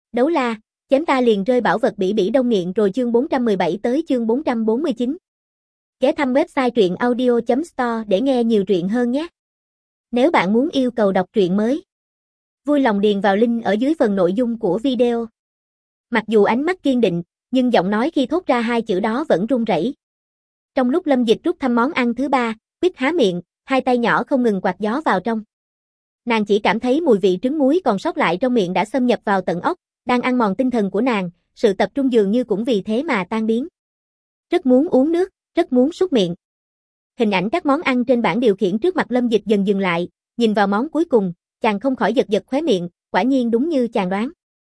Đấu la, chém ta liền rơi bảo vật bỉ bỉ đông nghiện rồi chương 417 tới chương 449. Ghé thăm website truyện audio.store để nghe nhiều truyện hơn nhé. Nếu bạn muốn yêu cầu đọc truyện mới, vui lòng điền vào link ở dưới phần nội dung của video. Mặc dù ánh mắt kiên định, nhưng giọng nói khi thốt ra hai chữ đó vẫn run rẩy. Trong lúc Lâm Dịch rút thăm món ăn thứ ba, Quýt há miệng, hai tay nhỏ không ngừng quạt gió vào trong. Nàng chỉ cảm thấy mùi vị trứng muối còn sót lại trong miệng đã xâm nhập vào tận óc, đang ăn mòn tinh thần của nàng, sự tập trung dường như cũng vì thế mà tan biến. Rất muốn uống nước, rất muốn súc miệng. Hình ảnh các món ăn trên bảng điều khiển trước mặt Lâm Dịch dần dừng lại, nhìn vào món cuối cùng, chàng không khỏi giật giật khóe miệng, quả nhiên đúng như chàng đoán.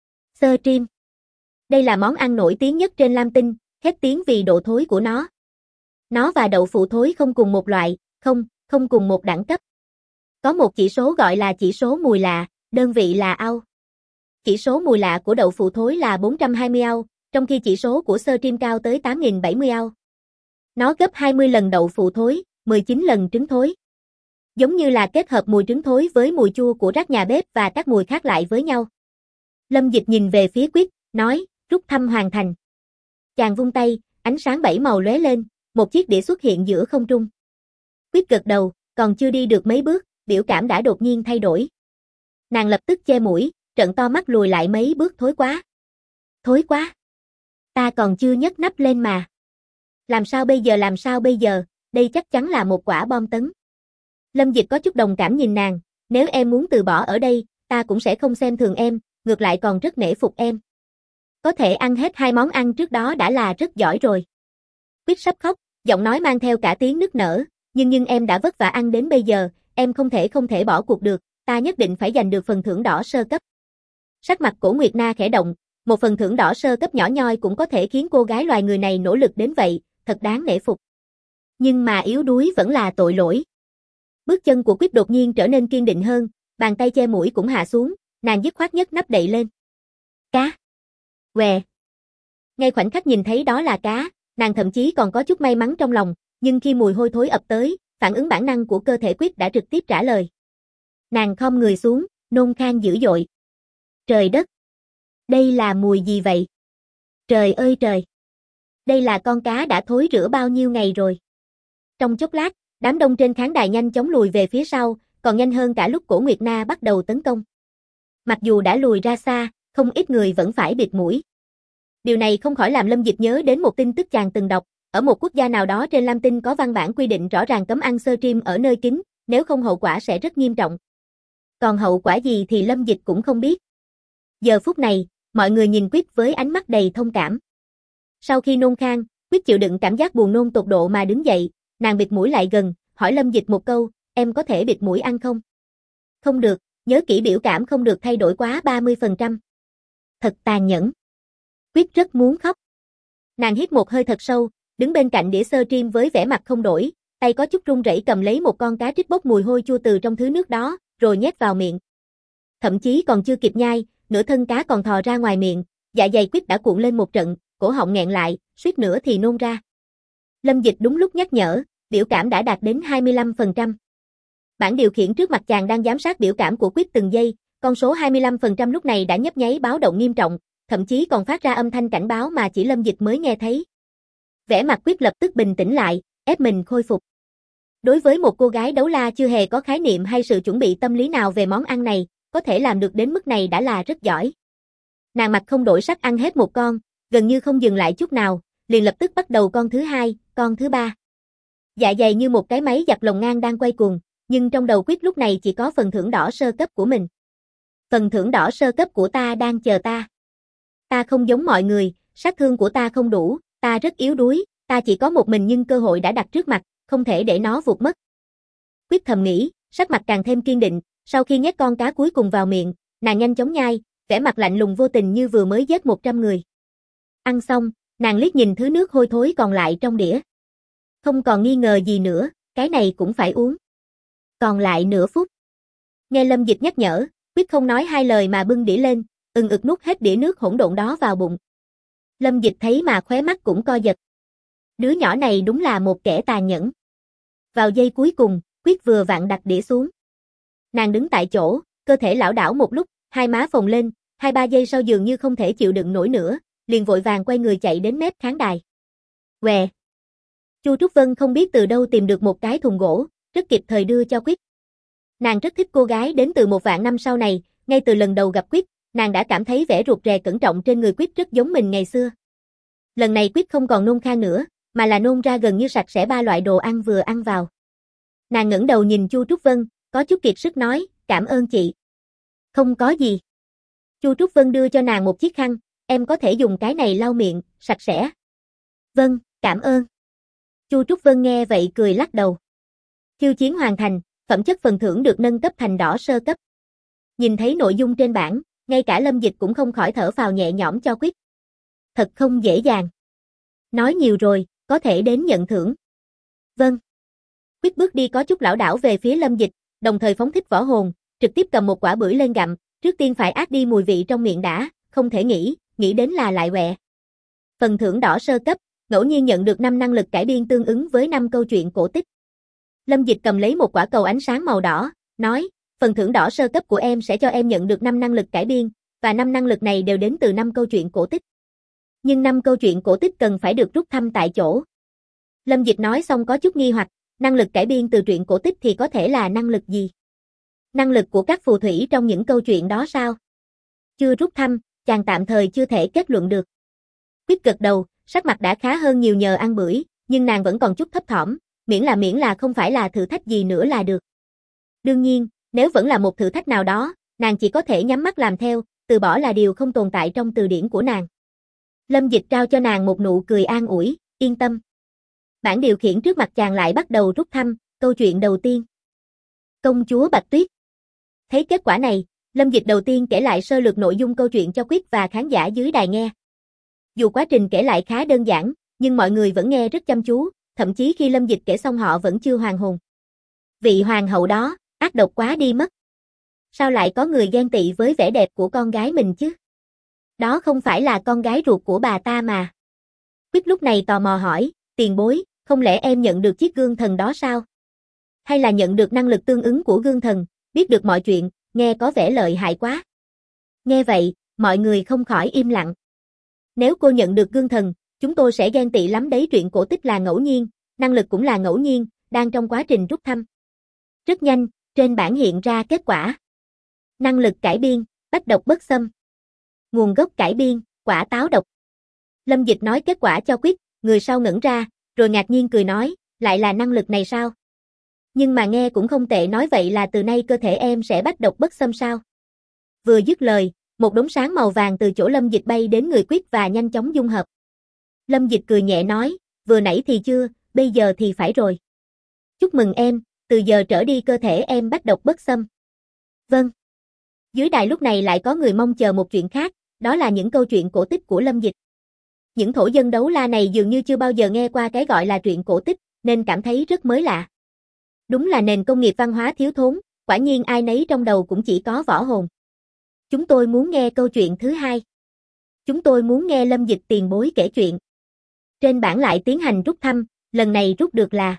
Sơ trim. Đây là món ăn nổi tiếng nhất trên Lam Tinh, khét tiếng vì độ thối của nó. Nó và đậu phụ thối không cùng một loại, không cùng một đẳng cấp. Có một chỉ số gọi là chỉ số mùi lạ, đơn vị là ao. Chỉ số mùi lạ của đậu phụ thối là 420 ao, trong khi chỉ số của sơ trim cao tới 8070 ao. Nó gấp 20 lần đậu phụ thối, 19 lần trứng thối. Giống như là kết hợp mùi trứng thối với mùi chua của rác nhà bếp và các mùi khác lại với nhau. Lâm Dịch nhìn về phía Quýt, nói, rút thăm hoàn thành. Chàng vung tay, ánh sáng 7 màu lóe lên, một chiếc đĩa xuất hiện giữa không trung. Quýt gật đầu, còn chưa đi được mấy bước, biểu cảm đã đột nhiên thay đổi. Nàng lập tức che mũi, trợn to mắt lùi lại mấy bước. Thối quá. Thối quá. Ta còn chưa nhấc nắp lên mà. Làm sao bây giờ, đây chắc chắn là một quả bom tấn. Lâm Dịch có chút đồng cảm nhìn nàng, nếu em muốn từ bỏ ở đây, ta cũng sẽ không xem thường em, ngược lại còn rất nể phục em. Có thể ăn hết hai món ăn trước đó đã là rất giỏi rồi. Quýt sắp khóc, giọng nói mang theo cả tiếng nức nở, nhưng em đã vất vả ăn đến bây giờ, em không thể bỏ cuộc được, ta nhất định phải giành được phần thưởng đỏ sơ cấp. Sắc mặt Cổ Nguyệt Na khẽ động, một phần thưởng đỏ sơ cấp nhỏ nhoi cũng có thể khiến cô gái loài người này nỗ lực đến vậy, thật đáng nể phục. Nhưng mà yếu đuối vẫn là tội lỗi. Bước chân của Quýt đột nhiên trở nên kiên định hơn, bàn tay che mũi cũng hạ xuống, nàng dứt khoát nhấc nắp đậy lên. Cá. Què. Ngay khoảnh khắc nhìn thấy đó là cá, nàng thậm chí còn có chút may mắn trong lòng, nhưng khi mùi hôi thối ập tới, phản ứng bản năng của cơ thể Quýt đã trực tiếp trả lời. Nàng khom người xuống, nôn khan dữ dội. Trời đất! Đây là mùi gì vậy? Trời ơi trời! Đây là con cá đã thối rữa bao nhiêu ngày rồi. Trong chốc lát, đám đông trên khán đài nhanh chóng lùi về phía sau, còn nhanh hơn cả lúc Cổ Nguyệt Na bắt đầu tấn công. Mặc dù đã lùi ra xa, không ít người vẫn phải bịt mũi. Điều này không khỏi làm Lâm Dịch nhớ đến một tin tức chàng từng đọc, ở một quốc gia nào đó trên Lam Tinh có văn bản quy định rõ ràng cấm ăn sơ trim ở nơi kín, nếu không hậu quả sẽ rất nghiêm trọng. Còn hậu quả gì thì Lâm Dịch cũng không biết. Giờ phút này, mọi người nhìn Quýt với ánh mắt đầy thông cảm. Sau khi nôn khan, Quýt chịu đựng cảm giác buồn nôn tột độ mà đứng dậy, nàng bịt mũi lại gần, hỏi Lâm Dịch một câu, em có thể bịt mũi ăn không? Không được, nhớ kỹ biểu cảm không được thay đổi quá 30%. Thật tàn nhẫn. Quýt rất muốn khóc. Nàng hít một hơi thật sâu, đứng bên cạnh đĩa sơ trim với vẻ mặt không đổi, tay có chút run rẩy cầm lấy một con cá trích bốc mùi hôi chua từ trong thứ nước đó, rồi nhét vào miệng. Thậm chí còn chưa kịp nhai, nửa thân cá còn thò ra ngoài miệng, dạ dày Quýt đã cuộn lên một trận, cổ họng nghẹn lại, suýt nữa thì nôn ra. Lâm Dịch đúng lúc nhắc nhở, biểu cảm đã đạt đến 25%. Bảng điều khiển trước mặt chàng đang giám sát biểu cảm của Quýt từng giây, con số 25% lúc này đã nhấp nháy báo động nghiêm trọng, thậm chí còn phát ra âm thanh cảnh báo mà chỉ Lâm Dịch mới nghe thấy. Vẻ mặt Quýt lập tức bình tĩnh lại, ép mình khôi phục. Đối với một cô gái đấu la chưa hề có khái niệm hay sự chuẩn bị tâm lý nào về món ăn này, có thể làm được đến mức này đã là rất giỏi. Nàng mặt không đổi sắc ăn hết một con, gần như không dừng lại chút nào, liền lập tức bắt đầu con thứ hai, con thứ ba. Dạ dày như một cái máy giặt lồng ngang đang quay cuồng, nhưng trong đầu Quýt lúc này chỉ có phần thưởng đỏ sơ cấp của mình. Phần thưởng đỏ sơ cấp của ta đang chờ ta. Ta không giống mọi người, sát thương của ta không đủ, ta rất yếu đuối, ta chỉ có một mình nhưng cơ hội đã đặt trước mặt, không thể để nó vụt mất. Quýt thầm nghĩ, sắc mặt càng thêm kiên định, sau khi nhét con cá cuối cùng vào miệng, nàng nhanh chóng nhai, vẻ mặt lạnh lùng vô tình như vừa mới giết 100 người. Ăn xong, nàng liếc nhìn thứ nước hôi thối còn lại trong đĩa. Không còn nghi ngờ gì nữa, cái này cũng phải uống. Còn lại nửa phút. Nghe Lâm Dịch nhắc nhở, Quýt không nói hai lời mà bưng đĩa lên, ực nuốt hết đĩa nước hỗn độn đó vào bụng. Lâm Dịch thấy mà khóe mắt cũng co giật. Đứa nhỏ này đúng là một kẻ tàn nhẫn. Vào giây cuối cùng, Quýt vừa vặn đặt đĩa xuống. Nàng đứng tại chỗ, cơ thể lảo đảo một lúc, hai má phồng lên, 2-3 giây sau dường như không thể chịu đựng nổi nữa, liền vội vàng quay người chạy đến mép khán đài. Què! Chu Trúc Vân không biết từ đâu tìm được một cái thùng gỗ, rất kịp thời đưa cho Quyết. Nàng rất thích cô gái đến từ 1 vạn năm sau này, ngay từ lần đầu gặp Quyết, nàng đã cảm thấy vẻ rụt rè cẩn trọng trên người Quyết rất giống mình ngày xưa. Lần này Quyết không còn nôn khan nữa, mà là nôn ra gần như sạch sẽ 3 loại đồ ăn vừa ăn vào. Nàng ngẩng đầu nhìn Chu Trúc Vân, có chút kiệt sức nói, cảm ơn chị. Không có gì. Chu Trúc Vân đưa cho nàng một chiếc khăn, em có thể dùng cái này lau miệng, sạch sẽ. Vâng, cảm ơn. Chu Trúc Vân nghe vậy cười lắc đầu. Khiêu chiến hoàn thành, phẩm chất phần thưởng được nâng cấp thành đỏ sơ cấp. Nhìn thấy nội dung trên bảng, ngay cả Lâm Dịch cũng không khỏi thở phào nhẹ nhõm cho Quyết. Thật không dễ dàng. Nói nhiều rồi, có thể đến nhận thưởng. Vâng. Quyết bước đi có chút lảo đảo về phía Lâm Dịch, đồng thời phóng thích võ hồn, trực tiếp cầm một quả bưởi lên gặm, trước tiên phải át đi mùi vị trong miệng đã, không thể nghĩ đến là lại quẹ. Phần thưởng đỏ sơ cấp, ngẫu nhiên nhận được 5 năng lực cải biên tương ứng với 5 câu chuyện cổ tích. Lâm Dịch cầm lấy một quả cầu ánh sáng màu đỏ, nói, phần thưởng đỏ sơ cấp của em sẽ cho em nhận được 5 năng lực cải biên, và 5 năng lực này đều đến từ 5 câu chuyện cổ tích. Nhưng 5 câu chuyện cổ tích cần phải được rút thăm tại chỗ. Lâm Dịch nói xong có chút nghi hoặc, năng lực cải biên từ truyện cổ tích thì có thể là năng lực gì? Năng lực của các phù thủy trong những câu chuyện đó sao? Chưa rút thăm, chàng tạm thời chưa thể kết luận được. Quyết gật đầu, sắc mặt đã khá hơn nhiều nhờ ăn bưởi, nhưng nàng vẫn còn chút thấp thỏm, miễn là không phải là thử thách gì nữa là được. Đương nhiên, nếu vẫn là một thử thách nào đó, nàng chỉ có thể nhắm mắt làm theo, từ bỏ là điều không tồn tại trong từ điển của nàng. Lâm Dịch trao cho nàng một nụ cười an ủi, yên tâm. Bảng điều khiển trước mặt chàng lại bắt đầu rút thăm, câu chuyện đầu tiên. Công chúa Bạch Tuyết. Thấy kết quả này, Lâm Dịch đầu tiên kể lại sơ lược nội dung câu chuyện cho Quyết và khán giả dưới đài nghe. Dù quá trình kể lại khá đơn giản, nhưng mọi người vẫn nghe rất chăm chú, thậm chí khi Lâm Dịch kể xong họ vẫn chưa hoàn hồn. Vị hoàng hậu đó, ác độc quá đi mất. Sao lại có người ghen tị với vẻ đẹp của con gái mình chứ? Đó không phải là con gái ruột của bà ta mà. Quyết lúc này tò mò hỏi, tiền bối, không lẽ em nhận được chiếc gương thần đó sao? Hay là nhận được năng lực tương ứng của gương thần, biết được mọi chuyện, nghe có vẻ lợi hại quá. Nghe vậy, mọi người không khỏi im lặng. Nếu cô nhận được gương thần, chúng tôi sẽ ghen tị lắm đấy, truyện cổ tích là ngẫu nhiên, năng lực cũng là ngẫu nhiên, đang trong quá trình rút thăm. Rất nhanh, trên bảng hiện ra kết quả. Năng lực cải biên, bách độc bất xâm. Nguồn gốc cải biên, quả táo độc. Lâm Dịch nói kết quả cho Quyết, người sau ngẩn ra, rồi ngạc nhiên cười nói, lại là năng lực này sao? Nhưng mà nghe cũng không tệ, nói vậy là từ nay cơ thể em sẽ bách độc bất xâm sao? Vừa dứt lời, một đốm sáng màu vàng từ chỗ Lâm Dịch bay đến người Quyết và nhanh chóng dung hợp. Lâm Dịch cười nhẹ nói, vừa nãy thì chưa, bây giờ thì phải rồi. Chúc mừng em, từ giờ trở đi cơ thể em bách độc bất xâm. Vâng. Dưới đài lúc này lại có người mong chờ một chuyện khác, đó là những câu chuyện cổ tích của Lâm Dịch. Những thổ dân đấu la này dường như chưa bao giờ nghe qua cái gọi là truyện cổ tích, nên cảm thấy rất mới lạ. Đúng là nền công nghiệp văn hóa thiếu thốn, quả nhiên ai nấy trong đầu cũng chỉ có võ hồn. Chúng tôi muốn nghe câu chuyện thứ hai. Chúng tôi muốn nghe Lâm Dịch tiền bối kể chuyện. Trên bảng lại tiến hành rút thăm, lần này rút được là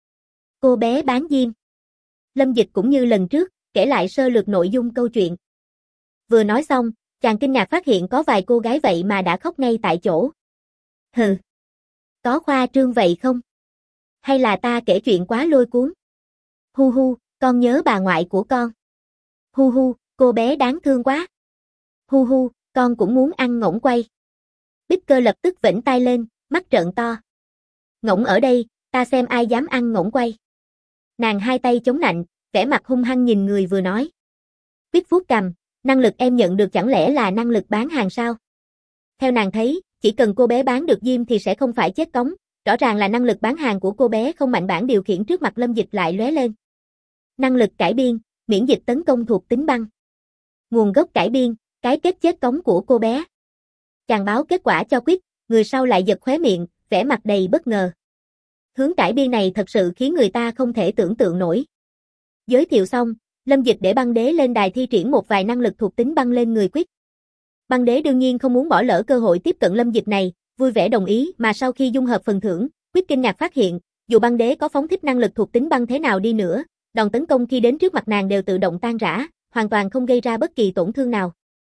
cô bé bán diêm. Lâm Dịch cũng như lần trước, kể lại sơ lược nội dung câu chuyện. Vừa nói xong, chàng kinh ngạc phát hiện có vài cô gái vậy mà đã khóc ngay tại chỗ. Hừ, có khoa trương vậy không? Hay là ta kể chuyện quá lôi cuốn? Hu hu, con nhớ bà ngoại của con. Hu hu, cô bé đáng thương quá. Hu hu, con cũng muốn ăn ngỗng quay. Bích Cơ lập tức vểnh tai lên, mắt trợn to. Ngỗng ở đây, ta xem ai dám ăn ngỗng quay. Nàng hai tay chống nạnh, vẻ mặt hung hăng nhìn người vừa nói. Bích vuốt cằm, năng lực em nhận được chẳng lẽ là năng lực bán hàng sao? Theo nàng thấy, chỉ cần cô bé bán được diêm thì sẽ không phải chết cống, rõ ràng là năng lực bán hàng của cô bé không mạnh. Bảng điều khiển trước mặt Lâm Dịch lại lóe lên. Năng lực cải biên, miễn dịch tấn công thuộc tính băng. Nguồn gốc cải biên, cái kết chết cống của cô bé. Chàng báo kết quả cho Quyết, người sau lại giật khóe miệng, vẻ mặt đầy bất ngờ. Hướng cải biên này thật sự khiến người ta không thể tưởng tượng nổi. Giới thiệu xong, Lâm Dịch để băng đế lên đài thi triển một vài năng lực thuộc tính băng lên người Quyết. Băng đế đương nhiên không muốn bỏ lỡ cơ hội tiếp cận Lâm Dịch này, vui vẻ đồng ý, mà sau khi dung hợp phần thưởng, Quyết kinh ngạc phát hiện, dù băng đế có phóng thích năng lực thuộc tính băng thế nào đi nữa, đòn tấn công khi đến trước mặt nàng đều tự động tan rã, hoàn toàn không gây ra bất kỳ tổn thương nào.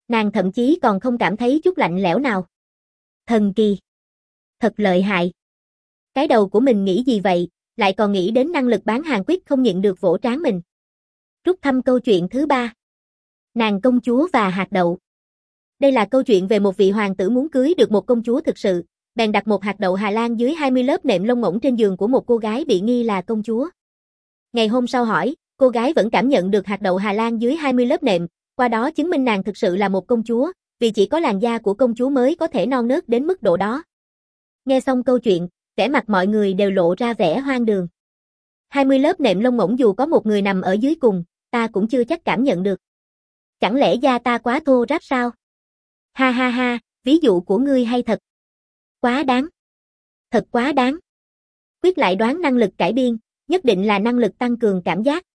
Nàng thậm chí còn không cảm thấy chút lạnh lẽo nào. Thần kỳ. Thật lợi hại. Cái đầu của mình nghĩ gì vậy, lại còn nghĩ đến năng lực bán hàng. Quyết không nhịn được vỗ trán mình. Rút thăm câu chuyện thứ 3. Nàng công chúa và hạt đậu. Đây là câu chuyện về một vị hoàng tử muốn cưới được một công chúa thực sự, bèn đặt một hạt đậu Hà Lan dưới 20 lớp nệm lông ngỗng trên giường của một cô gái bị nghi là công chúa. Ngày hôm sau hỏi, cô gái vẫn cảm nhận được hạt đậu Hà Lan dưới 20 lớp nệm, qua đó chứng minh nàng thực sự là một công chúa, vì chỉ có làn da của công chúa mới có thể non nớt đến mức độ đó. Nghe xong câu chuyện, vẻ mặt mọi người đều lộ ra vẻ hoang đường. 20 lớp nệm lông ngỗng dù có một người nằm ở dưới cùng, ta cũng chưa chắc cảm nhận được. Chẳng lẽ da ta quá thô ráp sao? Ha ha ha, ví dụ của ngươi hay thật. Quá đáng. Thật quá đáng. Quyết lại đoán năng lực cải biên, nhất định là năng lực tăng cường cảm giác.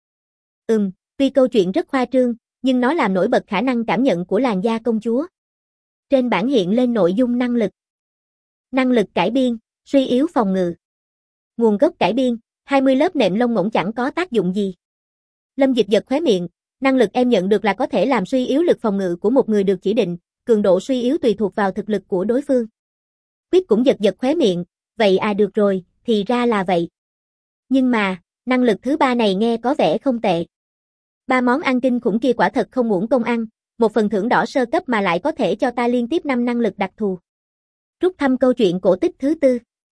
Tuy câu chuyện rất khoa trương, nhưng nó làm nổi bật khả năng cảm nhận của làn da công chúa. Trên bảng hiện lên nội dung năng lực. Năng lực cải biên, suy yếu phòng ngự. Nguồn gốc cải biên, 20 lớp nệm lông ngỗng chẳng có tác dụng gì. Lâm Dịch giật khóe miệng, năng lực em nhận được là có thể làm suy yếu lực phòng ngự của một người được chỉ định, cường độ suy yếu tùy thuộc vào thực lực của đối phương. Quyết cũng giật khóe miệng, vậy à, được rồi, thì ra là vậy. Nhưng mà, năng lực thứ 3 này nghe có vẻ không tệ. 3 món ăn kinh khủng kia quả thật không uổng công ăn, một phần thưởng đỏ sơ cấp mà lại có thể cho ta liên tiếp 5 năng lực đặc thù. Rút thăm câu chuyện cổ tích thứ 4.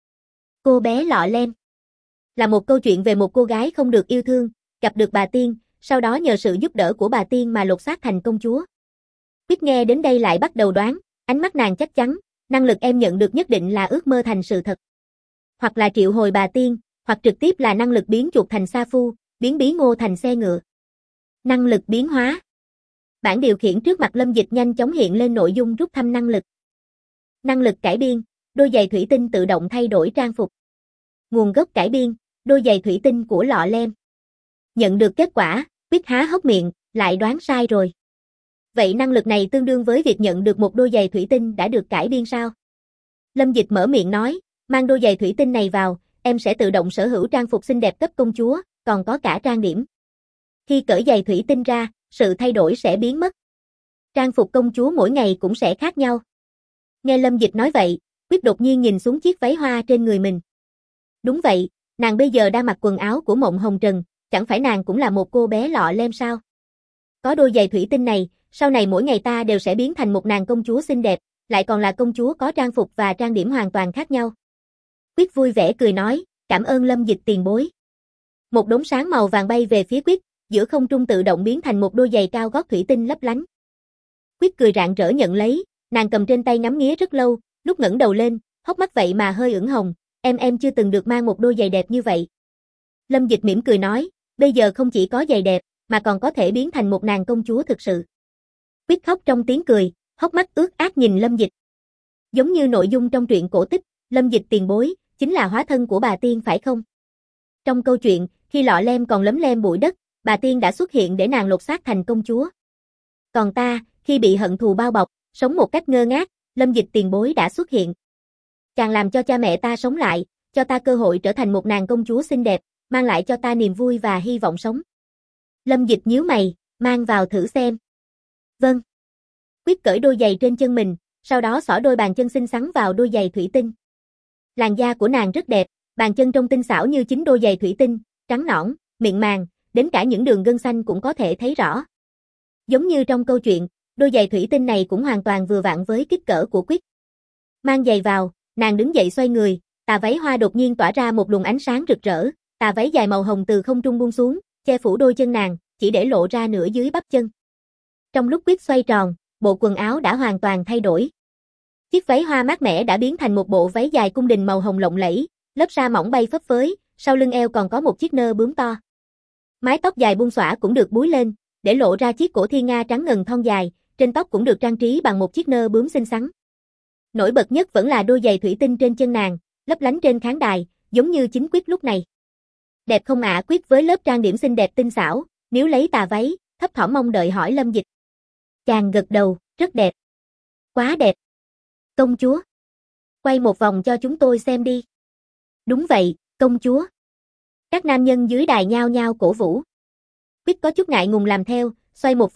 Cô bé lọ lem. Là một câu chuyện về một cô gái không được yêu thương, gặp được bà tiên, sau đó nhờ sự giúp đỡ của bà tiên mà lột xác thành công chúa. Quyết nghe đến đây lại bắt đầu đoán, ánh mắt nàng chắc chắn, năng lực em nhận được nhất định là ước mơ thành sự thật. Hoặc là triệu hồi bà tiên, hoặc trực tiếp là năng lực biến chuột thành sa phu, biến bí ngô thành xe ngựa. Năng lực biến hóa. Bảng điều khiển trước mặt Lâm Dịch nhanh chóng hiện lên nội dung rút thăm năng lực. Năng lực cải biên, đôi giày thủy tinh tự động thay đổi trang phục. Nguồn gốc cải biên, đôi giày thủy tinh của lọ lem. Nhận được kết quả, Quyết há hốc miệng, lại đoán sai rồi. Vậy năng lực này tương đương với việc nhận được một đôi giày thủy tinh đã được cải biên sao? Lâm Dịch mở miệng nói, mang đôi giày thủy tinh này vào, em sẽ tự động sở hữu trang phục xinh đẹp cấp công chúa, còn có cả trang điểm. Khi cởi giày thủy tinh ra, sự thay đổi sẽ biến mất. Trang phục công chúa mỗi ngày cũng sẽ khác nhau. Nghe Lâm Dịch nói vậy, Quyết đột nhiên nhìn xuống chiếc váy hoa trên người mình. Đúng vậy, nàng bây giờ đang mặc quần áo của Mộng Hồng Trần, chẳng phải nàng cũng là một cô bé lọ lem sao? Có đôi giày thủy tinh này, sau này mỗi ngày ta đều sẽ biến thành một nàng công chúa xinh đẹp, lại còn là công chúa có trang phục và trang điểm hoàn toàn khác nhau. Quyết vui vẻ cười nói, cảm ơn Lâm Dịch tiền bối. Một đốm sáng màu vàng bay về phía Quyết, giữa không trung tự động biến thành một đôi giày cao gót thủy tinh lấp lánh. Quyết cười rạng rỡ nhận lấy, nàng cầm trên tay ngắm nghía rất lâu, lúc ngẩng đầu lên, hốc mắt vậy mà hơi ửng hồng, em chưa từng được mang một đôi giày đẹp như vậy. Lâm Dịch mỉm cười nói, bây giờ không chỉ có giày đẹp, mà còn có thể biến thành một nàng công chúa thực sự. Quyết khóc trong tiếng cười, hốc mắt ướt át nhìn Lâm Dịch. Giống như nội dung trong truyện cổ tích, Lâm Dịch tiền bối, chính là hóa thân của bà tiên phải không? Trong câu chuyện, khi lọ lem còn lấm lem bụi đất, bà tiên đã xuất hiện để nàng lột xác thành công chúa. Còn ta, khi bị hận thù bao bọc, sống một cách ngơ ngác, Lâm Dịch tiền bối đã xuất hiện. Càng làm cho cha mẹ ta sống lại, cho ta cơ hội trở thành một nàng công chúa xinh đẹp, mang lại cho ta niềm vui và hy vọng sống. Lâm Dịch nhíu mày, mang vào thử xem. Vâng. Quyết cởi đôi giày trên chân mình, sau đó xỏ đôi bàn chân xinh xắn vào đôi giày thủy tinh. Làn da của nàng rất đẹp, bàn chân trông tinh xảo như chính đôi giày thủy tinh, trắng nõn, mịn màng, đến cả những đường gân xanh cũng có thể thấy rõ. Giống như trong câu chuyện, đôi giày thủy tinh này cũng hoàn toàn vừa vặn với kích cỡ của Quyết. Mang giày vào, nàng đứng dậy xoay người, tà váy hoa đột nhiên tỏa ra một luồng ánh sáng rực rỡ, tà váy dài màu hồng từ không trung buông xuống, che phủ đôi chân nàng, chỉ để lộ ra nửa dưới bắp chân. Trong lúc Quyết xoay tròn, bộ quần áo đã hoàn toàn thay đổi. Chiếc váy hoa mát mẻ đã biến thành một bộ váy dài cung đình màu hồng lộng lẫy, lớp sa mỏng bay phấp phới, sau lưng eo còn có một chiếc nơ bướm to. Mái tóc dài buông xõa cũng được búi lên, để lộ ra chiếc cổ thiên nga trắng ngần thon dài, trên tóc cũng được trang trí bằng một chiếc nơ bướm xinh xắn. Nổi bật nhất vẫn là đôi giày thủy tinh trên chân nàng, lấp lánh trên khán đài, giống như chính Quyết lúc này. Đẹp không ạ? Quyết với lớp trang điểm xinh đẹp tinh xảo, níu lấy tà váy, thấp thỏm mong đợi hỏi Lâm Dịch. Chàng gật đầu, rất đẹp. Quá đẹp. Công chúa. Quay một vòng cho chúng tôi xem đi. Đúng vậy, công chúa. Các nam nhân dưới đài nhao nhao cổ vũ. Quyết có chút ngại ngùng làm theo, xoay một vòng,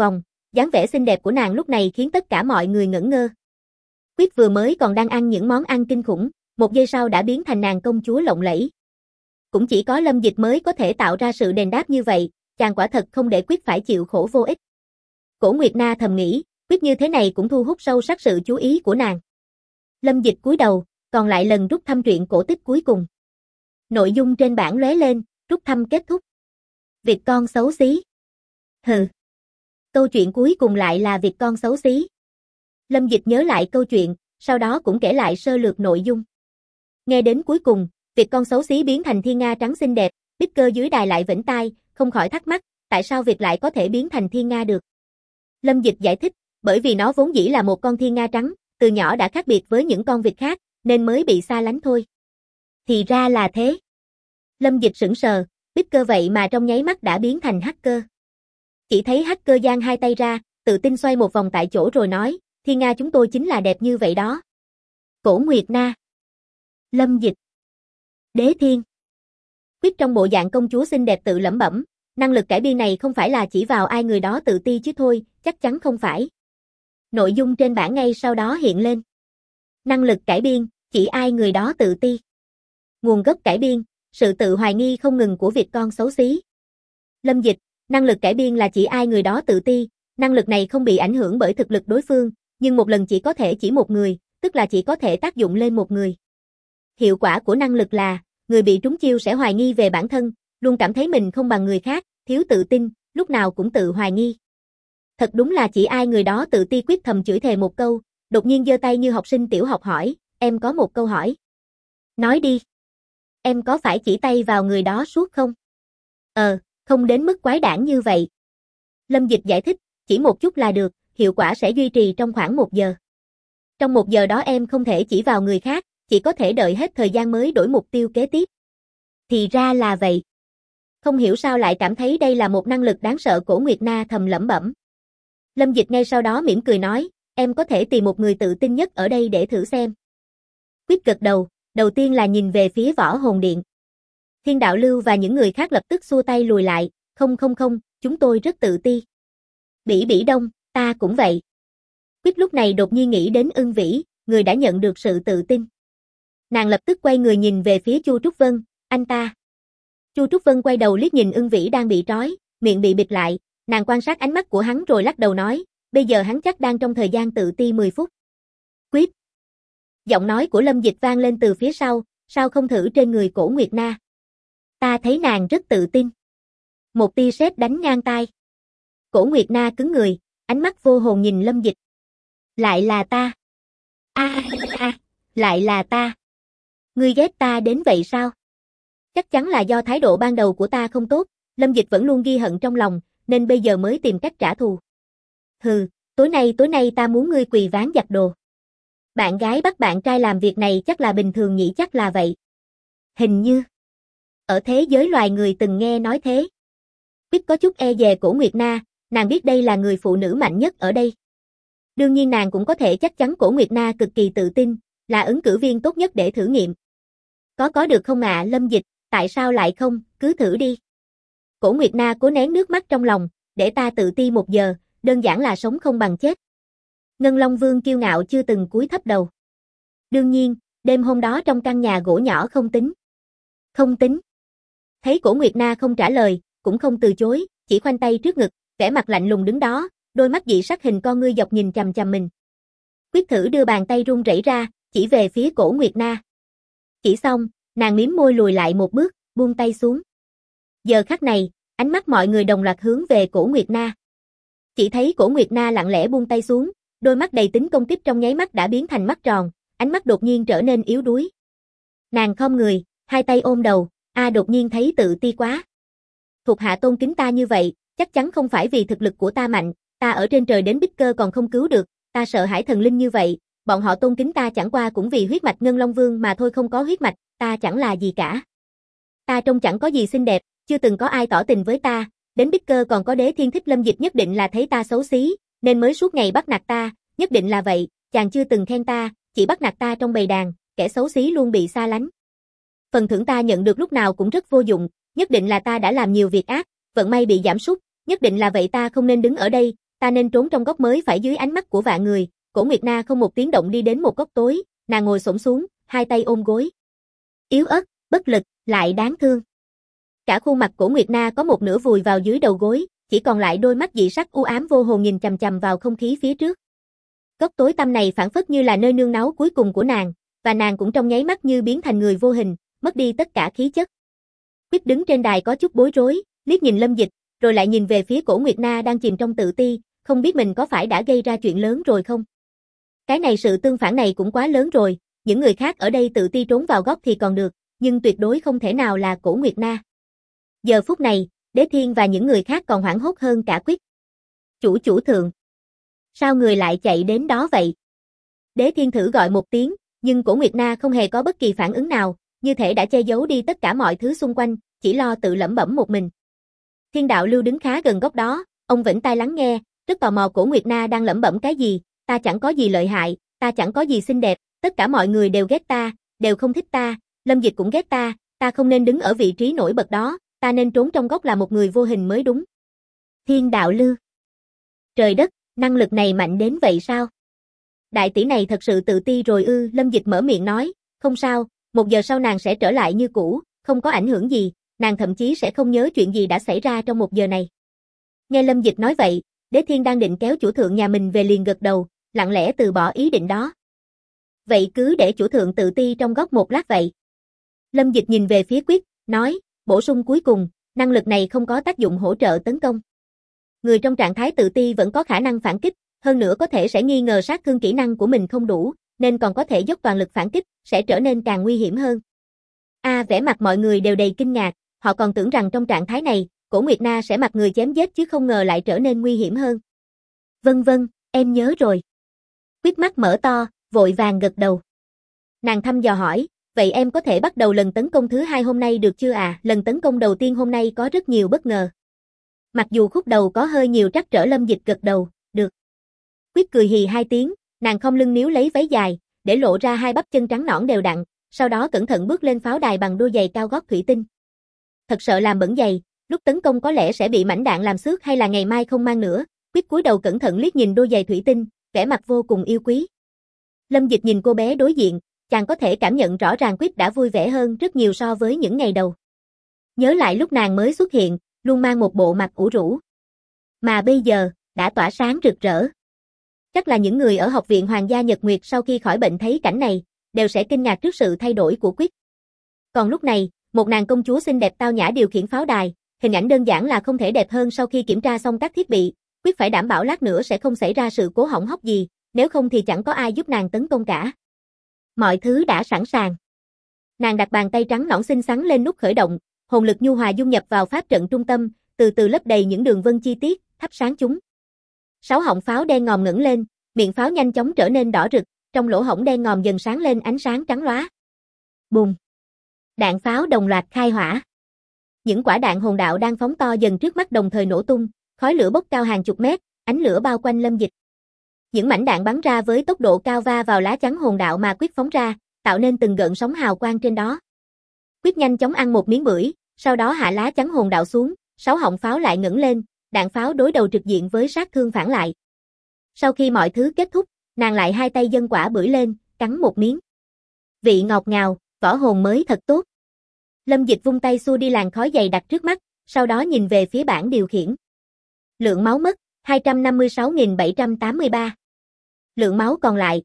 dáng vẻ xinh đẹp của nàng lúc này khiến tất cả mọi người ngẩn ngơ. Quyết vừa mới còn đang ăn những món ăn kinh khủng, một giây sau đã biến thành nàng công chúa lộng lẫy. Cũng chỉ có Lâm Dịch mới có thể tạo ra sự đền đáp như vậy, chàng quả thật không để Quyết phải chịu khổ vô ích. Cổ Nguyệt Na thầm nghĩ, Quyết như thế này cũng thu hút sâu sắc sự chú ý của nàng. Lâm Dịch cúi đầu, còn lại lần rút thăm truyện cổ tích cuối cùng. Nội dung trên bảng lóe lên, rút thăm kết thúc. Việc con xấu xí. Hừ. Câu chuyện cuối cùng lại là việc con xấu xí. Lâm Dịch nhớ lại câu chuyện, sau đó cũng kể lại sơ lược nội dung. Nghe đến cuối cùng, việc con xấu xí biến thành thiên nga trắng xinh đẹp, Bicker dưới đài lại vểnh tai, không khỏi thắc mắc, tại sao việc lại có thể biến thành thiên nga được. Lâm Dịch giải thích, bởi vì nó vốn dĩ là một con thiên nga trắng, từ nhỏ đã khác biệt với những con vịt khác, nên mới bị xa lánh thôi. Thì ra là thế. Lâm Dịch sững sờ, Bicker vậy mà trong nháy mắt đã biến thành hacker. Chỉ thấy hacker giang hai tay ra, tự tin xoay một vòng tại chỗ rồi nói, thiên nga chúng tôi chính là đẹp như vậy đó. Cổ Nguyệt Na. Lâm Dịch. Đế Thiên. Quyết trong bộ dạng công chúa xinh đẹp tự lẩm bẩm, năng lực cải biên này không phải là chỉ vào ai người đó tự ti chứ thôi, chắc chắn không phải. Nội dung trên bảng ngay sau đó hiện lên. Năng lực cải biên, chỉ ai người đó tự ti. Nguồn gốc cải biên, sự tự hoài nghi không ngừng của việc con xấu xí. Lâm Dịch, năng lực cải biên là chỉ ai người đó tự ti, năng lực này không bị ảnh hưởng bởi thực lực đối phương, nhưng một lần chỉ có thể chỉ một người, tức là chỉ có thể tác dụng lên một người. Hiệu quả của năng lực là, người bị trúng chiêu sẽ hoài nghi về bản thân, luôn cảm thấy mình không bằng người khác, thiếu tự tin, lúc nào cũng tự hoài nghi. Thật đúng là chỉ ai người đó tự ti. Quyết thầm chửi thề một câu, đột nhiên giơ tay như học sinh tiểu học hỏi, em có một câu hỏi. Nói đi. Em có phải chỉ tay vào người đó suốt không? Không đến mức quái đản như vậy. Lâm Dịch giải thích, chỉ một chút là được, hiệu quả sẽ duy trì trong khoảng 1 giờ. Trong 1 giờ đó em không thể chỉ vào người khác, chỉ có thể đợi hết thời gian mới đổi mục tiêu kế tiếp. Thì ra là vậy. Không hiểu sao lại cảm thấy đây là một năng lực đáng sợ. Cổ Nguyệt Na thầm lẩm bẩm. Lâm Dịch ngay sau đó mỉm cười nói, em có thể tìm một người tự tin nhất ở đây để thử xem. Quyết gật đầu, đầu tiên là nhìn về phía Võ Hồn Điện. Thiên Đạo Lưu và những người khác lập tức xua tay lùi lại, không, chúng tôi rất tự ti. Bỉ Bỉ Đông, ta cũng vậy. Quyết lúc này đột nhiên nghĩ đến Ưng Vĩ, người đã nhận được sự tự tin. Nàng lập tức quay người nhìn về phía Chu Trúc Vân, anh ta. Chu Trúc Vân quay đầu liếc nhìn Ưng Vĩ đang bị trói, miệng bị bịt lại, nàng quan sát ánh mắt của hắn rồi lắc đầu nói, bây giờ hắn chắc đang trong thời gian tự ti 10 phút. Quyết. Giọng nói của Lâm Dịch vang lên từ phía sau, sao không thử trên người Cổ Nguyệt Na? Ta thấy nàng rất tự tin. Một tia sét đánh ngang tai. Cổ Nguyệt Na cứng người, ánh mắt vô hồn nhìn Lâm Dịch. Lại là ta. Lại là ta. Ngươi ghét ta đến vậy sao? Chắc chắn là do thái độ ban đầu của ta không tốt, Lâm Dịch vẫn luôn ghi hận trong lòng, nên bây giờ mới tìm cách trả thù. Hừ, tối nay ta muốn ngươi quỳ ván giặt đồ. Bạn gái bắt bạn trai làm việc này chắc là bình thường nhỉ, chắc là vậy. Hình như ở thế giới loài người từng nghe nói thế. Quyết có chút e dè Cổ Nguyệt Na, nàng biết đây là người phụ nữ mạnh nhất ở đây. Đương nhiên nàng cũng có thể chắc chắn Cổ Nguyệt Na cực kỳ tự tin, là ứng cử viên tốt nhất để thử nghiệm. Có được không ạ Lâm Dịch, tại sao lại không, cứ thử đi. Cổ Nguyệt Na cố nén nước mắt trong lòng, để ta tự ti 1 giờ, đơn giản là sống không bằng chết. Ngân Long Vương kiêu ngạo chưa từng cúi thấp đầu. Đương nhiên, đêm hôm đó trong căn nhà gỗ nhỏ không tính. Không tính. Thấy Cổ Nguyệt Na không trả lời, cũng không từ chối, chỉ khoanh tay trước ngực, vẻ mặt lạnh lùng đứng đó, đôi mắt dị sắc hình con ngươi dọc nhìn chằm chằm mình. Quyết thử đưa bàn tay run rẩy ra, chỉ về phía Cổ Nguyệt Na. Chỉ xong, nàng mím môi lùi lại một bước, buông tay xuống. Giờ khắc này, ánh mắt mọi người đồng loạt hướng về Cổ Nguyệt Na. Chỉ thấy Cổ Nguyệt Na lặng lẽ buông tay xuống, đôi mắt đầy tính công kích trong nháy mắt đã biến thành mắt tròn, ánh mắt đột nhiên trở nên yếu đuối. Nàng khom người, hai tay ôm đầu, đột nhiên thấy tự ti quá. Thuộc hạ tôn kính ta như vậy, chắc chắn không phải vì thực lực của ta mạnh, ta ở trên trời đến Bicker còn không cứu được, ta sợ hãi thần linh như vậy, bọn họ tôn kính ta chẳng qua cũng vì huyết mạch Ngân Long Vương mà thôi, không có huyết mạch, ta chẳng là gì cả. Ta trông chẳng có gì xinh đẹp, chưa từng có ai tỏ tình với ta, đến Bicker còn có Đế Thiên thích Lâm Dịch nhất định là thấy ta xấu xí, nên mới suốt ngày bắt nạt ta, nhất định là vậy, chàng chưa từng khen ta, chỉ bắt nạt ta trong bầy đàn, kẻ xấu xí luôn bị xa lánh. Phần thưởng ta nhận được lúc nào cũng rất vô dụng, nhất định là ta đã làm nhiều việc ác, vận may bị giảm sút, nhất định là vậy, ta không nên đứng ở đây, ta nên trốn trong góc mới phải dưới ánh mắt của vạn người. Cổ Nguyệt Na không một tiếng động đi đến một góc tối, nàng ngồi xổm xuống, hai tay ôm gối. Yếu ớt, bất lực, lại đáng thương. Cả khuôn mặt Cổ Nguyệt Na có một nửa vùi vào dưới đầu gối, chỉ còn lại đôi mắt dị sắc u ám vô hồn nhìn chằm chằm vào không khí phía trước. Góc tối tăm này phảng phất như là nơi nương náu cuối cùng của nàng, và nàng cũng trong nháy mắt như biến thành người vô hình, mất đi tất cả khí chất. Quyết đứng trên đài có chút bối rối, liếc nhìn Lâm Dịch, rồi lại nhìn về phía Cổ Nguyệt Na đang chìm trong tự ti, không biết mình có phải đã gây ra chuyện lớn rồi không? Cái này sự tương phản này cũng quá lớn rồi, những người khác ở đây tự ti trốn vào góc thì còn được, nhưng tuyệt đối không thể nào là Cổ Nguyệt Na. Giờ phút này, Đế Thiên và những người khác còn hoảng hốt hơn cả Quyết. Chủ thượng. Sao người lại chạy đến đó vậy? Đế Thiên thử gọi một tiếng, nhưng Cổ Nguyệt Na không hề có bất kỳ phản ứng nào, như thể đã che giấu đi tất cả mọi thứ xung quanh, chỉ lo tự lẩm bẩm một mình. Thiên Đạo Lưu đứng khá gần góc đó, ông vĩnh tai lắng nghe, rất tò mò Cổ Nguyệt Na đang lẩm bẩm cái gì. Ta chẳng có gì lợi hại, ta chẳng có gì xinh đẹp, tất cả mọi người đều ghét ta, đều không thích ta, Lâm Dịch cũng ghét ta không nên đứng ở vị trí nổi bật đó, ta nên trốn trong góc là một người vô hình mới đúng. Thiên Đạo Lưu. Trời đất, năng lực này mạnh đến vậy sao? Đại tỷ này thật sự tự ti rồi ư? Lâm Dịch mở miệng nói, không sao, 1 giờ sau nàng sẽ trở lại như cũ, không có ảnh hưởng gì, nàng thậm chí sẽ không nhớ chuyện gì đã xảy ra trong 1 giờ này. Nghe Lâm Dịch nói vậy, Đế Thiên đang định kéo chủ thượng nhà mình về liền gật đầu, lặng lẽ từ bỏ ý định đó. Vậy cứ để chủ thượng tự ti trong góc một lát vậy. Lâm Dịch nhìn về phía Quyết, nói, bổ sung cuối cùng, năng lực này không có tác dụng hỗ trợ tấn công. Người trong trạng thái tự ti vẫn có khả năng phản kích, hơn nữa có thể sẽ nghi ngờ sát thương kỹ năng của mình không đủ, nên còn có thể dốc toàn lực phản kích, sẽ trở nên càng nguy hiểm hơn. Vẻ mặt mọi người đều đầy kinh ngạc, họ còn tưởng rằng trong trạng thái này, Cổ Nguyệt Na sẽ mặc người chém giết chứ không ngờ lại trở nên nguy hiểm hơn. Vâng, em nhớ rồi. Quyết mắt mở to, vội vàng gật đầu. Nàng thăm dò hỏi, vậy em có thể bắt đầu lần tấn công thứ 2 hôm nay được chưa à? Lần tấn công đầu tiên hôm nay có rất nhiều bất ngờ. Mặc dù khúc đầu có hơi nhiều trắc trở, Lâm Dịch gật đầu, được. Quyết cười hì 2 tiếng, nàng khom lưng níu lấy váy dài, để lộ ra 2 bắp chân trắng nõn đều đặn, sau đó cẩn thận bước lên pháo đài bằng đôi giày cao gót thủy tinh. Thật sợ làm bẩn giày, lúc tấn công có lẽ sẽ bị mảnh đạn làm xước hay là ngày mai không mang nữa. Quyết cúi đầu cẩn thận liếc nhìn đôi giày thủy tinh, vẻ mặt vô cùng yêu quý. Lâm Dịch nhìn cô bé đối diện, chàng có thể cảm nhận rõ ràng Quyết đã vui vẻ hơn rất nhiều so với những ngày đầu. Nhớ lại lúc nàng mới xuất hiện, luôn mang một bộ mặt ủ rũ. Mà bây giờ, đã tỏa sáng rực rỡ. Chắc là những người ở Học viện Hoàng gia Nhật Nguyệt sau khi khỏi bệnh thấy cảnh này, đều sẽ kinh ngạc trước sự thay đổi của Quyết. Còn lúc này, một nàng công chúa xinh đẹp tao nhã điều khiển pháo đài, hình ảnh đơn giản là không thể đẹp hơn. Sau khi kiểm tra xong các thiết bị, Quyết phải đảm bảo lát nữa sẽ không xảy ra sự cố hỏng hóc gì, nếu không thì chẳng có ai giúp nàng tấn công cả. Mọi thứ đã sẵn sàng. Nàng đặt bàn tay trắng nõn xinh xắn lên nút khởi động, hồn lực nhu hòa dung nhập vào pháp trận trung tâm, từ từ lấp đầy những đường vân chi tiết, thắp sáng chúng. 6 họng pháo đen ngòm ngẩng lên, miệng pháo nhanh chóng trở nên đỏ rực, trong lỗ hổng đen ngòm dần sáng lên ánh sáng trắng lóa. Bùm! Đạn pháo đồng loạt khai hỏa. Những quả đạn hồn đạo đang phóng to dần trước mắt đồng thời nổ tung, khói lửa bốc cao hàng chục mét, ánh lửa bao quanh Lâm Dịch. Những mảnh đạn bắn ra với tốc độ cao va vào lá chắn hồn đạo mà Quyết phóng ra, tạo nên từng gợn sóng hào quang trên đó. Quyết nhanh chóng ăn một miếng bưởi, sau đó hạ lá chắn hồn đạo xuống, 6 họng pháo lại ngẩng lên, đạn pháo đối đầu trực diện với sát thương phản lại. Sau khi mọi thứ kết thúc, nàng lại hai tay dâng quả bưởi lên, cắn một miếng. Vị ngọt ngào, võ hồn mới thật tốt. Lâm Dịch vung tay xua đi làn khói dày đặc trước mắt, sau đó nhìn về phía bảng điều khiển. Lượng máu mất, 256.783. Lượng máu còn lại,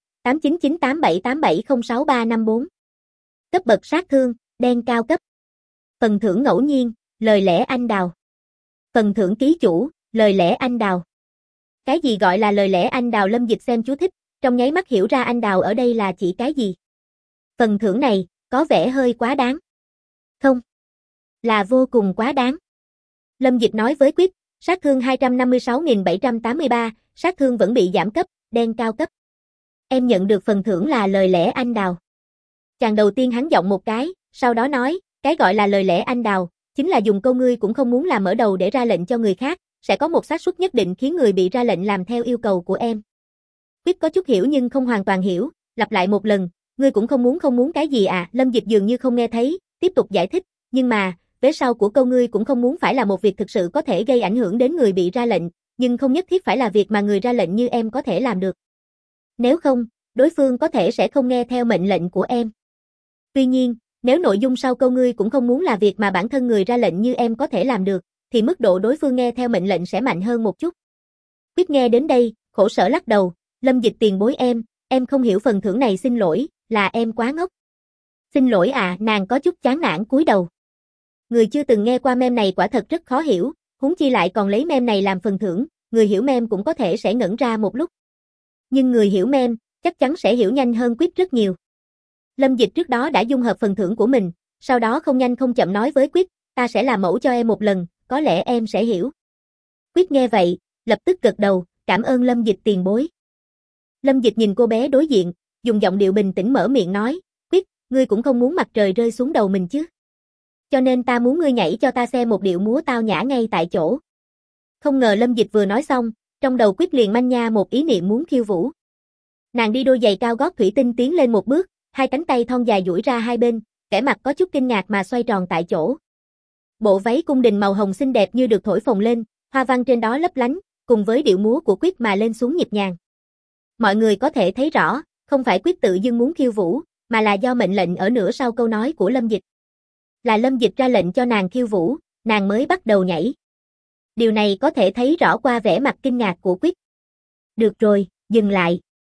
899878706354. Cấp bậc sát thương, đen cao cấp. Phần thưởng ngẫu nhiên, lời lẽ anh đào. Phần thưởng ký chủ, lời lẽ anh đào. Cái gì gọi là lời lẽ anh đào? Lâm Dịch xem chú thích, trong nháy mắt hiểu ra anh đào ở đây là chỉ cái gì. Phần thưởng này, có vẻ hơi quá đáng. Không, là vô cùng quá đáng. Lâm Dịch nói với Quyết, sát thương 256.783, sát thương vẫn bị giảm cấp, đen cao cấp. Em nhận được phần thưởng là lời lẽ anh đào. Chàng đầu tiên hắn giọng một cái, sau đó nói, cái gọi là lời lẽ anh đào, chính là dùng câu ngươi cũng không muốn làm mở đầu để ra lệnh cho người khác, sẽ có một xác suất nhất định khiến người bị ra lệnh làm theo yêu cầu của em. Quyết có chút hiểu nhưng không hoàn toàn hiểu, lặp lại một lần, ngươi cũng không muốn cái gì à? Lâm Dịch dường như không nghe thấy, tiếp tục giải thích, nhưng mà, vế sau của câu ngươi cũng không muốn phải là một việc thực sự có thể gây ảnh hưởng đến người bị ra lệnh, nhưng không nhất thiết phải là việc mà người ra lệnh như em có thể làm được. Nếu không, đối phương có thể sẽ không nghe theo mệnh lệnh của em. Tuy nhiên, nếu nội dung sau câu ngươi cũng không muốn là việc mà bản thân người ra lệnh như em có thể làm được, thì mức độ đối phương nghe theo mệnh lệnh sẽ mạnh hơn một chút. Quyết nghe đến đây, khổ sở lắc đầu, Lâm Dịch tiền bối em không hiểu phần thưởng này, xin lỗi, là em quá ngốc. Xin lỗi à, nàng có chút chán nản cúi đầu. Người chưa từng nghe qua meme này quả thật rất khó hiểu, huống chi lại còn lấy meme này làm phần thưởng, người hiểu meme cũng có thể sẽ ngẩn ra một lúc. Nhưng người hiểu meme, chắc chắn sẽ hiểu nhanh hơn Quyết rất nhiều. Lâm Dịch trước đó đã dung hợp phần thưởng của mình, sau đó không nhanh không chậm nói với Quyết, ta sẽ làm mẫu cho em một lần, có lẽ em sẽ hiểu. Quyết nghe vậy, lập tức gật đầu, cảm ơn Lâm Dịch tiền bối. Lâm Dịch nhìn cô bé đối diện, dùng giọng điệu bình tĩnh mở miệng nói, Quyết, ngươi cũng không muốn mặt trời rơi xuống đầu mình chứ. Cho nên ta muốn ngươi nhảy cho ta xem một điệu múa tao nhã ngay tại chỗ. Không ngờ Lâm Dịch vừa nói xong, trong đầu Quyết liền manh nha một ý niệm muốn khiêu vũ. Nàng đi đôi giày cao gót thủy tinh tiến lên một bước, hai cánh tay thon dài duỗi ra hai bên, vẻ mặt có chút kinh ngạc mà xoay tròn tại chỗ. Bộ váy cung đình màu hồng xinh đẹp như được thổi phồng lên, hoa văn trên đó lấp lánh, cùng với điệu múa của Quyết mà lên xuống nhịp nhàng. Mọi người có thể thấy rõ, không phải Quyết tự dưng muốn khiêu vũ, mà là do mệnh lệnh ở nửa sau câu nói của Lâm Dịch. Là Lâm Dịch ra lệnh cho nàng khiêu vũ, nàng mới bắt đầu nhảy. Điều này có thể thấy rõ qua vẻ mặt kinh ngạc của Quyết. Được rồi, dừng lại.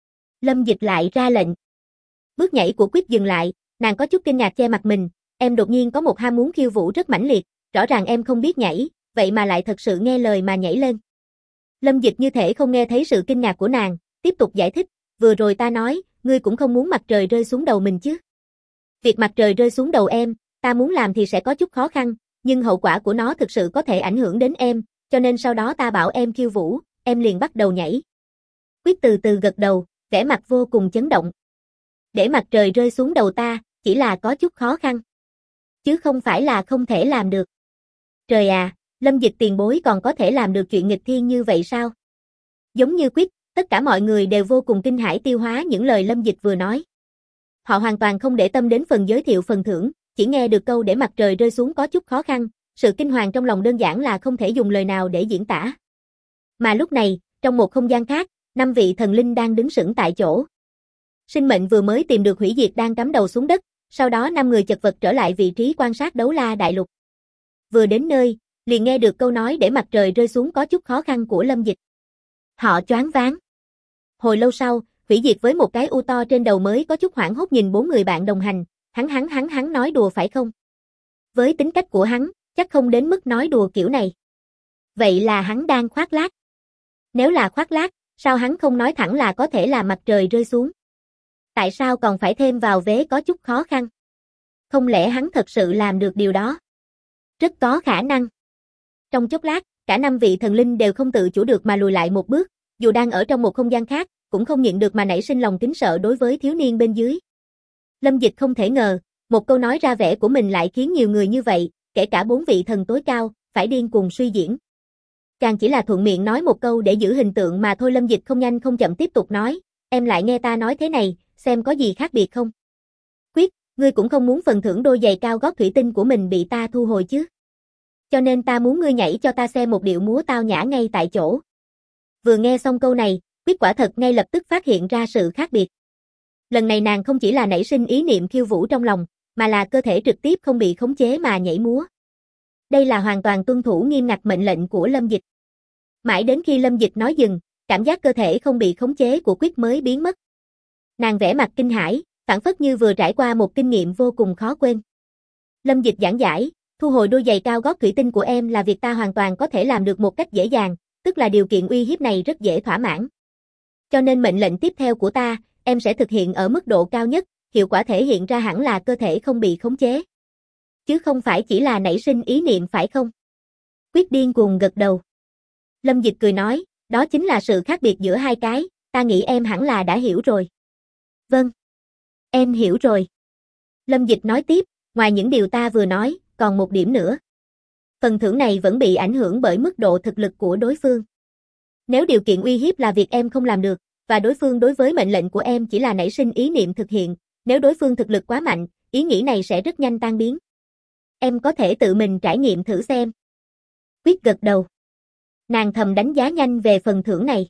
Lâm Dịch lại ra lệnh. Bước nhảy của Quyết dừng lại, nàng có chút kinh ngạc che mặt mình, em đột nhiên có một ham muốn khiêu vũ rất mãnh liệt, rõ ràng em không biết nhảy, vậy mà lại thật sự nghe lời mà nhảy lên. Lâm Dịch như thể không nghe thấy sự kinh ngạc của nàng, tiếp tục giải thích, vừa rồi ta nói, ngươi cũng không muốn mặt trời rơi xuống đầu mình chứ. Việc mặt trời rơi xuống đầu em, ta muốn làm thì sẽ có chút khó khăn, nhưng hậu quả của nó thực sự có thể ảnh hưởng đến em, cho nên sau đó ta bảo em khiêu vũ, em liền bắt đầu nhảy. Quyết từ từ gật đầu, vẻ mặt vô cùng chấn động. Để mặt trời rơi xuống đầu ta, chỉ là có chút khó khăn, chứ không phải là không thể làm được. Trời à, Lâm Dịch tiền bối còn có thể làm được chuyện nghịch thiên như vậy sao? Giống như Quyết, tất cả mọi người đều vô cùng kinh hãi tiêu hóa những lời Lâm Dịch vừa nói. Họ hoàn toàn không để tâm đến phần giới thiệu phần thưởng, chỉ nghe được câu để mặt trời rơi xuống có chút khó khăn, sự kinh hoàng trong lòng đơn giản là không thể dùng lời nào để diễn tả. Mà lúc này, trong một không gian khác, 5 vị thần linh đang đứng sững tại chỗ. Sinh mệnh vừa mới tìm được hủy diệt đang cắm đầu xuống đất, sau đó 5 người chật vật trở lại vị trí quan sát đấu la đại lục. Vừa đến nơi, liền nghe được câu nói để mặt trời rơi xuống có chút khó khăn của Lâm Dịch. Họ choáng váng. Hồi lâu sau, hủy diệt với một cái u to trên đầu mới có chút hoảng hốt nhìn 4 người bạn đồng hành, hắn nói đùa phải không? Với tính cách của hắn, chắc không đến mức nói đùa kiểu này. Vậy là hắn đang khoác lác. Nếu là khoác lác, sao hắn không nói thẳng là có thể là mặt trời rơi xuống? Tại sao còn phải thêm vào vế có chút khó khăn? Không lẽ hắn thật sự làm được điều đó? Rất có khả năng. Trong chốc lát, cả 5 vị thần linh đều không tự chủ được mà lùi lại một bước, dù đang ở trong một không gian khác, cũng không nhịn được mà nảy sinh lòng kính sợ đối với thiếu niên bên dưới. Lâm Dịch không thể ngờ, một câu nói ra vẻ của mình lại khiến nhiều người như vậy, kể cả 4 vị thần tối cao, phải điên cuồng suy diễn. Càng chỉ là thuận miệng nói một câu để giữ hình tượng mà thôi. Lâm Dịch không nhanh không chậm tiếp tục nói, em lại nghe ta nói thế này, xem có gì khác biệt không? Quyết, ngươi cũng không muốn phần thưởng đôi giày cao gót thủy tinh của mình bị ta thu hồi chứ? Cho nên ta muốn ngươi nhảy cho ta xem một điệu múa tao nhã ngay tại chỗ. Vừa nghe xong câu này, Quyết quả thật ngay lập tức phát hiện ra sự khác biệt. Lần này nàng không chỉ là nảy sinh ý niệm khiêu vũ trong lòng, mà là cơ thể trực tiếp không bị khống chế mà nhảy múa. Đây là hoàn toàn tuân thủ nghiêm ngặt mệnh lệnh của Lâm Dịch. Mãi đến khi Lâm Dịch nói dừng, cảm giác cơ thể không bị khống chế của Quyết mới biến mất. Nàng vẻ mặt kinh hãi, phảng phất như vừa trải qua một kinh nghiệm vô cùng khó quên. Lâm Dịch giảng giải, thu hồi đôi giày cao gót thủy tinh của em là việc ta hoàn toàn có thể làm được một cách dễ dàng, tức là điều kiện uy hiếp này rất dễ thỏa mãn. Cho nên mệnh lệnh tiếp theo của ta, em sẽ thực hiện ở mức độ cao nhất, hiệu quả thể hiện ra hẳn là cơ thể không bị khống chế. Chứ không phải chỉ là nảy sinh ý niệm phải không? Quyết điên cuồng gật đầu. Lâm Dịch cười nói, đó chính là sự khác biệt giữa hai cái, ta nghĩ em hẳn là đã hiểu rồi. Vâng. Em hiểu rồi. Lâm Dịch nói tiếp, ngoài những điều ta vừa nói, còn một điểm nữa. Phần thưởng này vẫn bị ảnh hưởng bởi mức độ thực lực của đối phương. Nếu điều kiện uy hiếp là việc em không làm được, và đối phương đối với mệnh lệnh của em chỉ là nảy sinh ý niệm thực hiện, nếu đối phương thực lực quá mạnh, ý nghĩ này sẽ rất nhanh tan biến. Em có thể tự mình trải nghiệm thử xem. Quyết gật đầu. Nàng thầm đánh giá nhanh về phần thưởng này.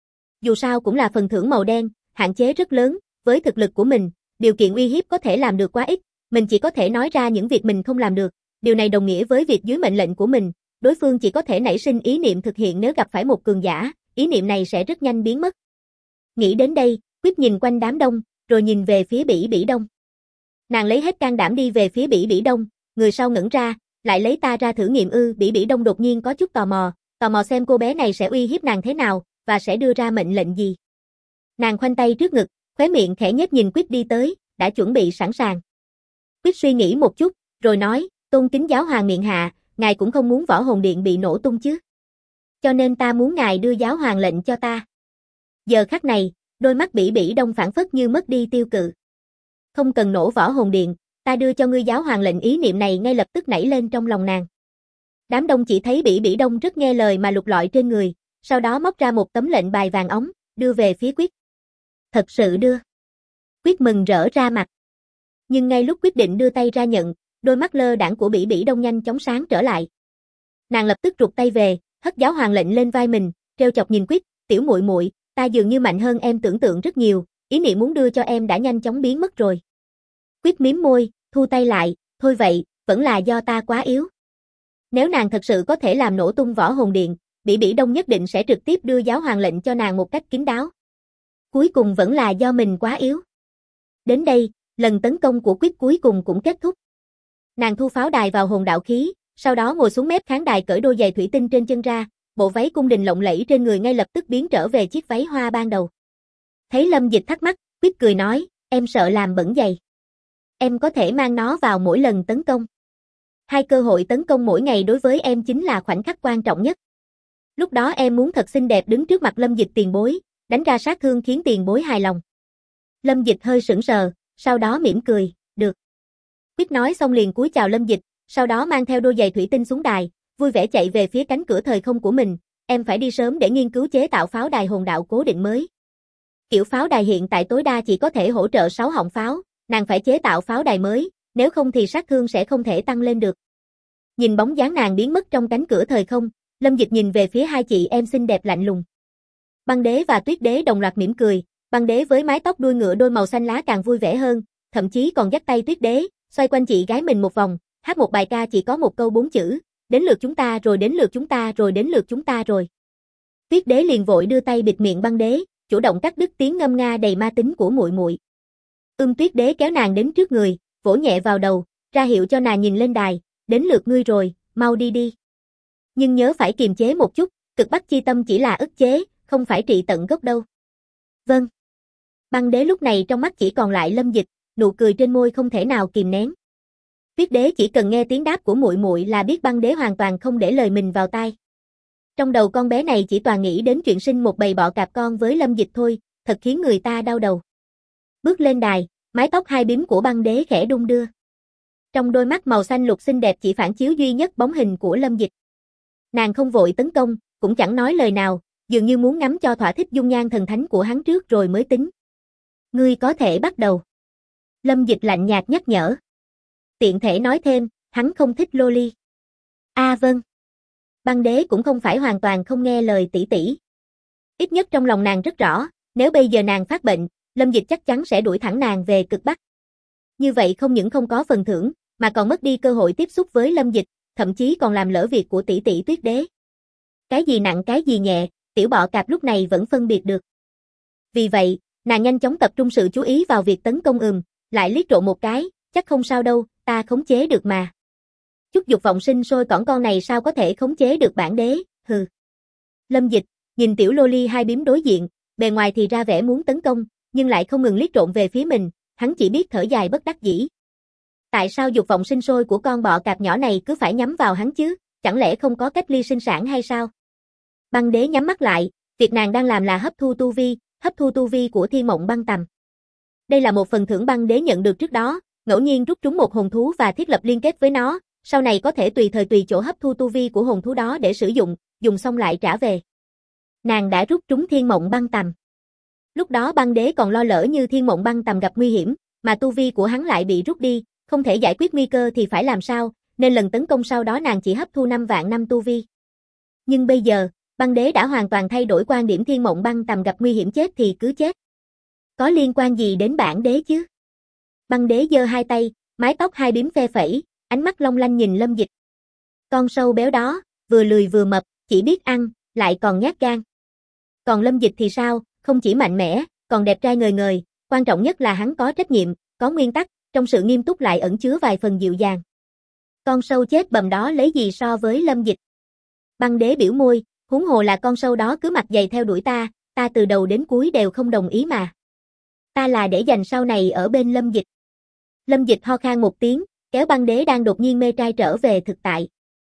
Dù sao cũng là phần thưởng màu đen, hạn chế rất lớn, với thực lực của mình, điều kiện uy hiếp có thể làm được quá ít, mình chỉ có thể nói ra những việc mình không làm được, điều này đồng nghĩa với việc dưới mệnh lệnh của mình, đối phương chỉ có thể nảy sinh ý niệm thực hiện nếu gặp phải một cường giả, ý niệm này sẽ rất nhanh biến mất. Nghĩ đến đây, Quyết nhìn quanh đám đông, rồi nhìn về phía Bỉ Bỉ Đông. Nàng lấy hết can đảm đi về phía Bỉ Bỉ Đông, người sau ngẩn ra, lại lấy ta ra thử nghiệm ư? Bỉ Bỉ Đông đột nhiên có chút tò mò xem cô bé này sẽ uy hiếp nàng thế nào, và sẽ đưa ra mệnh lệnh gì. Nàng khoanh tay trước ngực, khóe miệng khẽ nhếch nhìn Quyết đi tới, đã chuẩn bị sẵn sàng. Quyết suy nghĩ một chút, rồi nói, tôn kính giáo hoàng miện hạ, ngài cũng không muốn võ hồn điện bị nổ tung chứ. Cho nên ta muốn ngài đưa giáo hoàng lệnh cho ta. Giờ khắc này, đôi mắt Bỉ Bỉ Đông phảng phất như mất đi tiêu cự. Không cần nổ võ hồn điện, ta đưa cho ngươi giáo hoàng lệnh. Ý niệm này ngay lập tức nảy lên trong lòng nàng. Đám đông chỉ thấy Bỉ Bỉ Đông rất nghe lời mà lục lọi trên người, sau đó móc ra một tấm lệnh bài vàng óng, đưa về phía Quyết. Thật sự đưa. Quyết mừng rỡ ra mặt. Nhưng ngay lúc quyết định đưa tay ra nhận, đôi mắt lơ đãng của Bỉ Bỉ Đông nhanh chóng sáng trở lại. Nàng lập tức rụt tay về, hất giáo hoàng lệnh lên vai mình, trêu chọc nhìn Quyết, tiểu muội muội, ta dường như mạnh hơn em tưởng tượng rất nhiều, ý niệm muốn đưa cho em đã nhanh chóng biến mất rồi. Quyết mím môi, thu tay lại, thôi vậy, vẫn là do ta quá yếu. Nếu nàng thật sự có thể làm nổ tung võ hồn điện, Bỉ Bỉ Đông nhất định sẽ trực tiếp đưa giáo hoàng lệnh cho nàng một cách kín đáo. Cuối cùng vẫn là do mình quá yếu. Đến đây, lần tấn công của Quyết cuối cùng cũng kết thúc. Nàng thu pháo đài vào hồn đạo khí, sau đó ngồi xuống mép khán đài cởi đôi giày thủy tinh trên chân ra, bộ váy cung đình lộng lẫy trên người ngay lập tức biến trở về chiếc váy hoa ban đầu. Thấy Lâm Dịch thắc mắc, Quyết cười nói, em sợ làm bẩn giày. Em có thể mang nó vào mỗi lần tấn công. 2 cơ hội tấn công mỗi ngày đối với em chính là khoảnh khắc quan trọng nhất. Lúc đó em muốn thật xinh đẹp đứng trước mặt Lâm Dịch tiền bối, đánh ra sát thương khiến tiền bối hài lòng. Lâm Dịch hơi sững sờ, sau đó mỉm cười, được. Quyết nói xong liền cúi chào Lâm Dịch, sau đó mang theo đôi giày thủy tinh xuống đài, vui vẻ chạy về phía cánh cửa thời không của mình, em phải đi sớm để nghiên cứu chế tạo pháo đài hồn đạo cố định mới. Kiểu pháo đài hiện tại tối đa chỉ có thể hỗ trợ 6 họng pháo, nàng phải chế tạo pháo đài mới, nếu không thì sát thương sẽ không thể tăng lên được. Nhìn bóng dáng nàng biến mất trong cánh cửa thời không, Lâm Dịch nhìn về phía hai chị em xinh đẹp lạnh lùng. Băng Đế và Tuyết Đế đồng loạt mỉm cười, Băng Đế với mái tóc đuôi ngựa đôi màu xanh lá càng vui vẻ hơn, thậm chí còn dắt tay Tuyết Đế, xoay quanh chị gái mình một vòng, hát một bài ca chỉ có một câu 4 chữ, đến lượt chúng ta rồi, đến lượt chúng ta rồi, đến lượt chúng ta rồi. Tuyết Đế liền vội đưa tay bịt miệng Băng Đế, chủ động cắt đứt tiếng ngâm nga đầy ma tính của muội muội. Tuyết Đế kéo nàng đến trước người, vỗ nhẹ vào đầu, ra hiệu cho nàng nhìn lên đài, đến lượt ngươi rồi, mau đi đi. Nhưng nhớ phải kiềm chế một chút, cực bắc chi tâm chỉ là ức chế, không phải trị tận gốc đâu. Vâng. Băng Đế lúc này trong mắt chỉ còn lại Lâm Dịch, nụ cười trên môi không thể nào kìm nén. Tuyết Đế chỉ cần nghe tiếng đáp của muội muội là biết Băng Đế hoàn toàn không để lời mình vào tai. Trong đầu con bé này chỉ toàn nghĩ đến chuyện sinh một bầy bọ cạp con với Lâm Dịch thôi, thật khiến người ta đau đầu. Bước lên đài, mái tóc hai bím của Băng Đế khẽ đung đưa. Trong đôi mắt màu xanh lục xinh đẹp chỉ phản chiếu duy nhất bóng hình của Lâm Dịch. Nàng không vội tấn công, cũng chẳng nói lời nào, dường như muốn ngắm cho thỏa thích dung nhan thần thánh của hắn trước rồi mới tính. Ngươi có thể bắt đầu. Lâm Dịch lạnh nhạt nhắc nhở. Tiện thể nói thêm, hắn không thích loli. Vâng. Băng Đế cũng không phải hoàn toàn không nghe lời tỷ tỷ. Ít nhất trong lòng nàng rất rõ, nếu bây giờ nàng phát bệnh, Lâm Dịch chắc chắn sẽ đuổi thẳng nàng về cực Bắc. Như vậy không những không có phần thưởng, mà còn mất đi cơ hội tiếp xúc với Lâm Dịch, thậm chí còn làm lỡ việc của tỷ tỷ Tuyết Đế. Cái gì nặng cái gì nhẹ, tiểu bọ cạp lúc này vẫn phân biệt được. Vì vậy, nàng nhanh chóng tập trung sự chú ý vào việc tấn công lại liếc trộm một cái, chắc không sao đâu, ta khống chế được mà. Chút dục vọng sinh sôi cỏn con này sao có thể khống chế được bản đế, hừ. Lâm Dịch, nhìn tiểu loli hai bím đối diện, bề ngoài thì ra vẻ muốn tấn công, nhưng lại không ngừng liếc trộm về phía mình, hắn chỉ biết thở dài bất đắc dĩ. Tại sao dục vọng sinh sôi của con bọ cạp nhỏ này cứ phải nhắm vào hắn chứ, chẳng lẽ không có cách ly sinh sản hay sao? Băng Đế nhắm mắt lại, việc nàng đang làm là hấp thu tu vi của Thiên Mộng Băng Tầm. Đây là một phần thưởng Băng Đế nhận được trước đó, ngẫu nhiên rút trúng một hồn thú và thiết lập liên kết với nó, sau này có thể tùy thời tùy chỗ hấp thu tu vi của hồn thú đó để sử dụng, dùng xong lại trả về. Nàng đã rút trúng Thiên Mộng Băng Tầm. Lúc đó Băng Đế còn lo lỡ như Thiên Mộng Băng Tầm gặp nguy hiểm, mà tu vi của hắn lại bị rút đi, không thể giải quyết nguy cơ thì phải làm sao, nên lần tấn công sau đó nàng chỉ hấp thu 5 vạn năm tu vi. Nhưng bây giờ, Băng đế đã hoàn toàn thay đổi quan điểm. Thiên Mộng Băng Tầm gặp nguy hiểm chết thì cứ chết. Có liên quan gì đến bản đế chứ? Băng đế giơ hai tay, mái tóc hai bím phe phẩy, ánh mắt long lanh nhìn Lâm Dịch. Con sâu béo đó, vừa lười vừa mập, chỉ biết ăn, lại còn nhát gan. Còn Lâm Dịch thì sao, không chỉ mạnh mẽ, còn đẹp trai ngời ngời, quan trọng nhất là hắn có trách nhiệm, có nguyên tắc, trong sự nghiêm túc lại ẩn chứa vài phần dịu dàng. Con sâu chết bầm đó lấy gì so với Lâm Dịch? Băng đế biểu môi, huống hồ là con sâu đó cứ mặt dày theo đuổi ta từ đầu đến cuối đều không đồng ý mà. Ta là để dành sau này ở bên Lâm Dịch. Lâm Dịch ho khan một tiếng, kéo băng đế đang đột nhiên mê trai trở về thực tại.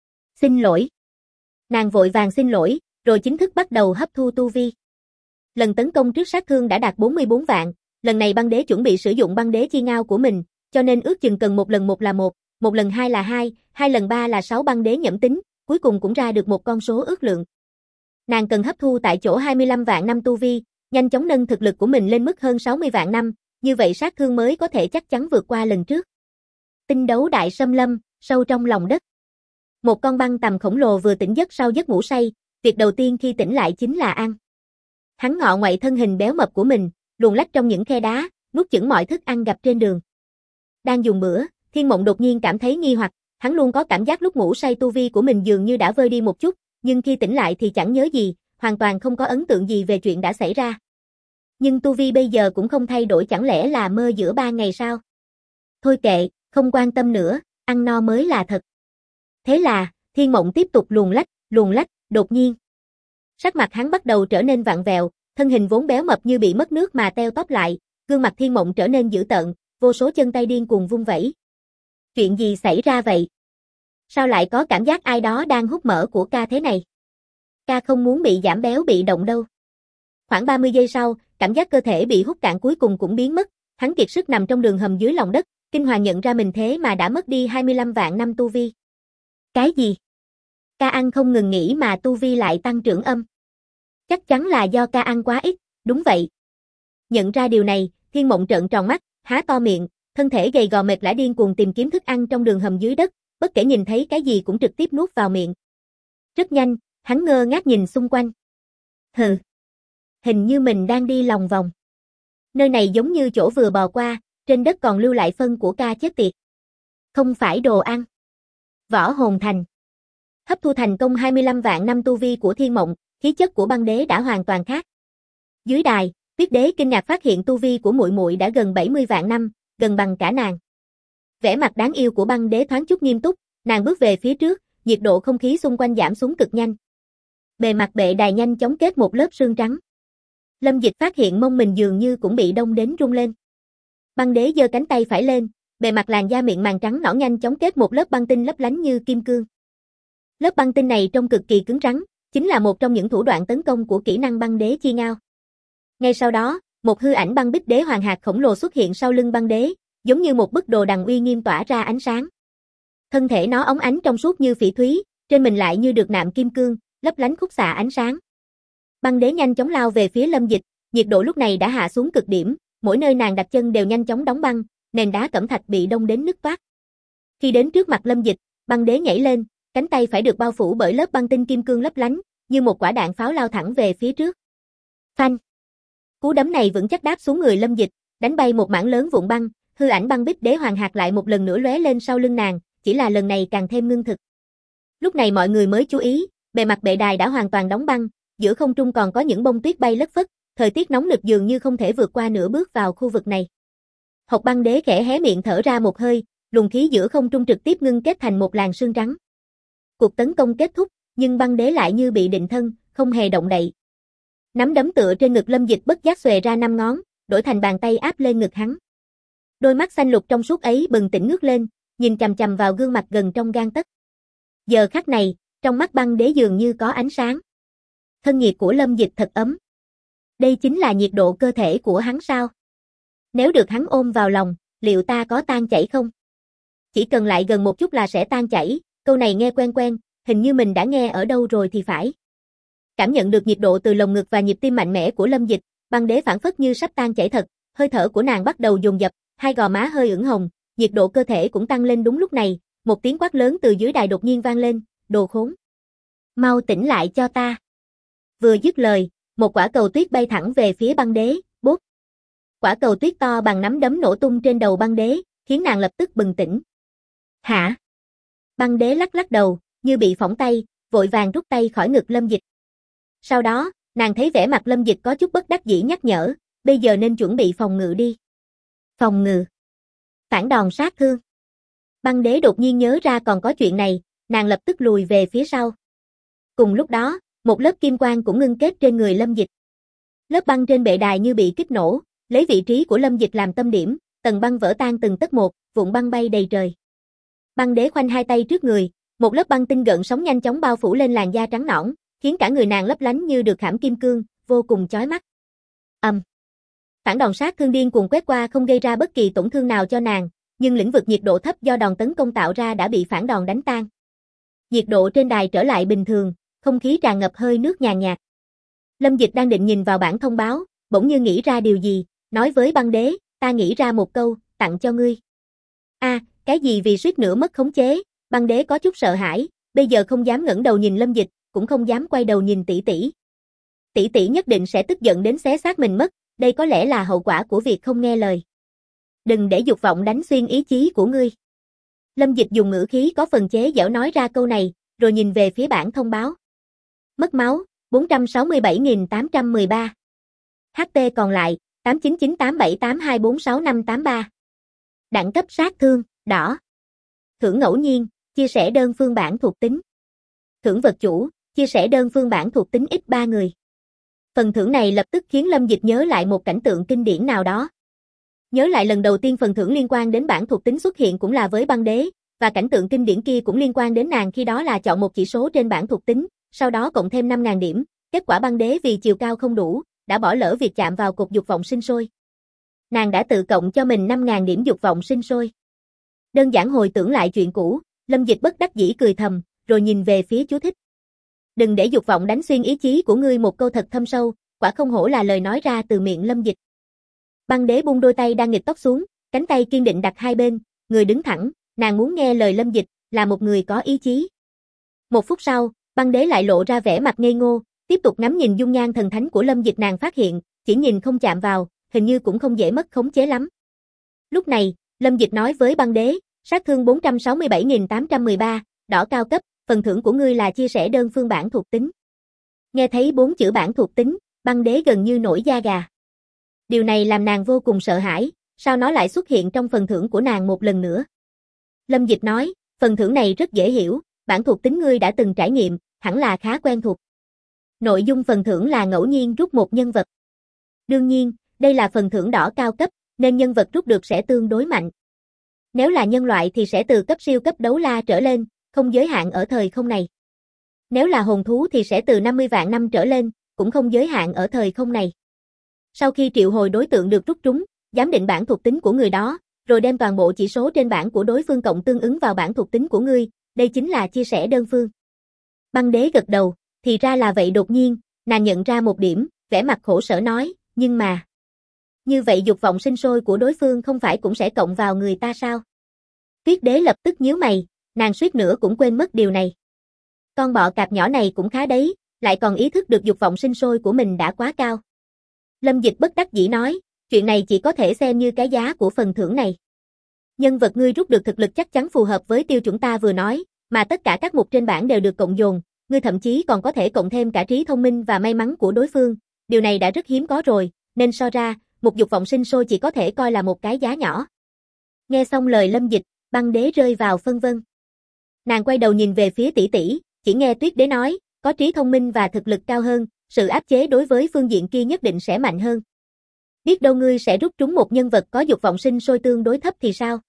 Xin lỗi. Nàng vội vàng xin lỗi, rồi chính thức bắt đầu hấp thu tu vi. Lần tấn công trước sát thương đã đạt 44 vạn, lần này băng đế chuẩn bị sử dụng băng đế chi ngao của mình, cho nên ước chừng cần một lần 1 là 1, một lần 2 là 2, 2 lần 3 là 6 băng đế nhẩm tính, cuối cùng cũng ra được một con số ước lượng. Nàng cần hấp thu tại chỗ 25 vạn năm tu vi, nhanh chóng nâng thực lực của mình lên mức hơn 60 vạn năm, như vậy sát thương mới có thể chắc chắn vượt qua lần trước. Tinh đấu đại xâm lâm, sâu trong lòng đất. Một con băng tầm khổng lồ vừa tỉnh giấc sau giấc ngủ say, việc đầu tiên khi tỉnh lại chính là ăn. Hắn ngọ ngoại thân hình béo mập của mình, luồn lách trong những khe đá, nuốt chửng mọi thức ăn gặp trên đường. Đang dùng bữa, Thiên Mộng đột nhiên cảm thấy nghi hoặc, hắn luôn có cảm giác lúc ngủ say tu vi của mình dường như đã vơi đi một chút, nhưng khi tỉnh lại thì chẳng nhớ gì, hoàn toàn không có ấn tượng gì về chuyện đã xảy ra. Nhưng tu vi bây giờ cũng không thay đổi, chẳng lẽ là mơ giữa ban ngày sao? Thôi kệ, không quan tâm nữa, ăn no mới là thật. Thế là, Thiên Mộng tiếp tục luồn lách, đột nhiên. Sắc mặt hắn bắt đầu trở nên vặn vẹo, thân hình vốn béo mập như bị mất nước mà teo tóp lại, gương mặt Thiên Mộng trở nên dữ tợn, vô số chân tay điên cuồng vung vẩy. Chuyện gì xảy ra vậy? Sao lại có cảm giác ai đó đang hút mỡ của ca thế này? Ca không muốn bị giảm béo bị động đâu. Khoảng 30 giây sau, cảm giác cơ thể bị hút cạn cuối cùng cũng biến mất, hắn kiệt sức nằm trong đường hầm dưới lòng đất, kinh hoàng nhận ra mình thế mà đã mất đi 25 vạn năm tu vi. Cái gì? Ca ăn không ngừng nghỉ mà tu vi lại tăng trưởng âm. Chắc chắn là do ca ăn quá ít, đúng vậy. Nhận ra điều này, Thiên Mộng trợn tròn mắt, há to miệng, thân thể gầy gò mệt lả điên cuồng tìm kiếm thức ăn trong đường hầm dưới đất, bất kể nhìn thấy cái gì cũng trực tiếp nuốt vào miệng. Rất nhanh, hắn ngơ ngác nhìn xung quanh. Hừ. Hình như mình đang đi lòng vòng. Nơi này giống như chỗ vừa bò qua, trên đất còn lưu lại phân của ca chết tiệt. Không phải đồ ăn. Võ hồn thành. Hấp thu thành công 25 vạn năm tu vi của Thiên Mộng, khí chất của băng đế đã hoàn toàn khác. Dưới đài, Tuyết đế kinh ngạc phát hiện tu vi của muội muội đã gần 70 vạn năm, gần bằng cả nàng. Vẻ mặt đáng yêu của băng đế thoáng chút nghiêm túc, nàng bước về phía trước, nhiệt độ không khí xung quanh giảm xuống cực nhanh. Bề mặt bệ đài nhanh chóng kết một lớp sương trắng. Lâm Dịch phát hiện mông mình dường như cũng bị đông đến rung lên. Băng đế giơ cánh tay phải lên, bề mặt làn da miệng màng trắng nõn nhanh chóng kết một lớp băng tinh lấp lánh như kim cương. Lớp băng tinh này trông cực kỳ cứng rắn, chính là một trong những thủ đoạn tấn công của kỹ năng băng đế chi ngao. Ngay sau đó, một hư ảnh băng bích đế hoàng hạt khổng lồ xuất hiện sau lưng băng đế, giống như một bức đồ đằng uy nghiêm tỏa ra ánh sáng. Thân thể nó óng ánh trong suốt như phỉ thúy, trên mình lại như được nạm kim cương, lấp lánh khúc xạ ánh sáng. Băng đế nhanh chóng lao về phía Lâm Dịch, nhiệt độ lúc này đã hạ xuống cực điểm, mỗi nơi nàng đặt chân đều nhanh chóng đóng băng, nền đá cẩm thạch bị đông đến nứt toác. Khi đến trước mặt Lâm Dịch, băng đế nhảy lên, cánh tay phải được bao phủ bởi lớp băng tinh kim cương lấp lánh, như một quả đạn pháo lao thẳng về phía trước. Phanh! Cú đấm này vững chắc đáp xuống người Lâm Dịch, đánh bay một mảng lớn vụn băng, hư ảnh băng bích đế hoàng hạt lại một lần nữa lóe lên sau lưng nàng, chỉ là lần này càng thêm ngưng thực. Lúc này mọi người mới chú ý, bề mặt bệ đài đã hoàn toàn đóng băng, giữa không trung còn có những bông tuyết bay lất phất, thời tiết nóng nực dường như không thể vượt qua nửa bước vào khu vực này. Hộc băng đế khẽ hé miệng thở ra một hơi, luồng khí giữa không trung trực tiếp ngưng kết thành một làn sương trắng. Cuộc tấn công kết thúc, nhưng băng đế lại như bị định thân, không hề động đậy. Nắm đấm tựa trên ngực Lâm Dịch bất giác xòe ra 5 ngón, đổi thành bàn tay áp lên ngực hắn. Đôi mắt xanh lục trong suốt ấy bừng tỉnh ngước lên, nhìn chằm chằm vào gương mặt gần trong gang tấc. Giờ khắc này, trong mắt băng đế dường như có ánh sáng. Thân nhiệt của Lâm Dịch thật ấm. Đây chính là nhiệt độ cơ thể của hắn sao? Nếu được hắn ôm vào lòng, liệu ta có tan chảy không? Chỉ cần lại gần một chút là sẽ tan chảy, câu này nghe quen quen, hình như mình đã nghe ở đâu rồi thì phải. Cảm nhận được nhiệt độ từ lồng ngực và nhịp tim mạnh mẽ của Lâm Dịch, băng đế phảng phất như sắp tan chảy thật, hơi thở của nàng bắt đầu dồn dập, hai gò má hơi ửng hồng, nhiệt độ cơ thể cũng tăng lên đúng lúc này, một tiếng quát lớn từ dưới đài đột nhiên vang lên, đồ khốn. Mau tỉnh lại cho ta. Vừa dứt lời, một quả cầu tuyết bay thẳng về phía băng đế, bốp. Quả cầu tuyết to bằng nắm đấm nổ tung trên đầu băng đế, khiến nàng lập tức bừng tỉnh. Hả? Băng đế lắc lắc đầu, như bị phỏng tay, vội vàng rút tay khỏi ngực Lâm Dịch. Sau đó, nàng thấy vẻ mặt Lâm Dịch có chút bất đắc dĩ nhắc nhở, bây giờ nên chuẩn bị phòng ngự đi. Phòng ngự. Phản đòn sát thương. Băng đế đột nhiên nhớ ra còn có chuyện này, nàng lập tức lùi về phía sau. Cùng lúc đó, một lớp kim quang cũng ngưng kết trên người Lâm Dịch. Lớp băng trên bệ đài như bị kích nổ, lấy vị trí của Lâm Dịch làm tâm điểm, tầng băng vỡ tan từng tấc một, vụn băng bay đầy trời. Băng đế khoanh hai tay trước người, một lớp băng tinh gợn sóng nhanh chóng bao phủ lên làn da trắng nõn, khiến cả người nàng lấp lánh như được khảm kim cương, vô cùng chói mắt. Phản đòn sát thương điên cuồng quét qua không gây ra bất kỳ tổn thương nào cho nàng, nhưng lĩnh vực nhiệt độ thấp do đòn tấn công tạo ra đã bị phản đòn đánh tan. Nhiệt độ trên đài trở lại bình thường, không khí tràn ngập hơi nước nhàn nhạt. Lâm Dịch đang định nhìn vào bảng thông báo, bỗng như nghĩ ra điều gì, nói với băng đế, ta nghĩ ra một câu, tặng cho ngươi. Cái gì? Vì suýt nữa mất khống chế, băng đế có chút sợ hãi, bây giờ không dám ngẩng đầu nhìn Lâm Dịch, cũng không dám quay đầu nhìn tỷ tỷ. Tỷ tỷ nhất định sẽ tức giận đến xé xác mình mất, đây có lẽ là hậu quả của việc không nghe lời. Đừng để dục vọng đánh xuyên ý chí của ngươi. Lâm Dịch dùng ngữ khí có phần chế giễu nói ra câu này, rồi nhìn về phía bảng thông báo. Mất máu, 467.813. HP còn lại, 899878246583. Đẳng cấp sát thương, đỏ. Thưởng ngẫu nhiên, chia sẻ đơn phương bản thuộc tính. Thưởng vật chủ, chia sẻ đơn phương bản thuộc tính ít 3 người. Phần thưởng này lập tức khiến Lâm Dịch nhớ lại một cảnh tượng kinh điển nào đó. Nhớ lại lần đầu tiên phần thưởng liên quan đến bản thuộc tính xuất hiện cũng là với băng đế, và cảnh tượng kinh điển kia cũng liên quan đến nàng khi đó là chọn một chỉ số trên bản thuộc tính, sau đó cộng thêm 5.000 điểm, kết quả băng đế vì chiều cao không đủ, đã bỏ lỡ việc chạm vào cột dục vọng sinh sôi. Nàng đã tự cộng cho mình 5.000 điểm dục vọng sinh sôi. Đơn giản hồi tưởng lại chuyện cũ, Lâm Dịch bất đắc dĩ cười thầm, rồi nhìn về phía chú thích. Đừng để dục vọng đánh xuyên ý chí của ngươi, một câu thật thâm sâu, quả không hổ là lời nói ra từ miệng Lâm Dịch. Băng đế buông đôi tay đang nghịch tóc xuống, cánh tay kiên định đặt hai bên, người đứng thẳng, nàng muốn nghe lời Lâm Dịch, là một người có ý chí. Một phút sau, băng đế lại lộ ra vẻ mặt ngây ngô, tiếp tục ngắm nhìn dung nhan thần thánh của Lâm Dịch, nàng phát hiện, chỉ nhìn không chạm vào, hình như cũng không dễ mất khống chế lắm. Lúc này, Lâm Dịch nói với băng đế, sát thương 467.813, đỏ cao cấp, phần thưởng của ngươi là chia sẻ đơn phương bản thuộc tính. Nghe thấy 4 chữ bản thuộc tính, băng đế gần như nổi da gà. Điều này làm nàng vô cùng sợ hãi, sao nó lại xuất hiện trong phần thưởng của nàng một lần nữa. Lâm Dịch nói, phần thưởng này rất dễ hiểu, bản thuộc tính ngươi đã từng trải nghiệm, hẳn là khá quen thuộc. Nội dung phần thưởng là ngẫu nhiên rút một nhân vật. Đương nhiên, đây là phần thưởng đỏ cao cấp, nên nhân vật rút được sẽ tương đối mạnh. Nếu là nhân loại thì sẽ từ cấp siêu cấp đấu la trở lên, không giới hạn ở thời không này. Nếu là hồn thú thì sẽ từ 50 vạn năm trở lên, cũng không giới hạn ở thời không này. Sau khi triệu hồi đối tượng được rút trúng, giám định bản thuộc tính của người đó, rồi đem toàn bộ chỉ số trên bảng của đối phương cộng tương ứng vào bản thuộc tính của ngươi, đây chính là chia sẻ đơn phương. Băng đế gật đầu, thì ra là vậy. Đột nhiên, nàng nhận ra một điểm, vẻ mặt khổ sở nói, nhưng mà... Như vậy dục vọng sinh sôi của đối phương không phải cũng sẽ cộng vào người ta sao? Tuyết đế lập tức nhíu mày, nàng suýt nữa cũng quên mất điều này. Con bọ cạp nhỏ này cũng khá đấy, lại còn ý thức được dục vọng sinh sôi của mình đã quá cao. Lâm Dịch bất đắc dĩ nói, chuyện này chỉ có thể xem như cái giá của phần thưởng này. Nhân vật ngươi rút được thực lực chắc chắn phù hợp với tiêu chuẩn ta vừa nói, mà tất cả các mục trên bảng đều được cộng dồn, ngươi thậm chí còn có thể cộng thêm cả trí thông minh và may mắn của đối phương, điều này đã rất hiếm có rồi, nên so ra, một dục vọng sinh sôi chỉ có thể coi là một cái giá nhỏ. Nghe xong lời Lâm Dịch, băng đế rơi vào phân vân. Nàng quay đầu nhìn về phía tỷ tỷ, chỉ nghe Tuyết đế nói, có trí thông minh và thực lực cao hơn, sự áp chế đối với phương diện kia nhất định sẽ mạnh hơn. Biết đâu ngươi sẽ rút trúng một nhân vật có dục vọng sinh sôi tương đối thấp thì sao?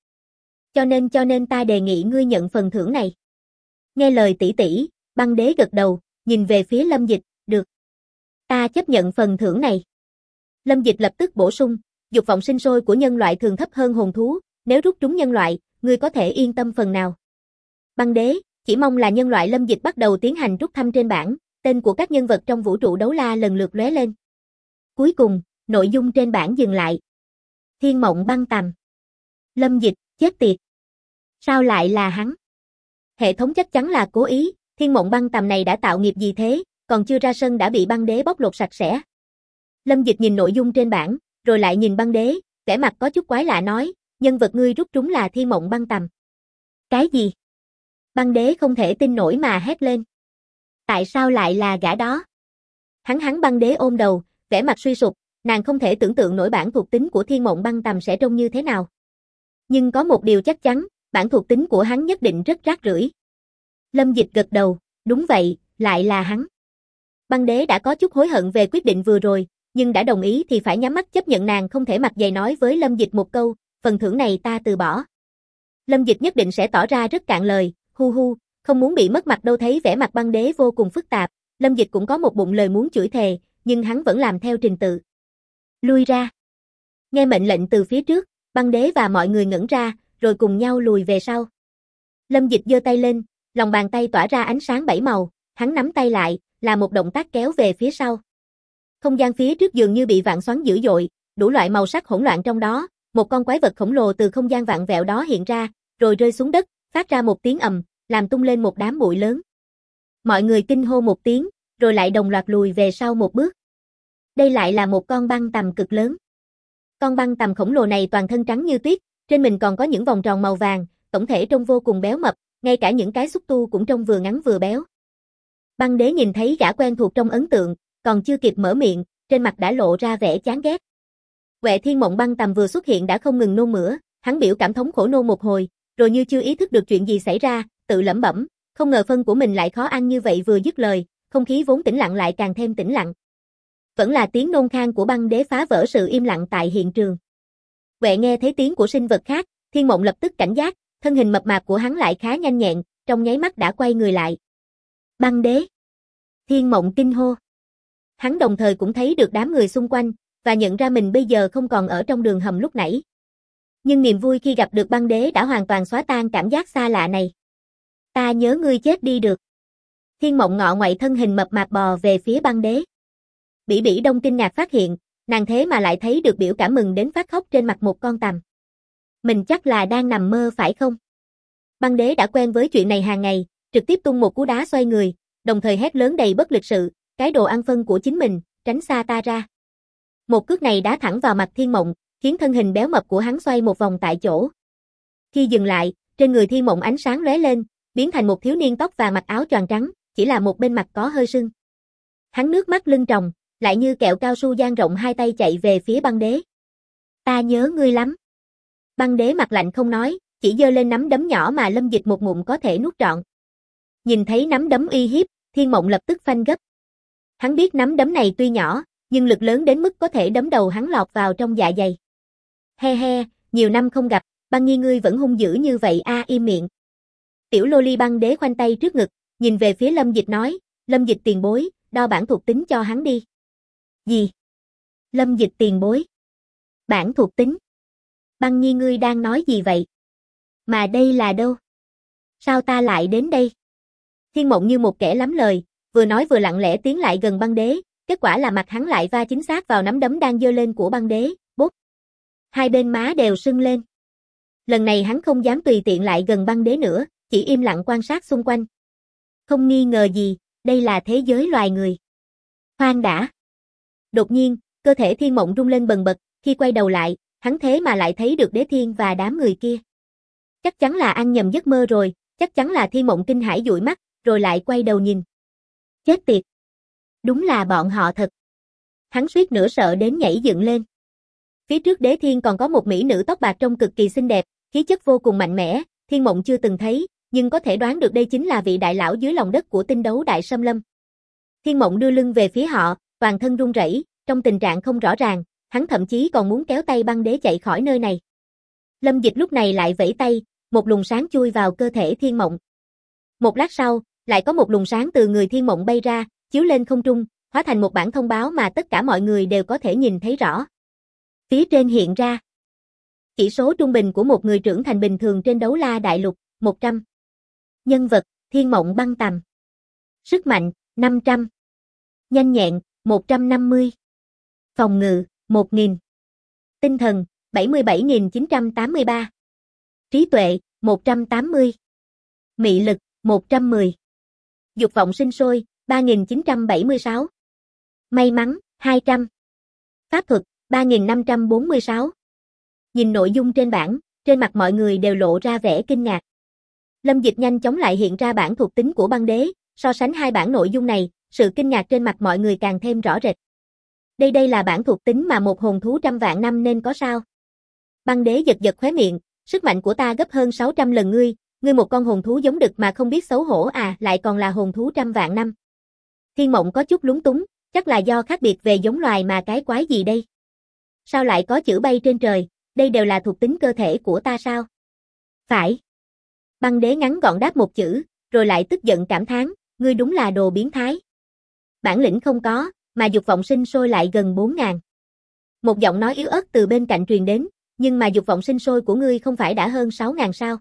Cho nên ta đề nghị ngươi nhận phần thưởng này. Nghe lời tỷ tỷ, băng đế gật đầu, nhìn về phía Lâm Dịch, được. Ta chấp nhận phần thưởng này. Lâm Dịch lập tức bổ sung, dục vọng sinh sôi của nhân loại thường thấp hơn hồn thú, nếu rút trúng nhân loại, ngươi có thể yên tâm phần nào. Băng đế, chỉ mong là nhân loại. Lâm Dịch bắt đầu tiến hành rút thăm trên bảng, tên của các nhân vật trong vũ trụ đấu la lần lượt lóe lên. Cuối cùng, nội dung trên bảng dừng lại. Thiên Mộng Băng Tầm. Lâm Dịch, chết tiệt. Sao lại là hắn? Hệ thống chắc chắn là cố ý, Thiên Mộng Băng Tầm này đã tạo nghiệp gì thế, còn chưa ra sân đã bị băng đế bóc lột sạch sẽ. Lâm Dịch nhìn nội dung trên bảng, rồi lại nhìn băng đế, vẻ mặt có chút quái lạ nói, nhân vật ngươi rút trúng là Thiên Mộng Băng Tầm. Cái gì? Băng đế không thể tin nổi mà hét lên. Tại sao lại là gã đó? Hắn băng đế ôm đầu, vẻ mặt suy sụp, nàng không thể tưởng tượng nổi bản thuộc tính của Thiên Mộng Băng Tầm sẽ trông như thế nào. Nhưng có một điều chắc chắn, bản thuộc tính của hắn nhất định rất rác rưởi. Lâm Dịch gật đầu, đúng vậy, lại là hắn. Băng đế đã có chút hối hận về quyết định vừa rồi, nhưng đã đồng ý thì phải nhắm mắt chấp nhận, nàng không thể mặt dày nói với Lâm Dịch một câu, phần thưởng này ta từ bỏ. Lâm Dịch nhất định sẽ tỏ ra rất cạn lời, hu, không muốn bị mất mặt đâu. Thấy vẻ mặt băng đế vô cùng phức tạp, Lâm Dịch cũng có một bụng lời muốn chửi thề, nhưng hắn vẫn làm theo trình tự. Lui ra. Nghe mệnh lệnh từ phía trước, băng đế và mọi người ngẩn ra, rồi cùng nhau lùi về sau. Lâm Dịch giơ tay lên, lòng bàn tay tỏa ra ánh sáng 7 màu, hắn nắm tay lại, là một động tác kéo về phía sau. Không gian phía trước dường như bị vạn xoắn dữ dội, đủ loại màu sắc hỗn loạn trong đó, một con quái vật khổng lồ từ không gian vạn vẹo đó hiện ra, rồi rơi xuống đất, phát ra một tiếng ầm, làm tung lên một đám bụi lớn. Mọi người kinh hô một tiếng, rồi lại đồng loạt lùi về sau một bước. Đây lại là một con băng tầm cực lớn. Con băng tầm khổng lồ này toàn thân trắng như tuyết, trên mình còn có những vòng tròn màu vàng, tổng thể trông vô cùng béo mập, ngay cả những cái xúc tu cũng trông vừa ngắn vừa béo. Băng đế nhìn thấy gã quen thuộc trong ấn tượng, còn chưa kịp mở miệng, trên mặt đã lộ ra vẻ chán ghét. Quệ Thiên Mộng Băng Tầm vừa xuất hiện đã không ngừng nôn mửa, hắn biểu cảm thống khổ nôn một hồi, rồi như chưa ý thức được chuyện gì xảy ra, tự lẩm bẩm, không ngờ phân của mình lại khó ăn như vậy. Vừa dứt lời, không khí vốn tĩnh lặng lại càng thêm tĩnh lặng. Vẫn là tiếng nôn khan của băng đế phá vỡ sự im lặng tại hiện trường. Quệ nghe thấy tiếng của sinh vật khác, Thiên Mộng lập tức cảnh giác, thân hình mập mạp của hắn lại khá nhanh nhẹn, trong nháy mắt đã quay người lại. Băng đế! Thiên Mộng kinh hô. Hắn đồng thời cũng thấy được đám người xung quanh, và nhận ra mình bây giờ không còn ở trong đường hầm lúc nãy. Nhưng niềm vui khi gặp được băng đế đã hoàn toàn xóa tan cảm giác xa lạ này. Ta nhớ ngươi chết đi được. Thiên Mộng ngọ ngoại thân hình mập mạp bò về phía băng đế. Bỉ Bỉ Đông kinh ngạc phát hiện, nàng thế mà lại thấy được biểu cảm mừng đến phát khóc trên mặt một con tằm. Mình chắc là đang nằm mơ phải không? Băng đế đã quen với chuyện này hàng ngày, trực tiếp tung một cú đá xoay người, đồng thời hét lớn đầy bất lịch sự, cái đồ ăn phân của chính mình, tránh xa ta ra. Một cước này đá thẳng vào mặt Thiên Mộng, khiến thân hình béo mập của hắn xoay một vòng tại chỗ. Khi dừng lại, trên người Thiên Mộng ánh sáng lóe lên, biến thành một thiếu niên tóc và mặc áo choàng trắng, chỉ là một bên mặt có hơi sưng. Hắn nước mắt lưng tròng, lại như kẹo cao su dang rộng hai tay chạy về phía băng đế. Ta nhớ ngươi lắm. Băng đế mặt lạnh không nói, chỉ giơ lên nắm đấm nhỏ mà Lâm Dịch một ngụm có thể nuốt trọn. Nhìn thấy nắm đấm uy hiếp, Thiên Mộng lập tức phanh gấp. Hắn biết nắm đấm này tuy nhỏ, nhưng lực lớn đến mức có thể đấm đầu hắn lọt vào trong dạ dày. He, nhiều năm không gặp, Băng Nhi ngươi vẫn hung dữ như vậy a. Im miệng. Tiểu loli băng đế khoanh tay trước ngực, nhìn về phía Lâm Dịch nói, Lâm Dịch tiền bối, đo bản thuộc tính cho hắn đi. Gì? Lâm Dịch tiền bối. Bản thuộc tính. Băng Nhi ngươi đang nói gì vậy? Mà đây là đâu? Sao ta lại đến đây? Thiên Mộng như một kẻ lắm lời, vừa nói vừa lặng lẽ tiến lại gần băng đế, kết quả là mặt hắn lại va chính xác vào nắm đấm đang giơ lên của băng đế, bốp. Hai bên má đều sưng lên. Lần này hắn không dám tùy tiện lại gần băng đế nữa, chỉ im lặng quan sát xung quanh. Không nghi ngờ gì, đây là thế giới loài người. Khoan đã. Đột nhiên, cơ thể Thiên Mộng rung lên bần bật, khi quay đầu lại, hắn thế mà lại thấy được Đế Thiên và đám người kia. Chắc chắn là ăn nhầm giấc mơ rồi, chắc chắn là Thiên Mộng kinh hãi dụi mắt, rồi lại quay đầu nhìn. Chết tiệt. Đúng là bọn họ thật. Hắn suýt nữa sợ đến nhảy dựng lên. Phía trước Đế Thiên còn có một mỹ nữ tóc bạc trông cực kỳ xinh đẹp, khí chất vô cùng mạnh mẽ, Thiên Mộng chưa từng thấy, nhưng có thể đoán được đây chính là vị đại lão dưới lòng đất của Tinh Đấu Đại Xâm Lâm. Thiên Mộng đưa lưng về phía họ, toàn thân run rẩy, trong tình trạng không rõ ràng, hắn thậm chí còn muốn kéo tay băng đế chạy khỏi nơi này. Lâm Dịch lúc này lại vẫy tay, một luồng sáng chui vào cơ thể Thiên Mộng. Một lát sau, lại có một luồng sáng từ người Thiên Mộng bay ra, chiếu lên không trung, hóa thành một bản thông báo mà tất cả mọi người đều có thể nhìn thấy rõ. Phía trên hiện ra chỉ số trung bình của một người trưởng thành bình thường trên Đấu La Đại Lục, 100. Nhân vật, Thiên Mộng Băng Tầm. Sức mạnh, 500. Nhanh nhẹn, 150. Phòng ngự, 1000. Tinh thần, 77.983. Trí tuệ, 180. Mị lực, 110. Dục vọng sinh sôi, 3976. May mắn, 200. Pháp thuật, 3546. Nhìn nội dung trên bảng, trên mặt mọi người đều lộ ra vẻ kinh ngạc. Lâm Dịch nhanh chóng lại hiện ra bảng thuộc tính của băng đế, so sánh hai bảng nội dung này, sự kinh ngạc trên mặt mọi người càng thêm rõ rệt. Đây là bảng thuộc tính mà một hồn thú trăm vạn năm nên có sao? Băng đế giật giật khóe miệng, sức mạnh của ta gấp hơn 600 lần ngươi một con hồn thú giống đực mà không biết xấu hổ à, lại còn là hồn thú trăm vạn năm. Thiên Mộng có chút lúng túng, chắc là do khác biệt về giống loài mà cái quái gì đây? Sao lại có chữ bay trên trời, đây đều là thuộc tính cơ thể của ta sao? Phải. Băng đế ngắn gọn đáp một chữ, rồi lại tức giận cảm thán, ngươi đúng là đồ biến thái. Bản lĩnh không có, mà dục vọng sinh sôi lại gần 4.000. Một giọng nói yếu ớt từ bên cạnh truyền đến, nhưng mà dục vọng sinh sôi của ngươi không phải đã hơn 6.000 sao?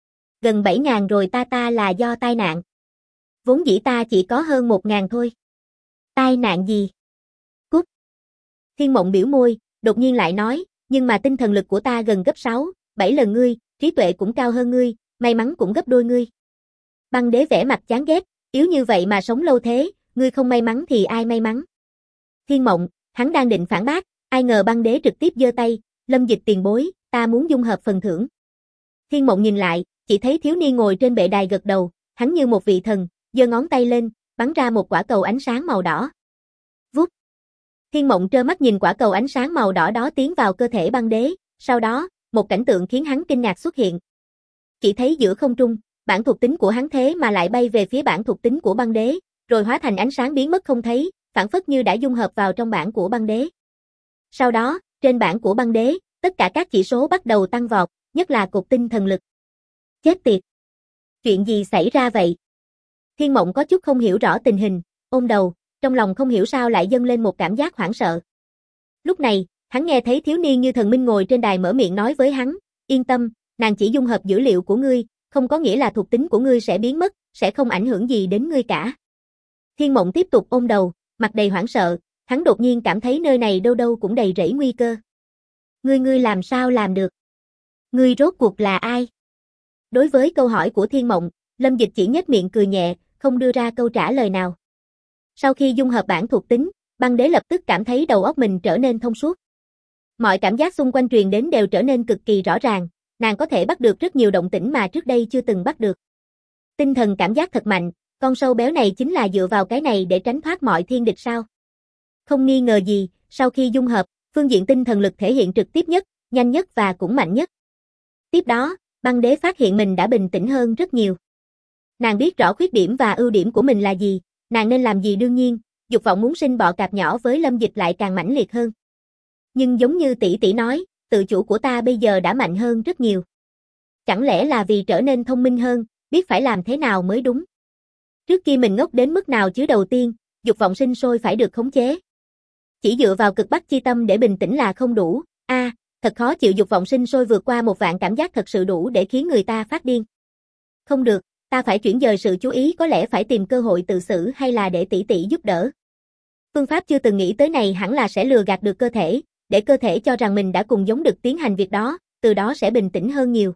Gần 7.000 rồi, ta là do tai nạn. Vốn dĩ ta chỉ có hơn 1.000 thôi. Tai nạn gì? Cút. Thiên Mộng biểu môi, đột nhiên lại nói, nhưng mà tinh thần lực của ta gần gấp 6, 7 lần ngươi, trí tuệ cũng cao hơn ngươi, may mắn cũng gấp đôi ngươi. Băng đế vẻ mặt chán ghét, yếu như vậy mà sống lâu thế, ngươi không may mắn thì ai may mắn? Thiên Mộng, hắn đang định phản bác, ai ngờ băng đế trực tiếp giơ tay, Lâm Dịch tiền bối, ta muốn dung hợp phần thưởng. Thiên Mộng nhìn lại, chỉ thấy thiếu niên ngồi trên bệ đài gật đầu, hắn như một vị thần, giơ ngón tay lên, bắn ra một quả cầu ánh sáng màu đỏ. Vút. Thiên Mộng trơ mắt nhìn quả cầu ánh sáng màu đỏ đó tiến vào cơ thể băng đế, sau đó, một cảnh tượng khiến hắn kinh ngạc xuất hiện. Chỉ thấy giữa không trung, bản thuộc tính của hắn thế mà lại bay về phía bản thuộc tính của băng đế, rồi hóa thành ánh sáng biến mất không thấy, phảng phất như đã dung hợp vào trong bản của băng đế. Sau đó, trên bản của băng đế, tất cả các chỉ số bắt đầu tăng vọt, nhất là cục tinh thần lực. Chết tiệt! Chuyện gì xảy ra vậy? Thiên Mộng có chút không hiểu rõ tình hình, ôm đầu, trong lòng không hiểu sao lại dâng lên một cảm giác hoảng sợ. Lúc này, hắn nghe thấy thiếu niên như thần minh ngồi trên đài mở miệng nói với hắn, yên tâm, nàng chỉ dung hợp dữ liệu của ngươi, không có nghĩa là thuộc tính của ngươi sẽ biến mất, sẽ không ảnh hưởng gì đến ngươi cả. Thiên Mộng tiếp tục ôm đầu, mặt đầy hoảng sợ, hắn đột nhiên cảm thấy nơi này đâu đâu cũng đầy rẫy nguy cơ. Ngươi làm sao làm được? Ngươi rốt cuộc là ai? Đối với câu hỏi của Thiên Mộng, Lâm Dịch chỉ nhếch miệng cười nhẹ, không đưa ra câu trả lời nào. Sau khi dung hợp bản thuộc tính, băng đế lập tức cảm thấy đầu óc mình trở nên thông suốt. Mọi cảm giác xung quanh truyền đến đều trở nên cực kỳ rõ ràng, nàng có thể bắt được rất nhiều động tĩnh mà trước đây chưa từng bắt được. Tinh thần cảm giác thật mạnh, con sâu béo này chính là dựa vào cái này để tránh thoát mọi thiên địch sao? Không nghi ngờ gì, sau khi dung hợp, phương diện tinh thần lực thể hiện trực tiếp nhất, nhanh nhất và cũng mạnh nhất. Tiếp đó, băng đế phát hiện mình đã bình tĩnh hơn rất nhiều. Nàng biết rõ khuyết điểm và ưu điểm của mình là gì, nàng nên làm gì đương nhiên, dục vọng muốn sinh bọ cạp nhỏ với Lâm Dịch lại càng mãnh liệt hơn. Nhưng giống như tỷ tỷ nói, tự chủ của ta bây giờ đã mạnh hơn rất nhiều. Chẳng lẽ là vì trở nên thông minh hơn, biết phải làm thế nào mới đúng. Trước kia mình ngốc đến mức nào chứ, đầu tiên, dục vọng sinh sôi phải được khống chế. Chỉ dựa vào cực bắc chi tâm để bình tĩnh là không đủ, thật khó chịu, dục vọng sinh sôi vượt qua 1.000 cảm giác thật sự đủ để khiến người ta phát điên. Không được, ta phải chuyển dời sự chú ý, có lẽ phải tìm cơ hội tự xử hay là để tỷ tỷ giúp đỡ. Phương pháp chưa từng nghĩ tới này hẳn là sẽ lừa gạt được cơ thể, để cơ thể cho rằng mình đã cùng giống đực tiến hành việc đó, từ đó sẽ bình tĩnh hơn nhiều.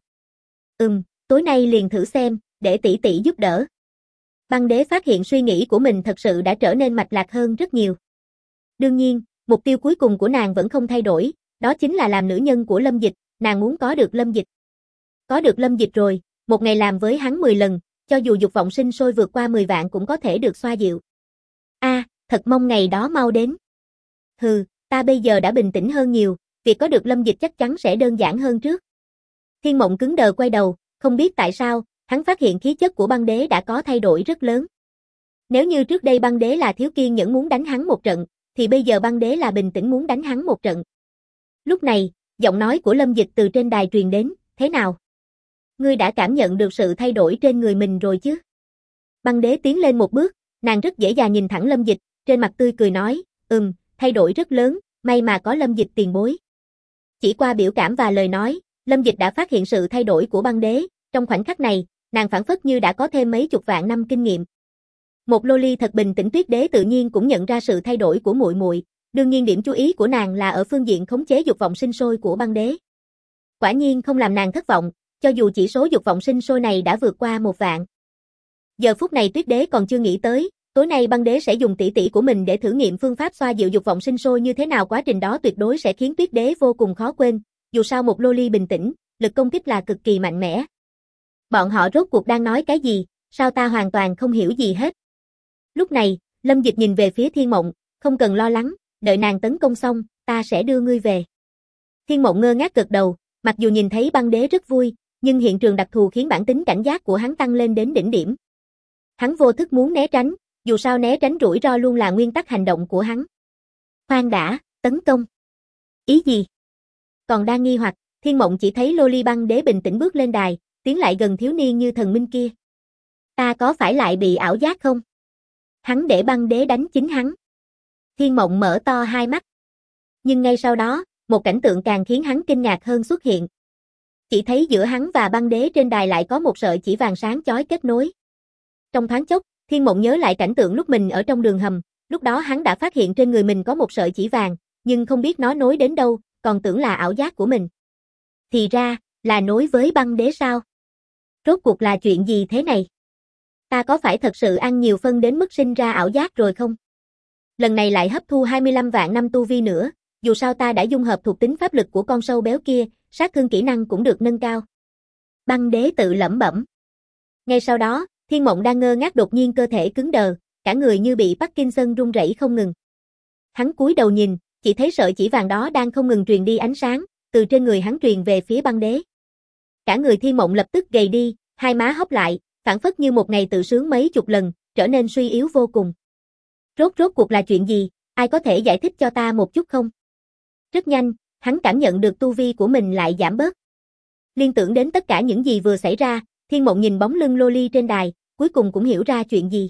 Tối nay liền thử xem, để tỷ tỷ giúp đỡ. Băng đế phát hiện suy nghĩ của mình thật sự đã trở nên mạch lạc hơn rất nhiều. Đương nhiên, mục tiêu cuối cùng của nàng vẫn không thay đổi, đó chính là làm nữ nhân của Lâm Dịch, nàng muốn có được Lâm Dịch. Có được Lâm Dịch rồi, một ngày làm với hắn 10 lần, cho dù dục vọng sinh sôi vượt qua 10 vạn cũng có thể được xoa dịu. Thật mong ngày đó mau đến. Ta bây giờ đã bình tĩnh hơn nhiều, việc có được Lâm Dịch chắc chắn sẽ đơn giản hơn trước. Thiên Mộng cứng đờ quay đầu, không biết tại sao, hắn phát hiện khí chất của băng đế đã có thay đổi rất lớn. Nếu như trước đây băng đế là thiếu kiên nhẫn muốn đánh hắn một trận, thì bây giờ băng đế là bình tĩnh muốn đánh hắn một trận. Lúc này, giọng nói của Lâm Dịch từ trên đài truyền đến, thế nào? Ngươi đã cảm nhận được sự thay đổi trên người mình rồi chứ? Băng đế tiến lên một bước, nàng rất dễ dàng nhìn thẳng Lâm Dịch, trên mặt tươi cười nói, thay đổi rất lớn, may mà có Lâm Dịch tiền bối. Chỉ qua biểu cảm và lời nói, Lâm Dịch đã phát hiện sự thay đổi của băng đế, trong khoảnh khắc này, nàng phảng phất như đã có thêm mấy chục vạn năm kinh nghiệm. Một loli thật bình tĩnh Tuyết Đế tự nhiên cũng nhận ra sự thay đổi của muội muội, đương nhiên điểm chú ý của nàng là ở phương diện khống chế dục vọng sinh sôi của băng đế. Quả nhiên không làm nàng thất vọng, cho dù chỉ số dục vọng sinh sôi này đã vượt qua 1 vạn. Giờ phút này Tuyết Đế còn chưa nghĩ tới, Tối nay băng đế sẽ dùng tỷ tỷ của mình để thử nghiệm phương pháp xoa dịu dục vọng sinh sôi như thế nào, quá trình đó tuyệt đối sẽ khiến tuyết đế vô cùng khó quên, dù sao một loli bình tĩnh, lực công kích là cực kỳ mạnh mẽ. Bọn họ rốt cuộc đang nói cái gì, sao ta hoàn toàn không hiểu gì hết. Lúc này, Lâm Dịch nhìn về phía Thiên Mộng, không cần lo lắng, đợi nàng tấn công xong, ta sẽ đưa ngươi về. Thiên Mộng ngơ ngác gật đầu, mặc dù nhìn thấy băng đế rất vui, nhưng hiện trường đặc thù khiến bản tính cảnh giác của hắn tăng lên đến đỉnh điểm. Hắn vô thức muốn né tránh, dù sao né tránh rủi ro luôn là nguyên tắc hành động của hắn. Khoan đã, tấn công. Ý gì? Còn đang nghi hoặc, Thiên Mộng chỉ thấy Loli băng đế bình tĩnh bước lên đài, tiến lại gần thiếu niên như thần minh kia. Ta có phải lại bị ảo giác không? Hắn để băng đế đánh chính hắn. Thiên Mộng mở to hai mắt. Nhưng ngay sau đó, một cảnh tượng càng khiến hắn kinh ngạc hơn xuất hiện. Chỉ thấy giữa hắn và băng đế trên đài lại có một sợi chỉ vàng sáng chói kết nối. Trong thoáng chốc, Thiên Mộng nhớ lại cảnh tượng lúc mình ở trong đường hầm, lúc đó hắn đã phát hiện trên người mình có một sợi chỉ vàng, nhưng không biết nó nối đến đâu, còn tưởng là ảo giác của mình. Thì ra, là nối với băng đế sao? Rốt cuộc là chuyện gì thế này? Ta có phải thật sự ăn nhiều phân đến mức sinh ra ảo giác rồi không? Lần này lại hấp thu 25 vạn năm tu vi nữa, dù sao ta đã dung hợp thuộc tính pháp lực của con sâu béo kia, sát thương kỹ năng cũng được nâng cao. Băng đế tự lẩm bẩm. Ngay sau đó, Thiên Mộng đang ngơ ngác đột nhiên cơ thể cứng đờ, cả người như bị Parkinson run rẩy không ngừng. Hắn cúi đầu nhìn, chỉ thấy sợi chỉ vàng đó đang không ngừng truyền đi ánh sáng, từ trên người hắn truyền về phía băng đế. Cả người Thiên Mộng lập tức gầy đi, hai má hốc lại, phảng phất như một ngày tự sướng mấy chục lần, trở nên suy yếu vô cùng. Rốt cuộc là chuyện gì, ai có thể giải thích cho ta một chút không? Rất nhanh, hắn cảm nhận được tu vi của mình lại giảm bớt. Liên tưởng đến tất cả những gì vừa xảy ra, Thiên Mộng nhìn bóng lưng Loli trên đài, cuối cùng cũng hiểu ra chuyện gì.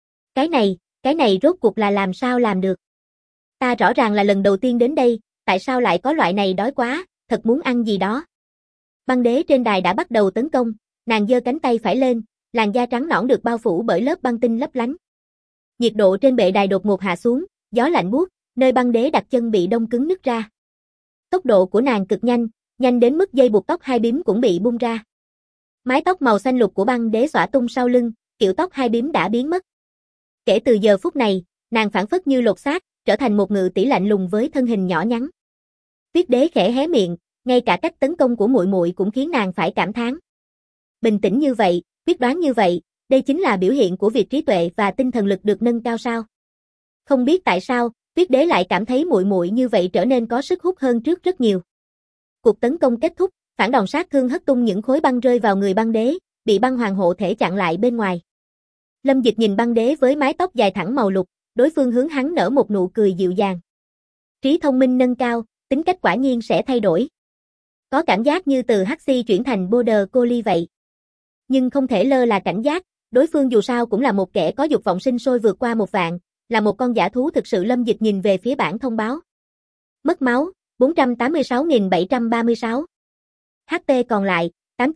Cái này rốt cuộc là làm sao làm được? Ta rõ ràng là lần đầu tiên đến đây, tại sao lại có loại này, đói quá, thật muốn ăn gì đó. Băng đế trên đài đã bắt đầu tấn công, nàng giơ cánh tay phải lên, làn da trắng nõn được bao phủ bởi lớp băng tinh lấp lánh. Nhiệt độ trên bệ đài đột ngột hạ xuống, gió lạnh buốt, nơi băng đế đặt chân bị đông cứng nứt ra. Tốc độ của nàng cực nhanh, nhanh đến mức dây buộc tóc hai bím cũng bị bung ra. Mái tóc màu xanh lục của băng đế xõa tung sau lưng, kiểu tóc hai bím đã biến mất. Kể từ giờ phút này, nàng phảng phất như lột xác, trở thành một ngự tỷ lạnh lùng với thân hình nhỏ nhắn. Tuyết đế khẽ hé miệng, ngay cả cách tấn công của muội muội cũng khiến nàng phải cảm thán. Bình tĩnh như vậy, quyết đoán như vậy, đây chính là biểu hiện của việc trí tuệ và tinh thần lực được nâng cao sao? Không biết tại sao, Tuyết đế lại cảm thấy muội muội như vậy trở nên có sức hút hơn trước rất nhiều. Cuộc tấn công kết thúc, phản đòn sát thương hất tung những khối băng rơi vào người băng đế, bị băng hoàng hộ thể chặn lại bên ngoài. Lâm Dịch nhìn băng đế với mái tóc dài thẳng màu lục, đối phương hướng hắn nở một nụ cười dịu dàng. Trí thông minh nâng cao, tính cách quả nhiên sẽ thay đổi. Có cảm giác như từ Haxi chuyển thành Border Collie vậy. Nhưng không thể lơ là cảnh giác, đối phương dù sao cũng là một kẻ có dục vọng sinh sôi vượt qua 1 vạn, là một con dã thú thực sự. Lâm Dịch nhìn về phía bảng thông báo. Mất máu, 486.736. HP còn lại,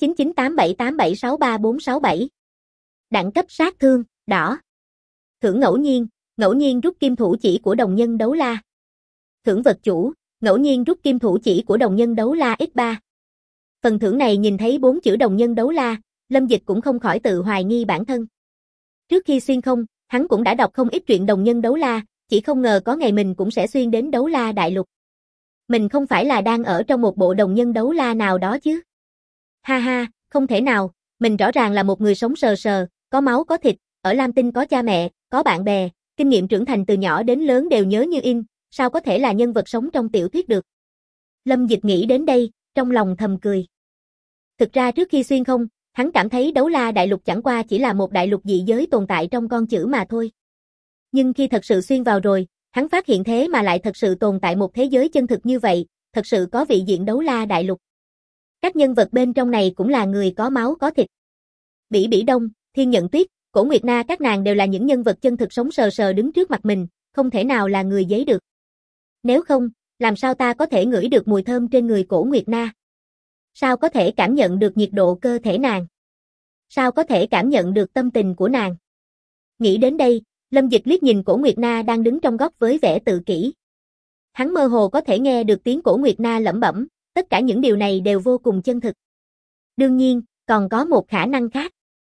899878763467. Đẳng cấp sát thương, đỏ. Thưởng ngẫu nhiên rút kim thủ chỉ của đồng nhân đấu la. Thưởng vật chủ, ngẫu nhiên rút kim thủ chỉ của đồng nhân đấu la X3. Phần thưởng này nhìn thấy 4 chữ đồng nhân đấu la, Lâm Dịch cũng không khỏi tự hoài nghi bản thân. Trước khi xuyên không, hắn cũng đã đọc không ít truyện đồng nhân đấu la, chỉ không ngờ có ngày mình cũng sẽ xuyên đến đấu la đại lục. Mình không phải là đang ở trong một bộ đồng nhân đấu la nào đó chứ? Ha ha, không thể nào, mình rõ ràng là một người sống sờ sờ, có máu có thịt, ở Lam Tinh có cha mẹ, có bạn bè, kinh nghiệm trưởng thành từ nhỏ đến lớn đều nhớ như in, sao có thể là nhân vật sống trong tiểu thuyết được? Lâm Dịch nghĩ đến đây, trong lòng thầm cười. Thực ra trước khi xuyên không, hắn cảm thấy đấu la đại lục chẳng qua chỉ là một đại lục dị giới tồn tại trong con chữ mà thôi. Nhưng khi thật sự xuyên vào rồi, hắn phát hiện thế mà lại thật sự tồn tại một thế giới chân thực như vậy, thật sự có vị diện đấu la đại lục. Các nhân vật bên trong này cũng là người có máu có thịt. Bỉ Bỉ Đông, Thiên Nhận Tuyết, Cổ Nguyệt Na, các nàng đều là những nhân vật chân thực sống sờ sờ đứng trước mặt mình, không thể nào là người giấy được. Nếu không, làm sao ta có thể ngửi được mùi thơm trên người Cổ Nguyệt Na? Sao có thể cảm nhận được nhiệt độ cơ thể nàng? Sao có thể cảm nhận được tâm tình của nàng? Nghĩ đến đây, Lâm Dịch liếc nhìn Cổ Nguyệt Na đang đứng trong góc với vẻ tự kỷ. Hắn mơ hồ có thể nghe được tiếng Cổ Nguyệt Na lẩm bẩm, tất cả những điều này đều vô cùng chân thực. Đương nhiên, còn có một khả năng khác.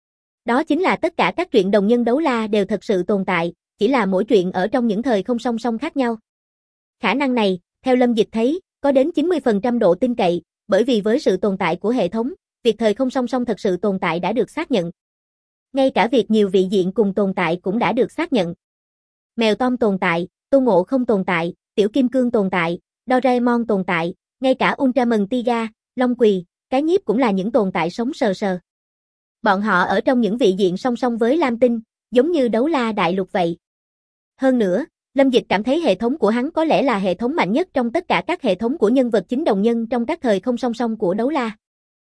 Đó chính là tất cả các truyện đồng nhân đấu la đều thật sự tồn tại, chỉ là mỗi truyện ở trong những thời không song song khác nhau. Khả năng này, theo Lâm Dịch thấy, có đến 90% độ tin cậy, bởi vì với sự tồn tại của hệ thống, việc thời không song song thật sự tồn tại đã được xác nhận. Ngay cả việc nhiều vị diện cùng tồn tại cũng đã được xác nhận. Mèo Tom tồn tại, Tôn Ngộ không tồn tại, Tiểu Kim Cương tồn tại, Doraemon tồn tại, ngay cả Ultraman Tiga, Long Quỳ, Cái Nhiếp cũng là những tồn tại sống sờ sờ. Bọn họ ở trong những vị diện song song với Lam Tinh, giống như đấu la đại lục vậy. Hơn nữa, Lâm Dịch cảm thấy hệ thống của hắn có lẽ là hệ thống mạnh nhất trong tất cả các hệ thống của nhân vật chính đồng nhân trong các thời không song song của đấu la.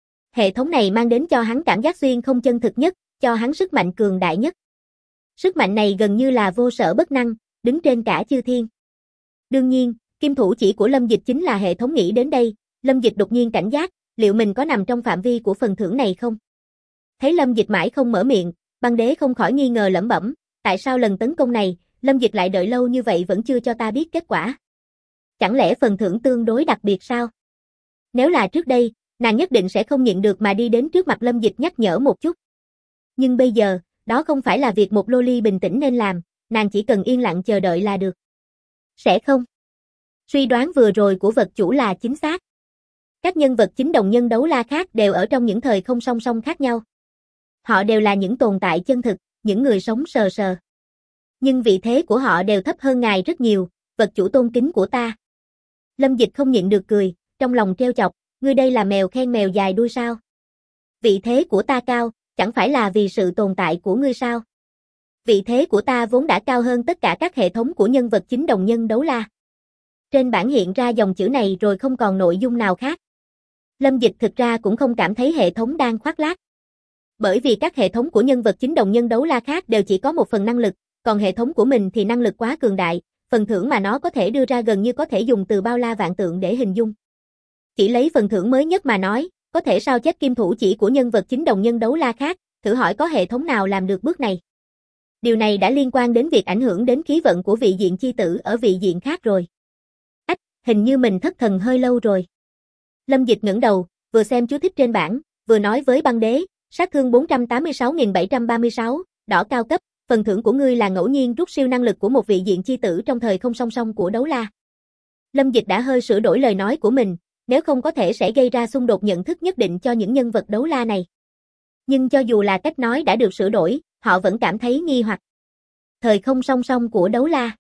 Hệ thống này mang đến cho hắn cảm giác xuyên không chân thực nhất, cho hắn sức mạnh cường đại nhất. Sức mạnh này gần như là vô sở bất năng, đứng trên cả chư thiên. Đương nhiên, kim thủ chỉ của Lâm Dịch chính là hệ thống nghĩ đến đây, Lâm Dịch đột nhiên cảnh giác, liệu mình có nằm trong phạm vi của phần thưởng này không? Thấy Lâm Dịch mãi không mở miệng, Băng Đế không khỏi nghi ngờ lẩm bẩm, tại sao lần tấn công này, Lâm Dịch lại đợi lâu như vậy vẫn chưa cho ta biết kết quả? Chẳng lẽ phần thưởng tương đối đặc biệt sao? Nếu là trước đây, nàng nhất định sẽ không nhịn được mà đi đến trước mặt Lâm Dịch nhắc nhở một chút. Nhưng bây giờ, đó không phải là việc một loli bình tĩnh nên làm, nàng chỉ cần yên lặng chờ đợi là được. Sẽ không? Suy đoán vừa rồi của vật chủ là chính xác. Các nhân vật chính đồng nhân đấu la khác đều ở trong những thời không song song khác nhau. Họ đều là những tồn tại chân thực, những người sống sờ sờ. Nhưng vị thế của họ đều thấp hơn ngài rất nhiều, vật chủ tôn kính của ta. Lâm Dịch không nhịn được cười, trong lòng trêu chọc, ngươi đây là mèo khen mèo dài đuôi sao? Vị thế của ta cao, chẳng phải là vì sự tồn tại của ngươi sao? Vị thế của ta vốn đã cao hơn tất cả các hệ thống của nhân vật chính đồng nhân đấu la. Trên bảng hiện ra dòng chữ này rồi không còn nội dung nào khác. Lâm Dịch thực ra cũng không cảm thấy hệ thống đang khoác lác. Bởi vì các hệ thống của nhân vật chính đồng nhân đấu la khác đều chỉ có một phần năng lực, còn hệ thống của mình thì năng lực quá cường đại, phần thưởng mà nó có thể đưa ra gần như có thể dùng từ bao la vạn tượng để hình dung. Chỉ lấy phần thưởng mới nhất mà nói, có thể sao chép kim thủ chỉ của nhân vật chính đồng nhân đấu la khác, thử hỏi có hệ thống nào làm được bước này. Điều này đã liên quan đến việc ảnh hưởng đến khí vận của vị diện chi tử ở vị diện khác rồi. Ách, hình như mình thất thần hơi lâu rồi. Lâm Dịch ngẩng đầu, vừa xem chú thích trên bảng, vừa nói với Băng Đế, sát thương 486.736, đỏ cao cấp, phần thưởng của ngươi là ngẫu nhiên rút siêu năng lực của một vị diện chi tử trong thời không song song của đấu la. Lâm Dịch đã hơi sửa đổi lời nói của mình, nếu không có thể sẽ gây ra xung đột nhận thức nhất định cho những nhân vật đấu la này. Nhưng cho dù là cách nói đã được sửa đổi, họ vẫn cảm thấy nghi hoặc. Thời không song song của đấu la.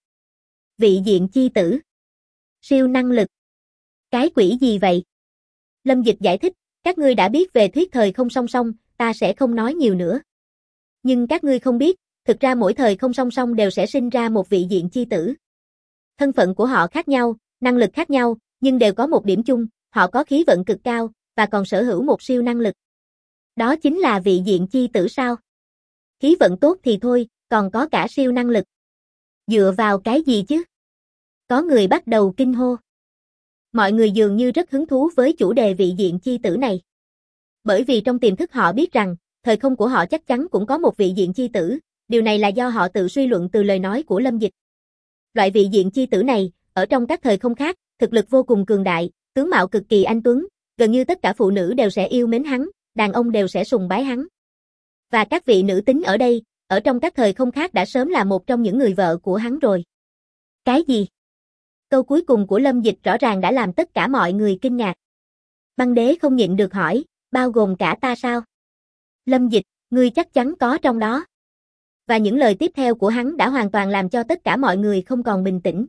Vị diện chi tử. Siêu năng lực. Cái quỷ gì vậy? Lâm Dịch giải thích, các ngươi đã biết về thuyết thời không song song, ta sẽ không nói nhiều nữa. Nhưng các ngươi không biết, thực ra mỗi thời không song song đều sẽ sinh ra một vị diện chi tử. Thân phận của họ khác nhau, năng lực khác nhau, nhưng đều có một điểm chung, họ có khí vận cực cao, và còn sở hữu một siêu năng lực. Đó chính là vị diện chi tử sao? Khí vận tốt thì thôi, còn có cả siêu năng lực. Dựa vào cái gì chứ? Có người bắt đầu kinh hô. Mọi người dường như rất hứng thú với chủ đề vị diện chi tử này. Bởi vì trong tiềm thức họ biết rằng, thời không của họ chắc chắn cũng có một vị diện chi tử, điều này là do họ tự suy luận từ lời nói của Lâm Dịch. Loại vị diện chi tử này, ở trong các thời không khác, thực lực vô cùng cường đại, tướng mạo cực kỳ anh tuấn, gần như tất cả phụ nữ đều sẽ yêu mến hắn, đàn ông đều sẽ sùng bái hắn. Và các vị nữ tính ở đây, ở trong các thời không khác đã sớm là một trong những người vợ của hắn rồi. Cái gì? Câu cuối cùng của Lâm Dịch rõ ràng đã làm tất cả mọi người kinh ngạc. Băng Đế không nhịn được hỏi, bao gồm cả ta sao? Lâm Dịch, ngươi chắc chắn có trong đó. Và những lời tiếp theo của hắn đã hoàn toàn làm cho tất cả mọi người không còn bình tĩnh.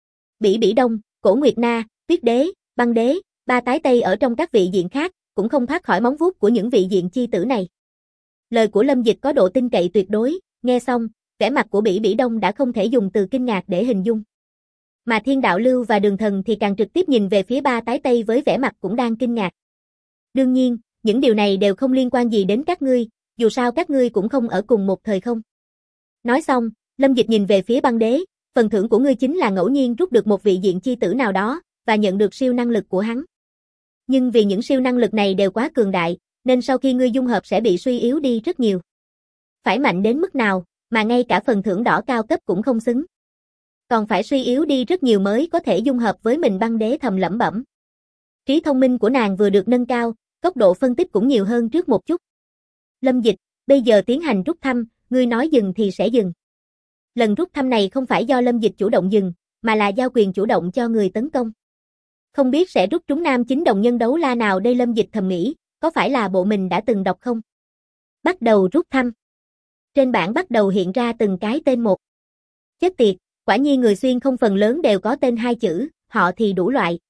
Bỉ Bỉ Đông, Cổ Nguyệt Na, Tuyết Đế, Băng Đế, ba tái Tây ở trong các vị diện khác, cũng không thoát khỏi móng vuốt của những vị diện chi tử này. Lời của Lâm Dịch có độ tin cậy tuyệt đối, nghe xong, vẻ mặt của Bỉ Bỉ Đông đã không thể dùng từ kinh ngạc để hình dung. Mà Thiên Đạo Lưu và Đường Thần thì càng trực tiếp nhìn về phía ba tái Tây với vẻ mặt cũng đang kinh ngạc. Đương nhiên, những điều này đều không liên quan gì đến các ngươi, dù sao các ngươi cũng không ở cùng một thời không. Nói xong, Lâm Dịch nhìn về phía Băng Đế, phần thưởng của ngươi chính là ngẫu nhiên rút được một vị diện chi tử nào đó, và nhận được siêu năng lực của hắn. Nhưng vì những siêu năng lực này đều quá cường đại, nên sau khi ngươi dung hợp sẽ bị suy yếu đi rất nhiều. Phải mạnh đến mức nào, mà ngay cả phần thưởng đỏ cao cấp cũng không xứng. Còn phải suy yếu đi rất nhiều mới có thể dung hợp với mình. Băng Đế thầm lẩm bẩm. Trí thông minh của nàng vừa được nâng cao, góc độ phân tích cũng nhiều hơn trước một chút. Lâm Dịch, Bây giờ tiến hành rút thăm, ngươi nói dừng thì sẽ dừng. Lần rút thăm này không phải do Lâm Dịch chủ động dừng, mà là giao quyền chủ động cho người tấn công. Không biết sẽ rút trúng nam chính đồng nhân đấu la nào đây, Lâm Dịch thầm nghĩ, có phải là bộ mình đã từng đọc không? Bắt đầu rút thăm. Trên bảng bắt đầu hiện ra từng cái tên một. Chết tiệt, quả nhiên người xuyên không phần lớn đều có tên 2 chữ, họ thì đủ loại.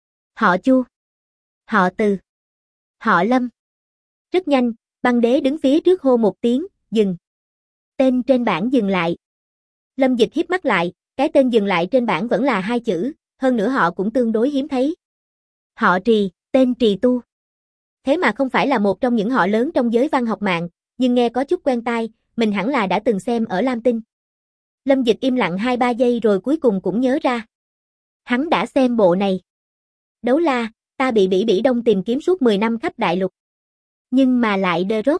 Họ Chu, họ Từ, họ Lâm. Rất nhanh, băng đế đứng phía trước hô một tiếng, dừng. Tên trên bảng dừng lại. Lâm Dịch híp mắt lại, cái tên dừng lại trên bảng vẫn là 2 chữ, hơn nữa họ cũng tương đối hiếm thấy. Họ Trì, tên Trì Tu. Thế mà không phải là một trong những họ lớn trong giới văn học mạng, nhưng nghe có chút quen tai, mình hẳn là đã từng xem ở Lam Tinh. Lâm Dịch im lặng 2-3 giây rồi cuối cùng cũng nhớ ra. Hắn đã xem bộ này. Đấu la, ta bị Bỉ Đông tìm kiếm suốt 10 năm khắp đại lục. Nhưng mà lại đơ rốt.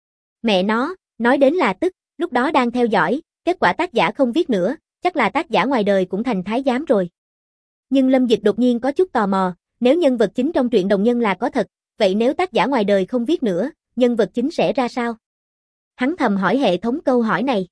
Mẹ nó, nói đến là tức, lúc đó đang theo dõi, kết quả tác giả không viết nữa, chắc là tác giả ngoài đời cũng thành thái giám rồi. Nhưng Lâm Dịch đột nhiên có chút tò mò, nếu nhân vật chính trong truyện đồng nhân là có thật, vậy nếu tác giả ngoài đời không viết nữa, nhân vật chính sẽ ra sao? Hắn thầm hỏi hệ thống câu hỏi này.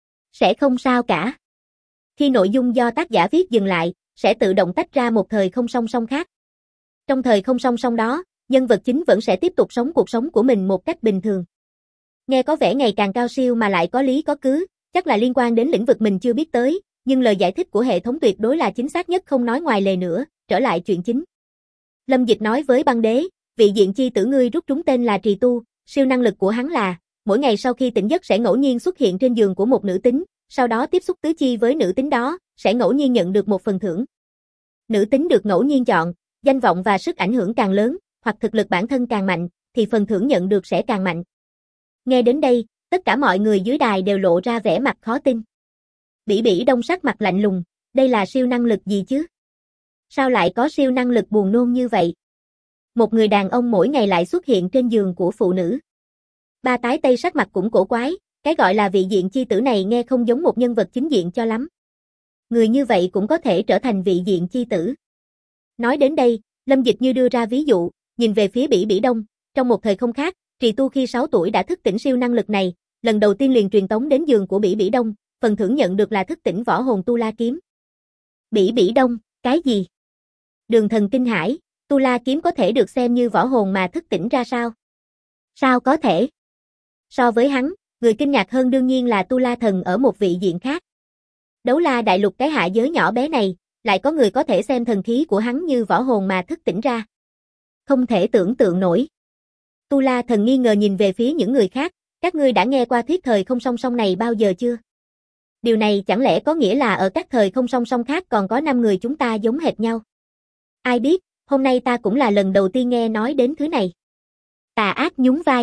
Sẽ không sao cả. Khi nội dung do tác giả viết dừng lại, sẽ tự động tách ra một thời không song song khác. Trong thời không song song đó, nhân vật chính vẫn sẽ tiếp tục sống cuộc sống của mình một cách bình thường. Nghe có vẻ ngày càng cao siêu mà lại có lý có cứ, chắc là liên quan đến lĩnh vực mình chưa biết tới, nhưng lời giải thích của hệ thống tuyệt đối là chính xác nhất, không nói ngoài lề nữa, trở lại chuyện chính. Lâm Dịch nói với băng đế, vị diện chi tử ngươi rút trúng tên là Trì Tu, siêu năng lực của hắn là, mỗi ngày sau khi tỉnh giấc sẽ ngẫu nhiên xuất hiện trên giường của một nữ tính, sau đó tiếp xúc tứ chi với nữ tính đó, sẽ ngẫu nhiên nhận được một phần thưởng. Nữ tính được ngẫu nhiên chọn, danh vọng và sức ảnh hưởng càng lớn, hoặc thực lực bản thân càng mạnh, thì phần thưởng nhận được sẽ càng mạnh. Nghe đến đây, tất cả mọi người dưới đài đều lộ ra vẻ mặt khó tin. Bỉ Đông sắc mặt lạnh lùng, đây là siêu năng lực gì chứ? Sao lại có siêu năng lực buồn nôn như vậy? Một người đàn ông mỗi ngày lại xuất hiện trên giường của phụ nữ. Ba tái tây sắc mặt cũng cổ quái, cái gọi là vị diện chi tử này nghe không giống một nhân vật chính diện cho lắm. Người như vậy cũng có thể trở thành vị diện chi tử. Nói đến đây, Lâm Dịch như đưa ra ví dụ, nhìn về phía Bỉ Đông, trong một thời không khác, Trì Tu khi 6 tuổi đã thức tỉnh siêu năng lực này, lần đầu tiên liền truyền tống đến giường của Bỉ Đông, phần thưởng nhận được là thức tỉnh võ hồn Tu La Kiếm. Bỉ Đông, cái gì? Đường Thần kinh hãi, Tu La Kiếm có thể được xem như võ hồn mà thức tỉnh ra sao? Sao có thể? So với hắn, người kinh ngạc hơn đương nhiên là Tu La Thần ở một vị diện khác. Đấu la đại lục cái hạ giới nhỏ bé này, lại có người có thể xem thần khí của hắn như võ hồn mà thức tỉnh ra. Không thể tưởng tượng nổi. Tu La Thần nghi ngờ nhìn về phía những người khác, các ngươi đã nghe qua thuyết thời không song song này bao giờ chưa? Điều này chẳng lẽ có nghĩa là ở các thời không song song khác còn có 5 người chúng ta giống hệt nhau? Ai biết, hôm nay ta cũng là lần đầu tiên nghe nói đến thứ này. Tà ác nhún vai.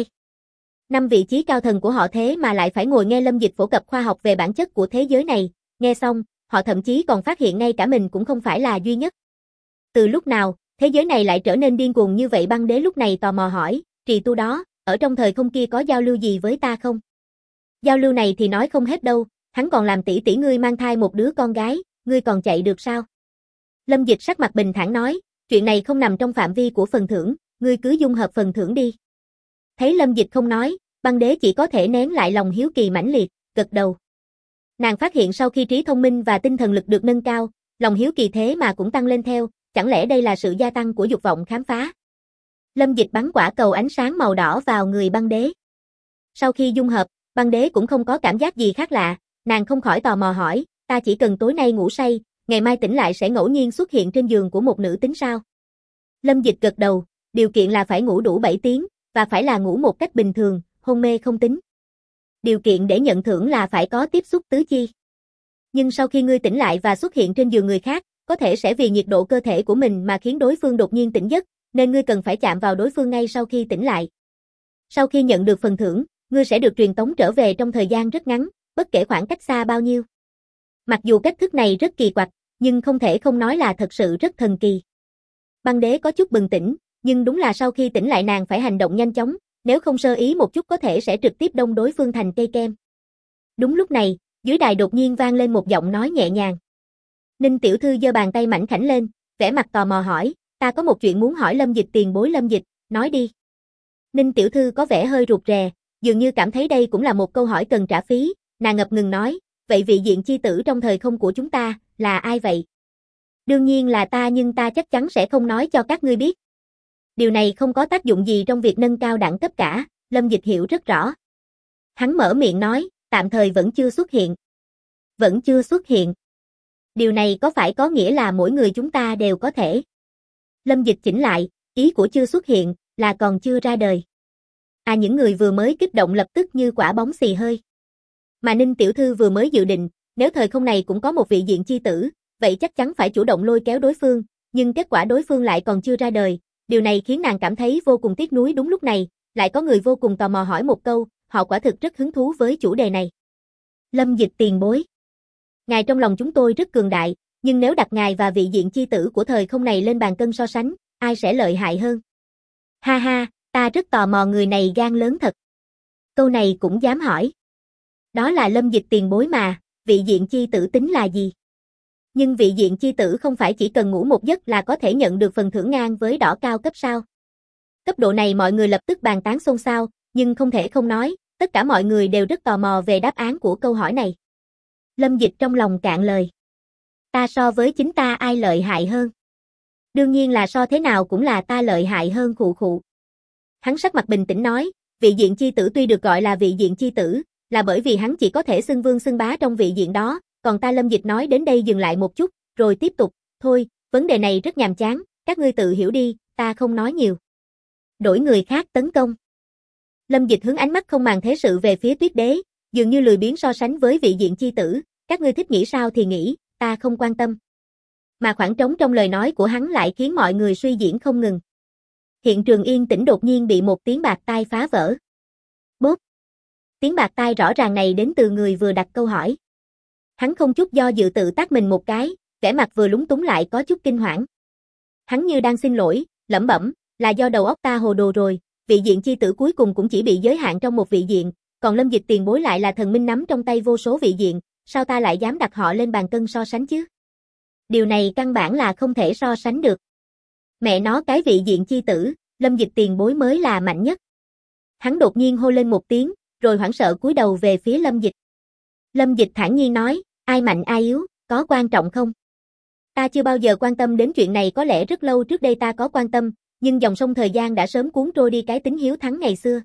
5 vị trí cao thần của họ thế mà lại phải ngồi nghe Lâm Dịch phổ cập khoa học về bản chất của thế giới này, nghe xong, họ thậm chí còn phát hiện ngay cả mình cũng không phải là duy nhất. Từ lúc nào, thế giới này lại trở nên điên cuồng như vậy? Băng đế lúc này tò mò hỏi, Trì Tu đó, ở trong thời không kia có giao lưu gì với ta không? Giao lưu này thì nói không hết đâu, hắn còn làm tỷ tỷ ngươi mang thai một đứa con gái, ngươi còn chạy được sao? Lâm Dịch sắc mặt bình thản nói, chuyện này không nằm trong phạm vi của phần thưởng, ngươi cứ dung hợp phần thưởng đi. Thấy Lâm Dịch không nói, băng đế chỉ có thể nén lại lòng hiếu kỳ mãnh liệt, gật đầu. Nàng phát hiện sau khi trí thông minh và tinh thần lực được nâng cao, lòng hiếu kỳ thế mà cũng tăng lên theo, chẳng lẽ đây là sự gia tăng của dục vọng khám phá? Lâm Dịch bắn quả cầu ánh sáng màu đỏ vào người băng đế. Sau khi dung hợp, băng đế cũng không có cảm giác gì khác lạ, nàng không khỏi tò mò hỏi, ta chỉ cần tối nay ngủ say, ngày mai tỉnh lại sẽ ngẫu nhiên xuất hiện trên giường của một nữ tính sao? Lâm Dịch gật đầu, điều kiện là phải ngủ đủ 7 tiếng, và phải là ngủ một cách bình thường, hôn mê không tính. Điều kiện để nhận thưởng là phải có tiếp xúc tứ chi. Nhưng sau khi ngươi tỉnh lại và xuất hiện trên giường người khác, có thể sẽ vì nhiệt độ cơ thể của mình mà khiến đối phương đột nhiên tỉnh giấc, nên ngươi cần phải chạm vào đối phương ngay sau khi tỉnh lại. Sau khi nhận được phần thưởng, ngươi sẽ được truyền tống trở về trong thời gian rất ngắn, bất kể khoảng cách xa bao nhiêu. Mặc dù cách thức này rất kỳ quặc, nhưng không thể không nói là thật sự rất thần kỳ. Băng đế có chút bừng tỉnh, nhưng đúng là sau khi tỉnh lại nàng phải hành động nhanh chóng, nếu không sơ ý một chút có thể sẽ trực tiếp đông đối phương thành cây kem. Đúng lúc này, dưới đài đột nhiên vang lên một giọng nói nhẹ nhàng. Ninh tiểu thư giơ bàn tay mảnh khảnh lên, vẻ mặt tò mò hỏi, ta có một chuyện muốn hỏi Lâm Dịch tiền bối. Lâm Dịch, nói đi. Ninh tiểu thư có vẻ hơi rụt rè, Dường như cảm thấy đây cũng là một câu hỏi cần trả phí, nàng ngập ngừng nói, vậy vị diện chi tử trong thời không của chúng ta, là ai vậy? Đương nhiên là ta, nhưng ta chắc chắn sẽ không nói cho các ngươi biết. Điều này không có tác dụng gì trong việc nâng cao đẳng cấp cả, Lâm Dịch hiểu rất rõ. Hắn mở miệng nói, tạm thời vẫn chưa xuất hiện. Vẫn chưa xuất hiện. Điều này có phải có nghĩa là mỗi người chúng ta đều có thể? Lâm Dịch chỉnh lại, ý của chưa xuất hiện, là còn chưa ra đời. Những người vừa mới kích động lập tức như quả bóng xì hơi. Mà Ninh tiểu thư vừa mới dự định, nếu thời không này cũng có một vị diện chi tử, vậy chắc chắn phải chủ động lôi kéo đối phương, nhưng kết quả đối phương lại còn chưa ra đời. Điều này khiến nàng cảm thấy vô cùng tiếc nuối. Đúng lúc này, lại có người vô cùng tò mò hỏi một câu, họ quả thực rất hứng thú với chủ đề này. Lâm Dịch tiền bối. Ngài trong lòng chúng tôi rất cường đại, nhưng nếu đặt ngài và vị diện chi tử của thời không này lên bàn cân so sánh, ai sẽ lợi hại hơn? Ha ha, ta rất tò mò người này gan lớn thật. Câu này cũng dám hỏi. Đó là Lâm Dịch tiền bối mà, vị diện chi tử tính là gì? Nhưng vị diện chi tử không phải chỉ cần ngủ một giấc là có thể nhận được phần thưởng ngang với đỏ cao cấp sao? Cấp độ này mọi người lập tức bàn tán xôn xao, nhưng không thể không nói, tất cả mọi người đều rất tò mò về đáp án của câu hỏi này. Lâm Dịch trong lòng cạn lời. Ta so với chính ta ai lợi hại hơn? Đương nhiên là so thế nào cũng là ta lợi hại hơn, khụ khụ. Hắn sắc mặt bình tĩnh nói, vị diện chi tử tuy được gọi là vị diện chi tử, là bởi vì hắn chỉ có thể xưng vương xưng bá trong vị diện đó, còn ta Lâm Dịch nói đến đây dừng lại một chút, rồi tiếp tục, thôi, vấn đề này rất nhàm chán, các ngươi tự hiểu đi, ta không nói nhiều. Đổi người khác tấn công. Lâm Dịch hướng ánh mắt không màng thế sự về phía Tuyết Đế, dường như lười biếng so sánh với vị diện chi tử, các ngươi thích nghĩ sao thì nghĩ, ta không quan tâm. Mà khoảng trống trong lời nói của hắn lại khiến mọi người suy diễn không ngừng. Hiện trường yên tĩnh đột nhiên bị một tiếng bạt tai phá vỡ. Bốp. Tiếng bạt tai rõ ràng này đến từ người vừa đặt câu hỏi. Hắn không chút do dự tự tát mình một cái, vẻ mặt vừa lúng túng lại có chút kinh hoảng. Hắn như đang xin lỗi, lẩm bẩm, là do đầu óc ta hồ đồ rồi, vị diện chi tử cuối cùng cũng chỉ bị giới hạn trong một vị diện, còn Lâm Dịch tiền bối lại là thần minh nắm trong tay vô số vị diện, sao ta lại dám đặt họ lên bàn cân so sánh chứ? Điều này căn bản là không thể so sánh được. Mẹ nó, cái vị diện chi tử, Lâm Dịch tiền bối mới là mạnh nhất. Hắn đột nhiên hô lên một tiếng, rồi hoảng sợ cúi đầu về phía Lâm Dịch. Lâm Dịch thản nhiên nói, ai mạnh ai yếu, có quan trọng không? Ta chưa bao giờ quan tâm đến chuyện này, có lẽ rất lâu trước đây ta có quan tâm, nhưng dòng sông thời gian đã sớm cuốn trôi đi cái tính hiếu thắng ngày xưa.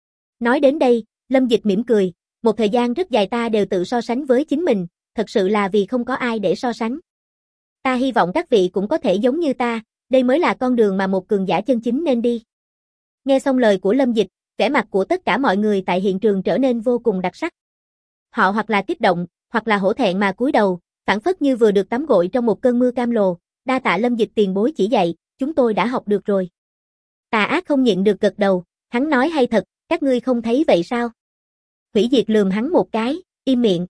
Nói đến đây, Lâm Dịch mỉm cười, một thời gian rất dài ta đều tự so sánh với chính mình, thật sự là vì không có ai để so sánh. Ta hy vọng các vị cũng có thể giống như ta, đây mới là con đường mà một cường giả chân chính nên đi. Nghe xong lời của Lâm Dịch, vẻ mặt của tất cả mọi người tại hiện trường trở nên vô cùng đặc sắc. Họ hoặc là kích động, hoặc là hổ thẹn mà cúi đầu, phảng phất như vừa được tắm gội trong một cơn mưa cam lồ, đa tạ Lâm Dịch tiền bối chỉ dạy, chúng tôi đã học được rồi. Tà Ác không nhịn được gật đầu, hắn nói hay thật, các ngươi không thấy vậy sao? Hủy Diệt lườm hắn một cái, im miệng.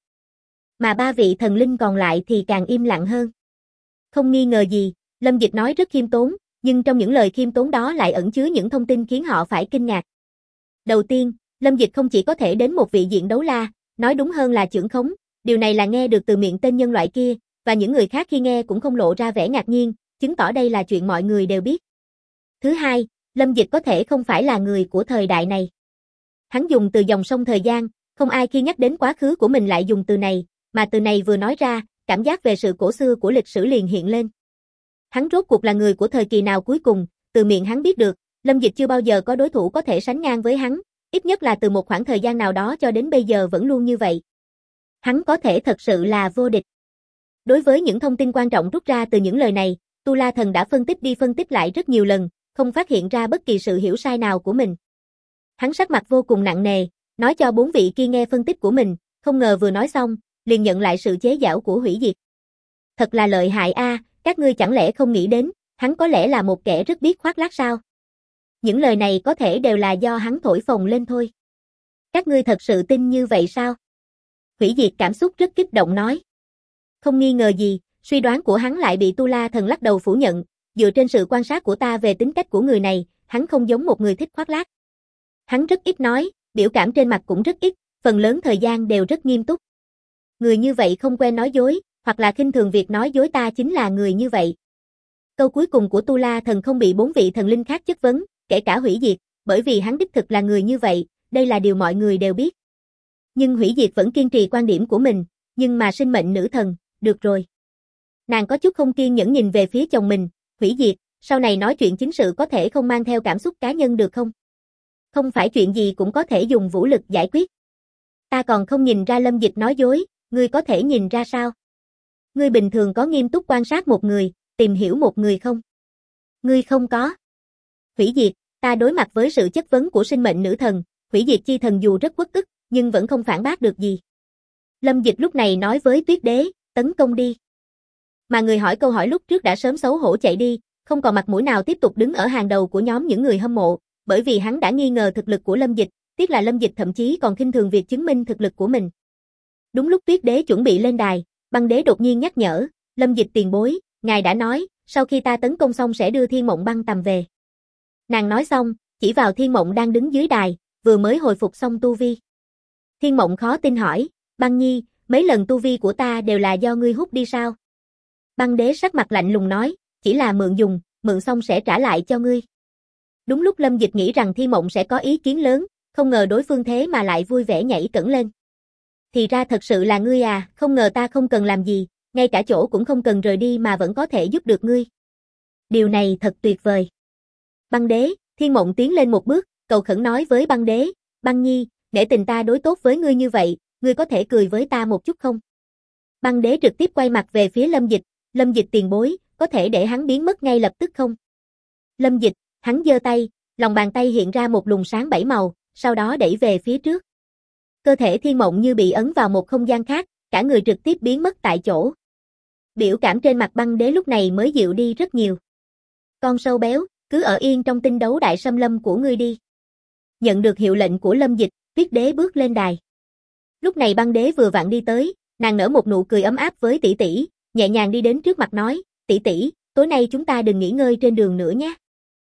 Mà ba vị thần linh còn lại thì càng im lặng hơn. Không nghi ngờ gì, Lâm Dịch nói rất khiêm tốn, nhưng trong những lời khiêm tốn đó lại ẩn chứa những thông tin khiến họ phải kinh ngạc. Đầu tiên, Lâm Dịch không chỉ có thể đến một vị diện đấu la, nói đúng hơn là chưởng khống, điều này là nghe được từ miệng tên nhân loại kia, và những người khác khi nghe cũng không lộ ra vẻ ngạc nhiên, chứng tỏ đây là chuyện mọi người đều biết. Thứ hai, Lâm Dịch có thể không phải là người của thời đại này. Hắn dùng từ dòng sông thời gian, không ai khi nhắc đến quá khứ của mình lại dùng từ này, mà từ này vừa nói ra, cảm giác về sự cổ xưa của lịch sử liền hiện lên. Hắn rốt cuộc là người của thời kỳ nào cuối cùng, từ miệng hắn biết được, Lâm Dịch chưa bao giờ có đối thủ có thể sánh ngang với hắn, ít nhất là từ một khoảng thời gian nào đó cho đến bây giờ vẫn luôn như vậy. Hắn có thể thật sự là vô địch. Đối với những thông tin quan trọng rút ra từ những lời này, Tu La Thần đã phân tích đi phân tích lại rất nhiều lần, không phát hiện ra bất kỳ sự hiểu sai nào của mình. Hắn sắc mặt vô cùng nặng nề, nói cho bốn vị kia nghe phân tích của mình, không ngờ vừa nói xong, liền nhận lại sự chế giễu của Hủy Diệt. Thật là lợi hại a, các ngươi chẳng lẽ không nghĩ đến, hắn có lẽ là một kẻ rất biết khoác lác sao? Những lời này có thể đều là do hắn thổi phồng lên thôi. Các ngươi thật sự tin như vậy sao? Hủy Diệt cảm xúc rất kích động nói. Không nghi ngờ gì, suy đoán của hắn lại bị Tu La Thần lắc đầu phủ nhận, dựa trên sự quan sát của ta về tính cách của người này, hắn không giống một người thích khoác lác. Hắn rất ít nói, biểu cảm trên mặt cũng rất ít, phần lớn thời gian đều rất nghiêm túc. Người như vậy không quen nói dối, hoặc là khinh thường việc nói dối, ta chính là người như vậy. Câu cuối cùng của Tu La Thần không bị bốn vị thần linh khác chất vấn, kể cả Hủy Diệt, bởi vì hắn đích thực là người như vậy, đây là điều mọi người đều biết. Nhưng Hủy Diệt vẫn kiên trì quan điểm của mình, nhưng mà sinh mệnh nữ thần, được rồi. Nàng có chút không kiên nhẫn nhìn về phía chồng mình, Hủy Diệt, sau này nói chuyện chính sự có thể không mang theo cảm xúc cá nhân được không? Không phải chuyện gì cũng có thể dùng vũ lực giải quyết. Ta còn không nhìn ra Lâm Dịch nói dối, ngươi có thể nhìn ra sao? Ngươi bình thường có nghiêm túc quan sát một người, tìm hiểu một người không? Ngươi không có. Hủy Diệt, ta đối mặt với sự chất vấn của sinh mệnh nữ thần, Hủy Diệt chi thần dù rất uất ức, nhưng vẫn không phản bác được gì. Lâm Dịch lúc này nói với Tuyết Đế, tấn công đi. Mà người hỏi câu hỏi lúc trước đã sớm xấu hổ chạy đi, không còn mặt mũi nào tiếp tục đứng ở hàng đầu của nhóm những người hâm mộ, bởi vì hắn đã nghi ngờ thực lực của Lâm Dịch, tiếc là Lâm Dịch thậm chí còn khinh thường việc chứng minh thực lực của mình. Đúng lúc Tuyết Đế chuẩn bị lên đài, Băng Đế đột nhiên nhắc nhở, Lâm Dịch tiền bối, ngài đã nói, sau khi ta tấn công xong sẽ đưa Thiên Mộng băng tầm về. Nàng nói xong, chỉ vào Thiên Mộng đang đứng dưới đài, vừa mới hồi phục xong tu vi. Thiên Mộng khó tin hỏi, Băng Nhi, mấy lần tu vi của ta đều là do ngươi hút đi sao? Băng Đế sắc mặt lạnh lùng nói, chỉ là mượn dùng, mượn xong sẽ trả lại cho ngươi. Đúng lúc Lâm Dịch nghĩ rằng Thiên Mộng sẽ có ý kiến lớn, không ngờ đối phương thế mà lại vui vẻ nhảy cẫng lên. Thì ra thật sự là ngươi à, không ngờ ta không cần làm gì, ngay cả chỗ cũng không cần rời đi mà vẫn có thể giúp được ngươi. Điều này thật tuyệt vời. Băng Đế, Thiên Mộng tiến lên một bước, cầu khẩn nói với Băng Đế, Băng Nhi, nể tình ta đối tốt với ngươi như vậy, ngươi có thể cười với ta một chút không? Băng Đế trực tiếp quay mặt về phía Lâm Dịch tiền bối, có thể để hắn biến mất ngay lập tức không? Lâm Dịch, hắn giơ tay, lòng bàn tay hiện ra một luồng sáng 7 màu, sau đó đẩy về phía trước. Cơ thể Thiên Mộng như bị ấn vào một không gian khác, cả người trực tiếp biến mất tại chỗ. Biểu cảm trên mặt Băng Đế lúc này mới dịu đi rất nhiều. Con sâu béo, cứ ở yên trong tinh đấu đại xâm lâm của ngươi đi. Nhận được hiệu lệnh của Lâm Dịch, Tuyết Đế bước lên đài. Lúc này Băng Đế vừa vặn đi tới, nàng nở một nụ cười ấm áp với tỷ tỷ, nhẹ nhàng đi đến trước mặt nói, tỷ tỷ, tối nay chúng ta đừng nghỉ ngơi trên đường nữa nhé.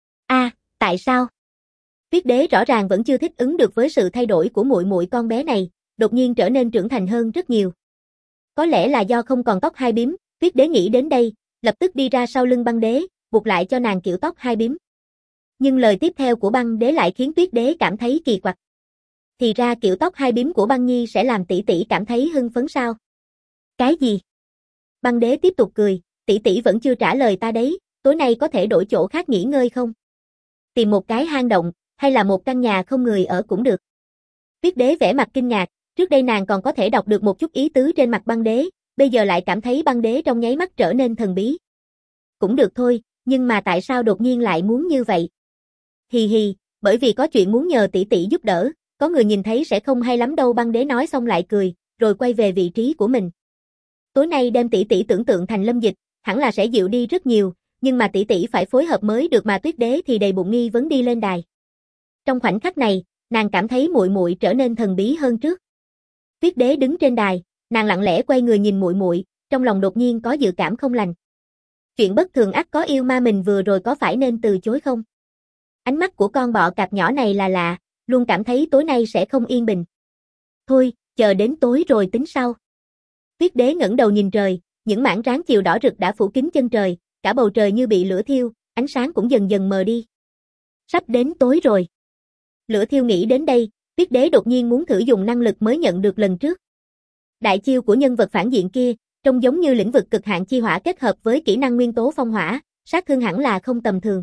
Tại sao? Tuyết Đế rõ ràng vẫn chưa thích ứng được với sự thay đổi của muội muội con bé này, đột nhiên trở nên trưởng thành hơn rất nhiều. Có lẽ là do không còn tóc hai bím, Tuyết Đế nghĩ đến đây, lập tức đi ra sau lưng Băng Đế, buộc lại cho nàng kiểu tóc hai bím. Nhưng lời tiếp theo của Băng Đế lại khiến Tuyết Đế cảm thấy kỳ quặc. Thì ra kiểu tóc hai bím của Băng Nhi sẽ làm tỷ tỷ cảm thấy hưng phấn sao? Cái gì? Băng Đế tiếp tục cười, tỷ tỷ vẫn chưa trả lời ta đấy, tối nay có thể đổi chỗ khác nghỉ ngơi không? Tìm một cái hang động, hay là một căn nhà không người ở cũng được. Tuyết Đế vẻ mặt kinh ngạc, trước đây nàng còn có thể đọc được một chút ý tứ trên mặt Băng Đế, bây giờ lại cảm thấy Băng Đế trong nháy mắt trở nên thần bí. Cũng được thôi, nhưng mà tại sao đột nhiên lại muốn như vậy? Hì hì, bởi vì có chuyện muốn nhờ tỷ tỷ giúp đỡ, có người nhìn thấy sẽ không hay lắm đâu. Băng Đế nói xong lại cười, rồi quay về vị trí của mình. Tối nay đem tỷ tỷ tưởng tượng thành Lâm Dịch, hẳn là sẽ dịu đi rất nhiều, nhưng mà tỷ tỷ phải phối hợp mới được mà. Tuyết Đế thì đầy bụng nghi vấn đi lên đài. Trong khoảnh khắc này, nàng cảm thấy muội muội trở nên thần bí hơn trước. Tuyết Đế đứng trên đài, nàng lặng lẽ quay người nhìn muội muội, trong lòng đột nhiên có dự cảm không lành. Chuyện bất thường ắt có yêu ma, mình vừa rồi có phải nên từ chối không? Ánh mắt của con bọ cạp nhỏ này là lạ, luôn cảm thấy tối nay sẽ không yên bình. Thôi, chờ đến tối rồi tính sau. Tuyết Đế ngẩng đầu nhìn trời, những mảng ráng chiều đỏ rực đã phủ kín chân trời, cả bầu trời như bị lửa thiêu, ánh sáng cũng dần dần mờ đi. Sắp đến tối rồi. Lửa thiêu nghĩ đến đây, Tuyết Đế đột nhiên muốn thử dùng năng lực mới nhận được lần trước. Đại chiêu của nhân vật phản diện kia, trông giống như lĩnh vực cực hạn chi hỏa kết hợp với kỹ năng nguyên tố phong hỏa, sát thương hẳn là không tầm thường.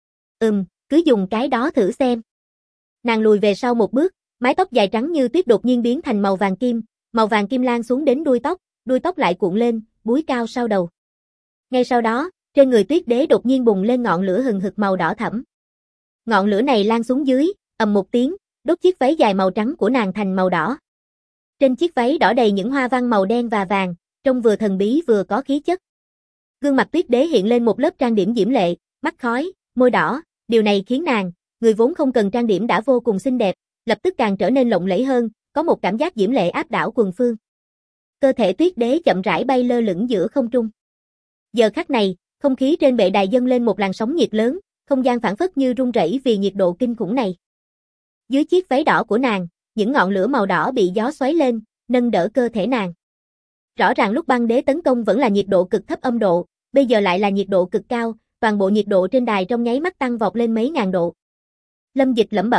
Cứ dùng cái đó thử xem. Nàng lùi về sau một bước, mái tóc dài trắng như tuyết đột nhiên biến thành màu vàng kim lan xuống đến đuôi tóc lại cuộn lên, búi cao sau đầu. Ngay sau đó, trên người Tuyết Đế đột nhiên bùng lên ngọn lửa hừng hực màu đỏ thẫm. Ngọn lửa này lan xuống dưới, ầm một tiếng, đốt chiếc váy dài màu trắng của nàng thành màu đỏ. Trên chiếc váy đỏ đầy những hoa văn màu đen và vàng, trông vừa thần bí vừa có khí chất. Gương mặt Tuyết Đế hiện lên một lớp trang điểm diễm lệ, mắt khói, môi đỏ, điều này khiến nàng, người vốn không cần trang điểm đã vô cùng xinh đẹp, lập tức càng trở nên lộng lẫy hơn, có một cảm giác diễm lệ áp đảo quần phương. Cơ thể Tuyết Đế chậm rãi bay lơ lửng giữa không trung. Giờ khắc này, không khí trên bệ đài dâng lên một làn sóng nhiệt lớn, không gian phảng phất như rung rẩy vì nhiệt độ kinh khủng này. Dưới chiếc váy đỏ của nàng, những ngọn lửa màu đỏ bị gió xoáy lên, nâng đỡ cơ thể nàng. Rõ ràng lúc Băng Đế tấn công vẫn là nhiệt độ cực thấp âm độ, bây giờ lại là nhiệt độ cực cao, toàn bộ nhiệt độ trên đài trong nháy mắt tăng vọt lên mấy ngàn độ. Lâm Dịch lẩm bẩm,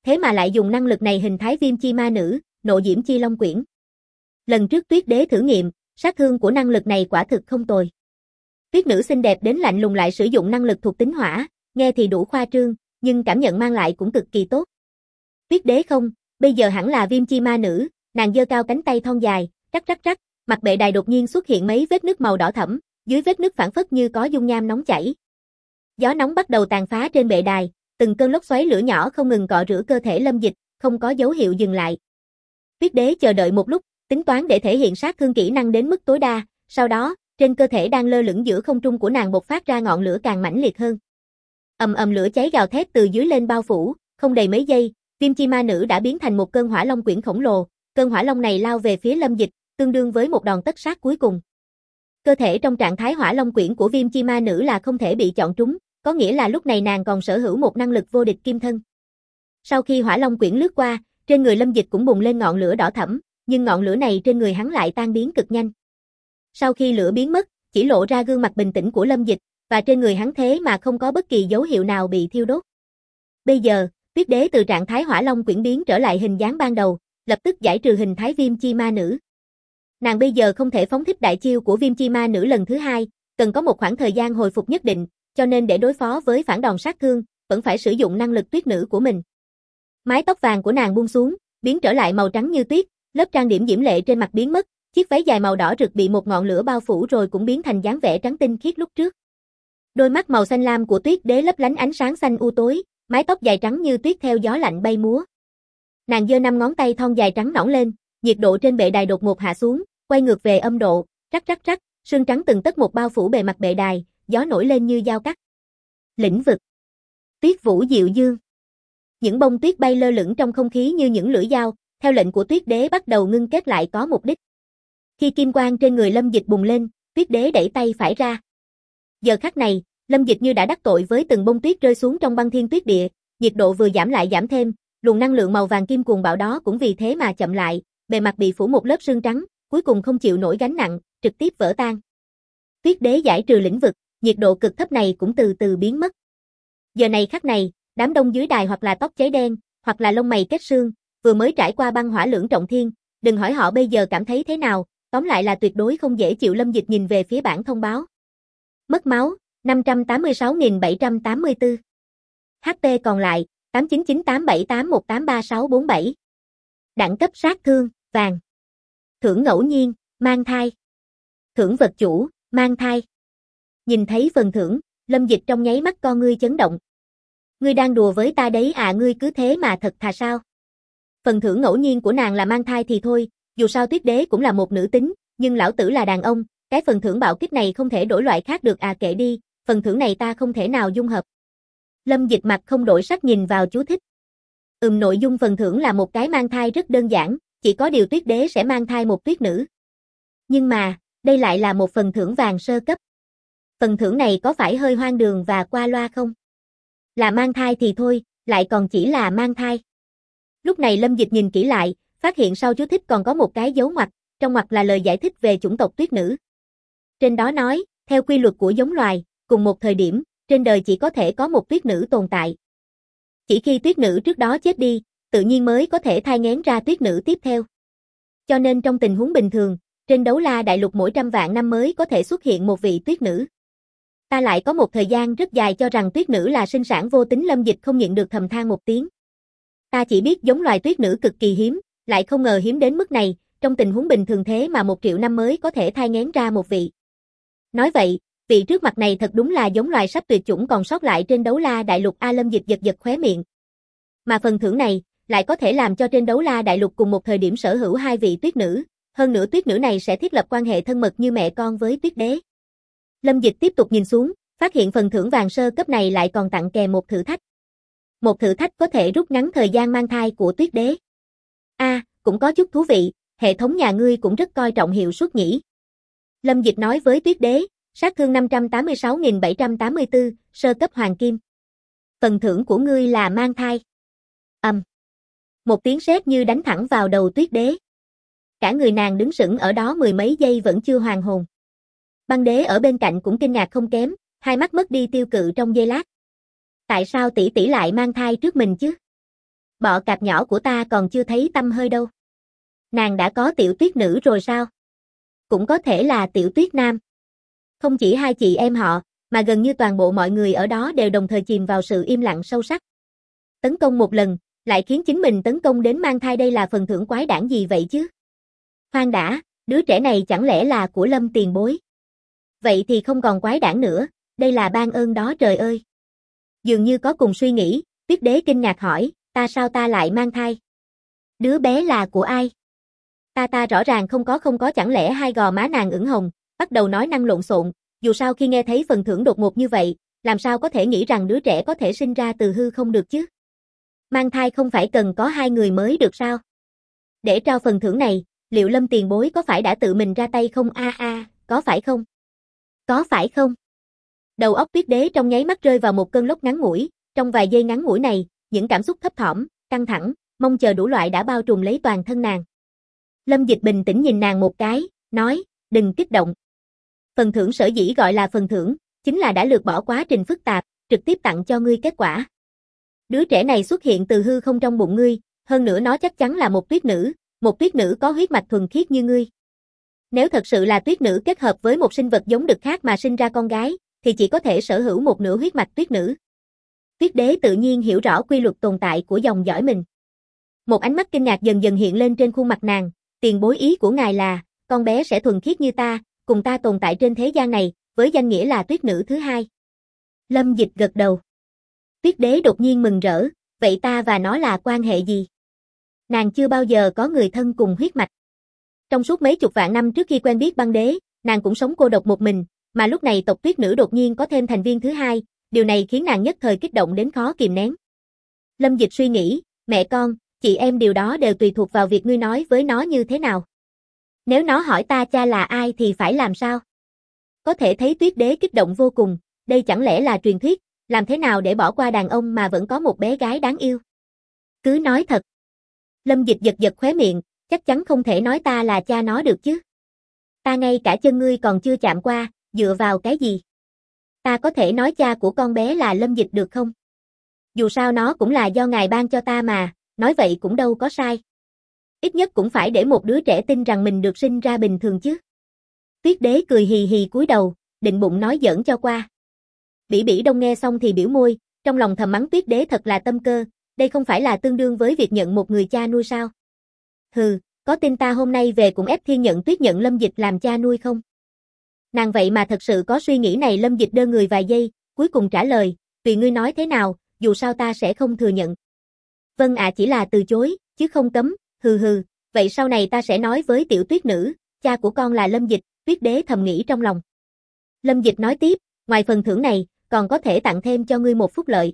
thế mà lại dùng năng lực này hình thái Viêm Chi Ma Nữ, Nộ Diễm Chi Long Quyển. Lần trước Tuyết Đế thử nghiệm, sát thương của năng lực này quả thực không tồi. Tuyết nữ xinh đẹp đến lạnh lùng lại sử dụng năng lực thuộc tính hỏa, nghe thì đủ khoa trương, nhưng cảm nhận mang lại cũng cực kỳ tốt. Tuyết Đế không, bây giờ hẳn là Viêm Chi Ma Nữ, nàng giơ cao cánh tay thon dài, rắc rắc rắc, mặt bệ đài đột nhiên xuất hiện mấy vết nứt màu đỏ thẫm, dưới vết nứt phảng phất như có dung nham nóng chảy. Gió nóng bắt đầu tàn phá trên bệ đài, từng cơn lốc xoáy lửa nhỏ không ngừng cọ rửa cơ thể Lâm Dịch, không có dấu hiệu dừng lại. Tuyết Đế chờ đợi một lúc, tính toán để thể hiện sát thương kỹ năng đến mức tối đa, sau đó, trên cơ thể đang lơ lửng giữa không trung của nàng bộc phát ra ngọn lửa càng mãnh liệt hơn. Ầm ầm lửa cháy gào thét từ dưới lên bao phủ, không đầy mấy giây, Viêm Chi Ma Nữ đã biến thành một cơn hỏa long quyển khổng lồ, cơn hỏa long này lao về phía Lâm Dịch, tương đương với một đòn tất sát cuối cùng. Cơ thể trong trạng thái hỏa long quyển của Viêm Chi Ma Nữ là không thể bị chọn trúng, có nghĩa là lúc này nàng còn sở hữu một năng lực vô địch kim thân. Sau khi hỏa long quyển lướt qua, trên người Lâm Dịch cũng bùng lên ngọn lửa đỏ thẫm, nhưng ngọn lửa này trên người hắn lại tan biến cực nhanh. Sau khi lửa biến mất, chỉ lộ ra gương mặt bình tĩnh của Lâm Dịch, và trên người hắn thế mà không có bất kỳ dấu hiệu nào bị thiêu đốt. Bây giờ, Tuyết Đế từ trạng thái hỏa long quyển biến trở lại hình dáng ban đầu, lập tức giải trừ hình thái Viêm Chi Ma Nữ. Nàng bây giờ không thể phóng thích đại chiêu của Viêm Chi Ma Nữ lần thứ hai, cần có một khoảng thời gian hồi phục nhất định, cho nên để đối phó với phản đòn sát thương, vẫn phải sử dụng năng lực tuyết nữ của mình. Mái tóc vàng của nàng buông xuống, biến trở lại màu trắng như tuyết, lớp trang điểm diễm lệ trên mặt biến mất, chiếc váy dài màu đỏ rực bị một ngọn lửa bao phủ rồi cũng biến thành dáng vẻ trắng tinh khiết lúc trước. Đôi mắt màu xanh lam của Tuyết Đế lấp lánh ánh sáng xanh u tối, mái tóc dài trắng như tuyết theo gió lạnh bay múa. Nàng giơ 5 ngón tay thon dài trắng nõn lên, nhiệt độ trên bệ đài đột ngột hạ xuống, quay ngược về âm độ, rắc rắc rắc, sương trắng từng tấc một bao phủ bề mặt bệ đài, gió nổi lên như dao cắt. Lĩnh vực. Tuyết Vũ Diệu Dương. Những bông tuyết bay lơ lửng trong không khí như những lưỡi dao, theo lệnh của Tuyết Đế bắt đầu ngưng kết lại có mục đích. Khi kim quang trên người Lâm Dịch bùng lên, Tuyết Đế đẩy tay phải ra. Giờ khắc này, Lâm Dịch như đã đắc tội với từng bông tuyết rơi xuống trong băng thiên tuyết địa, nhiệt độ vừa giảm lại giảm thêm, luồng năng lượng màu vàng kim cuồng bạo đó cũng vì thế mà chậm lại, bề mặt bị phủ một lớp sương trắng, cuối cùng không chịu nổi gánh nặng, trực tiếp vỡ tan. Tuyết Đế giải trừ lĩnh vực, nhiệt độ cực thấp này cũng từ từ biến mất. Giờ này khắc này, đám đông dưới đài hoặc là tóc cháy đen, hoặc là lông mày kết sương, vừa mới trải qua băng hỏa lưỡng trọng thiên, đừng hỏi họ bây giờ cảm thấy thế nào, tóm lại là tuyệt đối không dễ chịu. Lâm Dịch nhìn về phía bảng thông báo. Mất máu, 586.784. HP còn lại, 899878183647. Đẳng cấp sát thương, vàng. Thưởng ngẫu nhiên, mang thai. Thưởng vật chủ, mang thai. Nhìn thấy phần thưởng, Lâm Dịch trong nháy mắt con ngươi chấn động. Ngươi đang đùa với ta đấy à, ngươi cứ thế mà thật thà sao? Phần thưởng ngẫu nhiên của nàng là mang thai thì thôi, dù sao Tuyết Đế cũng là một nữ tính, nhưng lão tử là đàn ông, cái phần thưởng bạo kích này không thể đổi loại khác được à, kệ đi, phần thưởng này ta không thể nào dung hợp. Lâm Dịch mặt không đổi sắc nhìn vào chú thích. Nội dung phần thưởng là một cái mang thai rất đơn giản, chỉ có điều Tuyết Đế sẽ mang thai một tuyết nữ. Nhưng mà, đây lại là một phần thưởng vàng sơ cấp. Phần thưởng này có phải hơi hoang đường và qua loa không? Là mang thai thì thôi, lại còn chỉ là mang thai. Lúc này Lâm Dịch nhìn kỹ lại, phát hiện sau chú thích còn có một cái dấu ngoặc, trong ngoặc là lời giải thích về chủng tộc tuyết nữ. Trên đó nói, theo quy luật của giống loài, cùng một thời điểm, trên đời chỉ có thể có một tuyết nữ tồn tại. Chỉ khi tuyết nữ trước đó chết đi, tự nhiên mới có thể thai nghén ra tuyết nữ tiếp theo. Cho nên trong tình huống bình thường, trên Đấu La Đại Lục mỗi 100 vạn năm mới có thể xuất hiện một vị tuyết nữ. Ta lại có một thời gian rất dài cho rằng tuyết nữ là sinh sản vô tính. Lâm Dịch không nhịn được thầm than một tiếng. Ta chỉ biết giống loài tuyết nữ cực kỳ hiếm, lại không ngờ hiếm đến mức này, trong tình huống bình thường thế mà 1 triệu năm mới có thể thai nghén ra một vị. Nói vậy, vị trước mặt này thật đúng là giống loài sắp tuyệt chủng còn sót lại trên Đấu La Đại Lục. Lâm Dịch giật giật khóe miệng. Mà phần thưởng này, lại có thể làm cho trên Đấu La Đại Lục cùng một thời điểm sở hữu 2 vị tuyết nữ, hơn nữa tuyết nữ này sẽ thiết lập quan hệ thân mật như mẹ con với Tuyết Đế. Lâm Dịch tiếp tục nhìn xuống, phát hiện phần thưởng vàng sơ cấp này lại còn tặng kèm một thử thách. Một thử thách có thể rút ngắn thời gian mang thai của Tuyết Đế. Cũng có chút thú vị, hệ thống nhà ngươi cũng rất coi trọng hiệu suất nhỉ. Lâm Dịch nói với Tuyết Đế, sát thương 586.784, sơ cấp hoàng kim. Phần thưởng của ngươi là mang thai. Một tiếng sét như đánh thẳng vào đầu Tuyết Đế. Cả người nàng đứng sững ở đó 10 mấy giây vẫn chưa hoàn hồn. Băng Đế ở bên cạnh cũng kinh ngạc không kém, hai mắt mất đi tiêu cự trong giây lát. Tại sao tỷ tỷ lại mang thai trước mình chứ? Bọ cạp nhỏ của ta còn chưa thấy tăm hơi đâu. Nàng đã có tiểu tuyết nữ rồi sao? Cũng có thể là tiểu tuyết nam. Không chỉ hai chị em họ, mà gần như toàn bộ mọi người ở đó đều đồng thời chìm vào sự im lặng sâu sắc. Tấn công một lần, lại khiến chính mình tấn công đến mang thai, đây là phần thưởng quái đản gì vậy chứ? Khoan đã, đứa trẻ này chẳng lẽ là của Lâm tiền bối? Vậy thì không còn quái đản nữa, đây là ban ơn đó trời ơi. Dường như có cùng suy nghĩ, Tuyết Đế kinh ngạc hỏi, sao ta lại mang thai? Đứa bé là của ai? Ta rõ ràng không có, chẳng lẽ hai gò má nàng ửng hồng, bắt đầu nói năng lộn xộn, dù sao khi nghe thấy phần thưởng đột ngột như vậy, làm sao có thể nghĩ rằng đứa trẻ có thể sinh ra từ hư không được chứ? Mang thai không phải cần có hai người mới được sao? Để trao phần thưởng này, liệu Lâm tiền bối có phải đã tự mình ra tay không có phải không? Có phải không? Đầu óc Tuyết Đế trong nháy mắt rơi vào một cơn lốc ngắn ngủi, trong vài giây ngắn ngủi này, những cảm xúc thấp thỏm, căng thẳng, mong chờ đủ loại đã bao trùm lấy toàn thân nàng. Lâm Dịch bình tĩnh nhìn nàng một cái, nói, đừng kích động. Phần thưởng sở dĩ gọi là phần thưởng, chính là đã lược bỏ quá trình phức tạp, trực tiếp tặng cho ngươi kết quả. Đứa trẻ này xuất hiện từ hư không trong bụng ngươi, hơn nữa nó chắc chắn là một tuyết nữ có huyết mạch thuần khiết như ngươi. Nếu thật sự là tuyết nữ kết hợp với một sinh vật giống đực khác mà sinh ra con gái, thì chỉ có thể sở hữu một nửa huyết mạch tuyết nữ. Tuyết Đế tự nhiên hiểu rõ quy luật tồn tại của dòng dõi mình. Một ánh mắt kinh ngạc dần dần hiện lên trên khuôn mặt nàng, tiền bối ý của ngài là, con bé sẽ thuần khiết như ta, cùng ta tồn tại trên thế gian này, với danh nghĩa là tuyết nữ thứ hai. Lâm Dịch gật đầu. Tuyết Đế đột nhiên mừng rỡ, vậy ta và nó là quan hệ gì? Nàng chưa bao giờ có người thân cùng huyết mạch. Trong suốt mấy chục vạn năm trước khi quen biết băng đế, nàng cũng sống cô độc một mình, mà lúc này tộc tuyết nữ đột nhiên có thêm thành viên thứ hai, điều này khiến nàng nhất thời kích động đến khó kìm nén. Lâm Dịch suy nghĩ, mẹ con, chị em điều đó đều tùy thuộc vào việc ngươi nói với nó như thế nào. Nếu nó hỏi ta cha là ai thì phải làm sao? Có thể thấy Tuyết Đế kích động vô cùng, đây chẳng lẽ là truyền thuyết, làm thế nào để bỏ qua đàn ông mà vẫn có một bé gái đáng yêu? Cứ nói thật. Lâm Dịch giật giật khóe miệng, chắc chắn không thể nói ta là cha nó được chứ. Ta ngay cả chân ngươi còn chưa chạm qua, dựa vào cái gì? Ta có thể nói cha của con bé là Lâm Dịch được không? Dù sao nó cũng là do ngài ban cho ta mà, nói vậy cũng đâu có sai. Ít nhất cũng phải để một đứa trẻ tin rằng mình được sinh ra bình thường chứ. Tuyết Đế cười hì hì cúi đầu, định bụng nói giỡn cho qua. Bỉ Bỉ Đông nghe xong thì biểu môi, trong lòng thầm mắng Tuyết Đế thật là tâm cơ, đây không phải là tương đương với việc nhận một người cha nuôi sao? Hừ, có tin ta hôm nay về cũng ép Thiên Nhận Tuyết nhận Lâm Dịch làm cha nuôi không? Nàng vậy mà thật sự có suy nghĩ này. Lâm Dịch đơ người vài giây, cuối cùng trả lời, tùy ngươi nói thế nào, dù sao ta sẽ không thừa nhận. Vâng ạ, chỉ là từ chối, chứ không cấm, hừ, vậy sau này ta sẽ nói với tiểu tuyết nữ, cha của con là Lâm Dịch, Tuyết Đế thầm nghĩ trong lòng. Lâm Dịch nói tiếp, ngoài phần thưởng này, còn có thể tặng thêm cho ngươi một phúc lợi.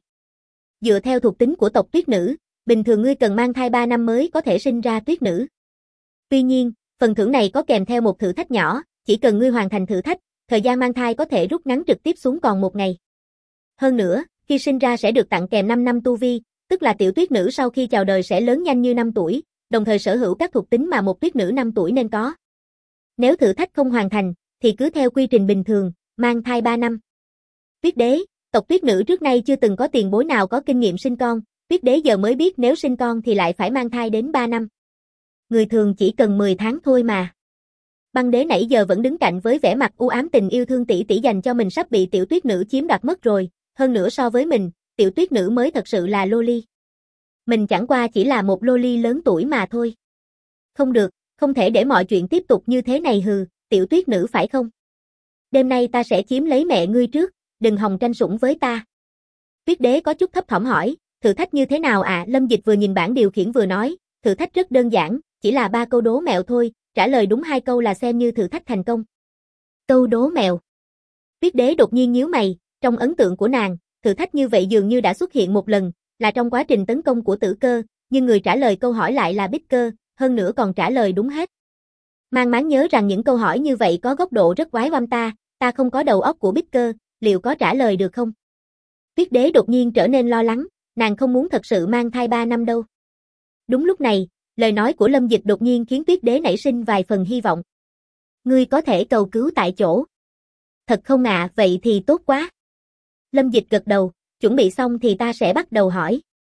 Dựa theo thuộc tính của tộc tuyết nữ, bình thường ngươi cần mang thai 3 năm mới có thể sinh ra tuyết nữ. Tuy nhiên, phần thưởng này có kèm theo một thử thách nhỏ, chỉ cần ngươi hoàn thành thử thách, thời gian mang thai có thể rút ngắn trực tiếp xuống còn 1 ngày. Hơn nữa, khi sinh ra sẽ được tặng kèm 5 năm tu vi, tức là tiểu tuyết nữ sau khi chào đời sẽ lớn nhanh như 5 tuổi, đồng thời sở hữu các thuộc tính mà một tuyết nữ 5 tuổi nên có. Nếu thử thách không hoàn thành, thì cứ theo quy trình bình thường, mang thai 3 năm. Tuyết Đế, tộc tuyết nữ trước nay chưa từng có tiền bối nào có kinh nghiệm sinh con, Tuyết Đế giờ mới biết nếu sinh con thì lại phải mang thai đến 3 năm. Người thường chỉ cần 10 tháng thôi mà. Băng Đế nãy giờ vẫn đứng cạnh với vẻ mặt u ám, tình yêu thương tỷ tỷ dành cho mình sắp bị tiểu tuyết nữ chiếm đoạt mất rồi, hơn nữa so với mình, tiểu tuyết nữ mới thật sự là loli. Mình chẳng qua chỉ là một loli lớn tuổi mà thôi. Không được, không thể để mọi chuyện tiếp tục như thế này hừ, tiểu tuyết nữ phải không? Đêm nay ta sẽ chiếm lấy mẹ ngươi trước, đừng hòng tranh sủng với ta. Tuyết Đế có chút thấp thỏm hỏi, thử thách như thế nào ạ? Lâm Dịch vừa nhìn bảng điều khiển vừa nói, thử thách rất đơn giản, chỉ là 3 câu đố mẹo thôi, trả lời đúng 2 câu là xem như thử thách thành công. Câu đố mẹo. Tuyết Đế đột nhiên nhíu mày, trong ấn tượng của nàng, thử thách như vậy dường như đã xuất hiện một lần, là trong quá trình tấn công của Tử Cơ, nhưng người trả lời câu hỏi lại là Bích Cơ, hơn nữa còn trả lời đúng hết. Mang máng nhớ rằng những câu hỏi như vậy có góc độ rất quái oăm ta không có đầu óc của Bích Cơ, liệu có trả lời được không? Tuyết Đế đột nhiên trở nên lo lắng, nàng không muốn thật sự mang thai 3 năm đâu. Đúng lúc này, lời nói của Lâm Dịch đột nhiên khiến Tuyết Đế nảy sinh vài phần hy vọng. Ngươi có thể cầu cứu tại chỗ. Thật không ạ? Vậy thì tốt quá. Lâm Dịch gật đầu, chuẩn bị xong thì ta sẽ bắt đầu hỏi.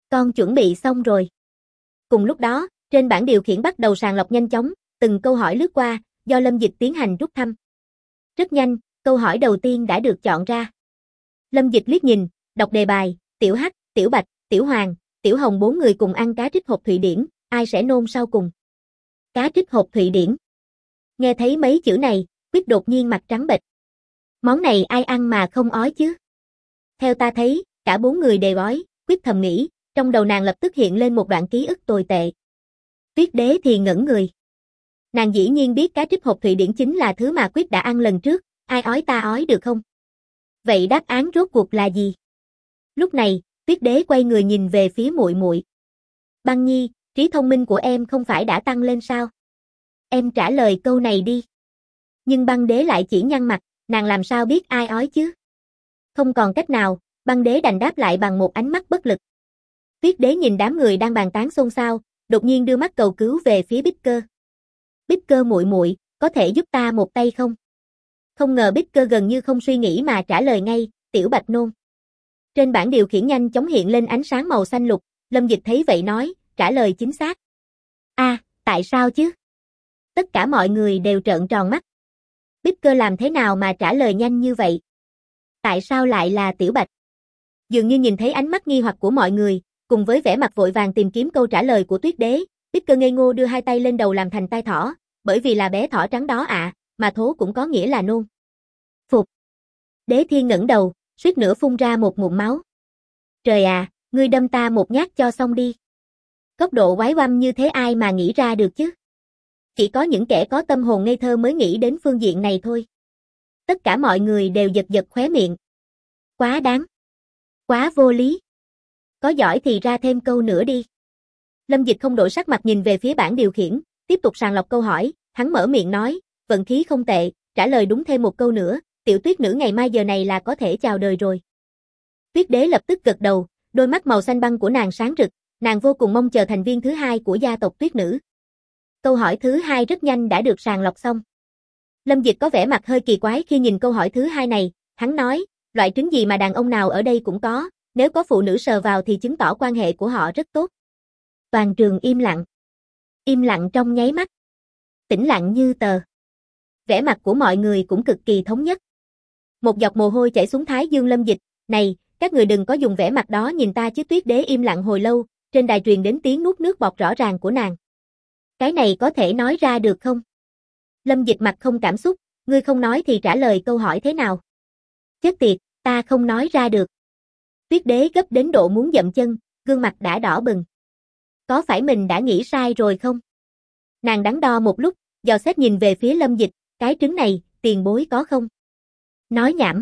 Con chuẩn bị xong rồi. Cùng lúc đó, trên bảng điều khiển bắt đầu sàng lọc nhanh chóng, từng câu hỏi lướt qua, do Lâm Dịch tiến hành rút thăm. Rất nhanh, câu hỏi đầu tiên đã được chọn ra. Lâm Dịch liếc nhìn, đọc đề bài, Tiểu Hắc, Tiểu Bạch, Tiểu Hoàng, Tiểu Hồng 4 người cùng ăn cá trích hột Thụy Điển, ai sẽ nôn sau cùng? Cá trích hột Thụy Điển. Nghe thấy mấy chữ này, Quyết đột nhiên mặt trắng bệch. Món này ai ăn mà không ói chứ? Theo ta thấy, cả 4 người đều ói, Quyết thầm nghĩ, trong đầu nàng lập tức hiện lên một đoạn ký ức tồi tệ. Tuyết Đế thì ngẩn người. Nàng dĩ nhiên biết cá trích hột Thụy Điển chính là thứ mà Quyết đã ăn lần trước, ai ói ta ói được không? Vậy đáp án rốt cuộc là gì? Lúc này, Tuyết Đế quay người nhìn về phía muội muội. Băng Nhi, trí thông minh của em không phải đã tăng lên sao? Em trả lời câu này đi. Nhưng Băng Đế lại chỉ nhăn mặt, nàng làm sao biết ai ói chứ? Không còn cách nào, Băng Đế đành đáp lại bằng một ánh mắt bất lực. Tuyết Đế nhìn đám người đang bàn tán xôn xao, đột nhiên đưa mắt cầu cứu về phía Bích Cơ. Bích Cơ muội muội, có thể giúp ta một tay không? Không ngờ Bích Cơ gần như không suy nghĩ mà trả lời ngay, Tiểu Bạch nôn. Trên bảng điều khiển nhanh chóng hiện lên ánh sáng màu xanh lục, Lâm Dịch thấy vậy nói, trả lời chính xác. Tại sao chứ? Tất cả mọi người đều trợn tròn mắt. Bích Cơ làm thế nào mà trả lời nhanh như vậy? Tại sao lại là Tiểu Bạch? Dường như nhìn thấy ánh mắt nghi hoặc của mọi người, cùng với vẻ mặt vội vàng tìm kiếm câu trả lời của Tuyết Đế, Bích Cơ ngây ngô đưa hai tay lên đầu làm thành tai thỏ, bởi vì là bé thỏ trắng đó ạ, mà thố cũng có nghĩa là nôn. Phục. Đế Thiên ngẩng đầu, suýt nữa phun ra một ngụm máu. Trời à, ngươi đâm ta một nhát cho xong đi. Góc độ quái oăm như thế ai mà nghĩ ra được chứ? Chỉ có những kẻ có tâm hồn ngây thơ mới nghĩ đến phương diện này thôi. Tất cả mọi người đều giật giật khóe miệng. Quá đáng. Quá vô lý. Có giỏi thì ra thêm câu nữa đi. Lâm Dịch không đổi sắc mặt nhìn về phía bảng điều khiển, tiếp tục sàng lọc câu hỏi, hắn mở miệng nói, vận khí không tệ, trả lời đúng thêm một câu nữa, Tiểu Tuyết nữ ngày mai giờ này là có thể chào đời rồi. Tuyết Đế lập tức gật đầu, đôi mắt màu xanh băng của nàng sáng rực, nàng vô cùng mong chờ thành viên thứ hai của gia tộc Tuyết nữ. Câu hỏi thứ hai rất nhanh đã được sàng lọc xong. Lâm Dịch có vẻ mặt hơi kỳ quái khi nhìn câu hỏi thứ hai này, hắn nói, loại trứng gì mà đàn ông nào ở đây cũng có, nếu có phụ nữ sờ vào thì chứng tỏ quan hệ của họ rất tốt. Toàn trường im lặng. Im lặng trong nháy mắt. Tĩnh lặng như tờ. Vẻ mặt của mọi người cũng cực kỳ thống nhất. Một giọt mồ hôi chảy xuống thái dương Lâm Dịch, này, các người đừng có dùng vẻ mặt đó nhìn ta chứ. Tuyết Đế im lặng hồi lâu, trên đài truyền đến tiếng nuốt nước bọt rõ ràng của nàng. Cái này có thể nói ra được không? Lâm Dịch mặt không cảm xúc, ngươi không nói thì trả lời câu hỏi thế nào? Chết tiệt, ta không nói ra được. Tuyết Đế gấp đến độ muốn dậm chân, gương mặt đã đỏ bừng. Có phải mình đã nghĩ sai rồi không? Nàng đắn đo một lúc, dò xét nhìn về phía Lâm Dịch, cái trứng này, tiền bối có không? Nói nhảm.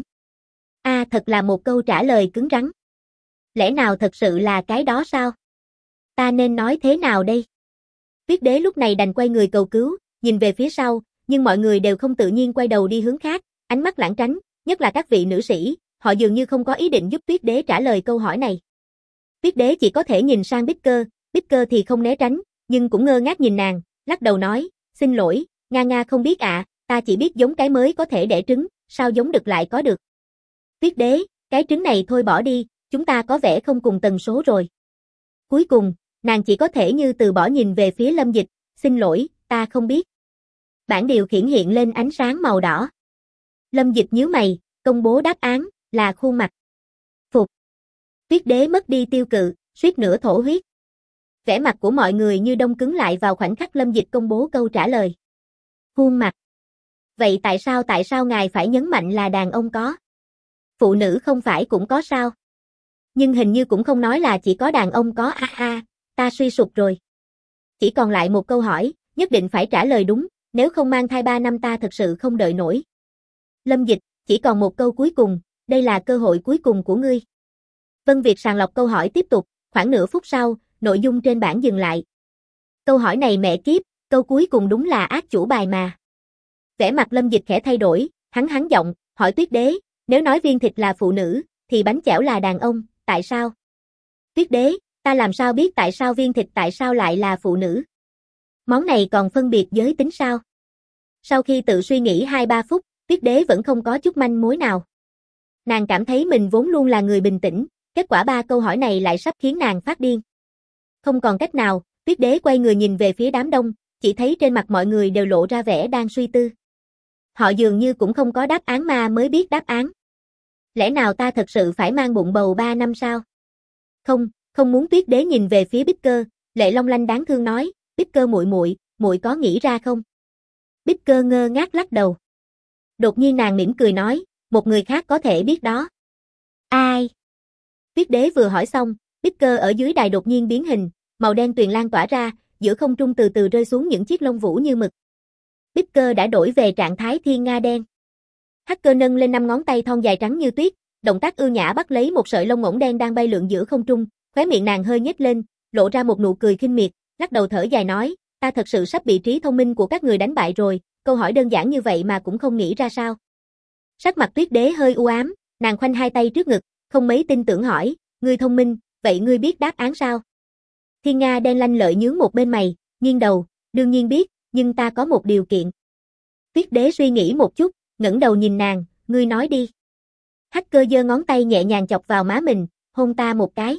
Thật là một câu trả lời cứng rắn. Lẽ nào thật sự là cái đó sao? Ta nên nói thế nào đây? Tuyết Đế lúc này đành quay người cầu cứu, nhìn về phía sau, nhưng mọi người đều không tự nhiên quay đầu đi hướng khác, ánh mắt lảng tránh, nhất là các vị nữ sĩ, họ dường như không có ý định giúp Tuyết Đế trả lời câu hỏi này. Tuyết Đế chỉ có thể nhìn sang Bích Cơ thì không né tránh, nhưng cũng ngơ ngác nhìn nàng, lắc đầu nói, xin lỗi, Nga không biết ạ, ta chỉ biết giống cái mới có thể đẻ trứng, sao giống đực lại có được. Tuyết Đế, cái trứng này thôi bỏ đi, chúng ta có vẻ không cùng tần số rồi. Cuối cùng, nàng chỉ có thể như từ bỏ nhìn về phía Lâm Dịch, xin lỗi, ta không biết. Bảng điều khiển hiện lên ánh sáng màu đỏ. Lâm Dịch nhíu mày, công bố đáp án, là khuôn mặt. Phục. Tuyết Đế mất đi tiêu cự, suýt nữa thổ huyết. Vẻ mặt của mọi người như đông cứng lại vào khoảnh khắc Lâm Dịch công bố câu trả lời. Khuôn mặt. Vậy tại sao ngài phải nhấn mạnh là đàn ông có? Phụ nữ không phải cũng có sao? Nhưng hình như cũng không nói là chỉ có đàn ông có ta suy sụp rồi. Chỉ còn lại một câu hỏi, nhất định phải trả lời đúng, nếu không mang thai 3 năm ta thật sự không đợi nổi. Lâm Dịch, chỉ còn một câu cuối cùng, đây là cơ hội cuối cùng của ngươi. Vân Việt sàng lọc câu hỏi tiếp tục, khoảng nửa phút sau, nội dung trên bảng dừng lại. Câu hỏi này mẹ kiếp, câu cuối cùng đúng là ác chủ bài mà. Vẻ mặt Lâm Dịch khẽ thay đổi, hắn giọng, hỏi Tuyết Đế, nếu nói viên thịt là phụ nữ, thì bánh chảo là đàn ông, tại sao? Tuyết Đế, ta làm sao biết tại sao viên thịt tại sao lại là phụ nữ? Món này còn phân biệt giới tính sao? Sau khi tự suy nghĩ 2-3 phút, Tuyết Đế vẫn không có chút manh mối nào. Nàng cảm thấy mình vốn luôn là người bình tĩnh, Kết quả 3 câu hỏi này lại sắp khiến nàng phát điên. Không còn cách nào, Tuyết Đế quay người nhìn về phía đám đông, chỉ thấy trên mặt mọi người đều lộ ra vẻ đang suy tư. Họ dường như cũng không có đáp án mà mới biết đáp án. Lẽ nào ta thật sự phải mang bụng bầu 3 năm sao? Không, không muốn. Tuyết Đế nhìn về phía Bích Cơ, lệ long lanh đáng thương nói, Bích Cơ muội muội, muội có nghĩ ra không? Bích Cơ ngơ ngác lắc đầu. Đột nhiên nàng mỉm cười nói, một người khác có thể biết đó. Ai? Tuyết Đế vừa hỏi xong, Bích Cơ ở dưới đài đột nhiên biến hình, màu đen tuyền lan tỏa ra, giữa không trung từ từ rơi xuống những chiếc lông vũ như mực. Bích Cơ đã đổi về trạng thái thiên nga đen. Hacker nâng lên 5 ngón tay thon dài trắng như tuyết, động tác ưu nhã bắt lấy một sợi lông ngỗng đen đang bay lượn giữa không trung, khóe miệng nàng hơi nhếch lên, lộ ra một nụ cười khinh miệt, lắc đầu thở dài nói, ta thật sự sắp bị trí thông minh của các người đánh bại rồi, câu hỏi đơn giản như vậy mà cũng không nghĩ ra sao. Sắc mặt Tuyết Đế hơi u ám, nàng khoanh hai tay trước ngực, không mấy tin tưởng hỏi, ngươi thông minh, vậy ngươi biết đáp án sao? Thiên Nga đen lanh lợi nhướng một bên mày, nghiêng đầu, đương nhiên biết, nhưng ta có một điều kiện. Tuyết Đế suy nghĩ một chút, ngẩng đầu nhìn nàng, ngươi nói đi. Hacker giơ ngón tay nhẹ nhàng chọc vào má mình, hôn ta một cái.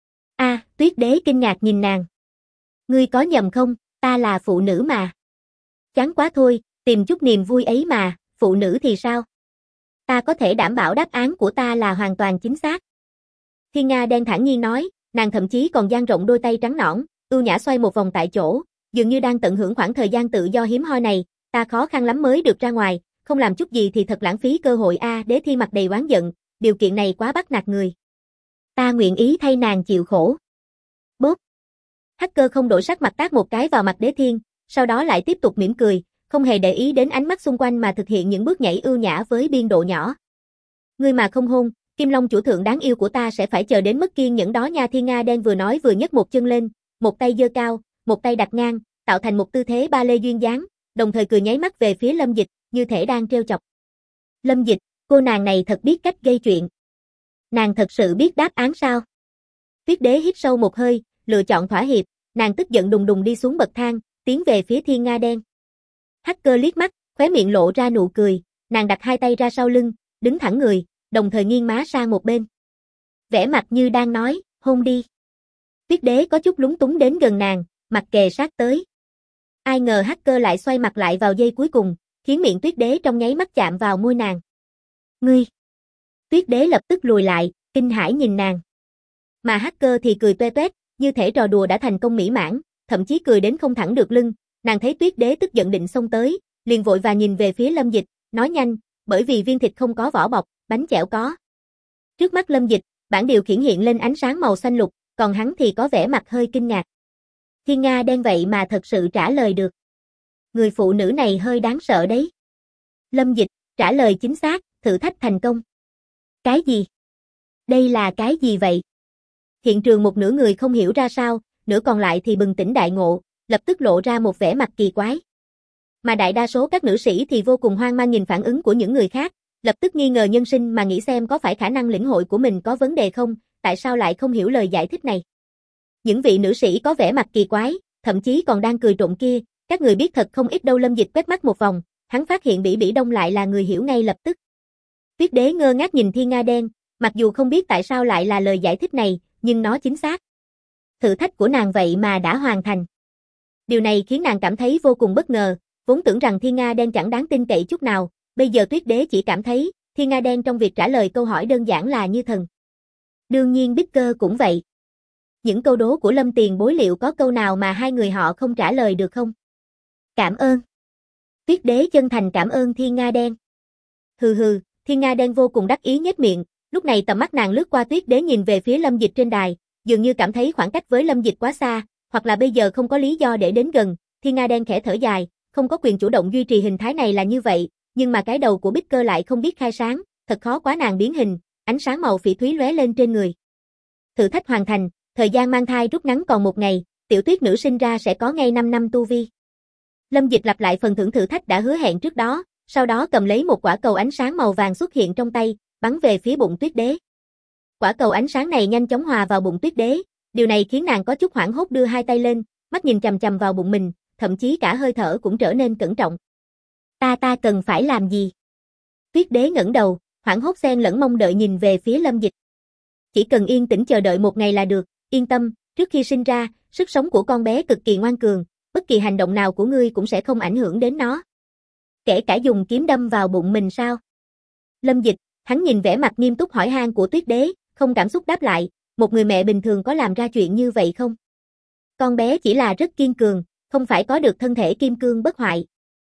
Tuyết Đế kinh ngạc nhìn nàng. Ngươi có nhầm không, ta là phụ nữ mà. Chán quá thôi, tìm chút niềm vui ấy mà, phụ nữ thì sao? Ta có thể đảm bảo đáp án của ta là hoàn toàn chính xác. Thiên Nga đen thản nhiên nói, nàng thậm chí còn dang rộng đôi tay trắng nõn, ưu nhã xoay một vòng tại chỗ, dường như đang tận hưởng khoảng thời gian tự do hiếm hoi này, ta khó khăn lắm mới được ra ngoài, không làm chút gì thì thật lãng phí cơ hội a. Đế Thi mặt đầy oán giận, điều kiện này quá bắt nạt người. Ta nguyện ý thay nàng chịu khổ. Bốp. Hacker không đổi sắc mặt tát một cái vào mặt Đế Thiên, sau đó lại tiếp tục mỉm cười, không hề để ý đến ánh mắt xung quanh mà thực hiện những bước nhảy ưu nhã với biên độ nhỏ. Ngươi mà không hôn, Kim Long chủ thượng đáng yêu của ta sẽ phải chờ đến mất kiên nhẫn đó nha. Thiên Nga đen vừa nói vừa nhấc một chân lên, một tay giơ cao, một tay đặt ngang, tạo thành một tư thế ba lê duyên dáng, đồng thời cười nháy mắt về phía Lâm Dịch, như thể đang trêu chọc. Lâm Dịch, cô nàng này thật biết cách gây chuyện. Nàng thật sự biết đáp án sao? Tuyết Đế hít sâu một hơi, lựa chọn thỏa hiệp, nàng tức giận đùng đùng đi xuống bậc thang, tiến về phía Thiên Nga đen. Hacker liếc mắt, khóe miệng lộ ra nụ cười, nàng đặt hai tay ra sau lưng, đứng thẳng người, đồng thời nghiêng má sang một bên. Vẻ mặt như đang nói, hôn đi. Tuyết Đế có chút lúng túng đến gần nàng, mặt kề sát tới. Ai ngờ Hacker lại xoay mặt lại vào giây cuối cùng, khiến miệng Tuyết Đế trong nháy mắt chạm vào môi nàng. Ngươi! Tuyết Đế lập tức lùi lại, kinh hãi nhìn nàng. Mà Hacker thì cười toe toét, như thể trò đùa đã thành công mỹ mãn, thậm chí cười đến không thẳng được lưng. Nàng thấy Tuyết Đế tức giận định xông tới, liền vội và nhìn về phía Lâm Dịch, nói nhanh, bởi vì viên thịt không có vỏ bọc, bánh chẻo có. Trước mắt Lâm Dịch, bảng điều khiển hiện lên ánh sáng màu xanh lục, còn hắn thì có vẻ mặt hơi kinh ngạc. Thiên Nga đen vậy mà thật sự trả lời được. Người phụ nữ này hơi đáng sợ đấy. Lâm Dịch, trả lời chính xác, thử thách thành công. Cái gì? Đây là cái gì vậy? Hiện trường một nửa người không hiểu ra sao, nửa còn lại thì bừng tỉnh đại ngộ, lập tức lộ ra một vẻ mặt kỳ quái. Mà đại đa số các nữ sĩ thì vô cùng hoang mang nhìn phản ứng của những người khác, lập tức nghi ngờ nhân sinh mà nghĩ xem có phải khả năng lĩnh hội của mình có vấn đề không, tại sao lại không hiểu lời giải thích này. Những vị nữ sĩ có vẻ mặt kỳ quái, thậm chí còn đang cười trộm kia, các người biết thật không ít đâu. Lâm Dịch quét mắt một vòng, hắn phát hiện Bỉ Bỉ Đông lại là người hiểu ngay lập tức. Tuyết Đế ngơ ngác nhìn Thiên Nga đen, mặc dù không biết tại sao lại là lời giải thích này, nhưng nó chính xác. Thử thách của nàng vậy mà đã hoàn thành. Điều này khiến nàng cảm thấy vô cùng bất ngờ, vốn tưởng rằng Thiên Nga đen chẳng đáng tin cậy chút nào, bây giờ Tuyết Đế chỉ cảm thấy, Thiên Nga đen trong việc trả lời câu hỏi đơn giản là như thần. Đương nhiên Bích Cơ cũng vậy. Những câu đố của Lâm tiền bối liệu có câu nào mà hai người họ không trả lời được không? Cảm ơn. Tuyết Đế chân thành cảm ơn Thiên Nga đen. Hừ hừ, Thiên Nga đen vô cùng đắc ý nhếch miệng, lúc này tầm mắt nàng lướt qua Tuyết Đế nhìn về phía Lâm Dịch trên đài, dường như cảm thấy khoảng cách với Lâm Dịch quá xa, hoặc là bây giờ không có lý do để đến gần. Thiên Nga đen khẽ thở dài, không có quyền chủ động duy trì hình thái này là như vậy, nhưng mà cái đầu của Bích Cơ lại không biết khai sáng, thật khó quá. Nàng biến hình, ánh sáng màu phỉ thúy lóe lên trên người. Thử thách hoàn thành, thời gian mang thai rút ngắn còn 1 ngày, tiểu Tuyết nữ sinh ra sẽ có ngay 5 năm tu vi. Lâm Dịch lặp lại phần thưởng thử thách đã hứa hẹn trước đó, sau đó cầm lấy một quả cầu ánh sáng màu vàng xuất hiện trong tay, bắn về phía bụng Tuyết Đế. Quả cầu ánh sáng này nhanh chóng hòa vào bụng Tuyết Đế, điều này khiến nàng có chút hoảng hốt đưa hai tay lên, mắt nhìn chằm chằm vào bụng mình, thậm chí cả hơi thở cũng trở nên cẩn trọng. Ta cần phải làm gì? Tuyết Đế ngẩng đầu, hoảng hốt xen lẫn mong đợi nhìn về phía Lâm Dịch. Chỉ cần yên tĩnh chờ đợi một ngày là được, yên tâm, trước khi sinh ra, sức sống của con bé cực kỳ ngoan cường, bất kỳ hành động nào của ngươi cũng sẽ không ảnh hưởng đến nó. Kể cả dùng kiếm đâm vào bụng mình sao? Lâm Dịch, hắn nhìn vẻ mặt nghiêm túc hỏi han của Tuyết Đế, không cảm xúc đáp lại, một người mẹ bình thường có làm ra chuyện như vậy không? Con bé chỉ là rất kiên cường, không phải có được thân thể kim cương bất hoại.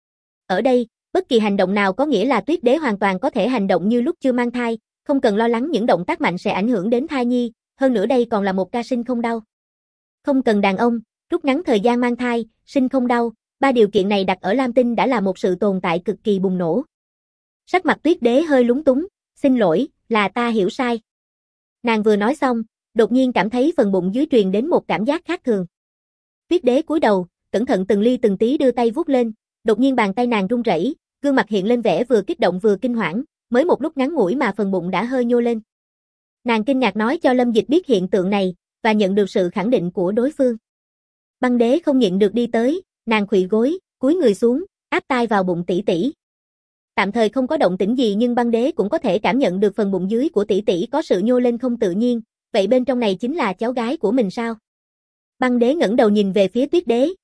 Ở đây, bất kỳ hành động nào có nghĩa là Tuyết Đế hoàn toàn có thể hành động như lúc chưa mang thai, không cần lo lắng những động tác mạnh sẽ ảnh hưởng đến thai nhi, hơn nữa đây còn là một ca sinh không đau. Không cần đàn ông, rút ngắn thời gian mang thai, sinh không đau, ba điều kiện này đặt ở Lam Tinh đã là một sự tồn tại cực kỳ bùng nổ. Sắc mặt Tuyết Đế hơi lúng túng, xin lỗi, là ta hiểu sai. Nàng vừa nói xong, đột nhiên cảm thấy phần bụng dưới truyền đến một cảm giác khác thường. Tuyết Đế cúi đầu, cẩn thận từng ly từng tí đưa tay vuốt lên, đột nhiên bàn tay nàng run rẩy, gương mặt hiện lên vẻ vừa kích động vừa kinh hoảng, mới một lúc ngắn ngủi mà phần bụng đã hơi nhô lên. Nàng kinh ngạc nói cho Lâm Dịch biết hiện tượng này, và nhận được sự khẳng định của đối phương. Băng Đế không nhịn được đi tới, nàng khuỵu gối, cúi người xuống, áp tai vào bụng tỷ tỷ. Tạm thời không có động tĩnh gì nhưng Băng Đế cũng có thể cảm nhận được phần bụng dưới của tỷ tỷ có sự nhô lên không tự nhiên, vậy bên trong này chính là cháu gái của mình sao? Băng Đế ngẩng đầu nhìn về phía Tuyết Đế,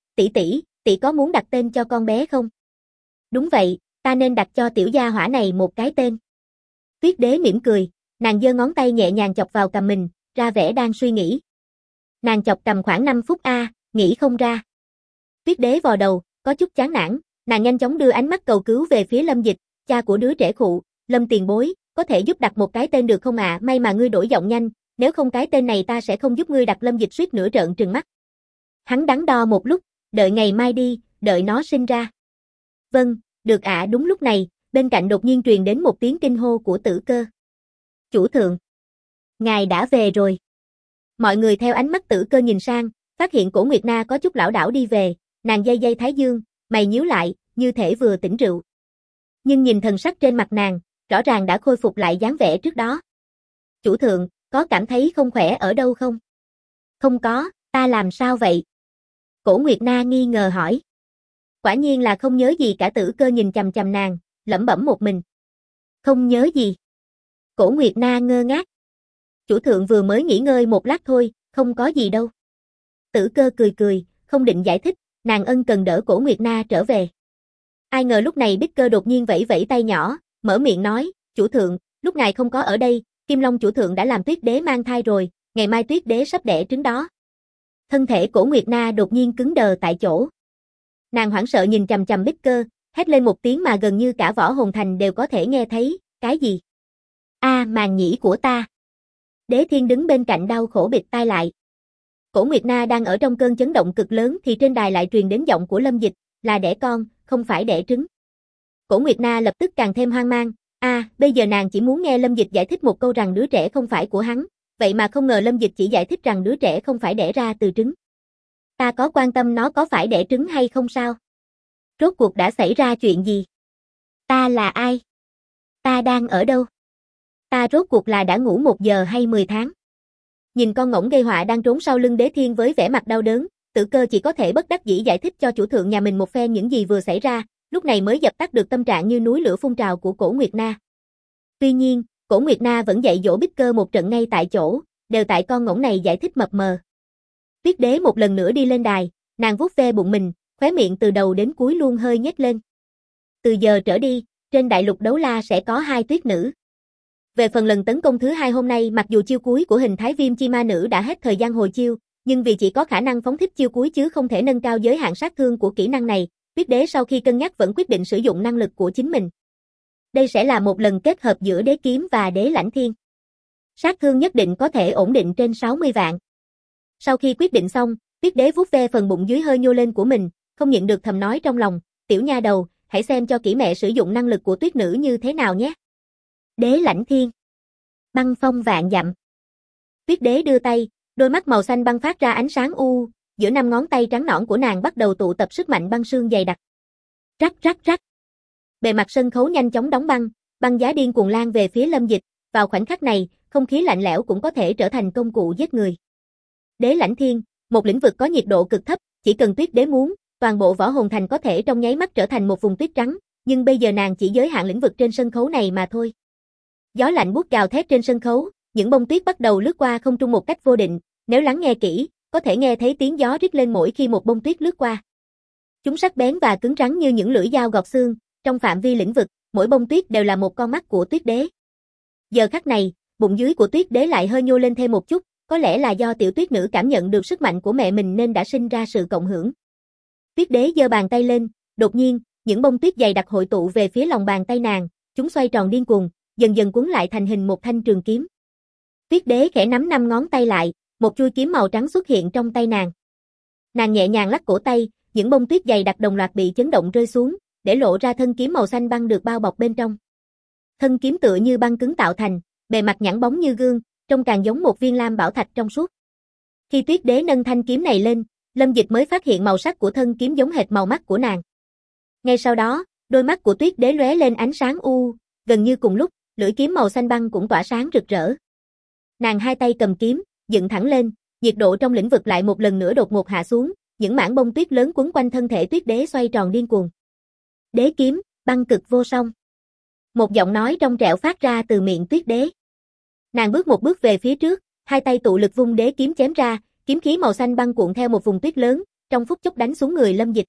tỷ có muốn đặt tên cho con bé không? Đúng vậy, ta nên đặt cho tiểu gia hỏa này một cái tên. Tuyết Đế mỉm cười, nàng giơ ngón tay nhẹ nhàng chọc vào cằm mình, ra vẻ đang suy nghĩ. Nàng chọc cằm khoảng 5 phút nghĩ không ra. Tuyết Đế vò đầu, có chút chán nản, nàng nhanh chóng đưa ánh mắt cầu cứu về phía Lâm Dịch, cha của đứa trẻ khụ, Lâm tiền bối, có thể giúp đặt một cái tên được không ạ? May mà ngươi đổi giọng nhanh, nếu không cái tên này ta sẽ không giúp ngươi đặt. Lâm Dịch suýt nữa trợn trừng mắt. Hắn đắn đo một lúc, đợi ngày mai đi, đợi nó sinh ra. Vâng, được ạ. Đúng lúc này, bên cạnh đột nhiên truyền đến một tiếng kinh hô của Tử Cơ. Chủ thượng, ngài đã về rồi. Mọi người theo ánh mắt Tử Cơ nhìn sang, phát hiện Cổ Nguyệt Na có chút lảo đảo đi về, nàng day day thái dương, mày nhíu lại, như thể vừa tỉnh rượu. Nhưng nhìn thần sắc trên mặt nàng, rõ ràng đã khôi phục lại dáng vẻ trước đó. Chủ thượng, có cảm thấy không khỏe ở đâu không? Không có, ta làm sao vậy? Cổ Nguyệt Na nghi ngờ hỏi. Quả nhiên là không nhớ gì cả. Tử Cơ nhìn chằm chằm nàng, lẩm bẩm một mình. Không nhớ gì? Cổ Nguyệt Na ngơ ngác. Chủ thượng vừa mới nghỉ ngơi một lát thôi, không có gì đâu. Tử Cơ cười cười, không định giải thích, nàng ân cần đỡ Cổ Nguyệt Na trở về. Ai ngờ lúc này Bích Cơ đột nhiên vẫy vẫy tay nhỏ, mở miệng nói, chủ thượng, lúc ngài không có ở đây, Kim Long chủ thượng đã làm Tuyết Đế mang thai rồi, ngày mai Tuyết Đế sắp đẻ trứng đó. Thân thể Cổ Nguyệt Na đột nhiên cứng đờ tại chỗ. Nàng hoảng sợ nhìn chằm chằm Bích Cơ, hét lên một tiếng mà gần như cả Võ Hồn Thành đều có thể nghe thấy, cái gì? Màng nhĩ của ta. Đế Thiên đứng bên cạnh đau khổ bịt tai lại. Cổ Nguyệt Na đang ở trong cơn chấn động cực lớn thì trên đài lại truyền đến giọng của Lâm Dịch, là đẻ con, không phải đẻ trứng. Cổ Nguyệt Na lập tức càng thêm hoang mang, bây giờ nàng chỉ muốn nghe Lâm Dịch giải thích một câu rằng đứa trẻ không phải của hắn, vậy mà không ngờ Lâm Dịch chỉ giải thích rằng đứa trẻ không phải đẻ ra từ trứng. Ta có quan tâm nó có phải đẻ trứng hay không sao? Rốt cuộc đã xảy ra chuyện gì? Ta là ai? Ta đang ở đâu? Ta rốt cuộc là đã ngủ 1 giờ hay 10 tháng? Nhìn con ngỗng gây họa đang trốn sau lưng Đế Thiên với vẻ mặt đau đớn, Tử Cơ chỉ có thể bất đắc dĩ giải thích cho chủ thượng nhà mình một phen những gì vừa xảy ra, lúc này mới dập tắt được tâm trạng như núi lửa phun trào của Cổ Nguyệt Na. Tuy nhiên, Cổ Nguyệt Na vẫn dạy dỗ Bích Cơ một trận ngay tại chỗ, đều tại con ngỗng này giải thích mập mờ. Tuyết Đế một lần nữa đi lên đài, nàng vuốt ve bụng mình, khóe miệng từ đầu đến cuối luôn hơi nhếch lên. Từ giờ trở đi, trên đại lục đấu la sẽ có 2 tuyết nữ. Về phần lần tấn công thứ 2 hôm nay, mặc dù chiêu cuối của hình thái viêm chi ma nữ đã hết thời gian hồi chiêu, nhưng vì chỉ có khả năng phóng thích chiêu cuối chứ không thể nâng cao giới hạn sát thương của kỹ năng này, Tuyết Đế sau khi cân nhắc vẫn quyết định sử dụng năng lực của chính mình. Đây sẽ là một lần kết hợp giữa đế kiếm và đế lãnh thiên. Sát thương nhất định có thể ổn định trên 60 vạn. Sau khi quyết định xong, Tuyết Đế vuốt ve phần bụng dưới hơi nhô lên của mình, không nhịn được thầm nói trong lòng, tiểu nha đầu, hãy xem cho kỹ mẹ sử dụng năng lực của tuyết nữ như thế nào nhé. Đế lãnh thiên. Băng phong vạn dặm. Tuyết Đế đưa tay, đôi mắt màu xanh băng phát ra ánh sáng giữa 5 ngón tay trắng nõn của nàng bắt đầu tụ tập sức mạnh băng sương dày đặc. Rắc rắc rắc. Bề mặt sân khấu nhanh chóng đóng băng, băng giá điên cuồng lan về phía Lâm Dịch, vào khoảnh khắc này, không khí lạnh lẽo cũng có thể trở thành công cụ giết người. Đế lãnh thiên, một lĩnh vực có nhiệt độ cực thấp, chỉ cần Tuyết Đế muốn, toàn bộ Võ Hồn Thành có thể trong nháy mắt trở thành một vùng tuyết trắng, nhưng bây giờ nàng chỉ giới hạn lĩnh vực trên sân khấu này mà thôi. Gió lạnh buốt gào thét trên sân khấu, những bông tuyết bắt đầu lướt qua không trung một cách vô định, nếu lắng nghe kỹ, có thể nghe thấy tiếng gió rít lên mỗi khi một bông tuyết lướt qua. Chúng sắc bén và cứng rắn như những lưỡi dao gọt xương, trong phạm vi lĩnh vực, mỗi bông tuyết đều là một con mắt của Tuyết Đế. Giờ khắc này, bụng dưới của Tuyết Đế lại hơi nhô lên thêm một chút, có lẽ là do tiểu tuyết nữ cảm nhận được sức mạnh của mẹ mình nên đã sinh ra sự cộng hưởng. Tuyết Đế giơ bàn tay lên, đột nhiên, những bông tuyết dày đặc hội tụ về phía lòng bàn tay nàng, chúng xoay tròn điên cuồng, dần dần cuốn lại thành hình một thanh trường kiếm. Tuyết Đế khẽ nắm 5 ngón tay lại, một chuôi kiếm màu trắng xuất hiện trong tay nàng. Nàng nhẹ nhàng lắc cổ tay, những bông tuyết dày đặc đồng loạt bị chấn động rơi xuống, để lộ ra thân kiếm màu xanh băng được bao bọc bên trong. Thân kiếm tựa như băng cứng tạo thành, bề mặt nhẵn bóng như gương, trông càng giống một viên lam bảo thạch trong suốt. Khi Tuyết Đế nâng thanh kiếm này lên, Lâm Dịch mới phát hiện màu sắc của thân kiếm giống hệt màu mắt của nàng. Ngay sau đó, đôi mắt của Tuyết Đế lóe lên ánh sáng gần như cùng lúc, lưỡi kiếm màu xanh băng cũng tỏa sáng rực rỡ. Nàng hai tay cầm kiếm, dựng thẳng lên, nhiệt độ trong lĩnh vực lại một lần nữa đột ngột hạ xuống, những mảng bông tuyết lớn quấn quanh thân thể Tuyết Đế xoay tròn điên cuồng. Đế kiếm, băng cực vô song. Một giọng nói trong trẻo phát ra từ miệng Tuyết Đế. Nàng bước một bước về phía trước, hai tay tụ lực vung đế kiếm chém ra, kiếm khí màu xanh băng cuộn theo một vùng tuyết lớn, trong phút chốc đánh xuống người Lâm Dịch.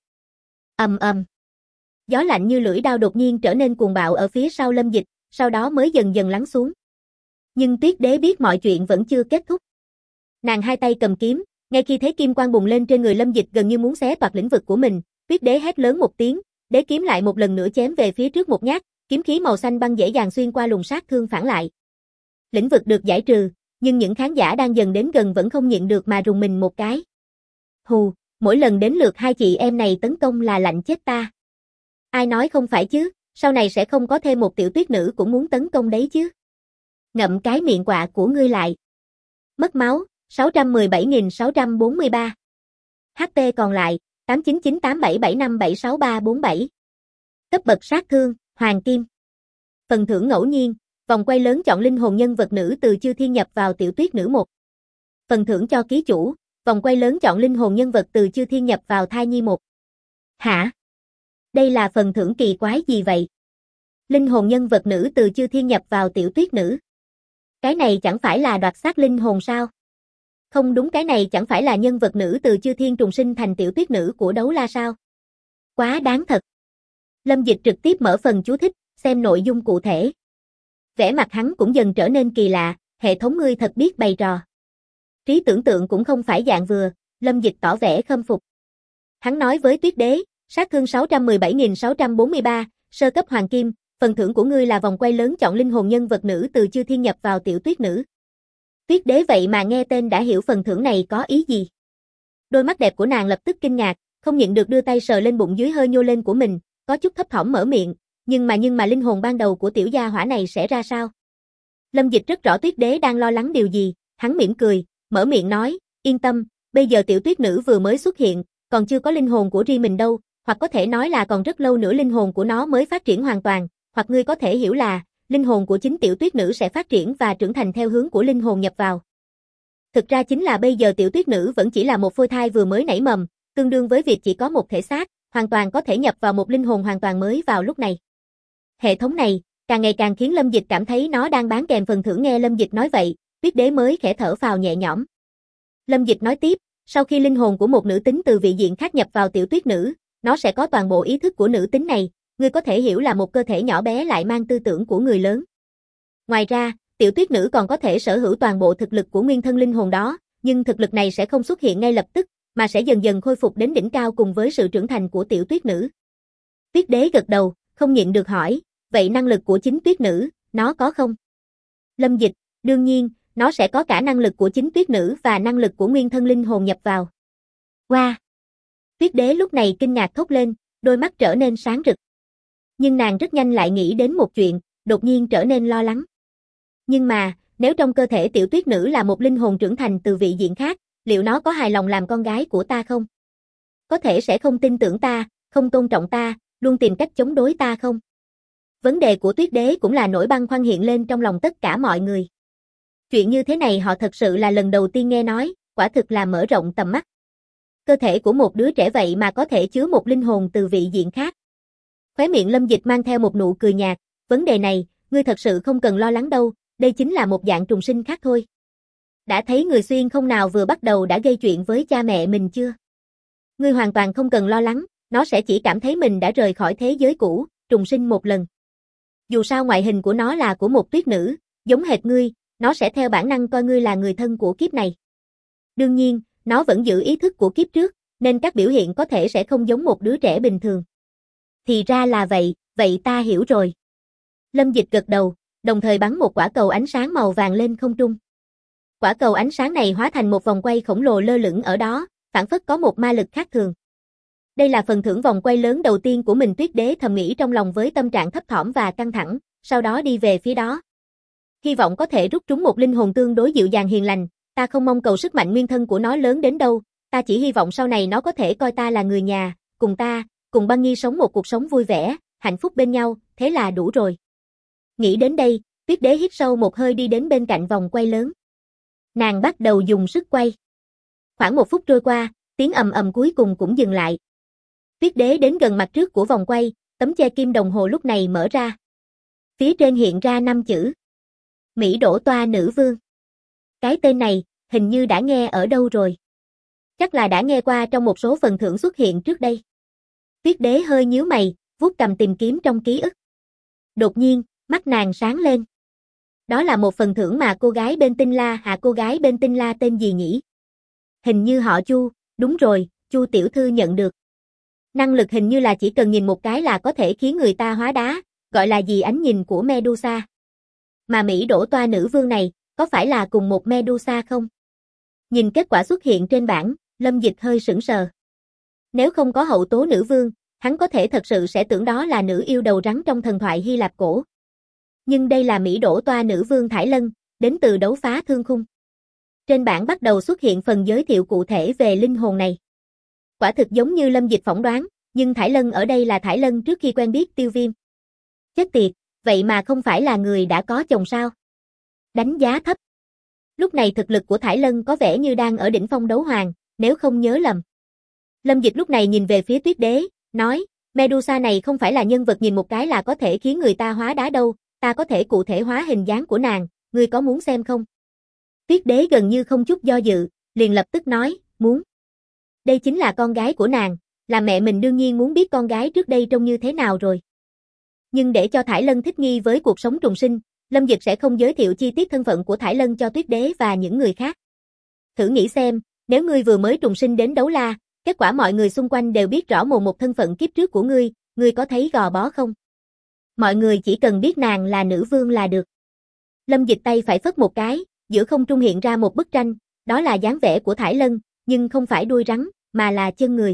Ầm ầm. Gió lạnh như lưỡi dao đột nhiên trở nên cuồng bạo ở phía sau Lâm Dịch, sau đó mới dần dần lắng xuống. Nhưng Tuyết Đế biết mọi chuyện vẫn chưa kết thúc. Nàng hai tay cầm kiếm, ngay khi thấy kim quang bùng lên trên người Lâm Dịch gần như muốn xé toạc lĩnh vực của mình, Tuyết Đế hét lớn một tiếng, đế kiếm lại một lần nữa chém về phía trước một nhát, kiếm khí màu xanh băng dễ dàng xuyên qua luồng sát thương phản lại. Lĩnh vực được giải trừ, nhưng những khán giả đang dần đến gần vẫn không nhịn được mà rùng mình một cái. Hù, mỗi lần đến lượt hai chị em này tấn công là lạnh chết ta. Ai nói không phải chứ, sau này sẽ không có thêm một tiểu tuyết nữ cũng muốn tấn công đấy chứ. Ngậm cái miệng quạ của ngươi lại. Mất máu, 617.643. HP còn lại, 899877576347. Cấp bậc sát thương, Hoàng Kim. Phần thưởng ngẫu nhiên, vòng quay lớn chọn linh hồn nhân vật nữ từ Chư Thiên nhập vào tiểu tuyết nữ 1. Phần thưởng cho ký chủ, vòng quay lớn chọn linh hồn nhân vật từ Chư Thiên nhập vào thai nhi 1. Hả? Đây là phần thưởng kỳ quái gì vậy? Linh hồn nhân vật nữ từ Chư Thiên nhập vào tiểu tuyết nữ. Cái này chẳng phải là đoạt xác linh hồn sao? Không đúng, cái này chẳng phải là nhân vật nữ từ Chư Thiên trùng sinh thành tiểu tuyết nữ của Đấu La sao? Quá đáng thật. Lâm Dịch trực tiếp mở phần chú thích, xem nội dung cụ thể. Vẻ mặt hắn cũng dần trở nên kỳ lạ, hệ thống ngươi thật biết bày trò. Trí tưởng tượng cũng không phải dạng vừa, Lâm Dịch tỏ vẻ khâm phục. Hắn nói với Tuyết Đế, sát thương 617.643, sơ cấp hoàng kim, phần thưởng của ngươi là vòng quay lớn chọn linh hồn nhân vật nữ từ Chư Thiên nhập vào tiểu tuyết nữ. Tuyết Đế vậy mà nghe tên đã hiểu phần thưởng này có ý gì. Đôi mắt đẹp của nàng lập tức kinh ngạc, không nhịn được đưa tay sờ lên bụng dưới hơi nhô lên của mình, có chút thấp thỏm mở miệng, nhưng mà linh hồn ban đầu của tiểu gia hỏa này sẽ ra sao? Lâm Dịch rất rõ Tuyết Đế đang lo lắng điều gì, hắn mỉm cười, mở miệng nói, yên tâm, bây giờ tiểu tuyết nữ vừa mới xuất hiện, còn chưa có linh hồn của riêng mình đâu, hoặc có thể nói là còn rất lâu nữa linh hồn của nó mới phát triển hoàn toàn, hoặc ngươi có thể hiểu là, linh hồn của chính tiểu tuyết nữ sẽ phát triển và trưởng thành theo hướng của linh hồn nhập vào. Thực ra chính là bây giờ tiểu tuyết nữ vẫn chỉ là một phôi thai vừa mới nảy mầm, tương đương với việc chỉ có một thể xác, hoàn toàn có thể nhập vào một linh hồn hoàn toàn mới vào lúc này. Hệ thống này, càng ngày càng khiến Lâm Dịch cảm thấy nó đang bán kèm phần thưởng. Nghe Lâm Dịch nói vậy, Tuyết Đế mới khẽ thở phào nhẹ nhõm. Lâm Dịch nói tiếp, sau khi linh hồn của một nữ tính từ vị diện khác nhập vào tiểu tuyết nữ, nó sẽ có toàn bộ ý thức của nữ tính này, ngươi có thể hiểu là một cơ thể nhỏ bé lại mang tư tưởng của người lớn. Ngoài ra, tiểu tuyết nữ còn có thể sở hữu toàn bộ thực lực của nguyên thân linh hồn đó, nhưng thực lực này sẽ không xuất hiện ngay lập tức, mà sẽ dần dần khôi phục đến đỉnh cao cùng với sự trưởng thành của tiểu tuyết nữ. Tuyết Đế gật đầu, không nhịn được hỏi, vậy năng lực của chính tuyết nữ, nó có không? Lâm Dịch, đương nhiên, nó sẽ có cả năng lực của chính tuyết nữ và năng lực của nguyên thân linh hồn nhập vào. Wow! Tuyết Đế lúc này kinh ngạc thốt lên, đôi mắt trở nên sáng rực. Nhưng nàng rất nhanh lại nghĩ đến một chuyện, đột nhiên trở nên lo lắng. Nhưng mà, nếu trong cơ thể tiểu tuyết nữ là một linh hồn trưởng thành từ vị diện khác, liệu nó có hài lòng làm con gái của ta không? Có thể sẽ không tin tưởng ta, không tôn trọng ta, luôn tìm cách chống đối ta không? Vấn đề của Tuyết Đế cũng là nỗi băn khoăn hiện lên trong lòng tất cả mọi người. Chuyện như thế này họ thật sự là lần đầu tiên nghe nói, quả thực là mở rộng tầm mắt. Cơ thể của một đứa trẻ vậy mà có thể chứa một linh hồn từ vị diện khác. Khóe miệng Lâm Dịch mang theo một nụ cười nhạt, vấn đề này, ngươi thật sự không cần lo lắng đâu, Đây chính là một dạng trùng sinh khác thôi. Đã thấy người xuyên không nào vừa bắt đầu đã gây chuyện với cha mẹ mình chưa? Ngươi hoàn toàn không cần lo lắng, nó sẽ chỉ cảm thấy mình đã rời khỏi thế giới cũ, trùng sinh một lần. Dù sao ngoại hình của nó là của một tuyết nữ, giống hệt ngươi, nó sẽ theo bản năng coi ngươi là người thân của kiếp này. Đương nhiên, nó vẫn giữ ý thức của kiếp trước, nên các biểu hiện có thể sẽ không giống một đứa trẻ bình thường. Thì ra là vậy, vậy ta hiểu rồi. Lâm Dịch gật đầu, đồng thời bắn một quả cầu ánh sáng màu vàng lên không trung. Quả cầu ánh sáng này hóa thành một vòng quay khổng lồ lơ lửng ở đó, phảng phất có một ma lực khác thường. Đây là phần thưởng vòng quay lớn đầu tiên của mình, Tuyết Đế thầm nghĩ trong lòng với tâm trạng thấp thỏm và căng thẳng, sau đó đi về phía đó. Hy vọng có thể rút trúng một linh hồn tương đối dịu dàng hiền lành, ta không mong cầu sức mạnh nguyên thân của nó lớn đến đâu, ta chỉ hy vọng sau này nó có thể coi ta là người nhà, cùng ta, cùng Băng Nghi sống một cuộc sống vui vẻ, hạnh phúc bên nhau, thế là đủ rồi. Nghĩ đến đây, Tuyết Đế hít sâu một hơi đi đến bên cạnh vòng quay lớn. Nàng bắt đầu dùng sức quay. Khoảng 1 phút trôi qua, tiếng ầm ầm cuối cùng cũng dừng lại. Tuyết Đế đến gần mặt trước của vòng quay, tấm che kim đồng hồ lúc này mở ra. Phía trên hiện ra 5 chữ. Mỹ Đỗ Toa Nữ Vương. Cái tên này, hình như đã nghe ở đâu rồi. Chắc là đã nghe qua trong một số phần thưởng xuất hiện trước đây. Tuyết Đế hơi nhíu mày, vuốt cầm tìm kiếm trong ký ức. Đột nhiên, mắt nàng sáng lên. Đó là một phần thưởng mà cô gái bên Tinh La cô gái bên Tinh La tên gì nhỉ? Hình như họ Chu, đúng rồi, Chu tiểu thư nhận được. Năng lực hình như là chỉ cần nhìn một cái là có thể khiến người ta hóa đá, gọi là gì ánh nhìn của Medusa. Mà Mỹ Đỗ Toa Nữ Vương này, có phải là cùng một Medusa không? Nhìn kết quả xuất hiện trên bảng, Lâm Dịch hơi sững sờ. Nếu không có hậu tố nữ vương, hắn có thể thật sự sẽ tưởng đó là nữ yêu đầu rắn trong thần thoại Hy Lạp cổ. Nhưng đây là Mỹ Đỗ Toa Nữ Vương Thải Lân, đến từ Đấu Phá Thương Khung. Trên bảng bắt đầu xuất hiện phần giới thiệu cụ thể về linh hồn này. Quả thực giống như Lâm Dịch phỏng đoán, nhưng Thải Lân ở đây là Thải Lân trước khi quen biết Tiêu Viêm. Chết tiệt, vậy mà không phải là người đã có chồng sao? Đánh giá thấp. Lúc này thực lực của Thải Lân có vẻ như đang ở đỉnh phong đấu hoàng, nếu không nhớ lầm. Lâm Dịch lúc này nhìn về phía Tuyết Đế, nói, Medusa này không phải là nhân vật nhìn một cái là có thể khiến người ta hóa đá đâu, ta có thể cụ thể hóa hình dáng của nàng, ngươi có muốn xem không? Tuyết Đế gần như không chút do dự, liền lập tức nói, muốn. Đây chính là con gái của nàng, là mẹ mình đương nhiên muốn biết con gái trước đây trông như thế nào rồi. Nhưng để cho Thải Lân thích nghi với cuộc sống trùng sinh, Lâm Dịch sẽ không giới thiệu chi tiết thân phận của Thải Lân cho Tuyết Đế và những người khác. Thử nghĩ xem, nếu ngươi vừa mới trùng sinh đến Đấu La, kết quả mọi người xung quanh đều biết rõ mồn một thân phận kiếp trước của ngươi có thấy gò bó không? Mọi người chỉ cần biết nàng là nữ vương là được. Lâm Dịch tay phải phất một cái, giữa không trung hiện ra một bức tranh, đó là dáng vẻ của Thải Lân, nhưng không phải đuôi rắn, mà là chân người.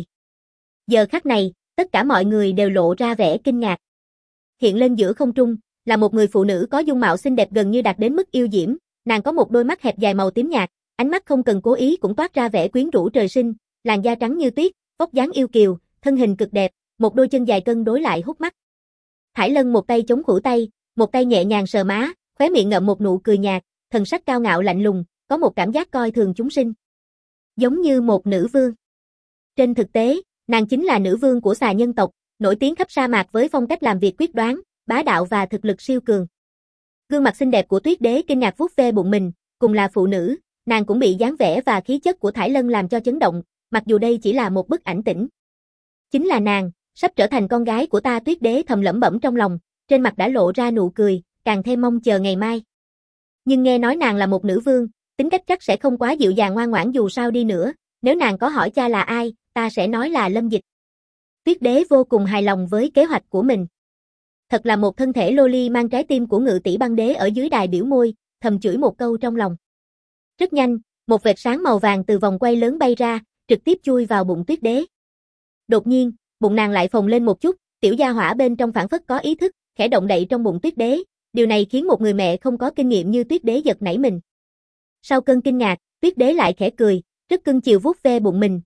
Giờ khắc này, tất cả mọi người đều lộ ra vẻ kinh ngạc. Hiện lên giữa không trung, là một người phụ nữ có dung mạo xinh đẹp gần như đạt đến mức yêu diễm, nàng có một đôi mắt hẹp dài màu tím nhạt, ánh mắt không cần cố ý cũng toát ra vẻ quyến rũ trời sinh, làn da trắng như tuyết, vóc dáng yêu kiều, thân hình cực đẹp, một đôi chân dài cân đối lại hút mắt. Thải Lân một tay chống khuỷu tay, một tay nhẹ nhàng sờ má, khóe miệng ngậm một nụ cười nhạt, thần sắc cao ngạo lạnh lùng, có một cảm giác coi thường chúng sinh. Giống như một nữ vương. Trên thực tế, nàng chính là nữ vương của xà nhân tộc, nổi tiếng khắp sa mạc với phong cách làm việc quyết đoán, bá đạo và thực lực siêu cường. Gương mặt xinh đẹp của Tuyết Đế kinh ngạc vuốt ve bụng mình, cùng là phụ nữ, nàng cũng bị dáng vẻ và khí chất của Thải Lân làm cho chấn động, mặc dù đây chỉ là một bức ảnh tĩnh. Chính là nàng, sắp trở thành con gái của ta, Tuyết Đế thầm lẩm bẩm trong lòng, trên mặt đã lộ ra nụ cười, càng thêm mong chờ ngày mai. Nhưng nghe nói nàng là một nữ vương, tính cách chắc sẽ không quá dịu dàng ngoan ngoãn dù sao đi nữa, nếu nàng có hỏi cha là ai, ta sẽ nói là Lâm Dịch. Tuyết Đế vô cùng hài lòng với kế hoạch của mình. Thật là một thân thể loli mang trái tim của Ngự tỷ Băng Đế ở dưới đài biểu môi, thầm chửi một câu trong lòng. Rất nhanh, một vệt sáng màu vàng từ vòng quay lớn bay ra, trực tiếp chui vào bụng Tuyết Đế. Đột nhiên, bụng nàng lại phồng lên một chút, tiểu gia hỏa bên trong phảng phất có ý thức, khẽ động đậy trong bụng Tuyết Đế, điều này khiến một người mẹ không có kinh nghiệm như Tuyết Đế giật nảy mình. Sau cơn kinh ngạc, Tuyết Đế lại khẽ cười, rất cưng chiều vuốt ve bụng mình,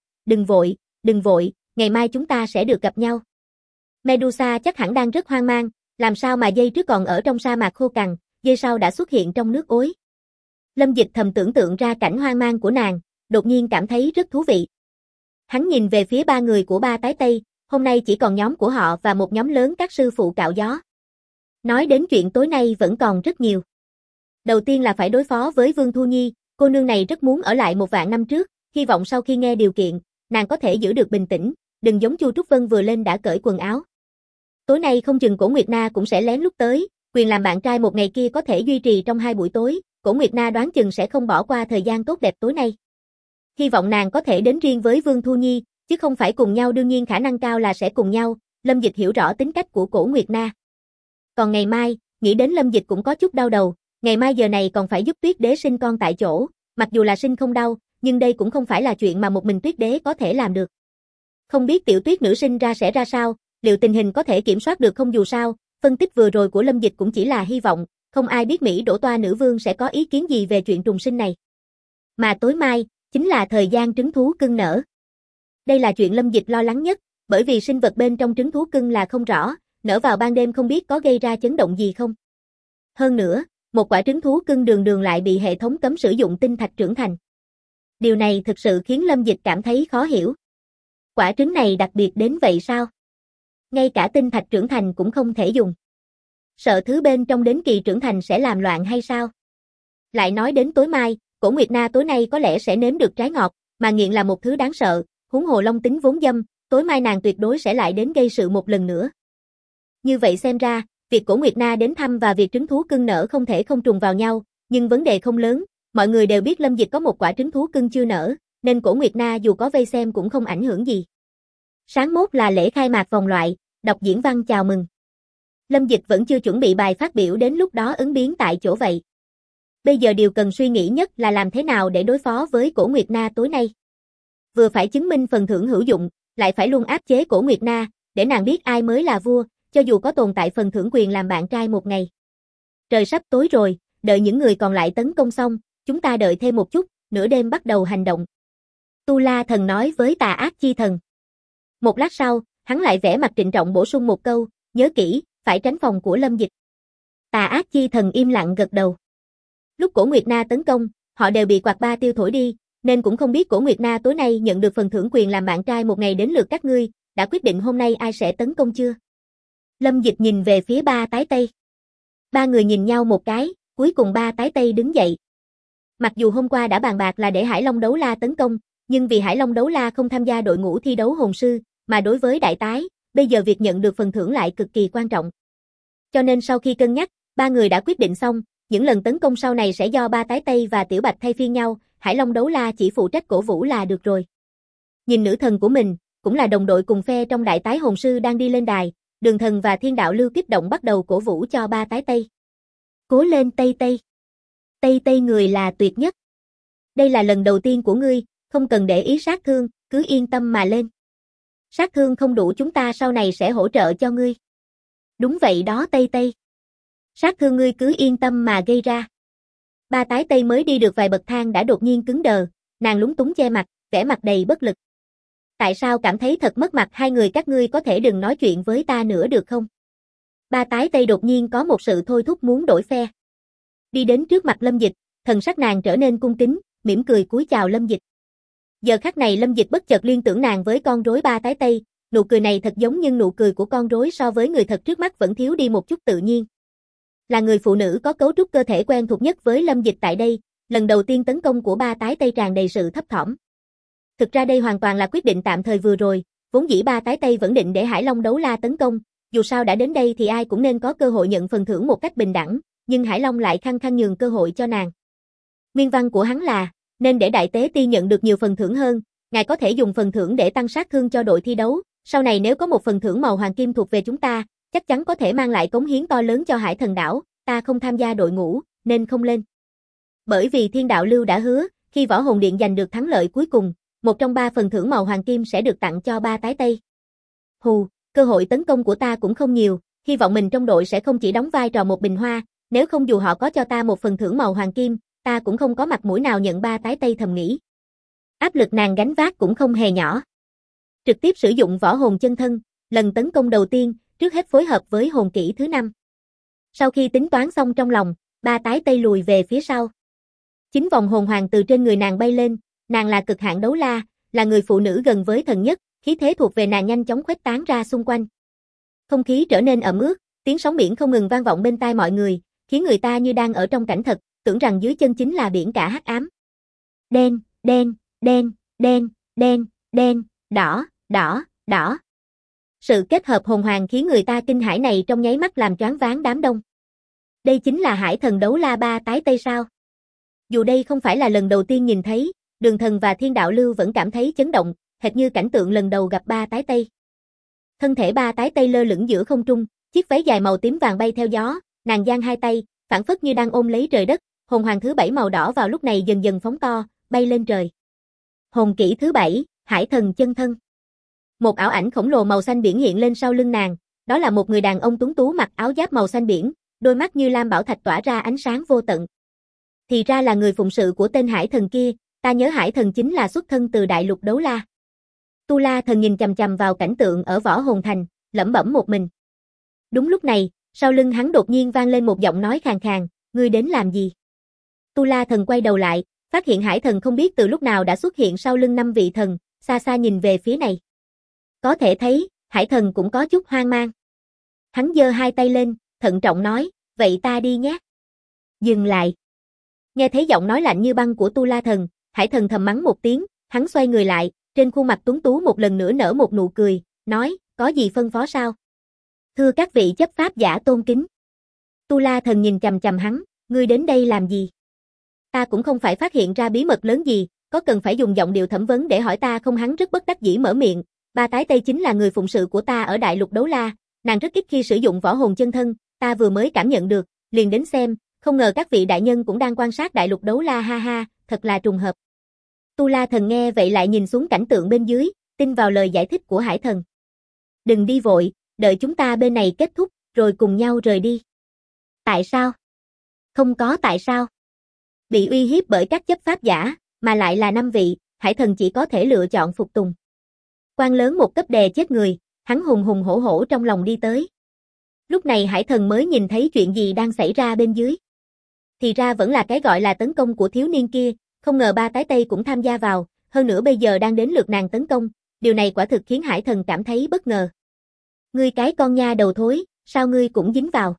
đừng vội, ngày mai chúng ta sẽ được gặp nhau. Medusa chắc hẳn đang rất hoang mang, làm sao mà giây trước còn ở trong sa mạc khô cằn, giây sau đã xuất hiện trong nước ối. Lâm Dịch thầm tưởng tượng ra cảnh hoang mang của nàng, đột nhiên cảm thấy rất thú vị. Hắn nhìn về phía ba người của ba tái Tây, hôm nay chỉ còn nhóm của họ và một nhóm lớn các sư phụ cạo gió. Nói đến chuyện tối nay vẫn còn rất nhiều. Đầu tiên là phải đối phó với Vương Thu Nhi, cô nương này rất muốn ở lại 1.000 năm trước, hy vọng sau khi nghe điều kiện, nàng có thể giữ được bình tĩnh, đừng giống Chu Trúc Vân vừa lên đã cởi quần áo. Tối nay không chừng Cổ Nguyệt Na cũng sẽ lén lút tới, quyền làm bạn trai một ngày kia có thể duy trì trong 2 buổi tối, Cổ Nguyệt Na đoán chừng sẽ không bỏ qua thời gian tốt đẹp tối nay. Hy vọng nàng có thể đến riêng với Vương Thu Nhi, chứ không phải cùng nhau, đương nhiên khả năng cao là sẽ cùng nhau, Lâm Dịch hiểu rõ tính cách của Cổ Nguyệt Na. Còn ngày mai, nghĩ đến Lâm Dịch cũng có chút đau đầu, ngày mai giờ này còn phải giúp Tuyết Đế sinh con tại chỗ, mặc dù là sinh không đau, nhưng đây cũng không phải là chuyện mà một mình Tuyết Đế có thể làm được. Không biết tiểu Tuyết nữ sinh ra sẽ ra sao, liệu tình hình có thể kiểm soát được không, dù sao, phân tích vừa rồi của Lâm Dịch cũng chỉ là hy vọng, không ai biết Mỹ Đỗ Toa nữ vương sẽ có ý kiến gì về chuyện trùng sinh này. Mà tối mai, chính là thời gian trứng thú cưng nở. Đây là chuyện Lâm Dịch lo lắng nhất, bởi vì sinh vật bên trong trứng thú cưng là không rõ, nở vào ban đêm không biết có gây ra chấn động gì không. Hơn nữa, một quả trứng thú cưng đường đường lại bị hệ thống cấm sử dụng tinh thạch trưởng thành. Điều này thực sự khiến Lâm Dịch cảm thấy khó hiểu. Quả trứng này đặc biệt đến vậy sao? Ngay cả tinh thạch trưởng thành cũng không thể dùng. Sợ thứ bên trong đến kỳ trưởng thành sẽ làm loạn hay sao? Lại nói đến tối mai, Cổ Nguyệt Na tối nay có lẽ sẽ nếm được trái ngọt, mà nghiện là một thứ đáng sợ, huống hồ Long tính vốn dâm, tối mai nàng tuyệt đối sẽ lại đến gây sự một lần nữa. Như vậy xem ra, việc Cổ Nguyệt Na đến thăm và việc trứng thú cưng nở không thể không trùng vào nhau, nhưng vấn đề không lớn, mọi người đều biết Lâm Dịch có một quả trứng thú cưng chưa nở, nên Cổ Nguyệt Na dù có vây xem cũng không ảnh hưởng gì. Sáng mốt là lễ khai mạc vòng loại, đọc diễn văn chào mừng. Lâm Dịch vẫn chưa chuẩn bị bài phát biểu, đến lúc đó ứng biến tại chỗ vậy. Bây giờ điều cần suy nghĩ nhất là làm thế nào để đối phó với Cổ Nguyệt Na tối nay. Vừa phải chứng minh phần thưởng hữu dụng, lại phải luôn áp chế Cổ Nguyệt Na, để nàng biết ai mới là vua, cho dù có tồn tại phần thưởng quyền làm bạn trai một ngày. Trời sắp tối rồi, đợi những người còn lại tấn công xong, chúng ta đợi thêm một chút, nửa đêm bắt đầu hành động. Tu La Thần nói với Tà Ác Chi Thần. Một lát sau, hắn lại vẻ mặt trịnh trọng bổ sung một câu, nhớ kỹ, phải tránh phòng của Lâm Dịch. Tà Ác Chi Thần im lặng gật đầu. Lúc Cổ Nguyệt Na tấn công, họ đều bị quạt ba tiêu thổi đi, nên cũng không biết Cổ Nguyệt Na tối nay nhận được phần thưởng quyền làm bạn trai một ngày, đến lượt các ngươi, đã quyết định hôm nay ai sẽ tấn công chưa? Lâm Dịch nhìn về phía ba tái Tây. Ba người nhìn nhau một cái, cuối cùng ba tái Tây đứng dậy. Mặc dù hôm qua đã bàn bạc là để Hải Long Đấu La tấn công, nhưng vì Hải Long Đấu La không tham gia đội ngũ thi đấu hồn sư, mà đối với đại tái, bây giờ việc nhận được phần thưởng lại cực kỳ quan trọng. Cho nên sau khi cân nhắc, ba người đã quyết định xong, những lần tấn công sau này sẽ do ba tái Tây và Tiểu Bạch thay phiên nhau, Hải Long Đấu La chỉ phụ trách cổ vũ là được rồi. Nhìn nữ thần của mình, cũng là đồng đội cùng phe trong đại tái hồn sư đang đi lên đài, Đường Thần và Thiên Đạo Lưu kích động bắt đầu cổ vũ cho ba tái Tây. Cố lên Tây Tây. Tây Tây người là tuyệt nhất. Đây là lần đầu tiên của ngươi, không cần để ý sát thương, cứ yên tâm mà lên. Sát thương không đủ chúng ta sau này sẽ hỗ trợ cho ngươi. Đúng vậy đó Tây Tây. Sát thương ngươi cứ yên tâm mà gây ra. Ba tái Tây mới đi được vài bậc thang đã đột nhiên cứng đờ, nàng lúng túng che mặt, vẻ mặt đầy bất lực. Tại sao cảm thấy thật mất mặt, hai người các ngươi có thể đừng nói chuyện với ta nữa được không? Ba tái Tây đột nhiên có một sự thôi thúc muốn đổi phe. Đi đến trước mặt Lâm Dịch, thần sắc nàng trở nên cung kính, mỉm cười cúi chào Lâm Dịch. Giờ khắc này Lâm Dịch bất chợt liên tưởng nàng với con rối ba tái Tây, nụ cười này thật giống, nhưng nụ cười của con rối so với người thật trước mắt vẫn thiếu đi một chút tự nhiên. Là người phụ nữ có cấu trúc cơ thể quen thuộc nhất với Lâm Dịch tại đây, lần đầu tiên tấn công của ba tái Tây tràn đầy sự thấp thỏm. Thực ra đây hoàn toàn là quyết định tạm thời vừa rồi, vốn dĩ ba tái Tây vẫn định để Hải Long Đấu La tấn công, dù sao đã đến đây thì ai cũng nên có cơ hội nhận phần thưởng một cách bình đẳng, nhưng Hải Long lại khăng khăng nhường cơ hội cho nàng. Nguyên văn của hắn là, nên để Đại Tế Ti nhận được nhiều phần thưởng hơn, ngài có thể dùng phần thưởng để tăng sát thương cho đội thi đấu, sau này nếu có một phần thưởng màu hoàng kim thuộc về chúng ta, chắc chắn có thể mang lại cống hiến to lớn cho Hải Thần Đảo, ta không tham gia đội ngũ, nên không lên. Bởi vì Thiên Đạo Lưu đã hứa, khi Võ Hồn Điện giành được thắng lợi cuối cùng, một trong ba phần thưởng màu hoàng kim sẽ được tặng cho ba tái Tây. Hù, cơ hội tấn công của ta cũng không nhiều, hy vọng mình trong đội sẽ không chỉ đóng vai trò một bình hoa, nếu không dù họ có cho ta một phần thưởng màu hoàng kim, ta cũng không có mặt mũi nào nhận, ba tái Tây thầm nghĩ. Áp lực nàng gánh vác cũng không hề nhỏ. Trực tiếp sử dụng võ hồn chân thân, lần tấn công đầu tiên, trước hết phối hợp với hồn kỹ thứ 5. Sau khi tính toán xong trong lòng, ba tái Tây lùi về phía sau. 9 vòng hồn hoàng từ trên người nàng bay lên, nàng là cực hạn đấu la, là người phụ nữ gần với thần nhất, khí thế thuộc về nàng nhanh chóng khuếch tán ra xung quanh. Không khí trở nên ẩm ướt, tiếng sóng biển không ngừng vang vọng bên tai mọi người, khiến người ta như đang ở trong cảnh thật, tưởng rằng dưới chân chính là biển cả hắc ám. Đen, đen, đen, đen, đen, đen, đỏ, đỏ, đỏ. Sự kết hợp hồn hoàng khiến người ta kinh hãi này trong nháy mắt làm choáng váng đám đông. Đây chính là hải thần đấu la ba tái Tây sao? Dù đây không phải là lần đầu tiên nhìn thấy, Đường Thần và Thiên Đạo Lưu vẫn cảm thấy chấn động, hệt như cảnh tượng lần đầu gặp ba tái Tây. Thân thể ba tái Tây lơ lửng giữa không trung, chiếc váy dài màu tím vàng bay theo gió, nàng giang hai tay, phảng phất như đang ôm lấy trời đất, hồn hoàng thứ 7 màu đỏ vào lúc này dần dần phóng to, bay lên trời. Hồn kỹ thứ 7, hải thần chân thân. Một ảo ảnh khổng lồ màu xanh biển hiện lên sau lưng nàng, đó là một người đàn ông tuấn tú mặc áo giáp màu xanh biển, đôi mắt như lam bảo thạch tỏa ra ánh sáng vô tận. Thì ra là người phụng sự của tên hải thần kia, ta nhớ hải thần chính là xuất thân từ đại lục đấu la. Tu La Thần nhìn chằm chằm vào cảnh tượng ở Võ Hồn Thành, lẩm bẩm một mình. Đúng lúc này, sau lưng hắn đột nhiên vang lên một giọng nói khàn khàn, ngươi đến làm gì? Tu La Thần quay đầu lại, phát hiện hải thần không biết từ lúc nào đã xuất hiện sau lưng 5 vị thần, xa xa nhìn về phía này. Có thể thấy, hải thần cũng có chút hoang mang. Hắn giơ hai tay lên, thận trọng nói, vậy ta đi nhé. Dừng lại. Nghe thấy giọng nói lạnh như băng của Tu La Thần, hải thần thầm mắng một tiếng, hắn xoay người lại, trên khuôn mặt tuấn tú một lần nữa nở một nụ cười, nói, có gì phân phó sao? Thưa các vị chấp pháp giả tôn kính. Tu La Thần nhìn chằm chằm hắn, ngươi đến đây làm gì? Ta cũng không phải phát hiện ra bí mật lớn gì, có cần phải dùng giọng điệu thẩm vấn để hỏi ta không? Hắn rất bất đắc dĩ mở miệng, ba tái Tây chính là người phụng sự của ta ở đại lục đấu la, nàng rất ít khi sử dụng võ hồn chân thân, ta vừa mới cảm nhận được, liền đến xem, không ngờ các vị đại nhân cũng đang quan sát đại lục đấu la ha ha, thật là trùng hợp. Tu La Thần nghe vậy lại nhìn xuống cảnh tượng bên dưới, tin vào lời giải thích của hải thần. Đừng đi vội, đợi chúng ta bên này kết thúc, rồi cùng nhau rời đi. Tại sao? Không có tại sao. Bị uy hiếp bởi các chấp pháp giả, mà lại là 5 vị, hải thần chỉ có thể lựa chọn phục tùng. Quan lớn một cấp đè chết người, hắn hùng hùng hổ hổ trong lòng đi tới. Lúc này hải thần mới nhìn thấy chuyện gì đang xảy ra bên dưới. Thì ra vẫn là cái gọi là tấn công của thiếu niên kia, không ngờ ba tái Tây cũng tham gia vào, hơn nữa bây giờ đang đến lượt nàng tấn công, điều này quả thực khiến hải thần cảm thấy bất ngờ. Ngươi cái con nha đầu thối, sao ngươi cũng dính vào?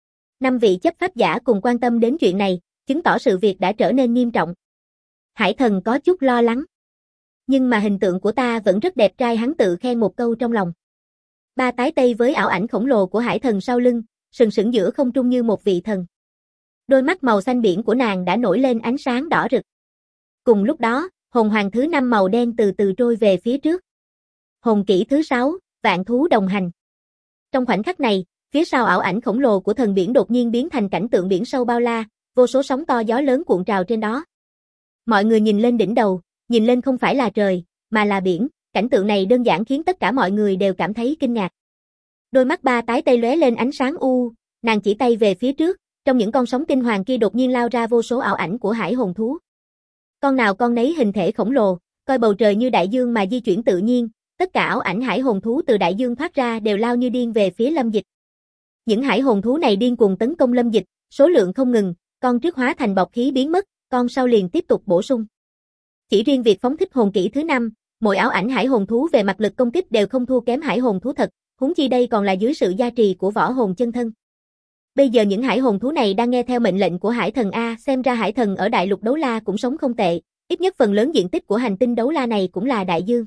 5 vị chấp pháp giả cùng quan tâm đến chuyện này, chứng tỏ sự việc đã trở nên nghiêm trọng. Hải thần có chút lo lắng. Nhưng mà hình tượng của ta vẫn rất đẹp trai, hắn tự khen một câu trong lòng. Ba tái Tây với ảo ảnh khổng lồ của hải thần sau lưng, sừng sững giữa không trung như một vị thần. Đôi mắt màu xanh biển của nàng đã nổi lên ánh sáng đỏ rực. Cùng lúc đó, hồn hoàng thứ 5 màu đen từ từ trôi về phía trước. Hồn kỹ thứ 6, vạn thú đồng hành. Trong khoảnh khắc này, phía sau ảo ảnh khổng lồ của thần biển đột nhiên biến thành cảnh tượng biển sâu bao la, vô số sóng to gió lớn cuộn trào trên đó. Mọi người nhìn lên đỉnh đầu, nhìn lên không phải là trời, mà là biển, cảnh tượng này đơn giản khiến tất cả mọi người đều cảm thấy kinh ngạc. Đôi mắt ba tái Tây lóe lên ánh sáng nàng chỉ tay về phía trước, trong những con sóng kinh hoàng kia đột nhiên lao ra vô số ảo ảnh của hải hồn thú. Con nào con nấy hình thể khổng lồ, coi bầu trời như đại dương mà di chuyển tự nhiên, tất cả ảo ảnh hải hồn thú từ đại dương thoát ra đều lao như điên về phía Lâm Dịch. Những hải hồn thú này điên cuồng tấn công Lâm Dịch, số lượng không ngừng, con trước hóa thành bọt khí biến mất, con sau liền tiếp tục bổ sung. Chỉ riêng việc phóng thích hồn kỹ thứ 5, mỗi ảo ảnh hải hồn thú về mặt lực công kích đều không thua kém hải hồn thú thật, huống chi đây còn là dưới sự gia trì của võ hồn chân thân. Bây giờ những hải hồn thú này đang nghe theo mệnh lệnh của hải thần A, xem ra hải thần ở đại lục đấu la cũng sống không tệ, ít nhất phần lớn diện tích của hành tinh đấu la này cũng là đại dương.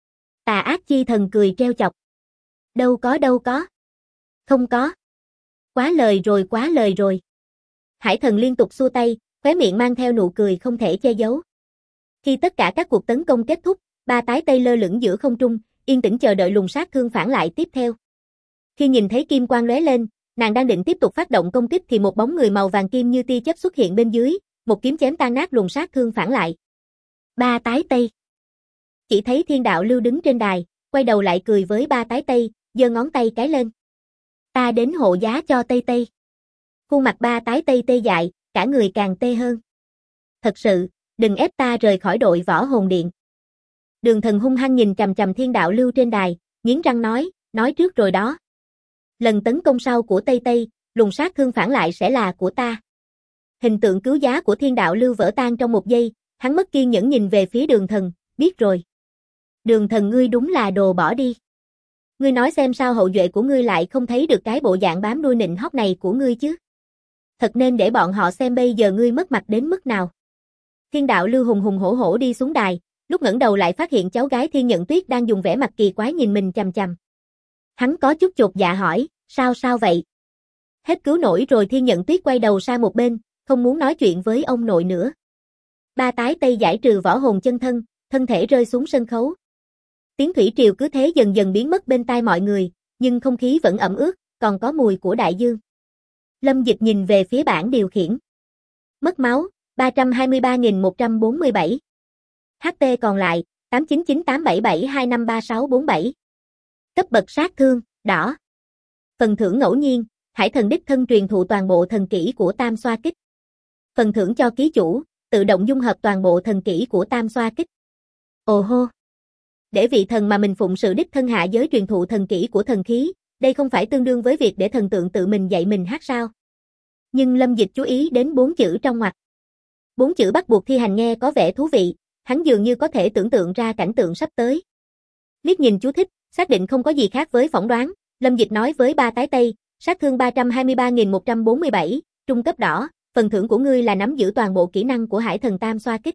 Tà ác chi thần cười trêu chọc. Đâu có. Không có. Quá lời rồi. Hải thần liên tục xua tay, khóe miệng mang theo nụ cười không thể che giấu. Khi tất cả các cuộc tấn công kết thúc, ba tái Tây lơ lửng giữa không trung, yên tĩnh chờ đợi luồng sát thương phản lại tiếp theo. Khi nhìn thấy kim quang lóe lên, nàng đang định tiếp tục phát động công kích thì một bóng người màu vàng kim như tia chớp xuất hiện bên dưới, một kiếm chém tan nát luồng sát thương phản lại. Ba tái Tây. Chỉ thấy Thiên Đạo Lưu đứng trên đài, quay đầu lại cười với ba tái Tây, giơ ngón tay cái lên. Ta đến hộ giá cho Tây Tây. Khuôn mặt ba tái Tây tê dại, cả người càng tê hơn. Thật sự, đừng ép ta rời khỏi đội võ hồn điện. Đường Thần hung hăng nhìn chằm chằm Thiên Đạo Lưu trên đài, nghiến răng nói trước rồi đó. Lần tấn công sau của Tây Tây, luồng sát thương phản lại sẽ là của ta. Hình tượng cứu giá của Thiên Đạo Lưu vỡ tan trong một giây, hắn mất kiên nhẫn nhìn về phía Đường Thần, biết rồi. Đường Thần ngươi đúng là đồ bỏ đi. Ngươi nói xem sao hậu duệ của ngươi lại không thấy được cái bộ dạng bám đuôi nịnh hót này của ngươi chứ? Thật nên để bọn họ xem bây giờ ngươi mất mặt đến mức nào. Thiên đạo Lưu hùng hùng hổ hổ đi xuống đài, lúc ngẩng đầu lại phát hiện cháu gái Thiên Nhận Tuyết đang dùng vẻ mặt kỳ quái nhìn mình chằm chằm. Hắn có chút chột dạ hỏi, sao vậy? Hết cứu nổi rồi. Thiên Nhận Tuyết quay đầu sang một bên, không muốn nói chuyện với ông nội nữa. Ba tái tây giải trừ võ hồn chân thân, thân thể rơi xuống sân khấu. Tiếng thủy triều cứ thế dần dần biến mất bên tai mọi người, nhưng không khí vẫn ẩm ướt, còn có mùi của đại dương. Lâm Dịch nhìn về phía bảng điều khiển. Mất máu, 323.147. HP còn lại, 899877253647. Cấp bậc sát thương, đỏ. Phần thưởng ngẫu nhiên, Hải Thần đích thân truyền thụ toàn bộ thần kỹ của Tam Xoa Kích. Phần thưởng cho ký chủ, tự động dung hợp toàn bộ thần kỹ của Tam Xoa Kích. Ồ hô! Để vị thần mà mình phụng sự đích thân hạ giới truyền thụ thần kỹ của thần khí, đây không phải tương đương với việc để thần tượng tự mình dạy mình hát sao? Nhưng Lâm Dịch chú ý đến 4 chữ trong ngoặc. 4 chữ bắt buộc thi hành nghe có vẻ thú vị, hắn dường như có thể tưởng tượng ra cảnh tượng sắp tới. Liếc nhìn chú thích, xác định không có gì khác với phỏng đoán, Lâm Dịch nói với ba tái tây, sát thương 323.147, trung cấp đỏ, phần thưởng của ngươi là nắm giữ toàn bộ kỹ năng của Hải Thần Tam Xoa Kích.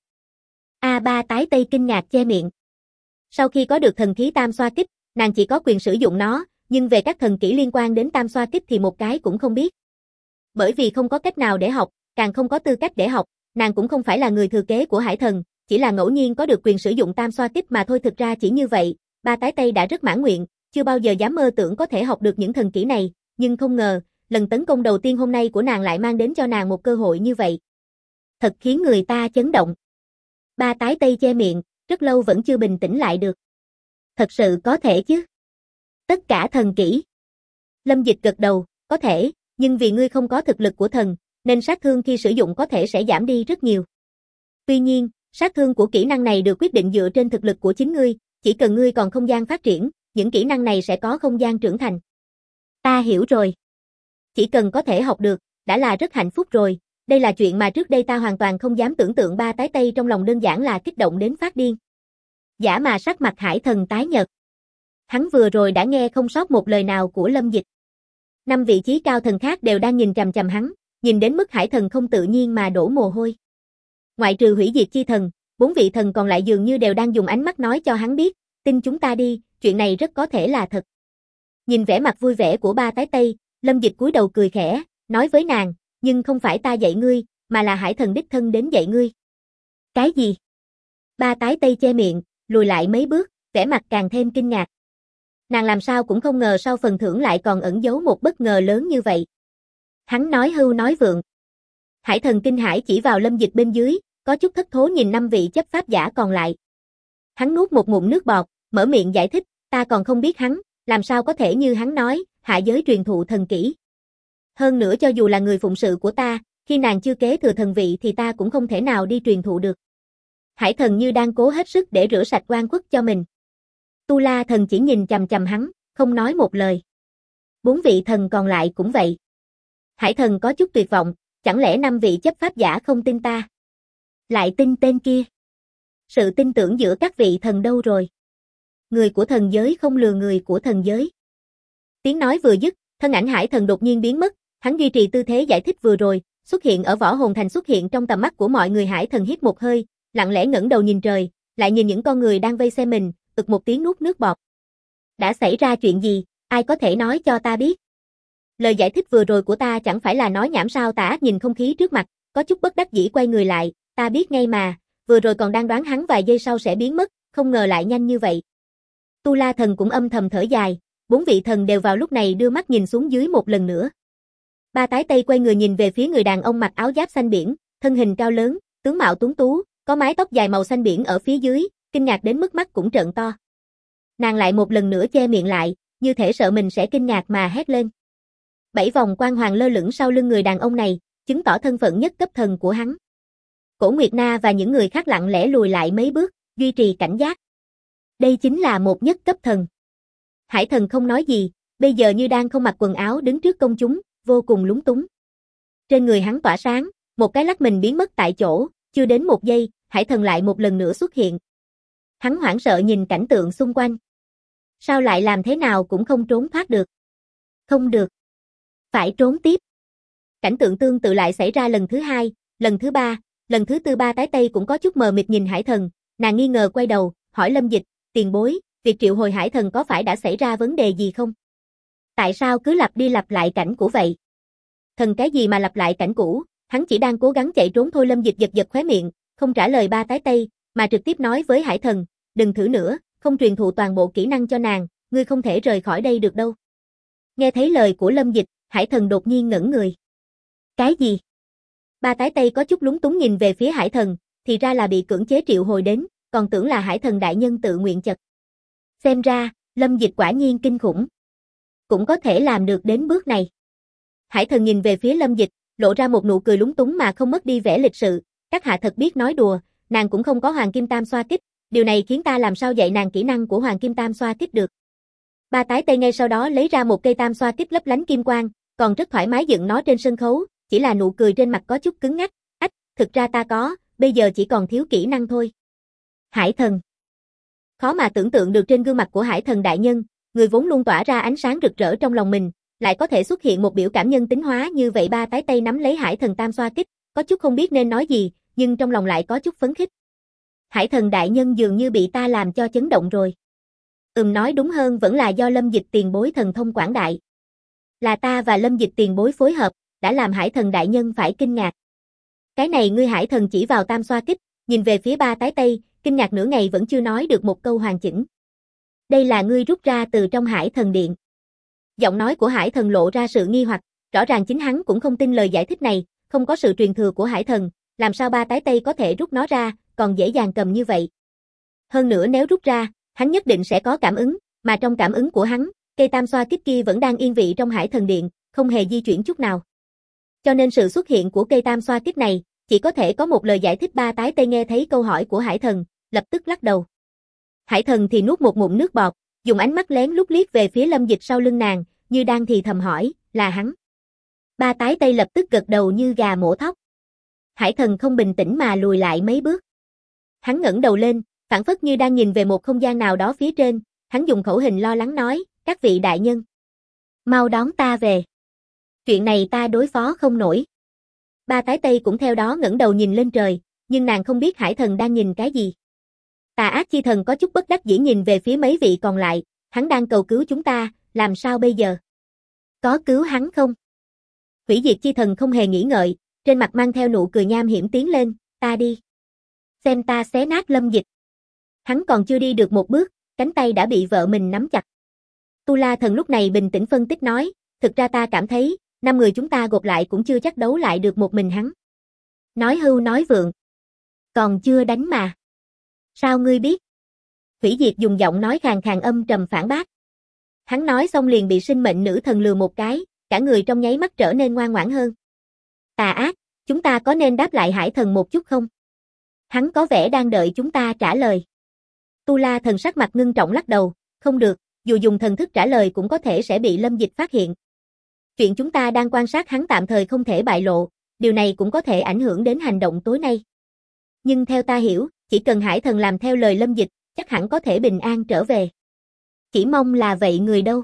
Ba tái tây kinh ngạc che miệng. Sau khi có được thần khí Tam Xoa Kích, nàng chỉ có quyền sử dụng nó, nhưng về các thần kỹ liên quan đến Tam Xoa Kích thì một cái cũng không biết. Bởi vì không có cách nào để học, càng không có tư cách để học, nàng cũng không phải là người thừa kế của Hải Thần, chỉ là ngẫu nhiên có được quyền sử dụng Tam Xoa Kích mà thôi. Thực ra chỉ như vậy, ba tái tây đã rất mãn nguyện, chưa bao giờ dám mơ tưởng có thể học được những thần kỹ này, nhưng không ngờ, lần tấn công đầu tiên hôm nay của nàng lại mang đến cho nàng một cơ hội như vậy. Thật khiến người ta chấn động. Ba tái tây che miệng, rất lâu vẫn chưa bình tĩnh lại được. Thật sự có thể chứ? Tất cả thần kỹ. Lâm Dịch gật đầu, có thể, nhưng vì ngươi không có thực lực của thần, nên sát thương khi sử dụng có thể sẽ giảm đi rất nhiều. Tuy nhiên, sát thương của kỹ năng này được quyết định dựa trên thực lực của chính ngươi, chỉ cần ngươi còn không gian phát triển, những kỹ năng này sẽ có không gian trưởng thành. Ta hiểu rồi. Chỉ cần có thể học được, đã là rất hạnh phúc rồi, đây là chuyện mà trước đây ta hoàn toàn không dám tưởng tượng. Ba tái tây trong lòng đơn giản là kích động đến phát điên. Giả mà sắc mặt Hải Thần tái nhợt. Hắn vừa rồi đã nghe không sót một lời nào của Lâm Dịch. 5 vị trí cao thần khác đều đang nhìn chằm chằm hắn, nhìn đến mức Hải Thần không tự nhiên mà đổ mồ hôi. Ngoại trừ hủy diệt chi thần, 4 vị thần còn lại dường như đều đang dùng ánh mắt nói cho hắn biết, tin chúng ta đi, chuyện này rất có thể là thật. Nhìn vẻ mặt vui vẻ của ba tái tây, Lâm Dịch cúi đầu cười khẽ, nói với nàng, nhưng không phải ta dạy ngươi, mà là Hải Thần đích thân đến dạy ngươi. Cái gì? Ba tái tây che miệng, lùi lại mấy bước, vẻ mặt càng thêm kinh ngạc. Nàng làm sao cũng không ngờ sau phần thưởng lại còn ẩn giấu một bất ngờ lớn như vậy. Hắn nói hưu nói vượng. Hải Thần kinh hãi chỉ vào Lâm Dịch bên dưới, có chút thất thố nhìn 5 vị chấp pháp giả còn lại. Hắn nuốt một ngụm nước bọt, mở miệng giải thích, ta còn không biết hắn, làm sao có thể như hắn nói, hạ giới truyền thụ thần kỹ. Hơn nữa cho dù là người phụng sự của ta, khi nàng chưa kế thừa thần vị thì ta cũng không thể nào đi truyền thụ được. Hải Thần như đang cố hết sức để rửa sạch oan khuất cho mình. Tu La Thần chỉ nhìn chằm chằm hắn, không nói một lời. 4 vị thần còn lại cũng vậy. Hải Thần có chút tuyệt vọng, chẳng lẽ 5 vị chấp pháp giả không tin ta? Lại tin tên kia? Sự tin tưởng giữa các vị thần đâu rồi? Người của thần giới không lừa người của thần giới. Tiếng nói vừa dứt, thân ảnh Hải Thần đột nhiên biến mất, hắn duy trì tư thế giải thích vừa rồi, xuất hiện ở Võ Hồn Thành, xuất hiện trong tầm mắt của mọi người. Hải Thần hít một hơi, lặng lẽ ngẩng đầu nhìn trời, lại nhìn những con người đang vây xem mình, ực một tiếng nuốt nước bọt. Đã xảy ra chuyện gì, ai có thể nói cho ta biết? Lời giải thích vừa rồi của ta chẳng phải là nói nhảm sao? Tả Ác nhìn không khí trước mặt, có chút bất đắc dĩ quay người lại, ta biết ngay mà, vừa rồi còn đang đoán hắn vài giây sau sẽ biến mất, không ngờ lại nhanh như vậy. Tu La Thần cũng âm thầm thở dài, 4 vị thần đều vào lúc này đưa mắt nhìn xuống dưới một lần nữa. Ba tái tây quay người nhìn về phía người đàn ông mặc áo giáp xanh biển, thân hình cao lớn, tướng mạo tuấn tú, có mái tóc dài màu xanh biển ở phía dưới, kinh ngạc đến mức mắt cũng trợn to. Nàng lại một lần nữa che miệng lại, như thể sợ mình sẽ kinh ngạc mà hét lên. 7 vòng quang hoàng lơ lửng sau lưng người đàn ông này, chứng tỏ thân phận nhất cấp thần của hắn. Cổ Nguyệt Na và những người khác lặng lẽ lùi lại mấy bước, duy trì cảnh giác. Đây chính là một nhất cấp thần. Hải Thần không nói gì, bây giờ như đang không mặc quần áo đứng trước công chúng, vô cùng lúng túng. Trên người hắn tỏa sáng, một cái lắc mình biến mất tại chỗ, chưa đến một giây, Hải Thần lại một lần nữa xuất hiện. Hắn hoảng sợ nhìn cảnh tượng xung quanh. Sao lại làm thế nào cũng không trốn thoát được? Không được. Phải trốn tiếp. Cảnh tượng tương tự lại xảy ra lần thứ hai, lần thứ ba, lần thứ tư. Ba Tái Tây cũng có chút mờ mịt nhìn Hải Thần, nàng nghi ngờ quay đầu, hỏi Lâm Dịch, tiền bối, việc triệu hồi Hải Thần có phải đã xảy ra vấn đề gì không? Tại sao cứ lặp đi lặp lại cảnh cũ vậy? Thần cái gì mà lặp lại cảnh cũ, hắn chỉ đang cố gắng chạy trốn thôi. Lâm Dịch giật giật khóe miệng, không trả lời Ba Tái Tây, mà trực tiếp nói với Hải Thần, đừng thử nữa, không truyền thụ toàn bộ kỹ năng cho nàng, ngươi không thể rời khỏi đây được đâu. Nghe thấy lời của Lâm Dịch, Hải Thần đột nhiên ngẩn người. Cái gì? Ba Tái Tây có chút lúng túng nhìn về phía Hải Thần, thì ra là bị cưỡng chế triệu hồi đến, còn tưởng là Hải Thần đại nhân tự nguyện chật. Xem ra, Lâm Dịch quả nhiên kinh khủng. Cũng có thể làm được đến bước này. Hải Thần nhìn về phía Lâm Dịch, lộ ra một nụ cười lúng túng mà không mất đi vẻ lịch sự. Các hạ thật biết nói đùa, nàng cũng không có Hoàng Kim Tam Xoa Kích, điều này khiến ta làm sao dạy nàng kỹ năng của Hoàng Kim Tam Xoa Kích được. Ba Tái Tây ngay sau đó lấy ra một cây Tam Xoa Kích lấp lánh kim quang, còn rất thoải mái dựng nó trên sân khấu, chỉ là nụ cười trên mặt có chút cứng ngắc. Ách, thực ra ta có, bây giờ chỉ còn thiếu kỹ năng thôi. Hải Thần. Khó mà tưởng tượng được trên gương mặt của Hải Thần đại nhân, người vốn luôn tỏa ra ánh sáng rực rỡ trong lòng mình, lại có thể xuất hiện một biểu cảm nhân tính hóa như vậy. Ba Tái Tây nắm lấy Hải Thần Tam Xoa Kích, có chút không biết nên nói gì, nhưng trong lòng lại có chút phấn khích. Hải Thần đại nhân dường như bị ta làm cho chấn động rồi. Nói đúng hơn vẫn là do Lâm Dịch tiền bối thần thông quảng đại. Là ta và Lâm Dịch tiền bối phối hợp, đã làm Hải Thần đại nhân phải kinh ngạc. Cái này ngươi. Hải Thần chỉ vào Tam Xoa Kích, nhìn về phía Ba Tái Tây, kinh ngạc nửa ngày vẫn chưa nói được một câu hoàn chỉnh. Đây là ngươi rút ra từ trong Hải Thần Điện. Giọng nói của Hải Thần lộ ra sự nghi hoặc, rõ ràng chính hắn cũng không tin lời giải thích này, không có sự truyền thừa của Hải Thần, làm sao Ba Tái Tây có thể rút nó ra, còn dễ dàng cầm như vậy. Hơn nữa nếu rút ra, hắn nhất định sẽ có cảm ứng, mà trong cảm ứng của hắn, cây Tam Xoa Kích kia vẫn đang yên vị trong Hải Thần Điện, không hề di chuyển chút nào. Cho nên sự xuất hiện của cây Tam Xoa Kích này, chỉ có thể có một lời giải thích. Ba Tái Tây nghe thấy câu hỏi của Hải Thần, lập tức lắc đầu. Hải Thần thì nuốt một ngụm nước bọt, dùng ánh mắt lén lút liếc về phía Lâm Dịch sau lưng nàng, như đang thì thầm hỏi, là hắn. Ba Tái Tây lập tức gật đầu như gà mổ thóc. Hải Thần không bình tĩnh mà lùi lại mấy bước. Hắn ngẩng đầu lên, phảng phất như đang nhìn về một không gian nào đó phía trên, hắn dùng khẩu hình lo lắng nói, các vị đại nhân, mau đón ta về. Chuyện này ta đối phó không nổi. Ba Tái Tây cũng theo đó ngẩng đầu nhìn lên trời, nhưng nàng không biết Hải Thần đang nhìn cái gì. Tà Ác Chi Thần có chút bất đắc dĩ nhìn về phía mấy vị còn lại, hắn đang cầu cứu chúng ta, làm sao bây giờ? Có cứu hắn không? Hủy Diệt Chi Thần không hề nghĩ ngợi, trên mặt mang theo nụ cười nham hiểm tiến lên, ta đi. Xem ta xé nát Lâm Dịch. Hắn còn chưa đi được một bước, cánh tay đã bị vợ mình nắm chặt. Tu La Thần lúc này bình tĩnh phân tích nói, thực ra ta cảm thấy, 5 người chúng ta gộp lại cũng chưa chắc đấu lại được một mình hắn. Nói hưu nói vượng. Còn chưa đánh mà. Sao ngươi biết? Hủy Diệt dùng giọng nói khàn khàn âm trầm phản bác. Hắn nói xong liền bị sinh mệnh nữ thần lừa một cái, cả người trong nháy mắt trở nên ngoan ngoãn hơn. Tà Ác, chúng ta có nên đáp lại Hải Thần một chút không? Hắn có vẻ đang đợi chúng ta trả lời. Tu La Thần sắc mặt ngưng trọng lắc đầu, không được, dù dùng thần thức trả lời cũng có thể sẽ bị Lâm Dịch phát hiện. Chuyện chúng ta đang quan sát hắn tạm thời không thể bại lộ, điều này cũng có thể ảnh hưởng đến hành động tối nay. Nhưng theo ta hiểu, chỉ cần Hải Thần làm theo lời Lâm Dịch, chắc hẳn có thể bình an trở về. Chỉ mong là vậy. Người đâu?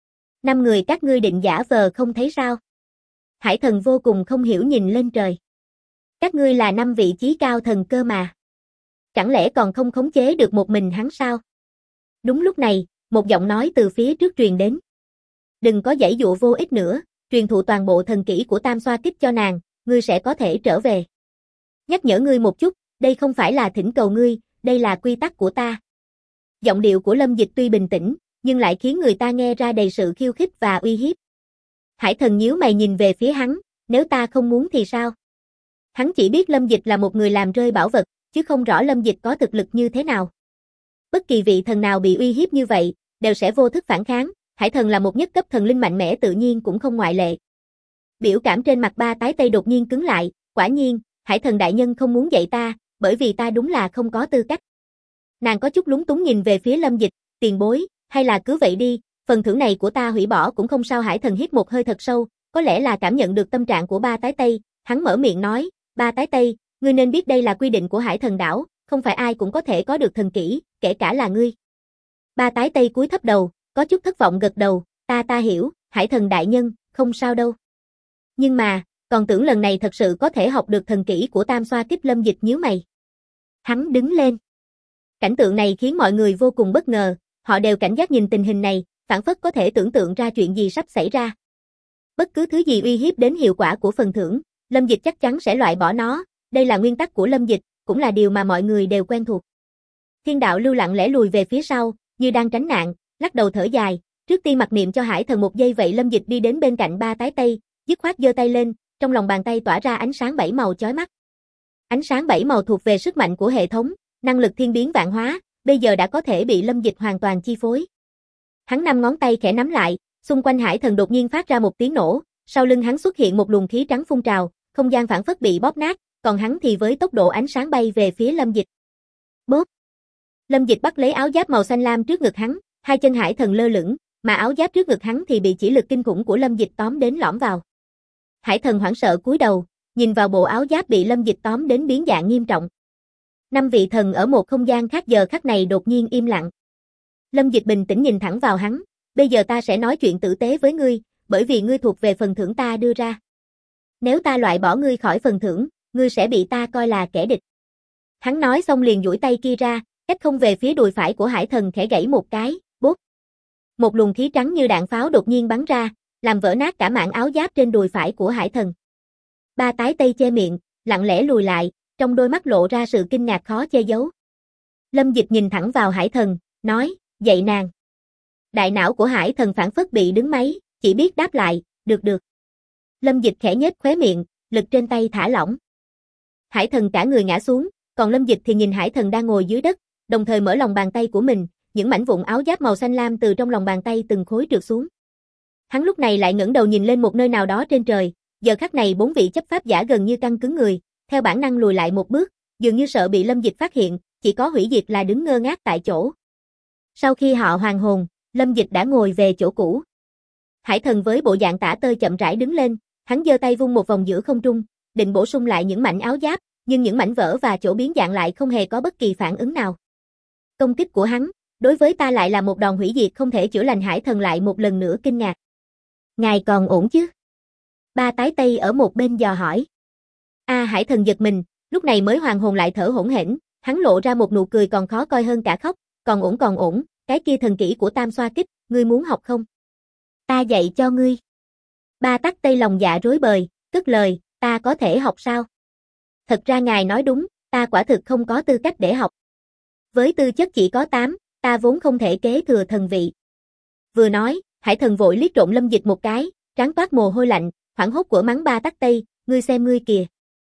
5 người các ngươi định giả vờ không thấy sao? Hải Thần vô cùng không hiểu nhìn lên trời. Các ngươi là 5 vị chí cao thần cơ mà. Chẳng lẽ còn không khống chế được một mình hắn sao? Đúng lúc này, một giọng nói từ phía trước truyền đến. Đừng có giãy dụa vô ích nữa, truyền thụ toàn bộ thần kỹ của Tam Xoa Kích cho nàng, ngươi sẽ có thể trở về. Nhắc nhở ngươi một chút, đây không phải là thỉnh cầu ngươi, đây là quy tắc của ta. Giọng điệu của Lâm Dịch tuy bình tĩnh, nhưng lại khiến người ta nghe ra đầy sự khiêu khích và uy hiếp. Hải Thần nhíu mày nhìn về phía hắn, nếu ta không muốn thì sao? Hắn chỉ biết Lâm Dịch là một người làm rơi bảo vật, chứ không rõ Lâm Dịch có thực lực như thế nào. Bất kỳ vị thần nào bị uy hiếp như vậy, đều sẽ vô thức phản kháng, Hải Thần là một nhất cấp thần linh mạnh mẽ tự nhiên cũng không ngoại lệ. Biểu cảm trên mặt Ba Tái Tây đột nhiên cứng lại, quả nhiên, Hải Thần đại nhân không muốn dạy ta, bởi vì ta đúng là không có tư cách. Nàng có chút lúng túng nhìn về phía Lâm Dịch, tiền bối, hay là cứ vậy đi, phần thưởng này của ta hủy bỏ cũng không sao. Hải Thần hít một hơi thật sâu, có lẽ là cảm nhận được tâm trạng của Ba Tái Tây, hắn mở miệng nói, Ba Tái Tây, ngươi nên biết đây là quy định của Hải Thần đảo, không phải ai cũng có thể có được thần kỹ, kể cả là ngươi. Ba Tái Tây cúi thấp đầu, có chút thất vọng gật đầu, ta hiểu, Hải Thần đại nhân, không sao đâu. Nhưng mà, còn tưởng lần này thật sự có thể học được thần kỹ của tam xoa kích. Lâm Dịch nhíu mày. Hắn đứng lên. Cảnh tượng này khiến mọi người vô cùng bất ngờ, họ đều cảnh giác nhìn tình hình này, phảng phất có thể tưởng tượng ra chuyện gì sắp xảy ra. Bất cứ thứ gì uy hiếp đến hiệu quả của phần thưởng, Lâm Dịch chắc chắn sẽ loại bỏ nó, đây là nguyên tắc của Lâm Dịch, cũng là điều mà mọi người đều quen thuộc. Thiên đạo lưu lặng lẽ lùi về phía sau, như đang tránh nạn, lắc đầu thở dài, trước tiên mặc niệm cho Hải Thần một giây vậy Lâm Dịch đi đến bên cạnh ba tái tây, dứt khoát giơ tay lên, trong lòng bàn tay tỏa ra ánh sáng 7 màu chói mắt. Ánh sáng 7 màu thuộc về sức mạnh của hệ thống, năng lực thiên biến vạn hóa, bây giờ đã có thể bị Lâm Dịch hoàn toàn chi phối. Hắn 5 ngón tay khẽ nắm lại, xung quanh Hải Thần đột nhiên phát ra một tiếng nổ, sau lưng hắn xuất hiện một luồng khí trắng phun trào, không gian phảng phất bị bóp nát, còn hắn thì với tốc độ ánh sáng bay về phía Lâm Dịch. Bốp. Lâm Dịch bắt lấy áo giáp màu xanh lam trước ngực hắn, hai chân Hải Thần lơ lửng, mà áo giáp trước ngực hắn thì bị chỉ lực kinh khủng của Lâm Dịch tóm đến lõm vào. Hải Thần hoảng sợ cúi đầu, nhìn vào bộ áo giáp bị Lâm Dịch tóm đến biến dạng nghiêm trọng. 5 vị thần ở một không gian khác giờ khắc này đột nhiên im lặng. Lâm Dịch bình tĩnh nhìn thẳng vào hắn, bây giờ ta sẽ nói chuyện tử tế với ngươi, bởi vì ngươi thuộc về phần thưởng ta đưa ra. Nếu ta loại bỏ ngươi khỏi phần thưởng, ngươi sẽ bị ta coi là kẻ địch. Hắn nói xong liền duỗi tay kia ra, cách không về phía đùi phải của Hải Thần khẽ gãy một cái, bốp. Một luồng khí trắng như đạn pháo đột nhiên bắn ra, làm vỡ nát cả mảng áo giáp trên đùi phải của Hải Thần. Ba tái tây che miệng, lặng lẽ lùi lại, trong đôi mắt lộ ra sự kinh ngạc khó che giấu. Lâm Dịch nhìn thẳng vào Hải Thần, nói, dạy nàng. Đại não của Hải Thần phảng phất bị đứng máy, chỉ biết đáp lại, được được. Lâm Dịch khẽ nhếch khóe miệng, lực trên tay thả lỏng. Hải Thần cả người ngã xuống, còn Lâm Dịch thì nhìn Hải Thần đang ngồi dưới đất, đồng thời mở lòng bàn tay của mình, những mảnh vụn áo giáp màu xanh lam từ trong lòng bàn tay từng khối trượt xuống. Hắn lúc này lại ngẩng đầu nhìn lên một nơi nào đó trên trời, giờ khắc này 4 vị chấp pháp giả gần như căng cứng người, theo bản năng lùi lại một bước, dường như sợ bị Lâm Dịch phát hiện, chỉ có Hủy Diệt là đứng ngơ ngác tại chỗ. Sau khi họ hoàn hồn, Lâm Dịch đã ngồi về chỗ cũ. Hải Thần với bộ dạng tả tơi chậm rãi đứng lên, hắn giơ tay vung một vòng giữa không trung, định bổ sung lại những mảnh áo giáp, nhưng những mảnh vỡ và chỗ biến dạng lại không hề có bất kỳ phản ứng nào. Công kích của hắn, đối với ta lại là một đòn hủy diệt không thể chữa lành. Hải Thần lại một lần nữa kinh ngạc. Ngài còn ổn chứ? Ba tái tây ở một bên dò hỏi. Hải Thần giật mình, lúc này mới hoàn hồn lại thở hổn hển, hắn lộ ra một nụ cười còn khó coi hơn cả khóc, còn ổn, cái kia thần kỹ của tam xoa kích, ngươi muốn học không? Ta dạy cho ngươi. Ba tắc tây lòng dạ rối bời, cất lời, ta có thể học sao? Thật ra ngài nói đúng, ta quả thực không có tư cách để học. Với tư chất chỉ có 8, ta vốn không thể kế thừa thần vị. Vừa nói, Hải Thần vội liếc trộm Lâm Dịch một cái, trán toát mồ hôi lạnh, hoảng hốt của mắng ba tắc tây, ngươi xem ngươi kìa.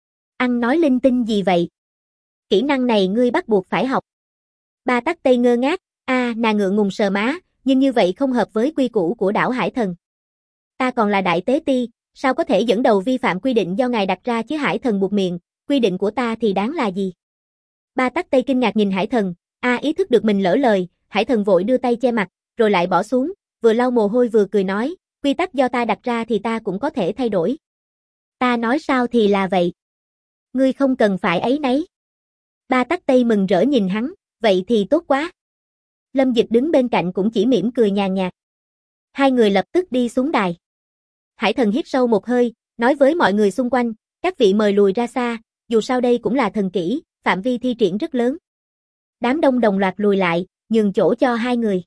Ăn nói linh tinh gì vậy? Kỹ năng này ngươi bắt buộc phải học. Ba tắc tây ngơ ngác, nàng ngượng ngùng sờ má, nhưng như vậy không hợp với quy củ của đảo Hải Thần. Ta còn là đại tế ti, sao có thể dẫn đầu vi phạm quy định do ngài đặt ra chứ? Hải Thần buột miệng, quy định của ta thì đáng là gì? Ba tắc tây kinh ngạc nhìn Hải Thần, ý thức được mình lỡ lời, Hải Thần vội đưa tay che mặt, rồi lại bỏ xuống, vừa lau mồ hôi vừa cười nói, quy tắc do ta đặt ra thì ta cũng có thể thay đổi. Ta nói sao thì là vậy. Ngươi không cần phải áy náy. Ba tắc tây mừng rỡ nhìn hắn, vậy thì tốt quá. Lâm Dịch đứng bên cạnh cũng chỉ mỉm cười nhàn nhạt. Hai người lập tức đi xuống đài. Hải Thần hít sâu một hơi, nói với mọi người xung quanh, các vị mời lùi ra xa, dù sao đây cũng là thần kỹ, phạm vi thi triển rất lớn. Đám đông đồng loạt lùi lại, nhường chỗ cho hai người.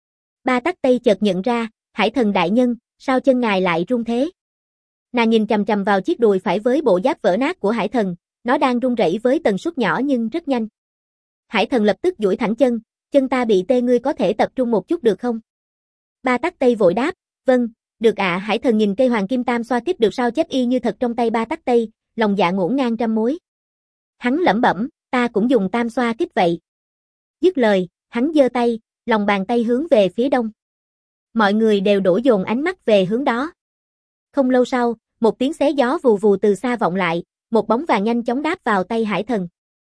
Ba tắc tây chợt nhận ra, Hải Thần đại nhân, sao chân ngài lại run thế? Nàng nhìn chằm chằm vào chiếc đùi phải với bộ giáp vỡ nát của Hải Thần, nó đang rung rẩy với tần suất nhỏ nhưng rất nhanh. Hải Thần lập tức duỗi thẳng chân ta bị tê, ngươi có thể tập trung một chút được không? Ba tắc tây vội đáp, vâng, được ạ. Hải Thần nhìn cây hoàng kim tam xoa kích được sao chép y như thật trong tay ba tắc tây, lòng dạ ngổn ngang trăm mối. Hắn lẩm bẩm, ta cũng dùng tam xoa kích vậy. Dứt lời, hắn giơ tay, lòng bàn tay hướng về phía đông. Mọi người đều đổ dồn ánh mắt về hướng đó. Không lâu sau, một tiếng xé gió vù vù từ xa vọng lại, một bóng vàng nhanh chóng đáp vào tay Hải Thần.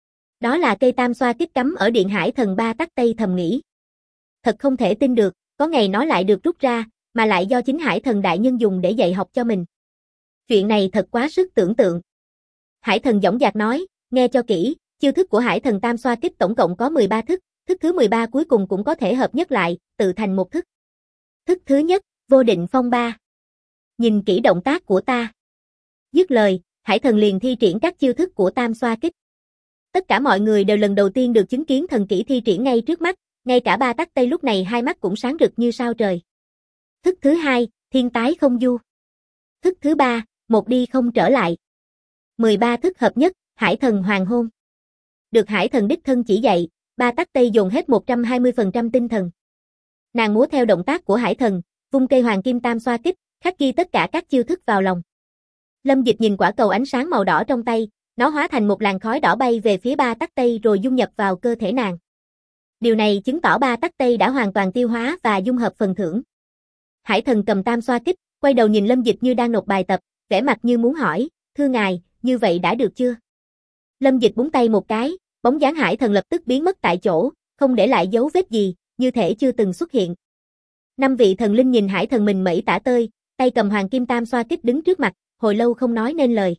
Đó là cây tam xoa kích cắm ở điện. Hải Thần ba tắc tây thầm nghĩ. Thật không thể tin được, có ngày nó lại được rút ra, mà lại do chính Hải Thần đại nhân dùng để dạy học cho mình. Chuyện này thật quá sức tưởng tượng. Hải Thần dõng dạc nói, nghe cho kỹ, chiêu thức của Hải Thần tam xoa kích tổng cộng có 13 thức, thức thứ 13 cuối cùng cũng có thể hợp nhất lại, tự thành một thức. Thức thứ nhất, vô định phong ba. Nhìn kỹ động tác của ta. Dứt lời, Hải Thần liền thi triển các chiêu thức của Tam Xoa Kích. Tất cả mọi người đều lần đầu tiên được chứng kiến thần kỹ thi triển ngay trước mắt, ngay cả Ba Tắc Tây lúc này hai mắt cũng sáng rực như sao trời. Thức thứ hai, Thiên Tái Không Du. Thức thứ ba, Một Đi Không Trở Lại. 13 thức hợp nhất, Hải Thần Hoàng Hôn. Được Hải Thần đích thân chỉ dạy, Ba Tắc Tây dồn hết 120% tinh thần. Nàng múa theo động tác của Hải Thần, vung cây Hoàng Kim Tam Xoa Kích, khắc ghi tất cả các chiêu thức vào lòng. Lâm Dịch nhìn quả cầu ánh sáng màu đỏ trong tay, nó hóa thành một làn khói đỏ bay về phía Ba Tắc Tây rồi dung nhập vào cơ thể nàng. Điều này chứng tỏ Ba Tắc Tây đã hoàn toàn tiêu hóa và dung hợp phần thưởng. Hải Thần cầm Tam Xoa Kích, quay đầu nhìn Lâm Dịch như đang nộp bài tập, vẻ mặt như muốn hỏi, thưa ngài, như vậy đã được chưa? Lâm Dịch búng tay một cái, bóng dáng Hải Thần lập tức biến mất tại chỗ, không để lại dấu vết gì, như thể chưa từng xuất hiện. 5 vị thần linh nhìn Hải Thần mình mẩy tả tơi, tay cầm Hoàng Kim Tam Xoa Kích đứng trước mặt, hồi lâu không nói nên lời.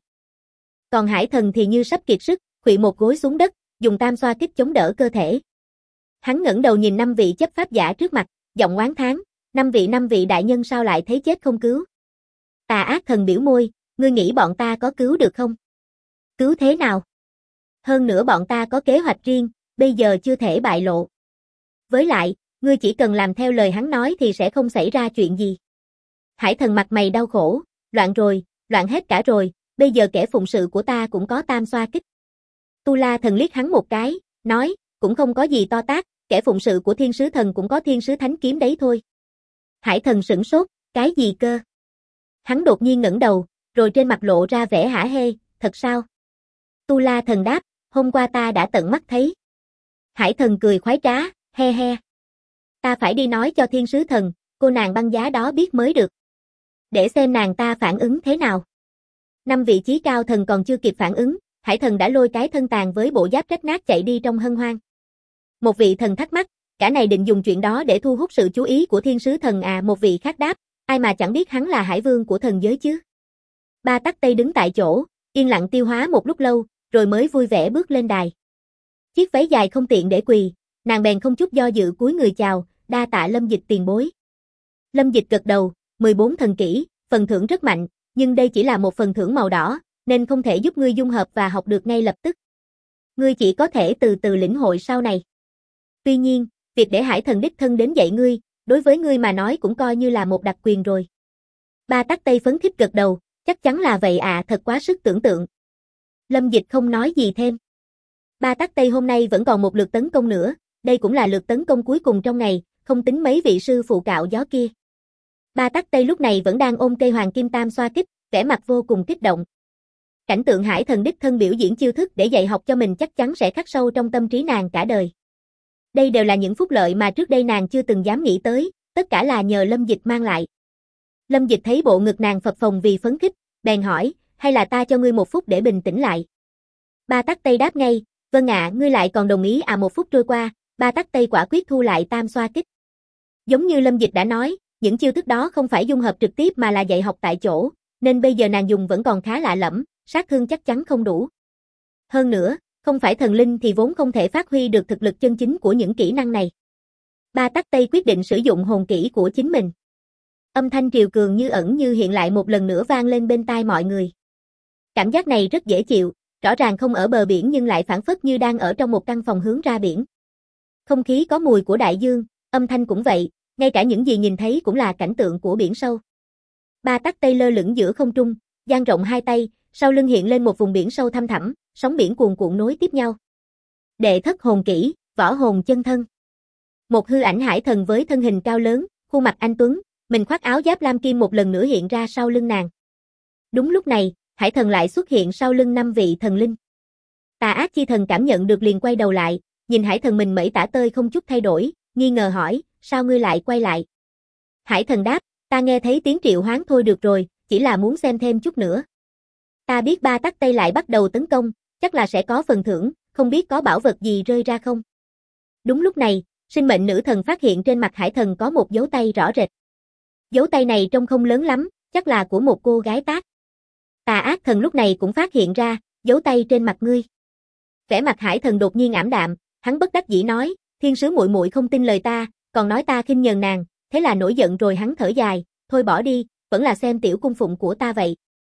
Còn Hải Thần thì như sắp kiệt sức, khuỵu một gối xuống đất, dùng Tam Xoa Kích chống đỡ cơ thể. Hắn ngẩng đầu nhìn 5 vị chấp pháp giả trước mặt, giọng oán thán, năm vị đại nhân sao lại thấy chết không cứu? Tà Ác Thần biểu môi, ngươi nghĩ bọn ta có cứu được không? Cứu thế nào? Hơn nữa bọn ta có kế hoạch riêng, bây giờ chưa thể bại lộ. Với lại, ngươi chỉ cần làm theo lời hắn nói thì sẽ không xảy ra chuyện gì. Hải Thần mặt mày đau khổ, loạn rồi, loạn hết cả rồi, bây giờ kẻ phụng sự của ta cũng có Tam Xoa Kích. Tu La Thần liếc hắn một cái, nói, cũng không có gì to tát, kẻ phụng sự của Thiên Sứ Thần cũng có Thiên Sứ Thánh Kiếm đấy thôi. Hải Thần sửng sốt, cái gì cơ? Hắn đột nhiên ngẩng đầu, rồi trên mặt lộ ra vẻ hả hê, thật sao? Tu La Thần đáp, hôm qua ta đã tận mắt thấy. Hải Thần cười khoái trá, he he. Ta phải đi nói cho Thiên Sứ Thần, cô nàng băng giá đó biết mới được. Để xem nàng ta phản ứng thế nào. 5 vị chí cao thần còn chưa kịp phản ứng, Hải Thần đã lôi cái thân tàn với bộ giáp rách nát chạy đi trong hân hoan. Một vị thần thắc mắc, cả này định dùng chuyện đó để thu hút sự chú ý của Thiên Sứ Thần à? Một vị khác đáp, ai mà chẳng biết hắn là Hải Vương của thần giới chứ. Ba Tắc Tây đứng tại chỗ, yên lặng tiêu hóa một lúc lâu, rồi mới vui vẻ bước lên đài. Chiếc váy dài không tiện để quỳ, nàng bèn không chút do dự cúi người chào, đa tạ Lâm Dịch tiền bối. Lâm Dịch gật đầu, 14 thần kỹ, phần thưởng rất mạnh, nhưng đây chỉ là một phần thưởng màu đỏ, nên không thể giúp ngươi dung hợp và học được ngay lập tức. Ngươi chỉ có thể từ từ lĩnh hội sau này. Tuy nhiên, việc để Hải Thần đích thân đến dạy ngươi, đối với ngươi mà nói cũng coi như là một đặc quyền rồi. Ba Tắc Tây phấn khích gật đầu, chắc chắn là vậy ạ, thật quá sức tưởng tượng. Lâm Dịch không nói gì thêm. Ba Tắc Tây hôm nay vẫn còn một lượt tấn công nữa, đây cũng là lượt tấn công cuối cùng trong ngày, không tính mấy vị sư phụ cạo gió kia. Ba Tắc Tây lúc này vẫn đang ôm cây Hoàng Kim Tam Xoa Kích, vẻ mặt vô cùng kích động. Cảnh tượng Hải Thần đích thân biểu diễn chiêu thức để dạy học cho mình chắc chắn sẽ khắc sâu trong tâm trí nàng cả đời. Đây đều là những phúc lợi mà trước đây nàng chưa từng dám nghĩ tới, tất cả là nhờ Lâm Dịch mang lại. Lâm Dịch thấy bộ ngực nàng phập phồng vì phấn khích, bèn hỏi, hay là ta cho ngươi 1 phút để bình tĩnh lại. Ba Tắc Tây đáp ngay, vâng ạ, ngươi lại còn đồng ý à? 1 phút trôi qua, Ba Tắc Tây quả quyết thu lại Tam Xoa Kích. Giống như Lâm Dịch đã nói, những chiêu thức đó không phải dung hợp trực tiếp mà là dạy học tại chỗ, nên bây giờ nàng dùng vẫn còn khá lạ lẫm, sát thương chắc chắn không đủ. Hơn nữa, không phải thần linh thì vốn không thể phát huy được thực lực chân chính của những kỹ năng này. Ba Tắc Tây quyết định sử dụng hồn kỹ của chính mình. Âm thanh triều cường như ẩn như hiện lại một lần nữa vang lên bên tai mọi người. Cảm giác này rất dễ chịu, rõ ràng không ở bờ biển nhưng lại phảng phất như đang ở trong một căn phòng hướng ra biển. Không khí có mùi của đại dương, âm thanh cũng vậy, ngay cả những gì nhìn thấy cũng là cảnh tượng của biển sâu. Ba Tắc Tây lơ lửng giữa không trung, dang rộng hai tay, sau lưng hiện lên một vùng biển sâu thăm thẳm, sóng biển cuồn cuộn nối tiếp nhau. Đệ thất hồn kỹ, võ hồn chân thân. Một hư ảnh Hải Thần với thân hình cao lớn, khuôn mặt anh tuấn, mình khoác áo giáp lam kim một lần nữa hiện ra sau lưng nàng. Đúng lúc này, Hải Thần lại xuất hiện sau lưng 5 vị thần linh. Tà Ác Chi Thần cảm nhận được liền quay đầu lại, nhìn Hải Thần mình mẩy tả tơi không chút thay đổi, nghi ngờ hỏi, sao ngươi lại quay lại? Hải Thần đáp, ta nghe thấy tiếng triệu hoán thôi được rồi, chỉ là muốn xem thêm chút nữa. Ta biết Ba Tắc Tây lại bắt đầu tấn công, chắc là sẽ có phần thưởng, không biết có bảo vật gì rơi ra không? Đúng lúc này, sinh mệnh nữ thần phát hiện trên mặt Hải Thần có một dấu tay rõ rệt. Dấu tay này trông không lớn lắm, chắc là của một cô gái tác. Tà Ác Thần lúc này cũng phát hiện ra, dấu tay trên mặt ngươi. Vẻ mặt Hải Thần đột nhiên ảm đạm, hắn bất đắc dĩ nói, Thiên Sứ muội muội không tin lời ta, còn nói ta khinh nhờn nàng, thế là nổi giận rồi hắn thở dài, thôi bỏ đi, vẫn là xem tiểu cung phụng của ta vậy.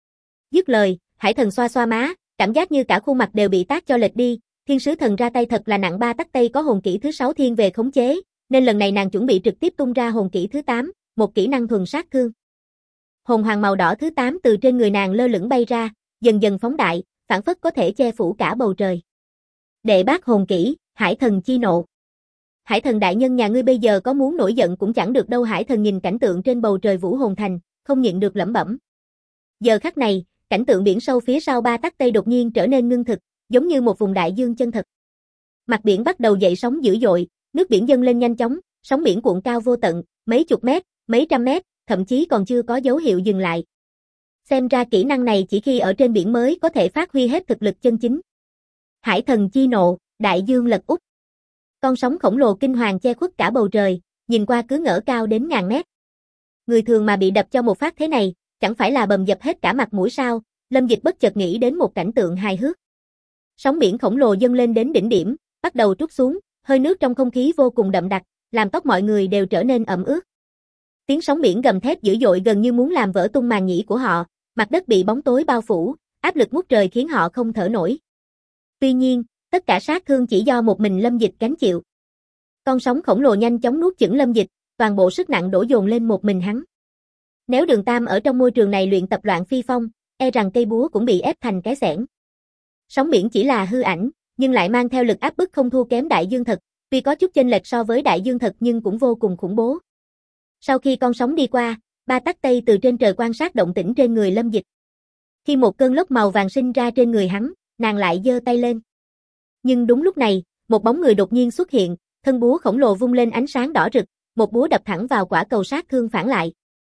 Dứt lời, Hải Thần xoa xoa má, cảm giác như cả khuôn mặt đều bị tát cho lệch đi, Thiên Sứ Thần ra tay thật là nặng. Ba tắc Tây có hồn kỹ thứ 6 thiên về khống chế, nên lần này nàng chuẩn bị trực tiếp tung ra hồn kỹ thứ 8, một kỹ năng thuần sát thương. Hồn hoàng màu đỏ thứ 8 từ trên người nàng lơ lửng bay ra, dần dần phóng đại, phảng phất có thể che phủ cả bầu trời. Đệ bát hồn kỹ, Hải Thần chi nộ. Hải Thần đại nhân nhà ngươi bây giờ có muốn nổi giận cũng chẳng được đâu. Hải Thần nhìn cảnh tượng trên bầu trời Vũ Hồn Thành, không nhịn được lẩm bẩm. Giờ khắc này, cảnh tượng biển sâu phía sau ba tắc Tây đột nhiên trở nên ngưng thực, giống như một vùng đại dương chân thật. Mặt biển bắt đầu dậy sóng dữ dội, nước biển dâng lên nhanh chóng, sóng biển cuộn cao vô tận, mấy chục mét, mấy trăm mét, thậm chí còn chưa có dấu hiệu dừng lại. Xem ra kỹ năng này chỉ khi ở trên biển mới có thể phát huy hết thực lực chân chính. Hải Thần chi nộ, đại dương lật úp. Con sóng khổng lồ kinh hoàng che khuất cả bầu trời, nhìn qua cứ ngỡ cao đến ngàn mét. Người thường mà bị đập cho một phát thế này, chẳng phải là bầm dập hết cả mặt mũi sao? Lâm Dịch bất chợt nghĩ đến một cảnh tượng hài hước. Sóng biển khổng lồ dâng lên đến đỉnh điểm, bắt đầu trút xuống, hơi nước trong không khí vô cùng đậm đặc, làm tóc mọi người đều trở nên ẩm ướt. Tiếng sóng biển gầm thét dữ dội gần như muốn làm vỡ tung màn nhĩ của họ, mặt đất bị bóng tối bao phủ, áp lực ngút trời khiến họ không thở nổi. Tuy nhiên, tất cả sát thương chỉ do một mình Lâm Dịch gánh chịu. Con sóng khổng lồ nhanh chóng nuốt chửng Lâm Dịch, toàn bộ sức nặng đổ dồn lên một mình hắn. Nếu Đường Tam ở trong môi trường này luyện tập loạn phi phong, e rằng cây búa cũng bị ép thành cái xẻng. Sóng biển chỉ là hư ảnh, nhưng lại mang theo lực áp bức không thua kém đại dương thật, tuy có chút chênh lệch so với đại dương thật nhưng cũng vô cùng khủng bố. Sau khi con sóng đi qua, ba tắc Tây từ trên trời quan sát động tĩnh trên người Lâm Dịch. Khi một cơn lốc màu vàng sinh ra trên người hắn, nàng lại giơ tay lên. Nhưng đúng lúc này, một bóng người đột nhiên xuất hiện, thân búa khổng lồ vung lên ánh sáng đỏ rực, một búa đập thẳng vào quả cầu sát thương phản lại.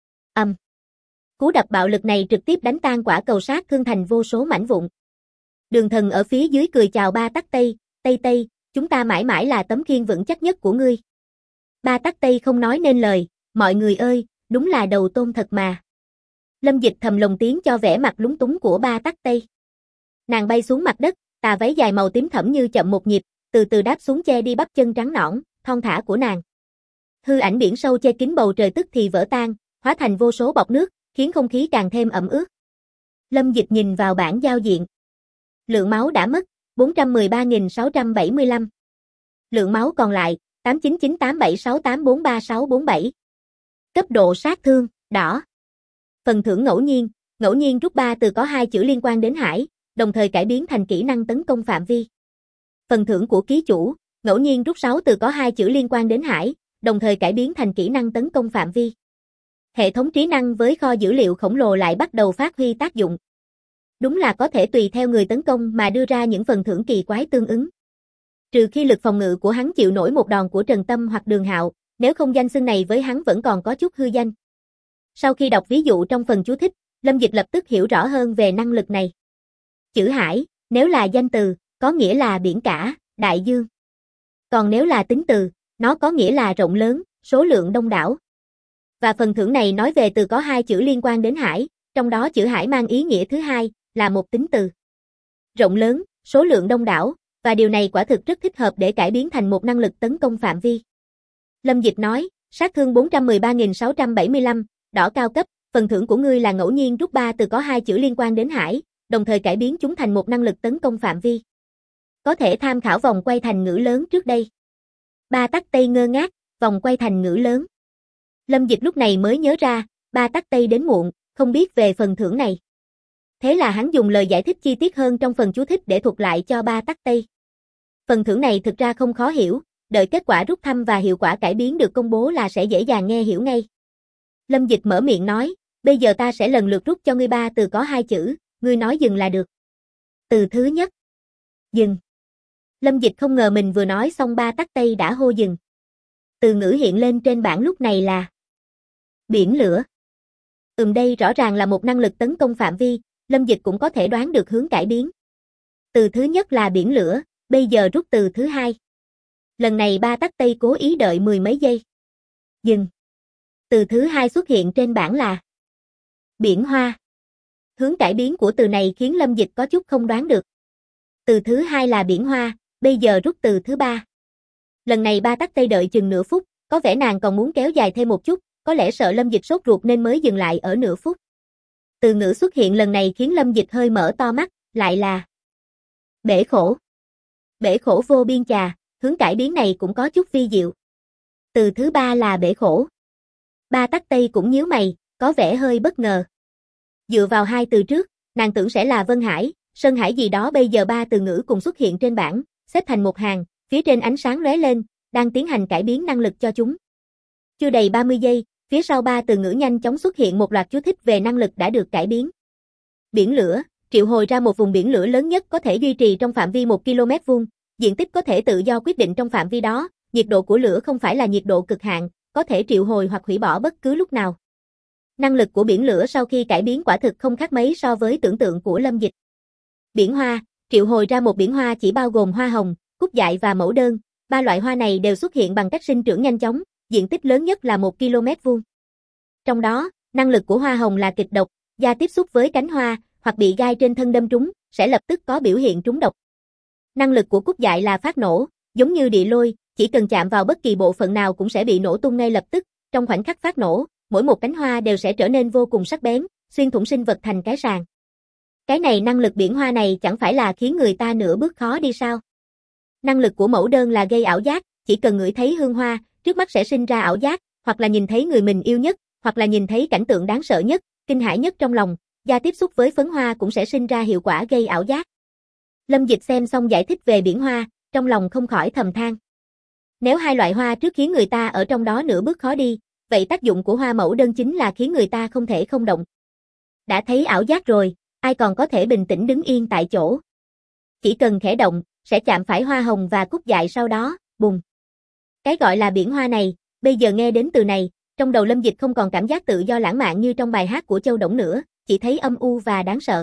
Cú đập bạo lực này trực tiếp đánh tan quả cầu sát thương thành vô số mảnh vụn. Đường Thần ở phía dưới cười chào ba tắc Tây, Tây, chúng ta mãi mãi là tấm khiên vững chắc nhất của ngươi. Ba tắc Tây không nói nên lời, mọi người ơi, đúng là đầu tôm thật mà. Lâm Dịch thầm lồng tiếng cho vẻ mặt lúng túng của ba tắc Tây. Nàng bay xuống mặt đất, tà váy dài màu tím thẫm như chậm một nhịp, từ từ đáp xuống che đi bắp chân trắng nõn, thon thả của nàng. Hư ảnh biển sâu che kín bầu trời tức thì vỡ tan, hóa thành vô số bọt nước, khiến không khí càng thêm ẩm ướt. Lâm Dịch nhìn vào bảng giao diện. Lượng máu đã mất, 413.675. Lượng máu còn lại, 899876843647. Cấp độ sát thương, đỏ. Phần thưởng ngẫu nhiên rút 3 từ có 2 chữ liên quan đến hải, đồng thời cải biến thành kỹ năng tấn công phạm vi. Phần thưởng của ký chủ, ngẫu nhiên rút 6 từ có 2 chữ liên quan đến hải, đồng thời cải biến thành kỹ năng tấn công phạm vi. Hệ thống trí năng với kho dữ liệu khổng lồ lại bắt đầu phát huy tác dụng. Đúng là có thể tùy theo người tấn công mà đưa ra những phần thưởng kỳ quái tương ứng. Trừ khi lực phòng ngự của hắn chịu nổi một đòn của Trần Tâm hoặc Đường Hạo, nếu không danh xưng này với hắn vẫn còn có chút hư danh. Sau khi đọc ví dụ trong phần chú thích, Lâm Dịch lập tức hiểu rõ hơn về năng lực này. Chữ hải, nếu là danh từ, có nghĩa là biển cả, đại dương. Còn nếu là tính từ, nó có nghĩa là rộng lớn, số lượng đông đảo. Và phần thưởng này nói về từ có 2 chữ liên quan đến hải, trong đó chữ hải mang ý nghĩa thứ hai, là một tính từ. Rộng lớn, số lượng đông đảo, và điều này quả thực rất thích hợp để cải biến thành một năng lực tấn công phạm vi. Lâm Dịch nói, sát thương 413.675, đỏ cao cấp, phần thưởng của ngươi là ngẫu nhiên rút 3 từ có 2 chữ liên quan đến hải, đồng thời cải biến chúng thành một năng lực tấn công phạm vi. Có thể tham khảo vòng quay thành ngữ lớn trước đây. Ba tắc Tây ngơ ngác, vòng quay thành ngữ lớn. Lâm Dịch lúc này mới nhớ ra, ba tắc Tây đến muộn, không biết về phần thưởng này. Thế là hắn dùng lời giải thích chi tiết hơn trong phần chú thích để thuật lại cho ba tắc Tây. Phần thưởng này thực ra không khó hiểu, đợi kết quả rút thăm và hiệu quả cải biến được công bố là sẽ dễ dàng nghe hiểu ngay. Lâm Dịch mở miệng nói, bây giờ ta sẽ lần lượt rút cho ngươi 3 từ có 2 chữ, ngươi nói dừng là được. Từ thứ nhất. Dừng. Lâm Dịch không ngờ mình vừa nói xong ba tắc Tây đã hô dừng. Từ ngữ hiện lên trên bảng lúc này là biển lửa. Đây rõ ràng là một năng lực tấn công phạm vi, Lâm Dịch cũng có thể đoán được hướng cải biến. Từ thứ nhất là biển lửa, bây giờ rút từ thứ hai. Lần này ba tắc Tây cố ý đợi 10 mấy giây. Dừng. Từ thứ hai xuất hiện trên bảng là biển hoa. Hướng cải biến của từ này khiến Lâm Dịch có chút không đoán được. Từ thứ hai là biển hoa, bây giờ rút từ thứ ba. Lần này ba tắc Tây đợi chừng nửa phút, có vẻ nàng còn muốn kéo dài thêm một chút, có lẽ sợ Lâm Dịch sốt ruột nên mới dừng lại ở nửa phút. Từ ngữ xuất hiện lần này khiến Lâm Dịch hơi mở to mắt, lại là bể khổ. Bể khổ vô biên chà, hướng cải biến này cũng có chút vi diệu. Từ thứ ba là bể khổ. Ba Tắc Tây cũng nhíu mày, có vẻ hơi bất ngờ. Dựa vào hai từ trước, nàng tưởng sẽ là Vân Hải, Sơn Hải gì đó, bây giờ ba từ ngữ cùng xuất hiện trên bảng, xếp thành một hàng, phía trên ánh sáng lóe lên, đang tiến hành cải biến năng lực cho chúng. Chưa đầy 30 giây, phía sau ba từ ngữ nhanh chóng xuất hiện một loạt chú thích về năng lực đã được cải biến. Biển lửa, triệu hồi ra một vùng biển lửa lớn nhất có thể duy trì trong phạm vi 1 km vuông, diện tích có thể tự do quyết định trong phạm vi đó, nhiệt độ của lửa không phải là nhiệt độ cực hạn, có thể triệu hồi hoặc hủy bỏ bất cứ lúc nào. Năng lực của biển lửa sau khi cải biến quả thực không khác mấy so với tưởng tượng của Lâm Dịch. Biển hoa, triệu hồi ra một biển hoa chỉ bao gồm hoa hồng, cúc dại và mẫu đơn, ba loại hoa này đều xuất hiện bằng cách sinh trưởng nhanh chóng, diện tích lớn nhất là 1 km vuông. Trong đó, năng lực của hoa hồng là kịch độc, da tiếp xúc với cánh hoa, hoặc bị gai trên thân đâm trúng, sẽ lập tức có biểu hiện trúng độc. Năng lực của cúc dại là phát nổ, giống như địa lôi, chỉ cần chạm vào bất kỳ bộ phận nào cũng sẽ bị nổ tung ngay lập tức, trong khoảnh khắc phát nổ, mỗi một cánh hoa đều sẽ trở nên vô cùng sắc bén, xuyên thủng sinh vật thành cái sàng. Cái này năng lực biển hoa này chẳng phải là khiến người ta nửa bước khó đi sao? Năng lực của mẫu đơn là gây ảo giác, chỉ cần ngửi thấy hương hoa, trước mắt sẽ sinh ra ảo giác, hoặc là nhìn thấy người mình yêu nhất, hoặc là nhìn thấy cảnh tượng đáng sợ nhất, kinh hãi nhất trong lòng, da tiếp xúc với phấn hoa cũng sẽ sinh ra hiệu quả gây ảo giác. Lâm Dịch xem xong giải thích về biển hoa, trong lòng không khỏi thầm than. Nếu hai loại hoa trước khiến người ta ở trong đó nửa bước khó đi, vậy tác dụng của hoa mẫu đơn chính là khiến người ta không thể không động. Đã thấy ảo giác rồi, ai còn có thể bình tĩnh đứng yên tại chỗ. Chỉ cần khẽ động, sẽ chạm phải hoa hồng và cúc dại sau đó, bùng. Cái gọi là biển hoa này, bây giờ nghe đến từ này, trong đầu Lâm Dịch không còn cảm giác tự do lãng mạn như trong bài hát của Châu Đổng nữa, chỉ thấy âm u và đáng sợ.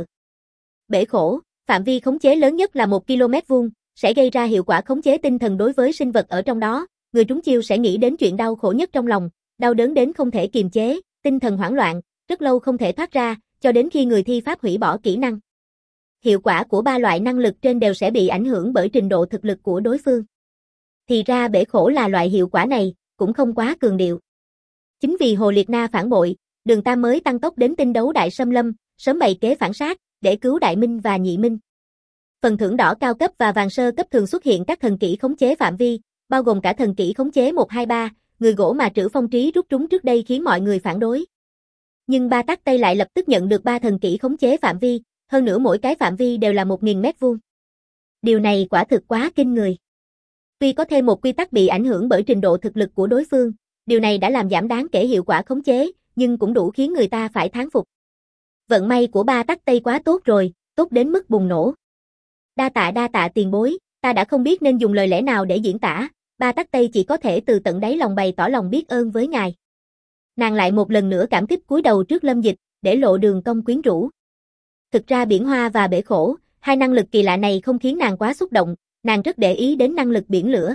Bể khổ, phạm vi khống chế lớn nhất là 1 km vuông, sẽ gây ra hiệu quả khống chế tinh thần đối với sinh vật ở trong đó, người trúng chiêu sẽ nghĩ đến chuyện đau khổ nhất trong lòng, đau đớn đến không thể kiềm chế, tinh thần hoảng loạn, rất lâu không thể thoát ra, cho đến khi người thi pháp hủy bỏ kỹ năng. Hiệu quả của ba loại năng lực trên đều sẽ bị ảnh hưởng bởi trình độ thực lực của đối phương. Thì ra bể khổ là loại hiệu quả này, cũng không quá cường điệu. Chính vì Hồ Liệt Na phản bội, Đường Tam mới tăng tốc đến tinh đấu đại xâm lâm, sớm bày kế phản sát, để cứu Đại Minh và Nhị Minh. Phần thưởng đỏ cao cấp và vàng sơ cấp thường xuất hiện các thần kỹ khống chế phạm vi, bao gồm cả thần kỹ khống chế 1, 2, 3, người gỗ mà Trữ Phong Trí rút trúng trước đây khiến mọi người phản đối. Nhưng Ba Tắc Tây lại lập tức nhận được 3 thần kỹ khống chế phạm vi, hơn nữa mỗi cái phạm vi đều là 1000 mét vuông. Điều này quả thực quá kinh người. Tuy có thêm một quy tắc bị ảnh hưởng bởi trình độ thực lực của đối phương, điều này đã làm giảm đáng kể hiệu quả khống chế, nhưng cũng đủ khiến người ta phải thán phục. Vận may của Ba Tắc Tây quá tốt rồi, tốt đến mức bùng nổ. Đa tạ tiền bối, ta đã không biết nên dùng lời lẽ nào để diễn tả, Ba Tắc Tây chỉ có thể từ tận đáy lòng bày tỏ lòng biết ơn với ngài. Nàng lại một lần nữa cảm kích cúi đầu trước Lâm Dịch, để lộ đường cong quyến rũ. Thực ra biển hoa và bể khổ, hai năng lực kỳ lạ này không khiến nàng quá xúc động, nàng rất để ý đến năng lực biển lửa.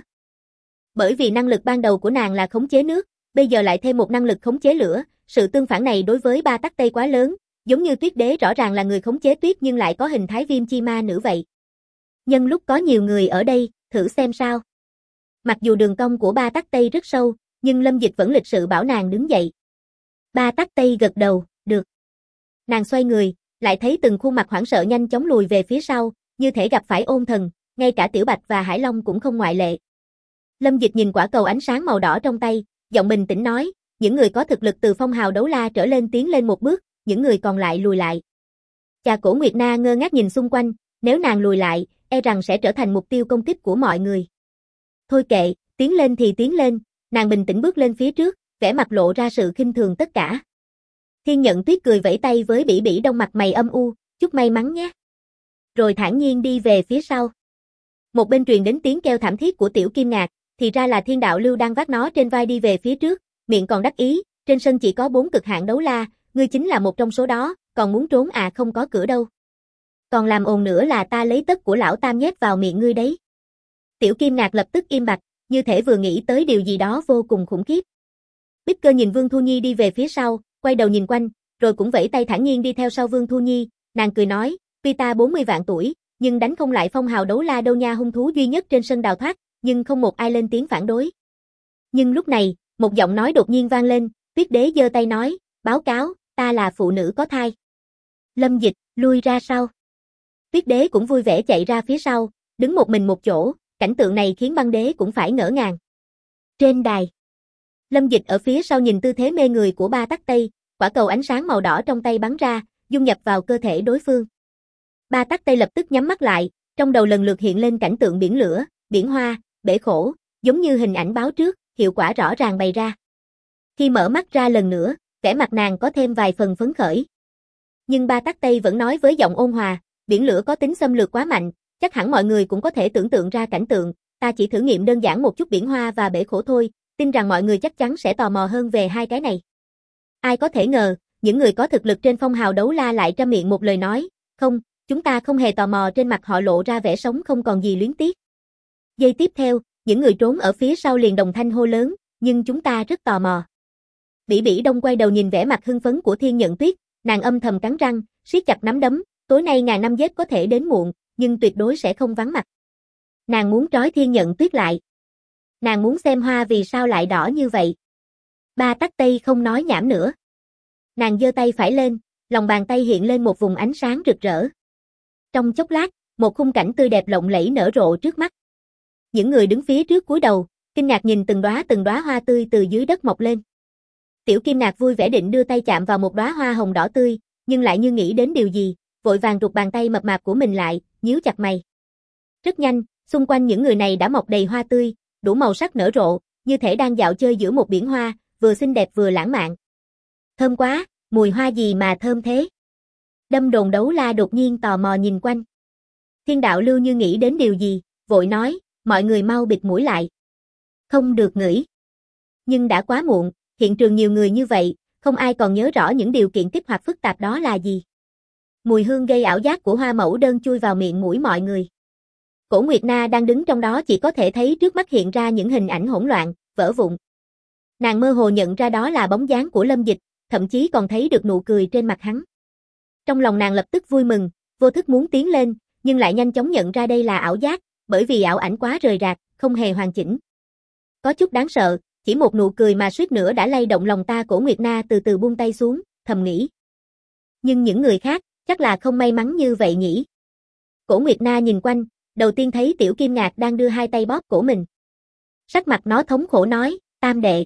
Bởi vì năng lực ban đầu của nàng là khống chế nước, bây giờ lại thêm một năng lực khống chế lửa, sự tương phản này đối với Ba Tắc Tây quá lớn, giống như Tuyết Đế rõ ràng là người khống chế tuyết nhưng lại có hình thái viêm chi ma nữ vậy. Nhân lúc có nhiều người ở đây, thử xem sao. Mặc dù đường cong của Ba Tắc Tây rất sâu, nhưng Lâm Dịch vẫn lịch sự bảo nàng đứng dậy. Ba Tắc Tây gật đầu, được. Nàng xoay người, lại thấy từng khuôn mặt hoảng sợ nhanh chóng lùi về phía sau, như thể gặp phải ôn thần, ngay cả Tiểu Bạch và Hải Long cũng không ngoại lệ. Lâm Dịch nhìn quả cầu ánh sáng màu đỏ trong tay, giọng bình tĩnh nói, những người có thực lực từ phong hào đấu la trở lên tiến lên một bước, những người còn lại lùi lại. Chà Cổ Nguyệt Na ngơ ngác nhìn xung quanh, nếu nàng lùi lại, e rằng sẽ trở thành mục tiêu công kích của mọi người. Thôi kệ, tiến lên thì tiến lên, nàng bình tĩnh bước lên phía trước, vẻ mặt lộ ra sự khinh thường tất cả. Thiên Nhận Tuyết cười vẫy tay với Bỉ Bỉ Đông mặt mày âm u, chúc may mắn nhé. Rồi thản nhiên đi về phía sau. Một bên truyền đến tiếng kêu thảm thiết của Tiểu Kim Ngạc, thì ra là Thiên Đạo Lưu đang vác nó trên vai đi về phía trước, miệng còn đắc ý, trên sân chỉ có 4 cực hạn đấu la, ngươi chính là một trong số đó, còn muốn trốn à, không có cửa đâu. Còn làm ồn nữa là ta lấy tất của lão Tam nhét vào miệng ngươi đấy. Tiểu Kim Ngạc lập tức im bặt, như thể vừa nghĩ tới điều gì đó vô cùng khủng khiếp. Bích Cơ nhìn Vương Thu Nhi đi về phía sau, quay đầu nhìn quanh, rồi cũng vẫy tay thản nhiên đi theo sau Vương Thu Nhi, nàng cười nói, tuy ta 40 vạn tuổi, nhưng đánh không lại phong hào đấu la đâu nha. Hung thú duy nhất trên sân đào thoát, nhưng không một ai lên tiếng phản đối. Nhưng lúc này, một giọng nói đột nhiên vang lên, Tuyết Đế giơ tay nói, báo cáo, ta là phụ nữ có thai. Lâm Dịch, lui ra sau. Tuyết đế cũng vui vẻ chạy ra phía sau, đứng một mình một chỗ, cảnh tượng này khiến băng đế cũng phải ngỡ ngàng. Trên đài, Lâm Dịch ở phía sau nhìn tư thế mê người của Ba Tắc Tây, quả cầu ánh sáng màu đỏ trong tay bắn ra, dung nhập vào cơ thể đối phương. Ba Tắc Tây lập tức nhắm mắt lại, trong đầu lần lượt hiện lên cảnh tượng biển lửa, biển hoa, bể khổ, giống như hình ảnh báo trước, hiệu quả rõ ràng bày ra. Khi mở mắt ra lần nữa, vẻ mặt nàng có thêm vài phần phấn khởi. Nhưng Ba Tắc Tây vẫn nói với giọng ôn hòa, biển lửa có tính xâm lược quá mạnh, chắc hẳn mọi người cũng có thể tưởng tượng ra cảnh tượng, ta chỉ thử nghiệm đơn giản một chút biển hoa và bể khổ thôi, tin rằng mọi người chắc chắn sẽ tò mò hơn về hai cái này. Ai có thể ngờ, những người có thực lực trên phong hào đấu la lại trăm miệng một lời nói, không, chúng ta không hề tò mò, trên mặt họ lộ ra vẻ sống không còn gì luyến tiếc. Giây tiếp theo, những người trốn ở phía sau liền đồng thanh hô lớn, nhưng chúng ta rất tò mò. Bỉ Bỉ Đông quay đầu nhìn vẻ mặt hưng phấn của Thiên Nhận Tuyết, nàng âm thầm cắn răng, siết chặt nắm đấm, tối nay ngàn năm giết có thể đến muộn, nhưng tuyệt đối sẽ không vắng mặt. Nàng muốn trói Thiên Nhận Tuyết lại. Nàng muốn xem hoa vì sao lại đỏ như vậy. Ba Tắc Tây không nói nhảm nữa. Nàng giơ tay phải lên, lòng bàn tay hiện lên một vùng ánh sáng rực rỡ. Trong chốc lát, một khung cảnh tươi đẹp lộng lẫy nở rộ trước mắt. Những người đứng phía trước cúi đầu, kinh ngạc nhìn từng đóa hoa tươi từ dưới đất mọc lên. Tiểu Kim Ngạc vui vẻ định đưa tay chạm vào một đóa hoa hồng đỏ tươi, nhưng lại như nghĩ đến điều gì, vội vàng rụt bàn tay mập mạp của mình lại, nhíu chặt mày. Rất nhanh, xung quanh những người này đã mọc đầy hoa tươi, đủ màu sắc nở rộ, như thể đang dạo chơi giữa một biển hoa, vừa xinh đẹp vừa lãng mạn. Thơm quá, mùi hoa gì mà thơm thế? Đâm Đồn Đấu La đột nhiên tò mò nhìn quanh. Thiên Đạo Lưu như nghĩ đến điều gì, vội nói, mọi người mau bịt mũi lại. Không được ngửi. Nhưng đã quá muộn, hiện trường nhiều người như vậy, không ai còn nhớ rõ những điều kiện kích hoạt phức tạp đó là gì. Mùi hương gây ảo giác của hoa mẫu đơn chui vào miệng mũi mọi người. Cổ Nguyệt Na đang đứng trong đó chỉ có thể thấy trước mắt hiện ra những hình ảnh hỗn loạn, vỡ vụn. Nàng mơ hồ nhận ra đó là bóng dáng của Lâm Dịch, thậm chí còn thấy được nụ cười trên mặt hắn. Trong lòng nàng lập tức vui mừng, vô thức muốn tiến lên, nhưng lại nhanh chóng nhận ra đây là ảo giác, bởi vì ảo ảnh quá rời rạc, không hề hoàn chỉnh. Có chút đáng sợ, chỉ một nụ cười mà suýt nữa đã lay động lòng ta. Cổ Nguyệt Na từ từ buông tay xuống, thầm nghĩ. Nhưng những người khác, chắc là không may mắn như vậy nhỉ. Cổ Nguyệt Na nhìn quanh, đầu tiên thấy Tiểu Kim Ngạc đang đưa hai tay bóp cổ mình. Sắc mặt nó thống khổ nói, Tam đệ.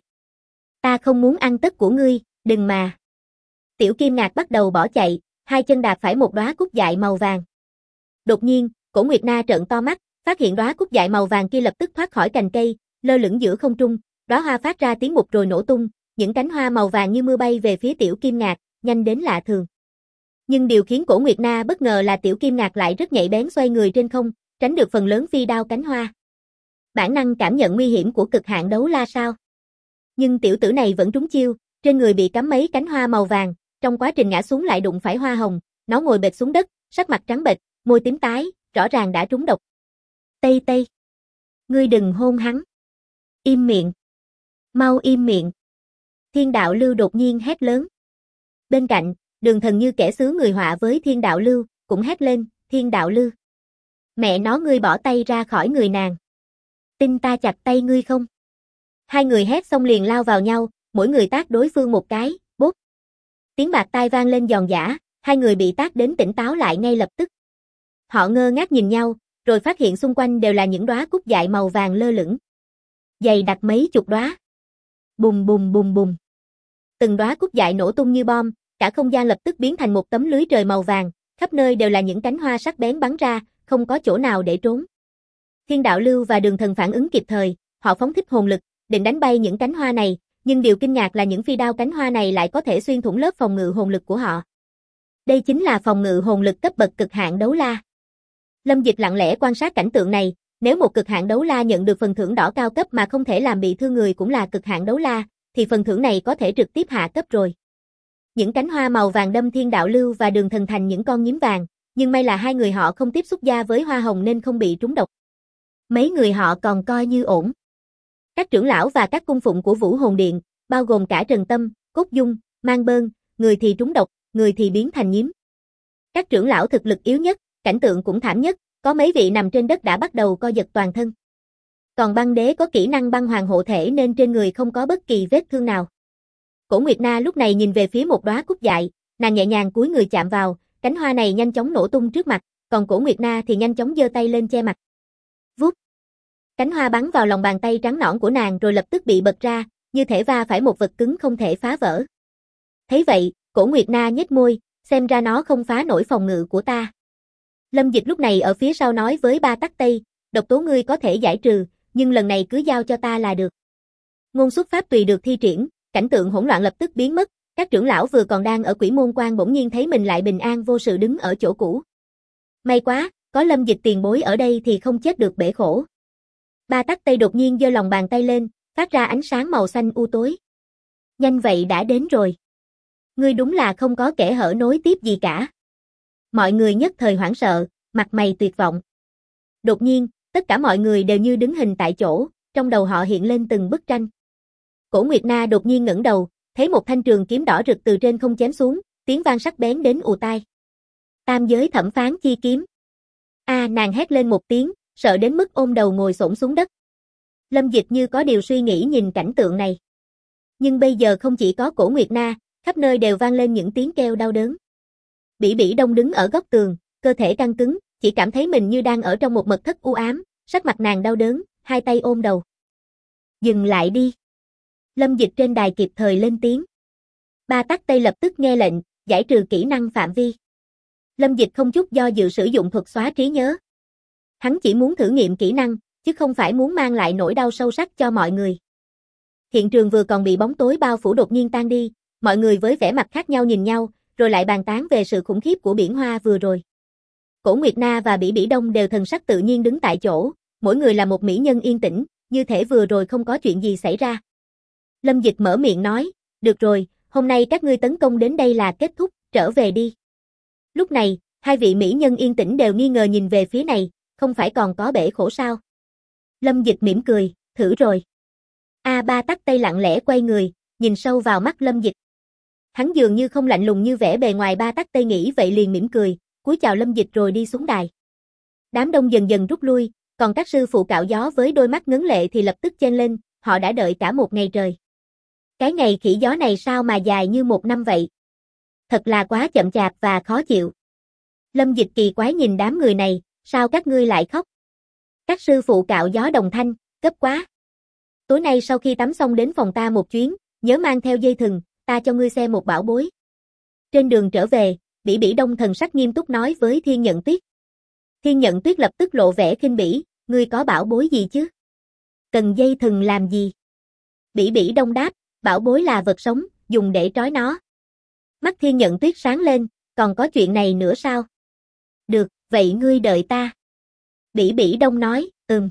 Ta không muốn ăn tất của ngươi, đừng mà. Tiểu Kim Ngạc bắt đầu bỏ chạy, hai chân đạp phải một đóa cúc dại màu vàng. Đột nhiên, Cổ Nguyệt Na trợn to mắt, phát hiện đóa cúc dại màu vàng kia lập tức thoát khỏi cành cây, lơ lửng giữa không trung, đóa hoa phát ra tiếng bụp rồi nổ tung, những cánh hoa màu vàng như mưa bay về phía Tiểu Kim Ngạc, nhanh đến lạ thường. Nhưng điều khiến Cổ Nguyệt Na bất ngờ là Tiểu Kim Ngạc lại rất nhạy bén xoay người trên không, tránh được phần lớn phi đao cánh hoa. Bản năng cảm nhận nguy hiểm của cực hạn đấu la sao? Nhưng tiểu tử này vẫn trúng chiêu, trên người bị cắm mấy cánh hoa màu vàng, trong quá trình ngã xuống lại đụng phải hoa hồng, nó ngồi bệt xuống đất, sắc mặt trắng bệch, môi tím tái, rõ ràng đã trúng độc. Tây Tây, ngươi đừng hôn hắn. Im miệng. Mau im miệng. Thiên Đạo Lưu đột nhiên hét lớn. Bên cạnh, Đường Thần như kẻ xứ người họa với Thiên Đạo Lưu, cũng hét lên, Thiên Đạo Lưu. Mẹ nó, ngươi bỏ tay ra khỏi người nàng. Tin ta chặt tay ngươi không? Hai người hét xong liền lao vào nhau, mỗi người tát đối phương một cái, bốp. Tiếng bạt tai vang lên giòn giã, hai người bị tát đến tỉnh táo lại ngay lập tức. Họ ngơ ngác nhìn nhau, rồi phát hiện xung quanh đều là những đóa cúc dại màu vàng lơ lửng. Dày đặc mấy chục đóa. Bùng bùng bùng bùng. Từng đóa cúc dại nổ tung như bom, cả không gian lập tức biến thành một tấm lưới trời màu vàng, khắp nơi đều là những cánh hoa sắc bén bắn ra, không có chỗ nào để trốn. Thiên Đạo Lưu và Đường Thần phản ứng kịp thời, họ phóng thích hồn lực, định đánh bay những cánh hoa này, nhưng điều kinh ngạc là những phi đao cánh hoa này lại có thể xuyên thủng lớp phòng ngự hồn lực của họ. Đây chính là phòng ngự hồn lực cấp bậc cực hạn đấu la. Lâm Dịch lặng lẽ quan sát cảnh tượng này, nếu một cực hạn đấu la nhận được phần thưởng đỏ cao cấp mà không thể làm bị thương người cũng là cực hạn đấu la, thì phần thưởng này có thể trực tiếp hạ cấp rồi. Những cánh hoa màu vàng đâm Thiên Đạo Lưu và Đường Thần thành những con nhím vàng, nhưng may là hai người họ không tiếp xúc da với hoa hồng nên không bị trúng độc. Mấy người họ còn coi như ổn. Các trưởng lão và các cung phụng của Vũ Hồn Điện, bao gồm cả Trần Tâm, Cốt Dung, Mang Bơn, người thì trúng độc, người thì biến thành nhím. Các trưởng lão thực lực yếu nhất, cảnh tượng cũng thảm nhất, có mấy vị nằm trên đất đã bắt đầu co giật toàn thân. Còn Băng Đế có kỹ năng băng hoàng hộ thể nên trên người không có bất kỳ vết thương nào. Cổ Nguyệt Na lúc này nhìn về phía một đóa cúc dại, nàng nhẹ nhàng cúi người chạm vào, Cánh hoa này nhanh chóng nổ tung trước mặt, còn Cổ Nguyệt Na thì nhanh chóng giơ tay lên che mặt. Vút. Cánh hoa bắn vào lòng bàn tay trắng nõn của nàng rồi lập tức bị bật ra, như thể va phải một vật cứng không thể phá vỡ. Thấy vậy, Cổ Nguyệt Na nhếch môi, xem ra nó không phá nổi phòng ngự của ta. Lâm Dịch lúc này ở phía sau nói với Ba Tắc Tây, độc tố ngươi có thể giải trừ, nhưng lần này cứ giao cho ta là được. Ngôn xuất pháp tùy được thi triển, cảnh tượng hỗn loạn lập tức biến mất, các trưởng lão vừa còn đang ở Quỷ Môn Quan bỗng nhiên thấy mình lại bình an vô sự đứng ở chỗ cũ. May quá, có Lâm Dịch tiền bối ở đây thì không chết được bể khổ. Ba Tắc Tây đột nhiên giơ lòng bàn tay lên, phát ra ánh sáng màu xanh u tối. Nhanh vậy đã đến rồi. Ngươi đúng là không có kẻ hở nối tiếp gì cả. Mọi người nhất thời hoảng sợ, mặt mày tuyệt vọng. Đột nhiên, tất cả mọi người đều như đứng hình tại chỗ, trong đầu họ hiện lên từng bức tranh. Cổ Nguyệt Na đột nhiên ngẩng đầu, thấy một thanh trường kiếm đỏ rực từ trên không chém xuống, tiếng vang sắc bén đến ù tai. Tam giới thẩm phán chi kiếm. Nàng hét lên một tiếng, sợ đến mức ôm đầu ngồi xổm xuống đất. Lâm Dịch như có điều suy nghĩ nhìn cảnh tượng này. Nhưng bây giờ không chỉ có Cổ Nguyệt Na, khắp nơi đều vang lên những tiếng kêu đau đớn. Bỉ Bỉ Đông đứng ở góc tường, cơ thể căng cứng, chỉ cảm thấy mình như đang ở trong một mật thất u ám, sắc mặt nàng đau đớn, hai tay ôm đầu. Dừng lại đi. Lâm Dịch trên đài kịp thời lên tiếng. Ba Tắc Tây lập tức nghe lệnh, giải trừ kỹ năng phạm vi. Lâm Dịch không chút do dự sử dụng thuật xóa trí nhớ. Hắn chỉ muốn thử nghiệm kỹ năng, chứ không phải muốn mang lại nỗi đau sâu sắc cho mọi người. Hiện trường vừa còn bị bóng tối bao phủ đột nhiên tan đi, mọi người với vẻ mặt khác nhau nhìn nhau, rồi lại bàn tán về sự khủng khiếp của biển hoa vừa rồi. Cổ Nguyệt Na và Bỉ Bỉ Đông đều thần sắc tự nhiên đứng tại chỗ, mỗi người là một mỹ nhân yên tĩnh, như thể vừa rồi không có chuyện gì xảy ra. Lâm Dịch mở miệng nói, được rồi, hôm nay các ngươi tấn công đến đây là kết thúc, trở về đi. Lúc này, hai vị mỹ nhân yên tĩnh đều nghi ngờ nhìn về phía này, không phải còn có bể khổ sao? Lâm Dịch mỉm cười, thử rồi. Ba Tắc Tây lặng lẽ quay người, nhìn sâu vào mắt Lâm Dịch. Hắn dường như không lạnh lùng như vẻ bề ngoài. Ba Tắc Tây nghĩ vậy liền mỉm cười, cúi chào Lâm Dịch rồi đi xuống đài. Đám đông dần dần rút lui, còn các sư phụ cạo gió với đôi mắt ngấn lệ thì lập tức chen lên, họ đã đợi cả một ngày trời. Cái ngày khỉ gió này sao mà dài như một năm vậy? Thật là quá chậm chạp và khó chịu. Lâm Dịch kỳ quái nhìn đám người này, sao các ngươi lại khóc? Các sư phụ cạo gió đồng thanh, cấp quá. Tối nay sau khi tắm xong đến phòng ta một chuyến, nhớ mang theo dây thừng, ta cho ngươi xem một bảo bối. Trên đường trở về, Bỉ Bỉ Đông thần sắc nghiêm túc nói với Thiên Nhận Tuyết. Thiên Nhận Tuyết lập tức lộ vẻ khinh bỉ, ngươi có bảo bối gì chứ? Cần dây thừng làm gì? Bỉ Bỉ Đông đáp, bảo bối là vật sống, dùng để trói nó. Mắt Thiên Nhận Tuyết sáng lên, còn có chuyện này nữa sao? Được, vậy ngươi đợi ta. Bỉ Bỉ Đông nói,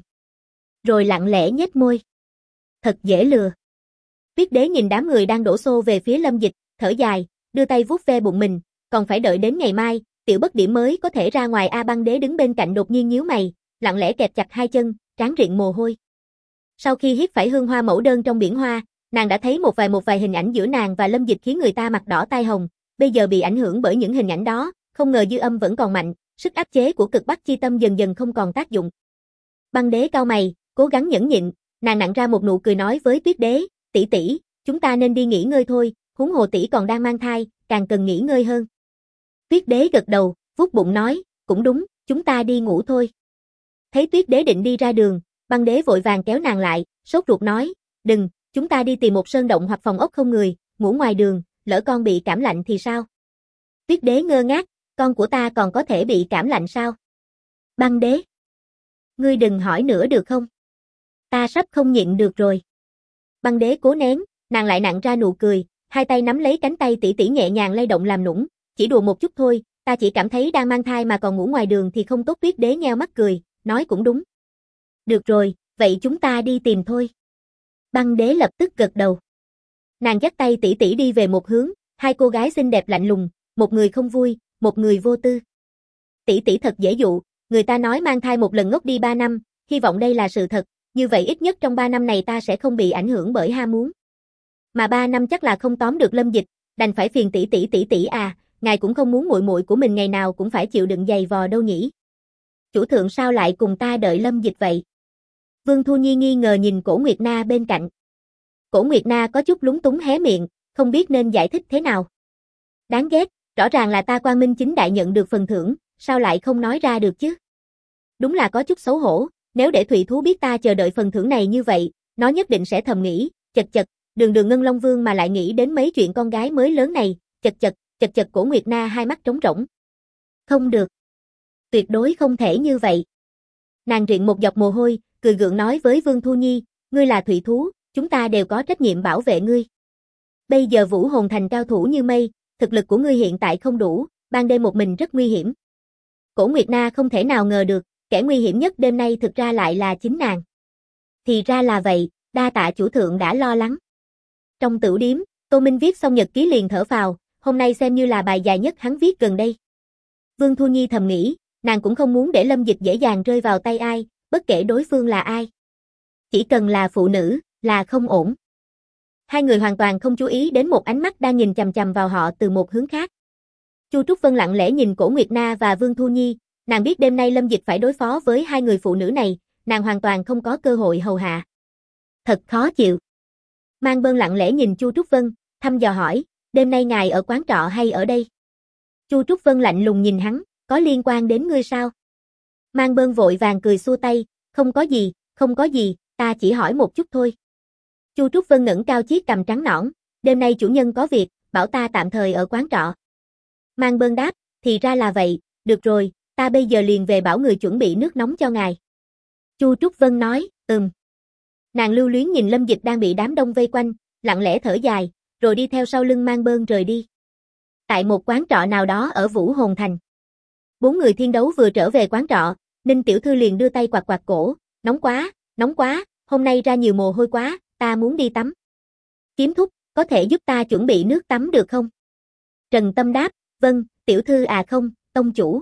rồi lặng lẽ nhếch môi. Thật dễ lừa. Tuyết Đế nhìn đám người đang đổ xô về phía Lâm Dịch, thở dài, đưa tay vuốt ve bụng mình, còn phải đợi đến ngày mai, Tiểu Bất Điểm mới có thể ra ngoài. Băng Đế đứng bên cạnh đột nhiên nhíu mày, lặng lẽ kẹp chặt hai chân, trán rịn mồ hôi. Sau khi hít phải hương hoa mẫu đơn trong biển hoa, nàng đã thấy một vài hình ảnh giữa nàng và Lâm Dịch khiến người ta mặt đỏ tai hồng, bây giờ bị ảnh hưởng bởi những hình ảnh đó, không ngờ dư âm vẫn còn mạnh, sức áp chế của cực bắc chi tâm dần dần không còn tác dụng. Băng Đế cau mày, cố gắng nhẫn nhịn, nàng nặn ra một nụ cười nói với Tuyết Đế, tỷ tỷ, chúng ta nên đi nghỉ ngơi thôi, huống hồ tỷ còn đang mang thai, càng cần nghỉ ngơi hơn. Tuyết Đế gật đầu, vuốt bụng nói, cũng đúng, chúng ta đi ngủ thôi. Thấy Tuyết Đế định đi ra đường, Băng Đế vội vàng kéo nàng lại, sốt ruột nói, đừng, chúng ta đi tìm một sơn động hoặc phòng ốc không người, ngủ ngoài đường, lỡ con bị cảm lạnh thì sao? Tuyết Đế ngơ ngác, con của ta còn có thể bị cảm lạnh sao? Băng Đế, ngươi đừng hỏi nữa được không? Ta sắp không nhịn được rồi. Băng Đế cố nén, nàng lại nặn ra nụ cười, hai tay nắm lấy cánh tay tỷ tỷ nhẹ nhàng lay động làm nũng, chỉ đùa một chút thôi, ta chỉ cảm thấy đang mang thai mà còn ngủ ngoài đường thì không tốt. Tuyết Đế nheo mắt cười, nói cũng đúng. Được rồi, vậy chúng ta đi tìm thôi. Băng Đế lập tức gật đầu. Nàng dắt tay tỷ tỷ đi về một hướng, hai cô gái xinh đẹp lạnh lùng, một người không vui, một người vô tư. Tỷ tỷ thật dễ dụ, người ta nói mang thai một lần ngốc đi 3 năm, hy vọng đây là sự thật, như vậy ít nhất trong 3 năm này ta sẽ không bị ảnh hưởng bởi ham muốn. Mà 3 năm chắc là không tóm được Lâm Dịch, đành phải phiền tỷ tỷ à, ngài cũng không muốn muội muội của mình ngày nào cũng phải chịu đựng giày vò đâu nhỉ. Chủ thượng sao lại cùng ta đợi Lâm Dịch vậy? Vương Thu Nhi nghi ngờ nhìn Cổ Nguyệt Na bên cạnh. Cổ Nguyệt Na có chút lúng túng hé miệng, không biết nên giải thích thế nào. Đáng ghét, Rõ ràng là ta quang minh chính đại nhận được phần thưởng, sao lại không nói ra được chứ? Đúng là có chút xấu hổ, nếu để Thụy Thú biết ta chờ đợi phần thưởng này như vậy, nó nhất định sẽ thầm nghĩ, chật chật, đường đường Ngân Long Vương mà lại nghĩ đến mấy chuyện con gái mới lớn này, chật chật, Cổ Nguyệt Na hai mắt trống rỗng. Không được. Tuyệt đối không thể như vậy. Nàng riện một giọt mồ hôi, cười gượng nói với Vương Thu Nhi, ngươi là Thụy Thú, chúng ta đều có trách nhiệm bảo vệ ngươi. Bây giờ Vũ Hồn Thành cao thủ như mây, thực lực của ngươi hiện tại không đủ, ban đêm một mình rất nguy hiểm. Cổ Nguyệt Na không thể nào ngờ được, kẻ nguy hiểm nhất đêm nay thực ra lại là chính nàng. Thì ra là vậy, đa tạ chủ thượng đã lo lắng. Trong tửu điếm, Tô Minh viết xong nhật ký liền thở phào, hôm nay xem như là bài dài nhất hắn viết gần đây. Vương Thu Nhi thầm nghĩ, nàng cũng không muốn để Lâm Dịch dễ dàng rơi vào tay ai, bất kể đối phương là ai. Chỉ cần là phụ nữ, là không ổn. Hai người hoàn toàn không chú ý đến một ánh mắt đang nhìn chằm chằm vào họ từ một hướng khác. Chu Trúc Vân lặng lẽ nhìn Cổ Nguyệt Na và Vương Thu Nhi, nàng biết đêm nay Lâm Dịch phải đối phó với hai người phụ nữ này, nàng hoàn toàn không có cơ hội hầu hạ. Thật khó chịu. Mang Bơn lặng lẽ nhìn Chu Trúc Vân, thăm dò hỏi, đêm nay ngài ở quán trọ hay ở đây? Chu Trúc Vân lạnh lùng nhìn hắn, có liên quan đến ngươi sao? Mang Bơn vội vàng cười xua tay, không có gì, ta chỉ hỏi một chút thôi. Chu Trúc Vân ngẩng cao chiếc cằm trắng nõn, đêm nay chủ nhân có việc, bảo ta tạm thời ở quán trọ. Mang Bơn đáp, thì ra là vậy, được rồi, ta bây giờ liền về bảo người chuẩn bị nước nóng cho ngài. Chu Trúc Vân nói, Nàng lưu luyến nhìn Lâm Dịch đang bị đám đông vây quanh, lặng lẽ thở dài, rồi đi theo sau lưng Mang Bơn rời đi. Tại một quán trọ nào đó ở Vũ Hồn Thành. Bốn người thiên đấu vừa trở về quán trọ, Ninh tiểu thư liền đưa tay quạt cổ, nóng quá, hôm nay ra nhiều mồ hôi quá, ta muốn đi tắm. Kiếm thúc, có thể giúp ta chuẩn bị nước tắm được không? Trần Tâm đáp, vâng, tiểu thư à không, tông chủ.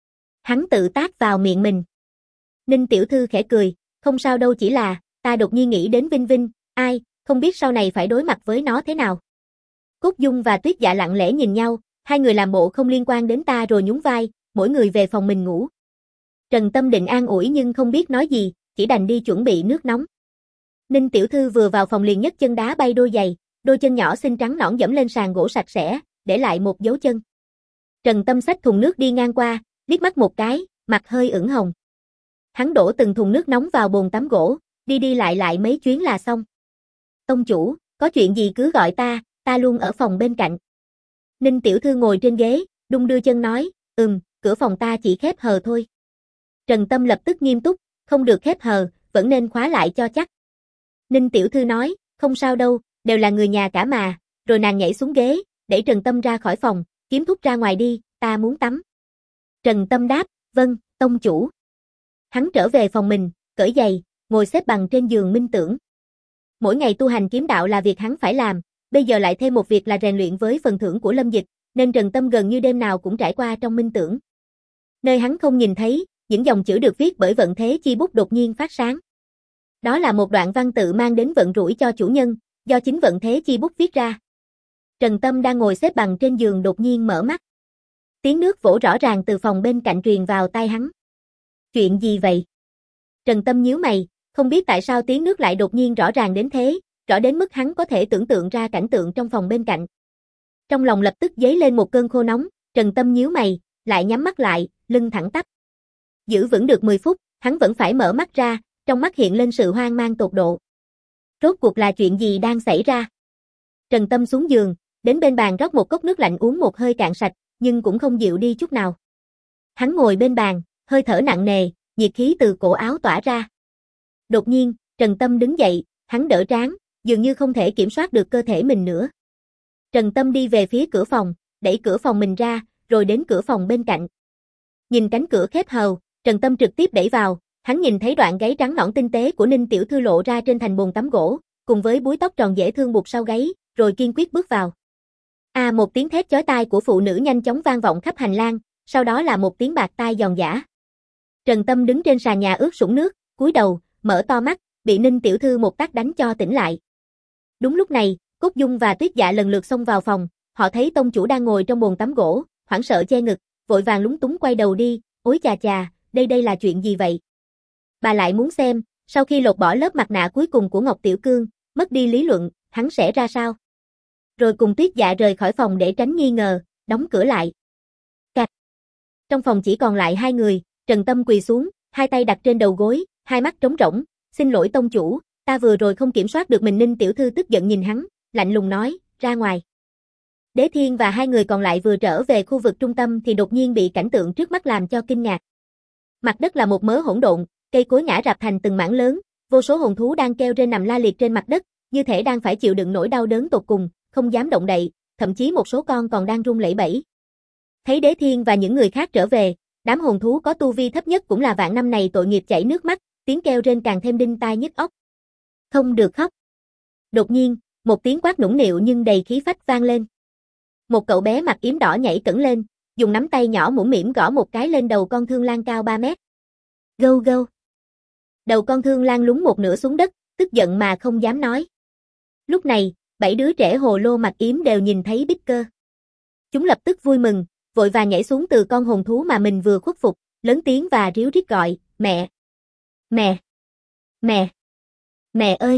Hắn tự tát vào miệng mình. Ninh tiểu thư khẽ cười, không sao đâu, chỉ là, ta đột nhiên nghĩ đến Vinh Vinh, ai, không biết sau này phải đối mặt với nó thế nào. Cốt Dung và Tuyết Dạ lặng lẽ nhìn nhau, hai người làm bộ không liên quan đến ta rồi nhún vai, mỗi người về phòng mình ngủ. Trần Tâm định an ủi nhưng không biết nói gì, chỉ đành đi chuẩn bị nước nóng. Ninh tiểu thư vừa vào phòng liền nhấc chân đá bay đôi giày, đôi chân nhỏ xinh trắng nõn dẫm lên sàn gỗ sạch sẽ, để lại một dấu chân. Trần Tâm xách thùng nước đi ngang qua, liếc mắt một cái, mặt hơi ửng hồng. Hắn đổ từng thùng nước nóng vào bồn tắm gỗ, đi lại mấy chuyến là xong. Tông chủ, có chuyện gì cứ gọi ta luôn ở phòng bên cạnh. Ninh tiểu thư ngồi trên ghế, đung đưa chân nói, cửa phòng ta chỉ khép hờ thôi. Trần Tâm lập tức nghiêm túc, không được khép hờ, vẫn nên khóa lại cho chắc. Ninh tiểu thư nói, không sao đâu, đều là người nhà cả mà, rồi nàng nhảy xuống ghế, đẩy Trần Tâm ra khỏi phòng, Kiếm thúc ra ngoài đi, ta muốn tắm. Trần Tâm đáp, vâng, tông chủ. Hắn trở về phòng mình, cởi giày, ngồi xếp bằng trên giường minh tưởng. Mỗi ngày tu hành kiếm đạo là việc hắn phải làm, bây giờ lại thêm một việc là rèn luyện với phần thưởng của Lâm Dịch, nên Trần Tâm gần như đêm nào cũng trải qua trong minh tưởng. Nơi hắn không nhìn thấy, những dòng chữ được viết bởi vận thế chi bút đột nhiên phát sáng. Đó là một đoạn văn tự mang đến vận rủi cho chủ nhân, do chính vận thế chi bút viết ra. Trần Tâm đang ngồi xếp bằng trên giường đột nhiên mở mắt. Tiếng nước vỗ rõ ràng từ phòng bên cạnh truyền vào tai hắn. Chuyện gì vậy? Trần Tâm nhíu mày, không biết tại sao tiếng nước lại đột nhiên rõ ràng đến thế, rõ đến mức hắn có thể tưởng tượng ra cảnh tượng trong phòng bên cạnh. Trong lòng lập tức dấy lên một cơn khô nóng, Trần Tâm nhíu mày, lại nhắm mắt lại, lưng thẳng tắp. Giữ vững được 10 phút, hắn vẫn phải mở mắt ra, trong mắt hiện lên sự hoang mang tột độ. Rốt cuộc là chuyện gì đang xảy ra? Trần Tâm xuống giường, đến bên bàn rót một cốc nước lạnh uống một hơi cạn sạch, nhưng cũng không dịu đi chút nào. Hắn ngồi bên bàn, hơi thở nặng nề, nhiệt khí từ cổ áo tỏa ra. Đột nhiên, Trần Tâm đứng dậy, hắn đỡ trán, dường như không thể kiểm soát được cơ thể mình nữa. Trần Tâm đi về phía cửa phòng, đẩy cửa phòng mình ra, rồi đến cửa phòng bên cạnh. Nhìn cánh cửa khép hờ, Trần Tâm trực tiếp đẩy vào, hắn nhìn thấy đoạn gáy trắng nõn tinh tế của Ninh tiểu thư lộ ra trên thành bồn tắm gỗ, cùng với búi tóc tròn dễ thương buộc sau gáy, rồi kiên quyết bước vào. Một tiếng thét chói tai của phụ nữ nhanh chóng vang vọng khắp hành lang, sau đó là một tiếng bạt tai giòn giã. Trần Tâm đứng trên sàn nhà ướt sũng nước, cúi đầu, mở to mắt, bị Ninh tiểu thư một tát đánh cho tỉnh lại. Đúng lúc này, Cốt Dung và Tuyết Dạ lần lượt xông vào phòng, họ thấy tông chủ đang ngồi trong bồn tắm gỗ, hoảng sợ che ngực, vội vàng lúng túng quay đầu đi, ối chà chà, đây là chuyện gì vậy? Bà lại muốn xem, sau khi lột bỏ lớp mặt nạ cuối cùng của Ngọc Tiểu Cương, mất đi lý luận, hắn sẽ ra sao? Rồi cùng Tuyết Dạ rời khỏi phòng để tránh nghi ngờ, đóng cửa lại. Cạch. Trong phòng chỉ còn lại hai người, Trần Tâm quỳ xuống, hai tay đặt trên đầu gối, hai mắt trống rỗng, xin lỗi tông chủ, ta vừa rồi không kiểm soát được mình. Ninh tiểu thư tức giận nhìn hắn, lạnh lùng nói, ra ngoài. Đế Thiên và hai người còn lại vừa trở về khu vực trung tâm thì đột nhiên bị cảnh tượng trước mắt làm cho kinh ngạc. Mặt đất là một mớ hỗn độn, cây cối ngã rạp thành từng mảng lớn, vô số hồn thú đang kêu rên nằm la liệt trên mặt đất, như thể đang phải chịu đựng nỗi đau đớn tột cùng, không dám động đậy, thậm chí một số con còn đang run lẩy bẩy. Thấy Đế Thiên và những người khác trở về, đám hồn thú có tu vi thấp nhất cũng là vạn năm này tội nghiệp chảy nước mắt, tiếng kêu rên càng thêm đinh tai nhức óc. Không được khóc. Đột nhiên, một tiếng quát nũng nịu nhưng đầy khí phách vang lên. Một cậu bé mặc yếm đỏ nhảy cẫng lên, dùng nắm tay nhỏ mũm mĩm gõ một cái lên đầu con thương lang cao 3 mét. Gâu gâu. Đầu con thương lang lún một nửa xuống đất, tức giận mà không dám nói. Lúc này, 7 đứa trẻ hồ lô mặc yếm đều nhìn thấy Bích Cơ. Chúng lập tức vui mừng, vội vàng nhảy xuống từ con hồn thú mà mình vừa khuất phục, lớn tiếng và ríu rít gọi, mẹ, mẹ, mẹ, mẹ ơi.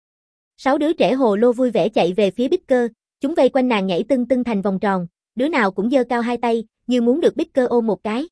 6 đứa trẻ hồ lô vui vẻ chạy về phía Bích Cơ, chúng vây quanh nàng nhảy tưng tưng thành vòng tròn, đứa nào cũng giơ cao hai tay, như muốn được Bích Cơ ôm một cái.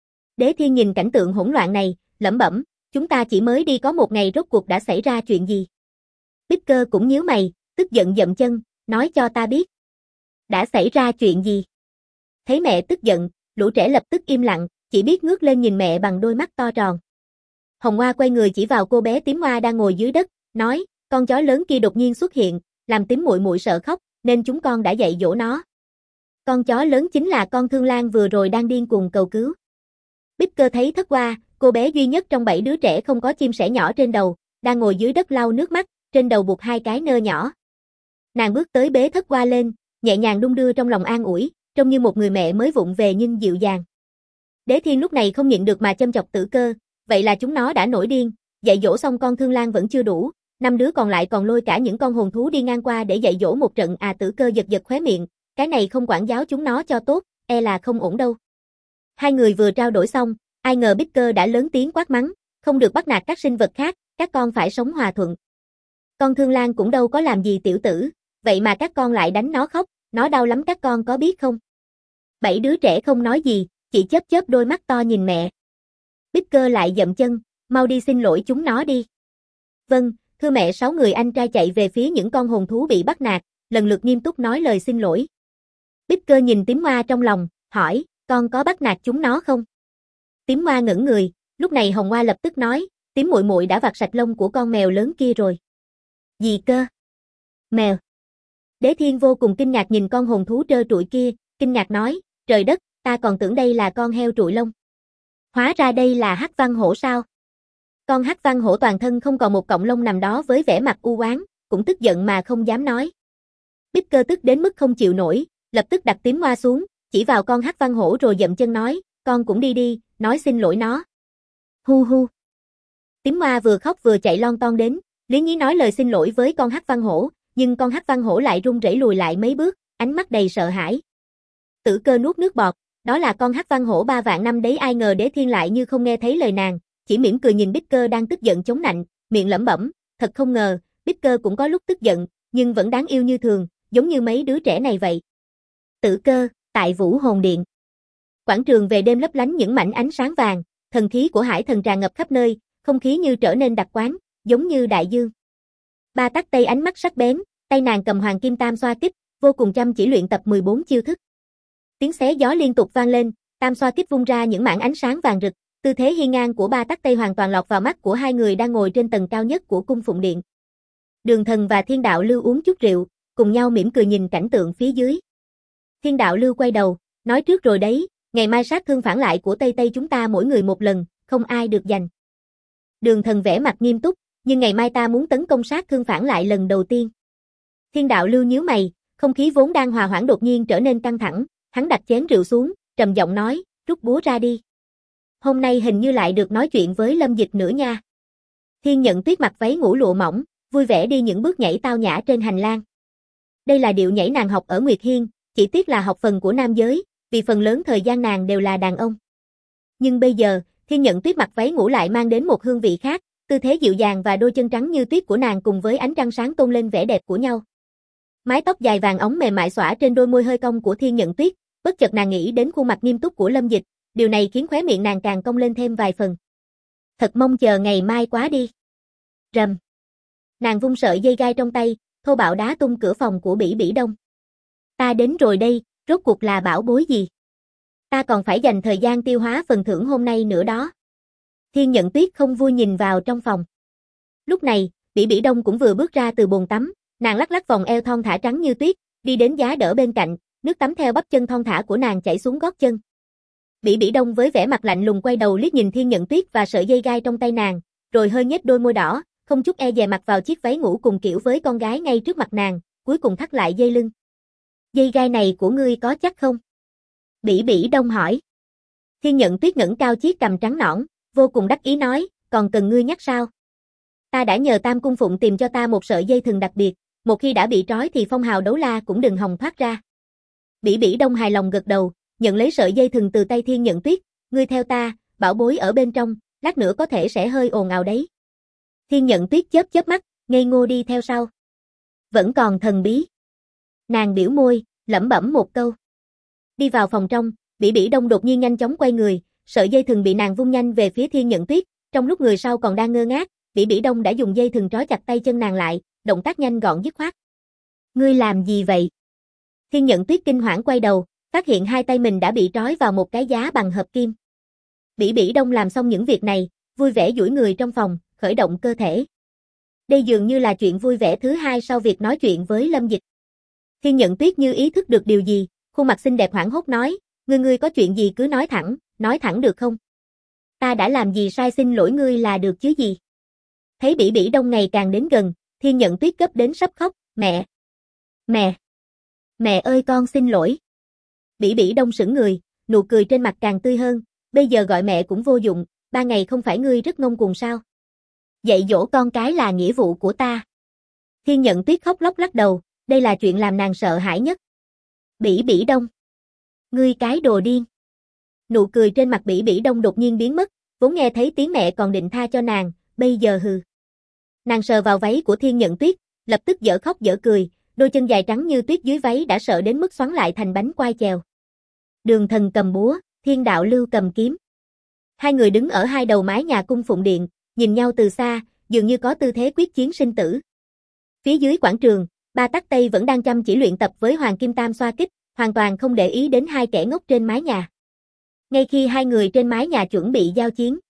Đế Thiên nhìn cảnh tượng hỗn loạn này, lẩm bẩm, chúng ta chỉ mới đi có một ngày rốt cuộc đã xảy ra chuyện gì. Bích Cơ cũng nhíu mày, tức giận dậm chân, nói cho ta biết. Đã xảy ra chuyện gì? Thấy mẹ tức giận, lũ trẻ lập tức im lặng, chỉ biết ngước lên nhìn mẹ bằng đôi mắt to tròn. Hồng Hoa quay người chỉ vào cô bé tím hoa đang ngồi dưới đất, nói, con chó lớn kia đột nhiên xuất hiện, làm tím muội muội sợ khóc, nên chúng con đã dạy dỗ nó. Con chó lớn chính là con thương lang vừa rồi đang điên cuồng cầu cứu. Bích Cơ thấy Thất Hoa, cô bé duy nhất trong 7 đứa trẻ không có chim sẻ nhỏ trên đầu, đang ngồi dưới đất lau nước mắt, trên đầu buộc 2 cái nơ nhỏ. Nàng bước tới bế Thất Hoa lên, nhẹ nhàng đung đưa trong lòng an ủi, trông như một người mẹ mới vụng về nhưng dịu dàng. Đế Thiên lúc này không nhịn được mà châm chọc Tử Cơ, vậy là chúng nó đã nổi điên, dạy dỗ xong con thương lang vẫn chưa đủ, 5 đứa còn lại còn lôi cả những con hồn thú đi ngang qua để dạy dỗ một trận. Tử Cơ giật giật khóe miệng, cái này không quản giáo chúng nó cho tốt, e là không ổn đâu. Hai người vừa trao đổi xong, ai ngờ Bích Cơ đã lớn tiếng quát mắng, không được bắt nạt các sinh vật khác, các con phải sống hòa thuận. Con thương lang cũng đâu có làm gì tiểu tử, vậy mà các con lại đánh nó khóc, nó đau lắm các con có biết không? 7 đứa trẻ không nói gì, chỉ chớp chớp đôi mắt to nhìn mẹ. Bích Cơ lại dậm chân, mau đi xin lỗi chúng nó đi. Vâng, thưa mẹ. 6 người anh trai chạy về phía những con hồn thú bị bắt nạt, lần lượt nghiêm túc nói lời xin lỗi. Bích Cơ nhìn tím hoa trong lòng, hỏi, con có bắt nạt chúng nó không? Tím hoa ngẩn người, lúc này Hồng Hoa lập tức nói, tím muội muội đã vặt sạch lông của con mèo lớn kia rồi. Gì cơ? Mèo. Đế Thiên vô cùng kinh ngạc nhìn con hồn thú trơ trụi kia, kinh ngạc nói, trời đất, ta còn tưởng đây là con heo trụi lông. Hóa ra đây là Hắc Văn Hổ sao? Con Hắc Văn Hổ toàn thân không còn một cọng lông nằm đó với vẻ mặt u oán, cũng tức giận mà không dám nói. Bích Cơ tức đến mức không chịu nổi, lập tức đặt tím hoa xuống, chỉ vào con Hắc Văn Hổ rồi dậm chân nói, con cũng đi đi, nói xin lỗi nó. Hu hu. Tím hoa vừa khóc vừa chạy lon ton đến, lý nhí nói lời xin lỗi với con Hắc Văn Hổ, nhưng con Hắc Văn Hổ lại run rẩy lùi lại mấy bước, ánh mắt đầy sợ hãi. Tử Cơ nuốt nước bọt, đó là con Hắc Văn Hổ 3 vạn năm đấy. Ai ngờ Đế Thiên lại như không nghe thấy lời nàng, chỉ mỉm cười nhìn Bích Cơ đang tức giận chống nạnh, miệng lẩm bẩm, thật không ngờ, Bích Cơ cũng có lúc tức giận, nhưng vẫn đáng yêu như thường, giống như mấy đứa trẻ này vậy. Tử Cơ, tại Vũ Hồn Điện. Quảng trường về đêm lấp lánh những mảnh ánh sáng vàng, thần khí của Hải Thần tràn ngập khắp nơi, không khí như trở nên đặc quán, giống như đại dương. Ba Tắc Tây ánh mắt sắc bén, tay nàng cầm Hoàng Kim Tam Xoa Kích, vô cùng chăm chỉ luyện tập 14 chiêu thức. Tiếng xé gió liên tục vang lên, Tam Xoa Kích vung ra những mảng ánh sáng vàng rực, tư thế hiên ngang của Ba Tắc Tây hoàn toàn lọt vào mắt của hai người đang ngồi trên tầng cao nhất của cung phụng điện. Đường Thần và Thiên Đạo Lưu uống chút rượu, cùng nhau mỉm cười nhìn cảnh tượng phía dưới. Thiên Đạo Lưu quay đầu, nói trước rồi đấy, ngày mai sát thương phản lại của Tây Tây chúng ta mỗi người một lần, không ai được giành. Đường Thần vẻ mặt nghiêm túc, nhưng ngày mai ta muốn tấn công sát thương phản lại lần đầu tiên. Thiên Đạo Lưu nhíu mày, không khí vốn đang hòa hoãn đột nhiên trở nên căng thẳng, hắn đặt chén rượu xuống, trầm giọng nói, rút búa ra đi. Hôm nay hình như lại được nói chuyện với Lâm Dịch nữa nha. Thiên Nhận Tuyết mặc váy ngủ lụa mỏng, vui vẻ đi những bước nhảy tao nhã trên hành lang. Đây là điệu nhảy nàng học ở Nguyệt Hiên, chỉ tiếc là học phần của nam giới, vì phần lớn thời gian nàng đều là đàn ông. Nhưng bây giờ, Thiên Nhận Tuyết mặc váy ngủ lại mang đến một hương vị khác, tư thế dịu dàng và đôi chân trắng như tuyết của nàng cùng với ánh trăng sáng tôn lên vẻ đẹp của nhau. Mái tóc dài vàng óng mềm mại xõa trên đôi môi hơi cong của Thiên Nhận Tuyết, Bất chợt nàng nghĩ đến khuôn mặt nghiêm túc của Lâm Dịch, điều này khiến khóe miệng nàng càng cong lên thêm vài phần. Thật mong chờ ngày mai quá đi. Rầm. Nàng vung sợi dây gai trong tay, thô bạo đá tung cửa phòng của Bỉ Bỉ Đông. Ta đến rồi đây, rốt cuộc là bảo bối gì? Ta còn phải dành thời gian tiêu hóa phần thưởng hôm nay nữa đó. Thiên Nhận Tuyết không vui nhìn vào trong phòng. Lúc này, Bỉ Bỉ Đông cũng vừa bước ra từ bồn tắm, nàng lắc lắc vòng eo thon thả trắng như tuyết, đi đến giá đỡ bên cạnh, nước tắm theo bắp chân thon thả của nàng chảy xuống gót chân. Bỉ Bỉ Đông với vẻ mặt lạnh lùng quay đầu liếc nhìn Thiên Nhận Tuyết và sợi dây gai trong tay nàng, rồi hơi nhếch đôi môi đỏ, không chút e dè mặc vào chiếc váy ngủ cùng kiểu với con gái ngay trước mặt nàng, cuối cùng thắt lại dây lưng. Dây gai này của ngươi có chắc không? Bỉ Bỉ Đông hỏi. Thiên Nhận Tuyết ngẩng cao chiếc cằm trắng nõn, vô cùng đắc ý nói, còn cần ngươi nhắc sao? Ta đã nhờ Tam Cung Phụng tìm cho ta một sợi dây thừng đặc biệt, một khi đã bị trói thì phong hào đấu la cũng đừng hòng thoát ra. Bỉ Bỉ Đông hài lòng gật đầu, nhận lấy sợi dây thừng từ tay Thiên Nhận Tuyết, ngươi theo ta, bảo bối ở bên trong, lát nữa có thể sẽ hơi ồn ào đấy. Thiên Nhận Tuyết chớp chớp mắt, ngây ngô đi theo sau. Vẫn còn thần bí. Nàng biểu môi, lẩm bẩm một câu. Đi vào phòng trong, Bỉ Bỉ Đông đột nhiên nhanh chóng quay người, sợi dây thừng bị nàng vung nhanh về phía Thiên Nhận Tuyết, trong lúc người sau còn đang ngơ ngác, Bỉ Bỉ Đông đã dùng dây thừng trói chặt tay chân nàng lại, động tác nhanh gọn dứt khoát. Ngươi làm gì vậy? Thiên Nhận Tuyết kinh hoảng quay đầu, phát hiện hai tay mình đã bị trói vào một cái giá bằng hợp kim. Bỉ Bỉ Đông làm xong những việc này, vui vẻ duỗi người trong phòng, khởi động cơ thể. Đây dường như là chuyện vui vẻ thứ hai sau việc nói chuyện với Lâm Dịch. Thiên Nhận Tuyết như ý thức được điều gì, khuôn mặt xinh đẹp hoảng hốt nói, ngươi có chuyện gì cứ nói thẳng được không? Ta đã làm gì sai xin lỗi ngươi là được chứ gì? Thấy Bỉ Bỉ Đông ngày càng đến gần, Thiên Nhận Tuyết gấp đến sắp khóc, mẹ ơi con xin lỗi. Bỉ Bỉ Đông sững người, nụ cười trên mặt càng tươi hơn, bây giờ gọi mẹ cũng vô dụng, 3 ngày không phải ngươi rất ngông cuồng sao? Dạy dỗ con cái là nghĩa vụ của ta. Thiên Nhận Tuyết khóc lóc lắc đầu, đây là chuyện làm nàng sợ hãi nhất. Bỉ Bỉ Đông. Ngươi cái đồ điên. Nụ cười trên mặt Bỉ Bỉ Đông đột nhiên biến mất, vốn nghe thấy tiếng mẹ còn định tha cho nàng, bây giờ hừ. Nàng sờ vào váy của Thiên Nhận Tuyết, lập tức dở khóc dở cười, đôi chân dài trắng như tuyết dưới váy đã sợ đến mức xoắn lại thành bánh quai chèo. Đường Thần cầm búa, Thiên Đạo Lưu cầm kiếm. Hai người đứng ở hai đầu mái nhà cung phụng điện, nhìn nhau từ xa, dường như có tư thế quyết chiến sinh tử. Phía dưới quảng trường, Ba Tắc Tây vẫn đang chăm chỉ luyện tập với Hoàng Kim Tam xoa kích, hoàn toàn không để ý đến hai kẻ ngốc trên mái nhà. Ngay khi hai người trên mái nhà chuẩn bị giao chiến,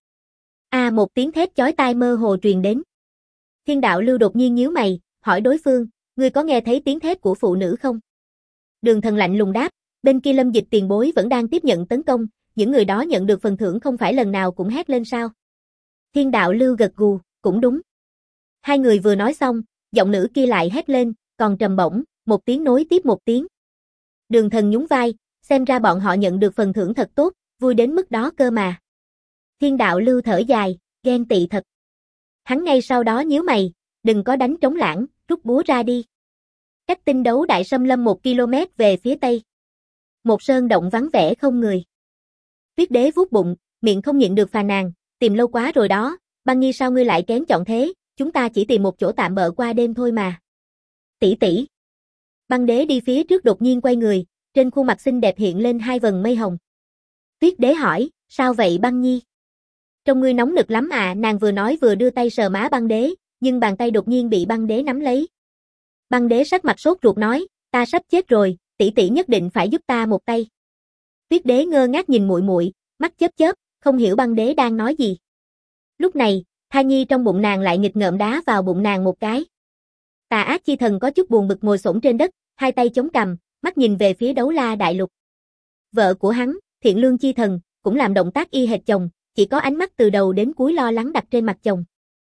một tiếng thét chói tai mơ hồ truyền đến. Thiên Đạo Lưu đột nhiên nhíu mày, hỏi đối phương, ngươi có nghe thấy tiếng thét của phụ nữ không? Đường Thần lạnh lùng đáp, bên kia Lâm Dịch tiền bối vẫn đang tiếp nhận tấn công, những người đó nhận được phần thưởng không phải lần nào cũng hét lên sao? Thiên Đạo Lưu gật gù, cũng đúng. Hai người vừa nói xong, giọng nữ kia lại hét lên, còn trầm bổng, một tiếng nối tiếp một tiếng. Đường Thần nhún vai, xem ra bọn họ nhận được phần thưởng thật tốt, vui đến mức đó cơ mà. Thiên Đạo Lưu thở dài, ghen tị thật. Hắn ngay sau đó nhíu mày, đừng có đánh trống lãng, rút búa ra đi. Cách tinh đấu đại xâm lâm 1 km về phía tây. Một sơn động vắng vẻ không người. Tuyết Đế vuốt bụng, miệng không nhịn được phàn nàn, tìm lâu quá rồi đó, Băng Nhi sao ngươi lại kén chọn thế, chúng ta chỉ tìm một chỗ tạm bợ qua đêm thôi mà. Tỷ tỷ. Băng Đế đi phía trước đột nhiên quay người, trên khuôn mặt xinh đẹp hiện lên hai vầng mây hồng. Tuyết Đế hỏi, sao vậy Băng Nhi? Trông ngươi nóng nực lắm à, nàng vừa nói vừa đưa tay sờ má Băng Đế, nhưng bàn tay đột nhiên bị Băng Đế nắm lấy. Băng Đế sắc mặt sốt ruột nói, ta sắp chết rồi, tỷ tỷ nhất định phải giúp ta một tay. Tuyết Đế ngơ ngác nhìn muội muội, mắt chớp chớp, không hiểu Băng Đế đang nói gì. Lúc này, thai nhi trong bụng nàng lại nghịch ngợm đá vào bụng nàng một cái. Tà Ác Chi Thần có chút buồn bực ngồi xổm trên đất, hai tay chống cằm, mắt nhìn về phía Đấu La Đại Lục. Vợ của hắn, Thiện Lương Chi Thần, cũng làm động tác y hệt chồng, chỉ có ánh mắt từ đầu đến cuối lo lắng đặt trên mặt chồng.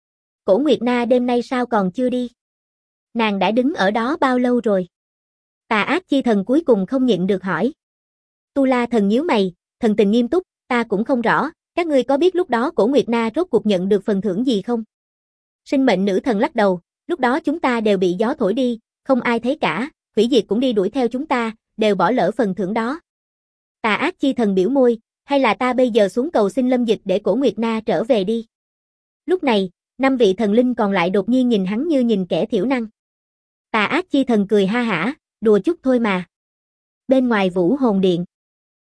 Cổ Nguyệt Na đêm nay sao còn chưa đi? Nàng đã đứng ở đó bao lâu rồi? Tà Ác Chi Thần cuối cùng không nhịn được hỏi. Tu La Thần nhíu mày, thần tình nghiêm túc, ta cũng không rõ, các ngươi có biết lúc đó Cổ Nguyệt Na rốt cuộc nhận được phần thưởng gì không? Sinh Mệnh Nữ Thần lắc đầu, lúc đó chúng ta đều bị gió thổi đi, không ai thấy cả, Hủy Diệt cũng đi đuổi theo chúng ta, đều bỏ lỡ phần thưởng đó. Tà Ác Chi Thần biểu môi, hay là ta bây giờ xuống cầu xin Lâm Dịch để Cổ Nguyệt Na trở về đi. Lúc này, 5 vị thần linh còn lại đột nhiên nhìn hắn như nhìn kẻ thiểu năng. Tà Ác Chi Thần cười ha hả, đùa chút thôi mà. Bên ngoài Vũ Hồn Điện,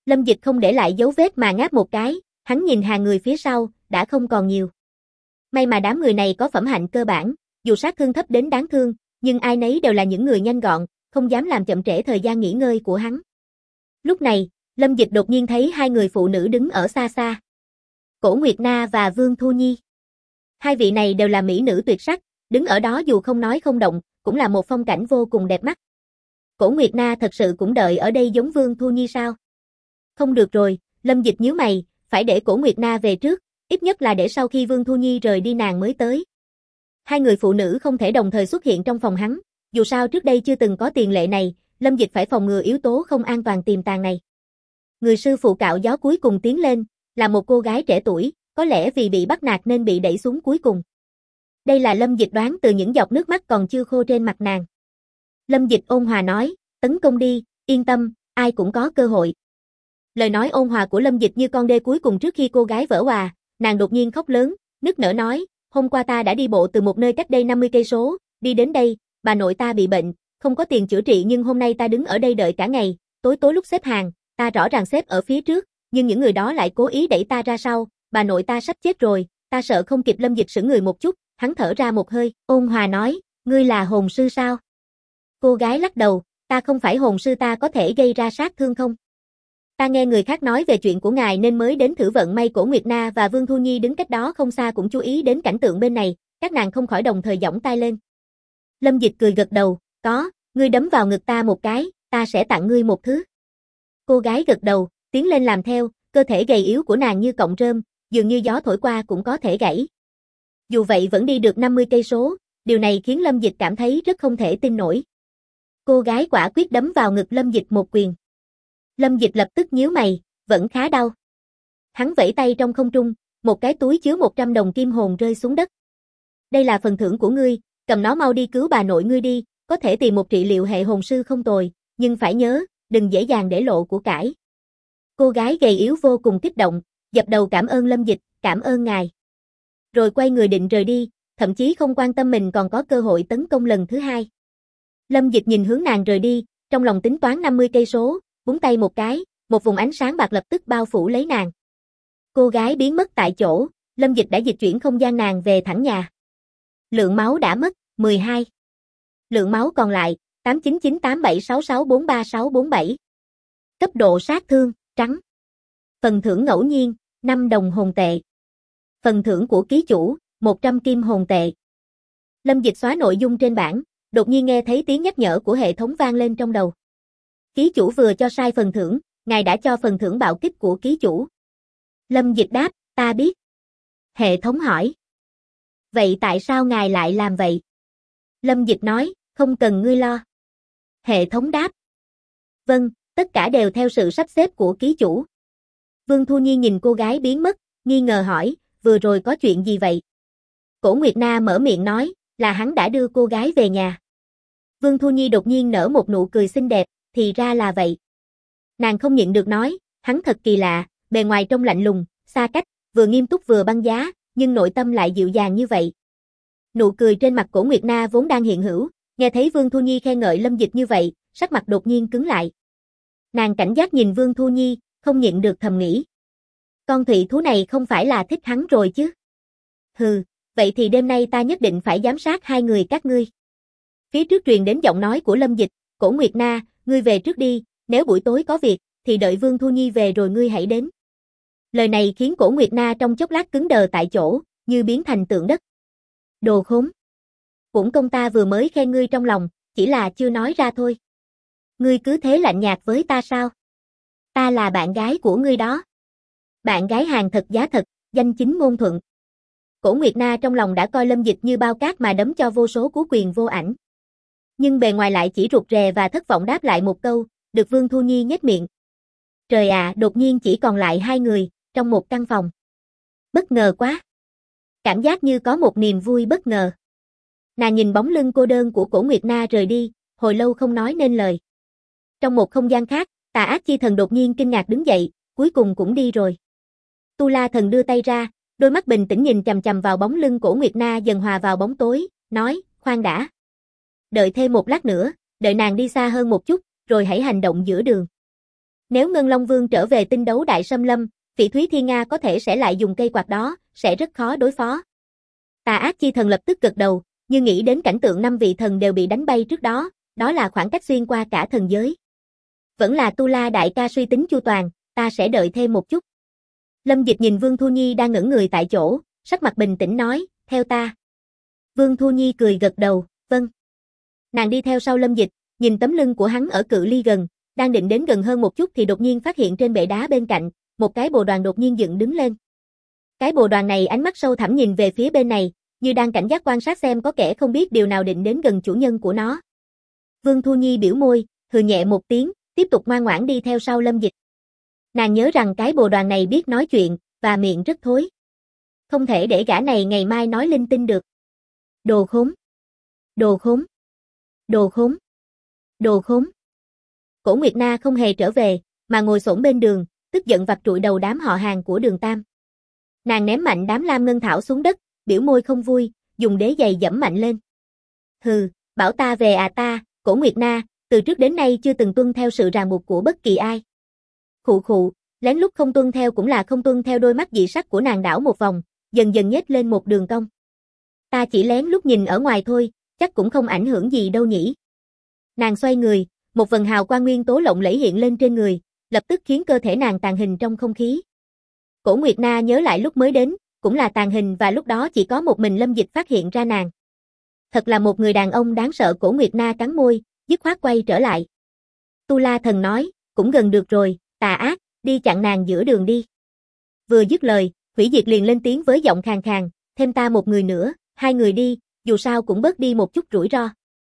Lâm Dịch không để lại dấu vết mà ngáp một cái, hắn nhìn hàng người phía sau, đã không còn nhiều. May mà đám người này có phẩm hạnh cơ bản, dù sát thương thấp đến đáng thương, nhưng ai nấy đều là những người nhanh gọn, không dám làm chậm trễ thời gian nghỉ ngơi của hắn. Lúc này, Lâm Dịch đột nhiên thấy hai người phụ nữ đứng ở xa xa. Cổ Nguyệt Na và Vương Thu Nhi. Hai vị này đều là mỹ nữ tuyệt sắc, đứng ở đó dù không nói không động, cũng là một phong cảnh vô cùng đẹp mắt. Cổ Nguyệt Na thật sự cũng đợi ở đây giống Vương Thu Nhi sao? Không được rồi, Lâm Dịch nhíu mày, phải để Cổ Nguyệt Na về trước, ít nhất là để sau khi Vương Thu Nhi rời đi nàng mới tới. Hai người phụ nữ không thể đồng thời xuất hiện trong phòng hắn, dù sao trước đây chưa từng có tiền lệ này, Lâm Dịch phải phòng ngừa yếu tố không an toàn tiềm tàng này. Người sư phụ cạo gió cuối cùng tiến lên, là một cô gái trẻ tuổi, có lẽ vì bị bắt nạt nên bị đẩy xuống cuối cùng. Đây là Lâm Dịch đoán từ những giọt nước mắt còn chưa khô trên mặt nàng. Lâm Dịch ôn hòa nói, tấn công đi, yên tâm, ai cũng có cơ hội. Lời nói ôn hòa của Lâm Dịch như con đê cuối cùng trước khi cô gái vỡ òa, nàng đột nhiên khóc lớn, nức nở nói, hôm qua ta đã đi bộ từ một nơi cách đây 50 cây số, đi đến đây, bà nội ta bị bệnh, không có tiền chữa trị nhưng hôm nay ta đứng ở đây đợi cả ngày, tối tối lúc xếp hàng, ta rõ ràng xếp ở phía trước, nhưng những người đó lại cố ý đẩy ta ra sau, bà nội ta sắp chết rồi, ta sợ không kịp. Lâm Dịch sững người một chút, hắn thở ra một hơi, ôn hòa nói, ngươi là hồn sư sao? Cô gái lắc đầu, ta không phải hồn sư, ta có thể gây ra sát thương không? Ta nghe người khác nói về chuyện của ngài nên mới đến thử vận may. Cổ Nguyệt Na và Vương Thu Nhi đứng cách đó không xa cũng chú ý đến cảnh tượng bên này, các nàng không khỏi đồng thời giỏng tai lên. Lâm Dịch cười gật đầu, có, ngươi đấm vào ngực ta một cái, ta sẽ tặng ngươi một thứ. Cô gái gật đầu, tiến lên làm theo, cơ thể gầy yếu của nàng như cọng rơm, dường như gió thổi qua cũng có thể gãy. Dù vậy vẫn đi được 50 cây số, điều này khiến Lâm Dịch cảm thấy rất không thể tin nổi. Cô gái quả quyết đấm vào ngực Lâm Dịch một quyền. Lâm Dịch lập tức nhíu mày, vẫn khá đau. Hắn vẫy tay trong không trung, một cái túi chứa 100 đồng kim hồn rơi xuống đất. Đây là phần thưởng của ngươi, cầm nó mau đi cứu bà nội ngươi đi, có thể tìm một trị liệu hệ hồn sư không tồi, nhưng phải nhớ, đừng dễ dàng để lộ của cải. Cô gái gầy yếu vô cùng kích động, dập đầu cảm ơn Lâm Dịch, cảm ơn ngài. Rồi quay người định rời đi, thậm chí không quan tâm mình còn có cơ hội tấn công lần thứ hai. Lâm Dịch nhìn hướng nàng rời đi, trong lòng tính toán 50 cây số, búng tay một cái, một vùng ánh sáng bạc lập tức bao phủ lấy nàng. Cô gái biến mất tại chỗ, Lâm Dịch đã dịch chuyển không gian nàng về thẳng nhà. Lượng máu đã mất, 12. Lượng máu còn lại, 899876643647. Cấp độ sát thương, trắng. Phần thưởng ngẫu nhiên, 5 đồng hồn tệ. Phần thưởng của ký chủ, 100 kim hồn tệ. Lâm Dịch xóa nội dung trên bảng, đột nhiên nghe thấy tiếng nhắc nhở của hệ thống vang lên trong đầu. Ký chủ vừa cho sai phần thưởng, ngài đã cho phần thưởng bạo kích của ký chủ. Lâm Dịch đáp, ta biết. Hệ thống hỏi. Vậy tại sao ngài lại làm vậy? Lâm Dịch nói, không cần ngươi lo. Hệ thống đáp. Vâng, tất cả đều theo sự sắp xếp của ký chủ. Vương Thu Nhi nhìn cô gái biến mất, nghi ngờ hỏi, vừa rồi có chuyện gì vậy? Cổ Nguyệt Na mở miệng nói, là hắn đã đưa cô gái về nhà. Vương Thu Nhi đột nhiên nở một nụ cười xinh đẹp, thì ra là vậy. Nàng không nhịn được nói, hắn thật kỳ lạ, bề ngoài trông lạnh lùng, xa cách, vừa nghiêm túc vừa băng giá, nhưng nội tâm lại dịu dàng như vậy. Nụ cười trên mặt Cổ Nguyệt Na vốn đang hiện hữu, nghe thấy Vương Thu Nhi khen ngợi Lâm Dịch như vậy, sắc mặt đột nhiên cứng lại. Nàng cảnh giác nhìn Vương Thu Nhi, không nhịn được thầm nghĩ. Con thụy thú này không phải là thích hắn rồi chứ? Hừ, vậy thì đêm nay ta nhất định phải giám sát hai người các ngươi. Phía trước truyền đến giọng nói của Lâm Dịch, Cổ Nguyệt Na, ngươi về trước đi, nếu buổi tối có việc, thì đợi Vương Thu Nhi về rồi ngươi hãy đến. Lời này khiến Cổ Nguyệt Na trong chốc lát cứng đờ tại chỗ, như biến thành tượng đất. Đồ khốn! Uổng công ta vừa mới khen ngươi trong lòng, chỉ là chưa nói ra thôi. Ngươi cứ thế lạnh nhạt với ta sao? Ta là bạn gái của ngươi đó. Bạn gái hàng thật giá thật, danh chính ngôn thuận. Cổ Nguyệt Na trong lòng đã coi Lâm Dịch như bao cát mà đấm cho vô số cú quyền vô ảnh. Nhưng bề ngoài lại chỉ rụt rè và thất vọng đáp lại một câu, được Vương Thu Nhi nhếch miệng. Trời ạ, đột nhiên chỉ còn lại hai người, trong một căn phòng. Bất ngờ quá. Cảm giác như có một niềm vui bất ngờ. Nàng nhìn bóng lưng cô đơn của Cổ Nguyệt Na rời đi, hồi lâu không nói nên lời. Trong một không gian khác, Tà Ác Chi Thần đột nhiên kinh ngạc đứng dậy, cuối cùng cũng đi rồi. Tu La Thần đưa tay ra, đôi mắt bình tĩnh nhìn chằm chằm vào bóng lưng Cổ Nguyệt Na dần hòa vào bóng tối, nói, khoan đã. Đợi thêm một lát nữa, đợi nàng đi xa hơn một chút, rồi hãy hành động giữa đường. Nếu Ngân Long Vương trở về tinh đấu đại xâm lâm, Phỉ Thúy Thiên Nga có thể sẽ lại dùng cây quạt đó, sẽ rất khó đối phó. Tà ác chi thần lập tức gật đầu, như nghĩ đến cảnh tượng 5 vị thần đều bị đánh bay trước đó, đó là khoảng cách xuyên qua cả thần giới. Vẫn là Tu La đại ca suy tính chu toàn, ta sẽ đợi thêm một chút. Lâm Dịch nhìn Vương Thu Nhi đang ngẩn người tại chỗ, sắc mặt bình tĩnh nói, theo ta. Vương Thu Nhi cười gật đầu, vâng. Nàng đi theo sau Lâm Dịch, nhìn tấm lưng của hắn ở cự ly gần, đang định đến gần hơn một chút thì đột nhiên phát hiện trên bệ đá bên cạnh, một cái bồ đoàn đột nhiên dựng đứng lên. Cái bồ đoàn này ánh mắt sâu thẳm nhìn về phía bên này, như đang cảnh giác quan sát xem có kẻ không biết điều nào định đến gần chủ nhân của nó. Vương Thu Nhi biểu môi, hừ nhẹ một tiếng, tiếp tục ngoan ngoãn đi theo sau Lâm Dịch. Nàng nhớ rằng cái bồ đoàn này biết nói chuyện, và miệng rất thối. Không thể để gã này ngày mai nói linh tinh được. Đồ khốn! Đồ khốn! Đồ khốn! Đồ khốn! Cổ Nguyệt Na không hề trở về, mà ngồi xổm bên đường, tức giận vặt trụi đầu đám họ hàng của Đường Tam. Nàng ném mạnh đám lam ngân thảo xuống đất, biểu môi không vui, dùng đế giày dẫm mạnh lên. Hừ, bảo ta về à ta, Cổ Nguyệt Na, từ trước đến nay chưa từng tuân theo sự ràng buộc của bất kỳ ai. Khụ khụ, lén lút không tuân theo cũng là không tuân theo. Đôi mắt dị sắc của nàng đảo một vòng, dần dần nhếch lên một đường cong. Ta chỉ lén lút nhìn ở ngoài thôi, chắc cũng không ảnh hưởng gì đâu nhỉ. Nàng xoay người, một vần hào quang nguyên tố lộng lẫy hiện lên trên người, lập tức khiến cơ thể nàng tàng hình trong không khí. Cổ Nguyệt Na nhớ lại lúc mới đến, cũng là tàng hình và lúc đó chỉ có một mình Lâm Dịch phát hiện ra nàng. Thật là một người đàn ông đáng sợ. Cổ Nguyệt Na cắn môi, dứt khoát quay trở lại. Tu La Thần nói, cũng gần được rồi, tà ác, đi chặn nàng giữa đường đi. Vừa dứt lời, Hủy Diệt liền lên tiếng với giọng khàn khàn, thêm ta một người nữa, 2 người đi, dù sao cũng bớt đi một chút rủi ro.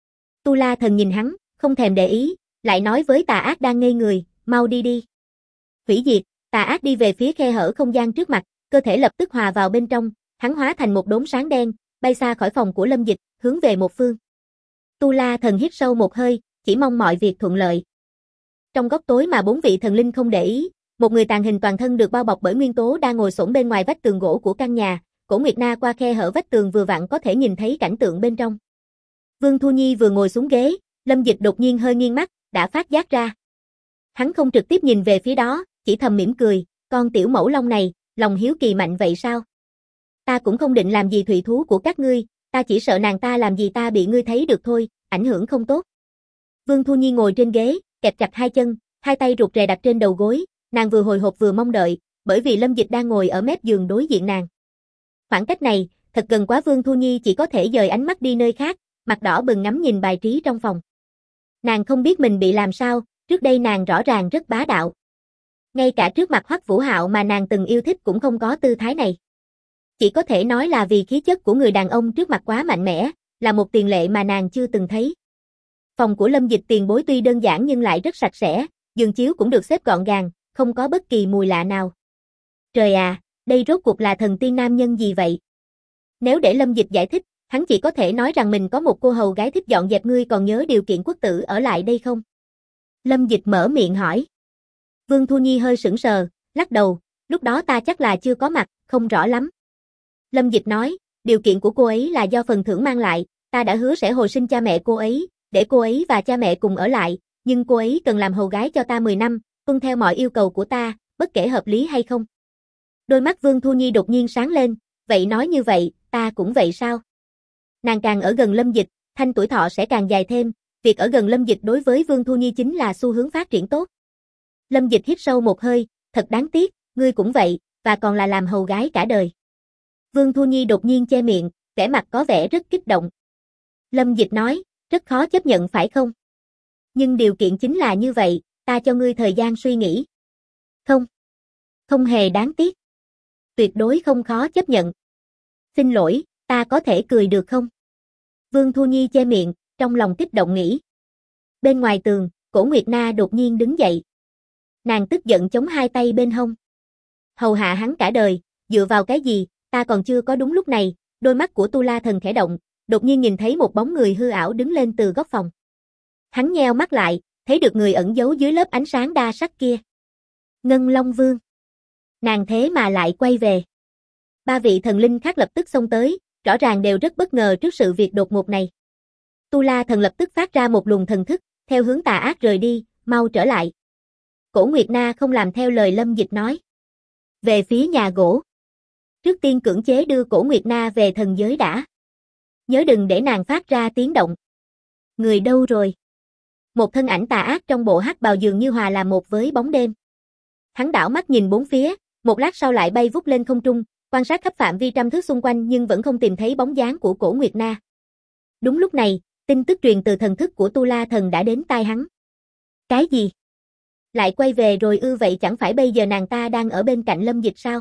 Tu La Thần nhìn hắn, không thèm để ý, lại nói với tà ác đang ngây người, mau đi đi. Hủy Diệt, tà ác đi về phía khe hở không gian trước mặt, cơ thể lập tức hòa vào bên trong, hắn hóa thành một đốm sáng đen, bay xa khỏi phòng của Lâm Dịch, hướng về một phương. Tu La Thần hít sâu một hơi, chỉ mong mọi việc thuận lợi. Trong góc tối mà 4 vị thần linh không để ý, một người tàn hình toàn thân được bao bọc bởi nguyên tố đang ngồi xổm bên ngoài vách tường gỗ của căn nhà. Cổ Nguyệt Na qua khe hở vách tường vừa vặn có thể nhìn thấy cảnh tượng bên trong. Vương Thu Nhi vừa ngồi xuống ghế, Lâm Dịch đột nhiên hơi nghiêng mắt, đã phát giác ra. Hắn không trực tiếp nhìn về phía đó, chỉ thầm mỉm cười, con tiểu mẫu long này, lòng hiếu kỳ mạnh vậy sao? Ta cũng không định làm gì thủy thú của các ngươi, ta chỉ sợ nàng ta làm gì ta bị ngươi thấy được thôi, ảnh hưởng không tốt. Vương Thu Nhi ngồi trên ghế, kẹp chặt hai chân, hai tay rụt rè đặt trên đầu gối, nàng vừa hồi hộp vừa mong đợi, bởi vì Lâm Dịch đang ngồi ở mép giường đối diện nàng. Khoảng cách này, thật gần quá. Vương Thu Nhi chỉ có thể dời ánh mắt đi nơi khác, mặt đỏ bừng ngắm nhìn bài trí trong phòng. Nàng không biết mình bị làm sao, trước đây nàng rõ ràng rất bá đạo. Ngay cả trước mặt Hoắc Vũ Hạo mà nàng từng yêu thích cũng không có tư thái này. Chỉ có thể nói là vì khí chất của người đàn ông trước mặt quá mạnh mẽ, là một tiền lệ mà nàng chưa từng thấy. Phòng của Lâm Dịch tiền bối tuy đơn giản nhưng lại rất sạch sẽ, giường chiếu cũng được xếp gọn gàng, không có bất kỳ mùi lạ nào. Trời à, đây rốt cuộc là thần tiên nam nhân gì vậy? Nếu để Lâm Dịch giải thích, hắn chỉ có thể nói rằng mình có một cô hầu gái thích dọn dẹp. Ngươi còn nhớ điều kiện quốc tử ở lại đây không? Lâm Dịch mở miệng hỏi. Vương Thu Nhi hơi sững sờ, lắc đầu, lúc đó ta chắc là chưa có mặt, không rõ lắm. Lâm Dịch nói, điều kiện của cô ấy là do phần thưởng mang lại, ta đã hứa sẽ hồi sinh cha mẹ cô ấy, để cô ấy và cha mẹ cùng ở lại, nhưng cô ấy cần làm hầu gái cho ta 10 năm, tuân theo mọi yêu cầu của ta, bất kể hợp lý hay không. Đôi mắt Vương Thu Nhi đột nhiên sáng lên, vậy nói như vậy, ta cũng vậy sao? Nàng càng ở gần Lâm Dịch, thanh tuổi thọ sẽ càng dài thêm, việc ở gần Lâm Dịch đối với Vương Thu Nhi chính là xu hướng phát triển tốt. Lâm Dịch hít sâu một hơi, thật đáng tiếc, ngươi cũng vậy, và còn là làm hầu gái cả đời. Vương Thu Nhi đột nhiên che miệng, vẻ mặt có vẻ rất kích động. Lâm Dịch nói, rất khó chấp nhận phải không? Nhưng điều kiện chính là như vậy, ta cho ngươi thời gian suy nghĩ. Không. Không hề đáng tiếc. Tuyệt đối không khó chấp nhận. Xin lỗi, ta có thể cười được không? Vương Thu Nhi che miệng, trong lòng kích động nghĩ. Bên ngoài tường, Cổ Nguyệt Na đột nhiên đứng dậy. Nàng tức giận chống hai tay bên hông. Hầu hạ hắn cả đời, dựa vào cái gì, ta còn chưa có. Đúng lúc này, đôi mắt của Tu La Thần khẽ động, đột nhiên nhìn thấy một bóng người hư ảo đứng lên từ góc phòng. Hắn nheo mắt lại, thấy được người ẩn giấu dưới lớp ánh sáng đa sắc kia. Ngân Long Vương. Nàng thế mà lại quay về. 3 vị thần linh khác lập tức xông tới, rõ ràng đều rất bất ngờ trước sự việc đột ngột này. Tu La Thần lập tức phát ra một luồng thần thức, theo hướng tà ác rời đi, mau trở lại. Cổ Nguyệt Na không làm theo lời Lâm Dịch nói. Về phía nhà gỗ. Trước tiên cưỡng chế đưa Cổ Nguyệt Na về thần giới đã. Nhớ đừng để nàng phát ra tiếng động. Người đâu rồi? Một thân ảnh tà ác trong bộ hắc bào dường như hòa làm một với bóng đêm. Hắn đảo mắt nhìn bốn phía, một lát sau lại bay vút lên không trung, quan sát khắp phạm vi trăm thước xung quanh nhưng vẫn không tìm thấy bóng dáng của Cổ Nguyệt Na. Đúng lúc này, tin tức truyền từ thần thức của Tu La Thần đã đến tai hắn. Cái gì? Lại quay về rồi ư? Vậy chẳng phải bây giờ nàng ta đang ở bên cạnh Lâm Dịch sao?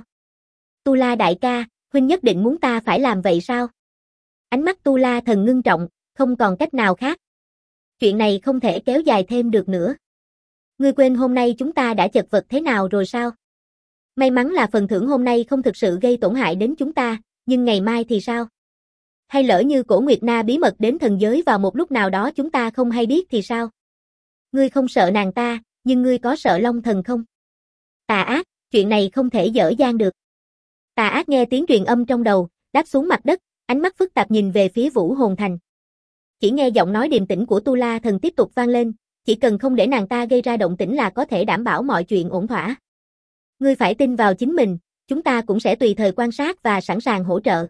Tu La đại ca, huynh nhất định muốn ta phải làm vậy sao? Ánh mắt Tu La Thần ngưng trọng, không còn cách nào khác. Chuyện này không thể kéo dài thêm được nữa. Ngươi quên hôm nay chúng ta đã chật vật thế nào rồi sao? May mắn là phần thưởng hôm nay không thực sự gây tổn hại đến chúng ta, nhưng ngày mai thì sao? Hay lỡ như Cổ Nguyệt Na bí mật đến thần giới vào một lúc nào đó chúng ta không hay biết thì sao? Ngươi không sợ nàng ta, nhưng ngươi có sợ Long Thần không? Tà ác, chuyện này không thể dở dang được. Tà ác nghe tiếng truyền âm trong đầu, đáp xuống mặt đất, ánh mắt phức tạp nhìn về phía Vũ Hồn Thành. Chỉ nghe giọng nói điềm tĩnh của Tu La Thần tiếp tục vang lên, chỉ cần không để nàng ta gây ra động tĩnh là có thể đảm bảo mọi chuyện ổn thỏa. Ngươi phải tin vào chính mình, chúng ta cũng sẽ tùy thời quan sát và sẵn sàng hỗ trợ.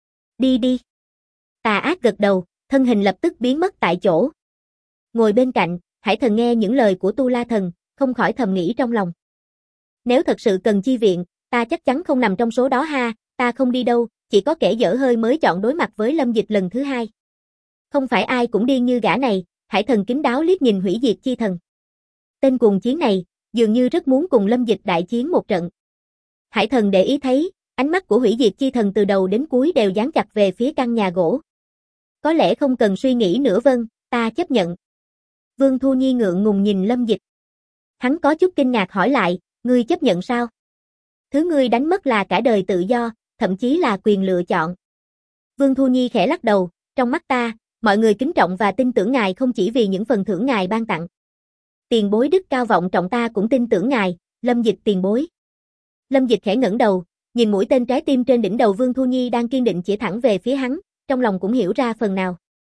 Đi đi. Tà ác gật đầu, thân hình lập tức biến mất tại chỗ. Ngồi bên cạnh, Hải Thần nghe những lời của Tu La Thần, không khỏi thầm nghĩ trong lòng. Nếu thật sự cần chi viện, ta chắc chắn không nằm trong số đó ha, ta không đi đâu, chỉ có kẻ dở hơi mới chọn đối mặt với Lâm Dịch lần thứ hai. Không phải ai cũng điên như gã này, Hải Thần kín đáo liếc nhìn Hủy Diệt Chi Thần. Tên cuồng chiến này, dường như rất muốn cùng Lâm Dịch đại chiến một trận. Hải Thần để ý thấy, ánh mắt của Hủy Diệt Chi Thần từ đầu đến cuối đều dán chặt về phía căn nhà gỗ. Có lẽ không cần suy nghĩ nữa. Vâng, ta chấp nhận. Vương Thu Nhi ngượng ngùng nhìn Lâm Dịch. Hắn có chút kinh ngạc hỏi lại, ngươi chấp nhận sao? Thứ ngươi đánh mất là cả đời tự do, thậm chí là quyền lựa chọn. Vương Thu Nhi khẽ lắc đầu, trong mắt ta, mọi người kính trọng và tin tưởng ngài không chỉ vì những phần thưởng ngài ban tặng. Tiền bối đức cao vọng trọng ta cũng tin tưởng ngài, Lâm Dịch tiền bối. Lâm Dịch khẽ ngẩng đầu, nhìn mũi tên trái tim trên đỉnh đầu Vương Thu Nhi đang kiên định chỉ thẳng về phía hắn, trong lòng cũng hiểu ra phần nào.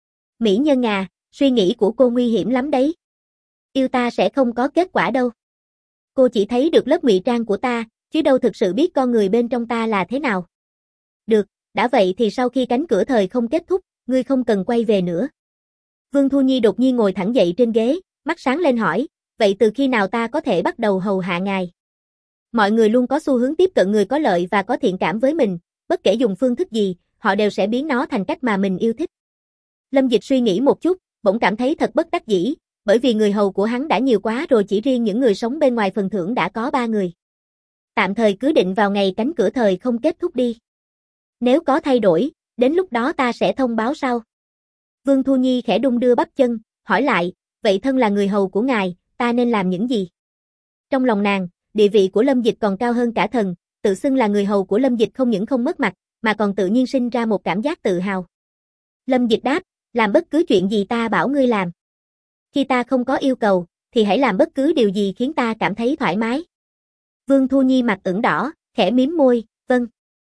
Mỹ nhân à, suy nghĩ của cô nguy hiểm lắm đấy. Yêu ta sẽ không có kết quả đâu. Cô chỉ thấy được lớp ngụy trang của ta, chứ đâu thực sự biết con người bên trong ta là thế nào. Được, đã vậy thì sau khi cánh cửa thời không kết thúc, ngươi không cần quay về nữa. Vương Thu Nhi đột nhiên ngồi thẳng dậy trên ghế, mắt sáng lên hỏi, vậy từ khi nào ta có thể bắt đầu hầu hạ ngài? Mọi người luôn có xu hướng tiếp cận người có lợi và có thiện cảm với mình, bất kể dùng phương thức gì, họ đều sẽ biến nó thành cách mà mình yêu thích. Lâm Dịch suy nghĩ một chút, bỗng cảm thấy thật bất đắc dĩ, bởi vì người hầu của hắn đã nhiều quá rồi, chỉ riêng những người sống bên ngoài phần thưởng đã có 3 người. Tạm thời cứ định vào ngày cánh cửa thời không kết thúc đi. Nếu có thay đổi, đến lúc đó ta sẽ thông báo sau. Vương Thu Nhi khẽ đung đưa bắp chân, hỏi lại, vậy thân là người hầu của ngài, ta nên làm những gì? Trong lòng nàng, địa vị của Lâm Dịch còn cao hơn cả thần, tự xưng là người hầu của Lâm Dịch không những không mất mặt, mà còn tự nhiên sinh ra một cảm giác tự hào. Lâm Dịch đáp, làm bất cứ chuyện gì ta bảo ngươi làm. Khi ta không có yêu cầu, thì hãy làm bất cứ điều gì khiến ta cảm thấy thoải mái. Vương Thu Nhi mặt ửng đỏ, khẽ mím môi, vâng.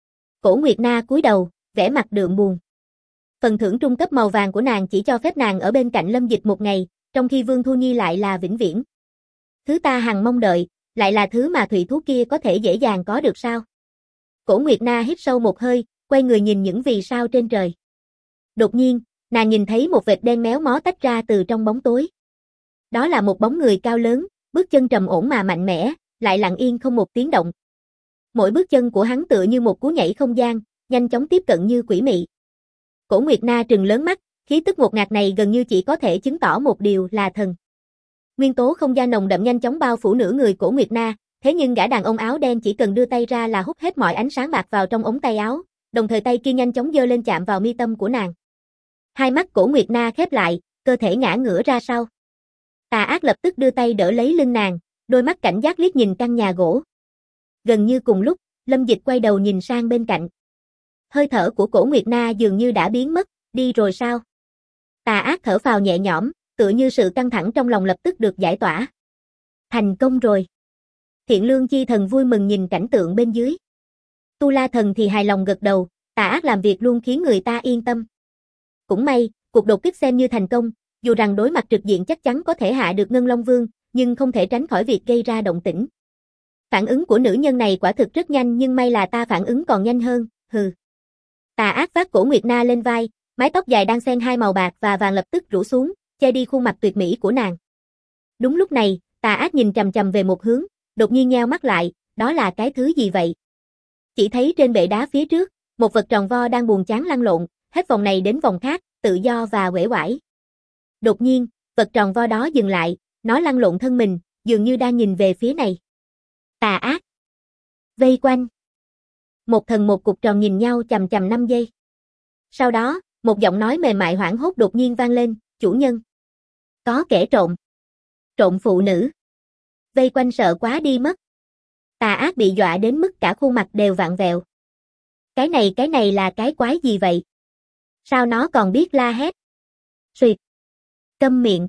Cổ Nguyệt Na cúi đầu, vẻ mặt đượm buồn. Phần thưởng trung cấp màu vàng của nàng chỉ cho phép nàng ở bên cạnh Lâm Dịch một ngày, trong khi Vương Thu Nhi lại là vĩnh viễn. Thứ ta hằng mong đợi, lại là thứ mà thủy thú kia có thể dễ dàng có được sao? Cổ Nguyệt Na hít sâu một hơi, quay người nhìn những vì sao trên trời. Đột nhiên, nàng nhìn thấy một vệt đen méo mó tách ra từ trong bóng tối. Đó là một bóng người cao lớn, bước chân trầm ổn mà mạnh mẽ, lại lặng yên không một tiếng động. Mỗi bước chân của hắn tựa như một cú nhảy không gian, nhanh chóng tiếp cận như quỷ mị. Cổ Nguyệt Na trừng lớn mắt, khí tức ngột ngạt này gần như chỉ có thể chứng tỏ một điều là thần. Nguyên tố không gian nồng đậm nhanh chóng bao phủ nửa người Cổ Nguyệt Na, thế nhưng gã đàn ông áo đen chỉ cần đưa tay ra là hút hết mọi ánh sáng bạc vào trong ống tay áo, đồng thời tay kia nhanh chóng giơ lên chạm vào mi tâm của nàng. Hai mắt Cổ Nguyệt Na khép lại, cơ thể ngã ngửa ra sau. Tà ác lập tức đưa tay đỡ lấy lưng nàng, đôi mắt cảnh giác liếc nhìn căn nhà gỗ. Gần như cùng lúc, Lâm Dịch quay đầu nhìn sang bên cạnh. Hơi thở của Cổ Nguyệt Na dường như đã biến mất, đi rồi sao? Tà ác thở phào nhẹ nhõm, tựa như sự căng thẳng trong lòng lập tức được giải tỏa. Thành công rồi. Thiện Lương Chi Thần vui mừng nhìn cảnh tượng bên dưới. Tu La Thần thì hài lòng gật đầu, tà ác làm việc luôn khiến người ta yên tâm. Cũng may, cuộc đột kích xem như thành công, dù rằng đối mặt trực diện chắc chắn có thể hạ được Ngân Long Vương, nhưng không thể tránh khỏi việc gây ra động tĩnh. Phản ứng của nữ nhân này quả thực rất nhanh nhưng may là ta phản ứng còn nhanh hơn, hừ. Tà Ác vác cổ Nguyệt Na lên vai, mái tóc dài đang xen hai màu bạc và vàng lập tức rủ xuống, che đi khuôn mặt tuyệt mỹ của nàng. Đúng lúc này, Tà Ác nhìn chằm chằm về một hướng, đột nhiên nheo mắt lại, đó là cái thứ gì vậy? Chỉ thấy trên bệ đá phía trước, một vật tròn vo đang buồn chán lăn lộn, hết vòng này đến vòng khác, tự do và uể oải. Đột nhiên, vật tròn vo đó dừng lại, nó lăn lộn thân mình, dường như đang nhìn về phía này. Tà Ác vây quanh. Một thần một cục tròn nhìn nhau chằm chằm 5 giây. Sau đó, một giọng nói mềm mại hoảng hốt đột nhiên vang lên, chủ nhân. Có kẻ trộm. Trộm phụ nữ. Vây quanh sợ quá đi mất. Tà Ác bị dọa đến mức cả khuôn mặt đều vặn vẹo. Cái này là cái quái gì vậy? Sao nó còn biết la hét? Xuyệt. Câm miệng.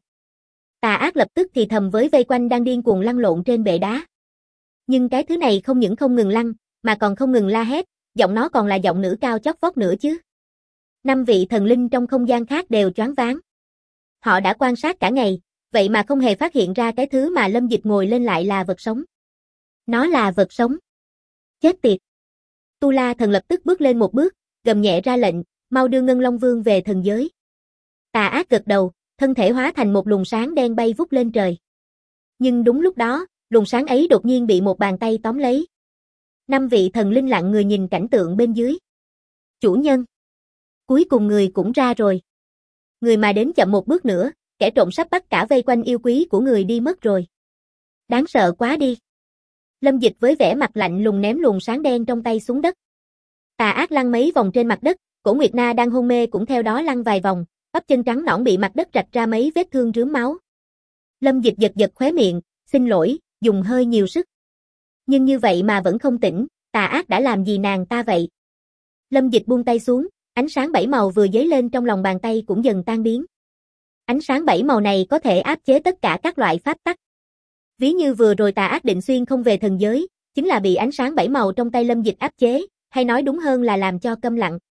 Tà Ác lập tức thì thầm với vây quanh đang điên cuồng lăn lộn trên bệ đá. Nhưng cái thứ này không những không ngừng lăn, mà còn không ngừng la hét, giọng nó còn là giọng nữ cao chót vót nữa chứ. 5 vị thần linh trong không gian khác đều choáng váng. Họ đã quan sát cả ngày, vậy mà không hề phát hiện ra cái thứ mà Lâm Dịch ngồi lên lại là vật sống. Nó là vật sống. Chết tiệt. Tu La thần lập tức bước lên một bước, gầm nhẹ ra lệnh, mau đưa Ngân Long Vương về thần giới. Tà Ác gật đầu, thân thể hóa thành một luồng sáng đen bay vút lên trời. Nhưng đúng lúc đó, luồng sáng ấy đột nhiên bị một bàn tay tóm lấy. 5 vị thần linh lặng người nhìn cảnh tượng bên dưới. Chủ nhân. Cuối cùng người cũng ra rồi. Người mà đến chậm một bước nữa, kẻ trộm sắp bắt cả vây quanh yêu quý của người đi mất rồi. Đáng sợ quá đi. Lâm Dịch với vẻ mặt lạnh lùng ném luồng sáng đen trong tay xuống đất. Tà Ác lăn mấy vòng trên mặt đất, cổ Nguyệt Na đang hôn mê cũng theo đó lăn vài vòng, bắp chân trắng nõn bị mặt đất rạch ra mấy vết thương rướm máu. Lâm Dịch giật giật khóe miệng, xin lỗi, dùng hơi nhiều sức. Nhưng như vậy mà vẫn không tỉnh, Tà Ác đã làm gì nàng ta vậy? Lâm Dịch buông tay xuống, ánh sáng 7 màu vừa dấy lên trong lòng bàn tay cũng dần tan biến. Ánh sáng 7 màu này có thể áp chế tất cả các loại pháp tắc. Ví như vừa rồi Tà Ác định xuyên không về thần giới, chính là bị ánh sáng 7 màu trong tay Lâm Dịch áp chế, hay nói đúng hơn là làm cho câm lặng.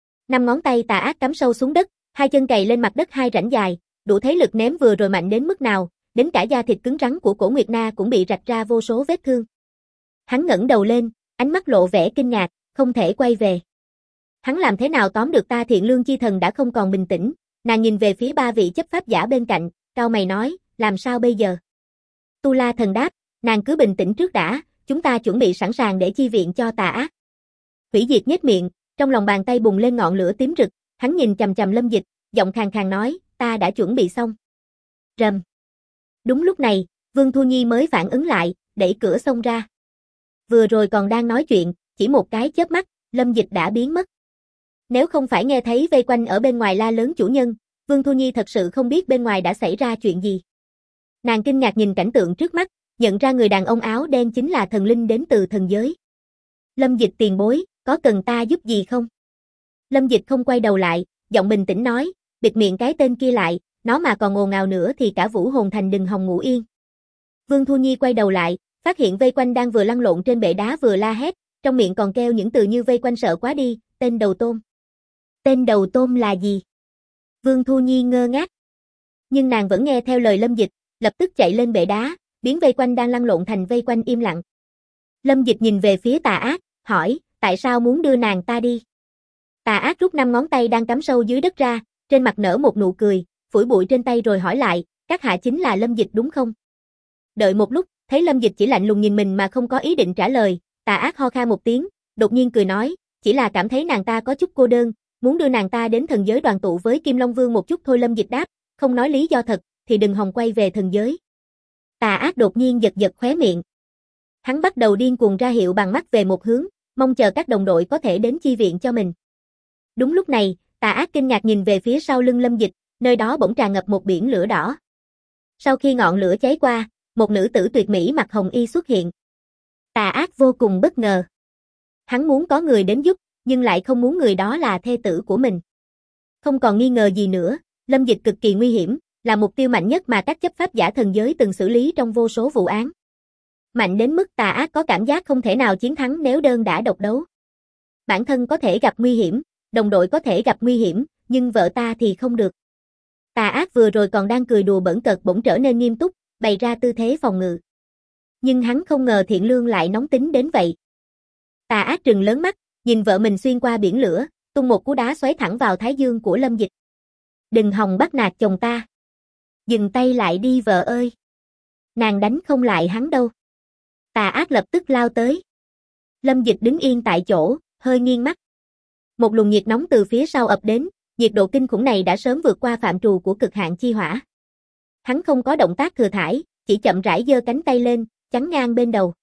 5 ngón tay Tà Ác cắm sâu xuống đất, hai chân cày lên mặt đất hai rãnh dài, đủ thấy lực ném vừa rồi mạnh đến mức nào, đến cả da thịt cứng rắn của cổ Nguyệt Na cũng bị rạch ra vô số vết thương. Hắn ngẩng đầu lên, ánh mắt lộ vẻ kinh ngạc, không thể quay về. Hắn làm thế nào tóm được ta? Thiện Lương Chi Thần đã không còn bình tĩnh, nàng nhìn về phía 3 vị chấp pháp giả bên cạnh, cau mày nói, làm sao bây giờ? Tu La Thần đáp, nàng cứ bình tĩnh trước đã, chúng ta chuẩn bị sẵn sàng để chi viện cho Tà Ác. Hủy Diệt nhếch miệng, trong lòng bàn tay bùng lên ngọn lửa tím rực, hắn nhìn chằm chằm Lâm Dịch, giọng khàn khàn nói, ta đã chuẩn bị xong. Rầm. Đúng lúc này, Vương Thu Nhi mới phản ứng lại, đẩy cửa xông ra. Vừa rồi còn đang nói chuyện, chỉ một cái chớp mắt, Lâm Dịch đã biến mất. Nếu không phải nghe thấy vây quanh ở bên ngoài la lớn chủ nhân, Vương Thu Nhi thật sự không biết bên ngoài đã xảy ra chuyện gì. Nàng kinh ngạc nhìn cảnh tượng trước mắt, nhận ra người đàn ông áo đen chính là thần linh đến từ thần giới. Lâm Dịch tiền bối, có cần ta giúp gì không? Lâm Dịch không quay đầu lại, giọng bình tĩnh nói, bịt miệng cái tên kia lại, nó mà còn ồn ào nữa thì cả Vũ Hồn Thành đừng hòng ngủ yên. Vương Thu Nhi quay đầu lại, phát hiện vây quanh đang vừa lăn lộn trên bệ đá vừa la hét, trong miệng còn kêu những từ như vây quanh sợ quá đi, tên đầu tôm. Tên đầu tôm là gì? Vương Thu Nhi ngơ ngác. Nhưng nàng vẫn nghe theo lời Lâm Dịch, lập tức chạy lên bệ đá, biến vây quanh đang lăn lộn thành vây quanh im lặng. Lâm Dịch nhìn về phía Tà Ác, hỏi, tại sao muốn đưa nàng ta đi? Tà Ác rút 5 ngón tay đang cắm sâu dưới đất ra, trên mặt nở một nụ cười, phủi bụi trên tay rồi hỏi lại, các hạ chính là Lâm Dịch đúng không? Đợi một lúc, thấy Lâm Dịch chỉ lạnh lùng nhìn mình mà không có ý định trả lời, Tà Ác ho khan một tiếng, đột nhiên cười nói, chỉ là cảm thấy nàng ta có chút cô đơn, muốn đưa nàng ta đến thần giới đoàn tụ với Kim Long Vương một chút thôi. Lâm Dịch đáp, không nói lý do thật, thì đừng hòng quay về thần giới. Tà Ác đột nhiên giật giật khóe miệng. Hắn bắt đầu điên cuồng ra hiệu bằng mắt về một hướng, mong chờ các đồng đội có thể đến chi viện cho mình. Đúng lúc này, Tà Ác kinh ngạc nhìn về phía sau lưng Lâm Dịch, nơi đó bỗng tràn ngập một biển lửa đỏ. Sau khi ngọn lửa cháy qua, một nữ tử tuyệt mỹ mặc hồng y xuất hiện. Tà Ác vô cùng bất ngờ. Hắn muốn có người đến giúp, nhưng lại không muốn người đó là thê tử của mình. Không còn nghi ngờ gì nữa, Lâm Dịch cực kỳ nguy hiểm, là mục tiêu mạnh nhất mà các chấp pháp giả thần giới từng xử lý trong vô số vụ án. Mạnh đến mức Tà Ác có cảm giác không thể nào chiến thắng nếu đơn đả độc đấu. Bản thân có thể gặp nguy hiểm, đồng đội có thể gặp nguy hiểm, nhưng vợ ta thì không được. Tà Ác vừa rồi còn đang cười đùa bỡn cợt bỗng trở nên nghiêm túc, bày ra tư thế phòng ngự. Nhưng hắn không ngờ Thiện Lương lại nóng tính đến vậy. Tà Ác trừng lớn mắt, nhìn vợ mình xuyên qua biển lửa, tung một cú đá xoáy thẳng vào thái dương của Lâm Dịch. Đừng hòng bắt nạt chồng ta. Dừng tay lại đi vợ ơi. Nàng đánh không lại hắn đâu. Tà Ác lập tức lao tới. Lâm Dịch đứng yên tại chỗ, hơi nghiêng mắt. Một luồng nhiệt nóng từ phía sau ập đến, nhiệt độ kinh khủng này đã sớm vượt qua phạm trù của cực hạn chi hỏa. Hắn không có động tác thừa thãi, chỉ chậm rãi giơ cánh tay lên, chắn ngang bên đầu.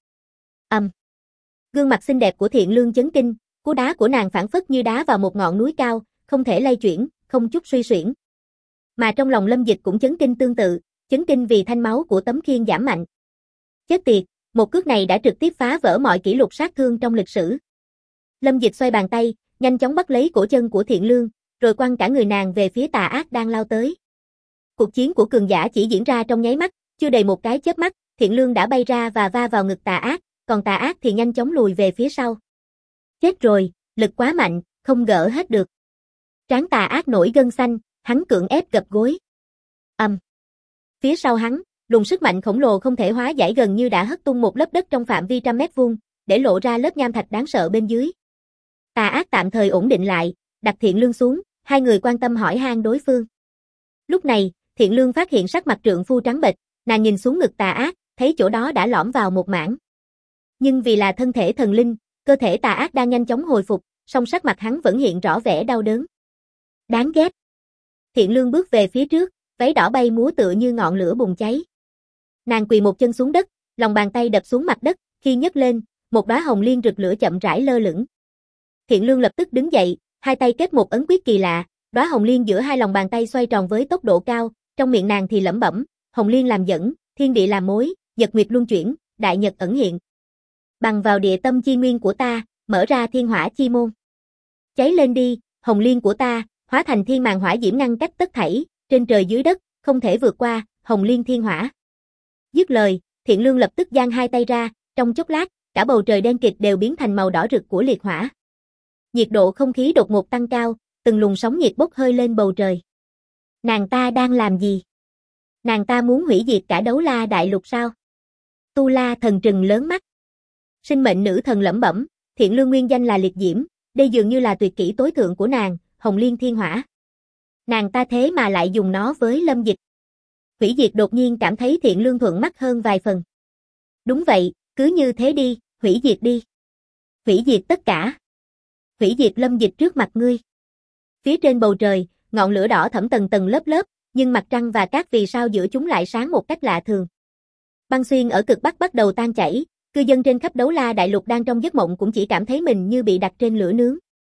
Gương mặt xinh đẹp của Thiện Lương chấn kinh, cú đá của nàng phảng phất như đá vào một ngọn núi cao, không thể lay chuyển, không chút suy xuyển. Mà trong lòng Lâm Dịch cũng chấn kinh tương tự, chấn kinh vì thanh máu của tấm khiên giảm mạnh. Chết tiệt, một cước này đã trực tiếp phá vỡ mọi kỷ lục sát thương trong lịch sử. Lâm Dịch xoay bàn tay, nhanh chóng bắt lấy cổ chân của Thiện Lương, rồi quăng cả người nàng về phía Tà Ác đang lao tới. Cuộc chiến của cường giả chỉ diễn ra trong nháy mắt, chưa đầy một cái chớp mắt, Thiện Lương đã bay ra và va vào ngực Tà Ác, còn Tà Ác thì nhanh chóng lùi về phía sau. Chết rồi, lực quá mạnh, không gỡ hết được. Trán Tà Ác nổi gân xanh, hắn cưỡng ép gập gối. Phía sau hắn, luồng sức mạnh khổng lồ không thể hóa giải gần như đã hất tung một lớp đất trong phạm vi trăm mét vuông, để lộ ra lớp nham thạch đáng sợ bên dưới. Tà Ác tạm thời ổn định lại, đặt Thiện Lương xuống, hai người quan tâm hỏi han đối phương. Lúc này, Thiện Lương phát hiện sắc mặt trượng phu trắng bệch, nàng nhìn xuống ngực Tà Ác, thấy chỗ đó đã lõm vào một mảng. Nhưng vì là thân thể thần linh, cơ thể Tà Ác đang nhanh chóng hồi phục, song sắc mặt hắn vẫn hiện rõ vẻ đau đớn. Đáng ghét. Thiện Lương bước về phía trước, váy đỏ bay múa tựa như ngọn lửa bùng cháy. Nàng quỳ một chân xuống đất, lòng bàn tay đập xuống mặt đất, khi nhấc lên, một đóa hồng liên rực lửa chậm rãi lơ lửng. Thiện Lương lập tức đứng dậy, hai tay kết một ấn quyết kỳ lạ, đóa hồng liên giữa hai lòng bàn tay xoay tròn với tốc độ cao, trong miệng nàng thì lẩm bẩm, hồng liên làm dẫn, thiên địa làm mối, nhật nguyệt luân chuyển, đại nhật ẩn hiện. Bằng vào địa tâm chi nguyên của ta, mở ra thiên hỏa chi môn. Cháy lên đi, hồng liên của ta, hóa thành thiên màn hỏa diễm ngăn cách tất thảy, trên trời dưới đất, không thể vượt qua, hồng liên thiên hỏa. Dứt lời, Thiện Lương lập tức giang hai tay ra, trong chốc lát, cả bầu trời đen kịt đều biến thành màu đỏ rực của liệt hỏa. Nhiệt độ không khí đột ngột tăng cao, từng luồng sóng nhiệt bốc hơi lên bầu trời. Nàng ta đang làm gì? Nàng ta muốn hủy diệt cả Đấu La Đại Lục sao? Tu La thần trừng lớn mắt. Sinh mệnh nữ thần lẩm bẩm, Thiện Lương nguyên danh là Liệt Diễm, đây dường như là tuyệt kỹ tối thượng của nàng, hồng liên thiên hỏa. Nàng ta thế mà lại dùng nó với Lâm Dịch. Hủy diệt đột nhiên cảm thấy Thiện Lương thuận mắt hơn vài phần. Đúng vậy, cứ như thế đi, hủy diệt đi. Hủy diệt tất cả. Hủy diệt Lâm Dịch trước mặt ngươi. Phía trên bầu trời, ngọn lửa đỏ thẫm tầng tầng lớp lớp, nhưng mặt trăng và các vì sao giữa chúng lại sáng một cách lạ thường. Băng xuyên ở cực Bắc bắt đầu tan chảy, cư dân trên khắp Đấu La Đại Lục đang trong giấc mộng cũng chỉ cảm thấy mình như bị đặt trên lửa nướng.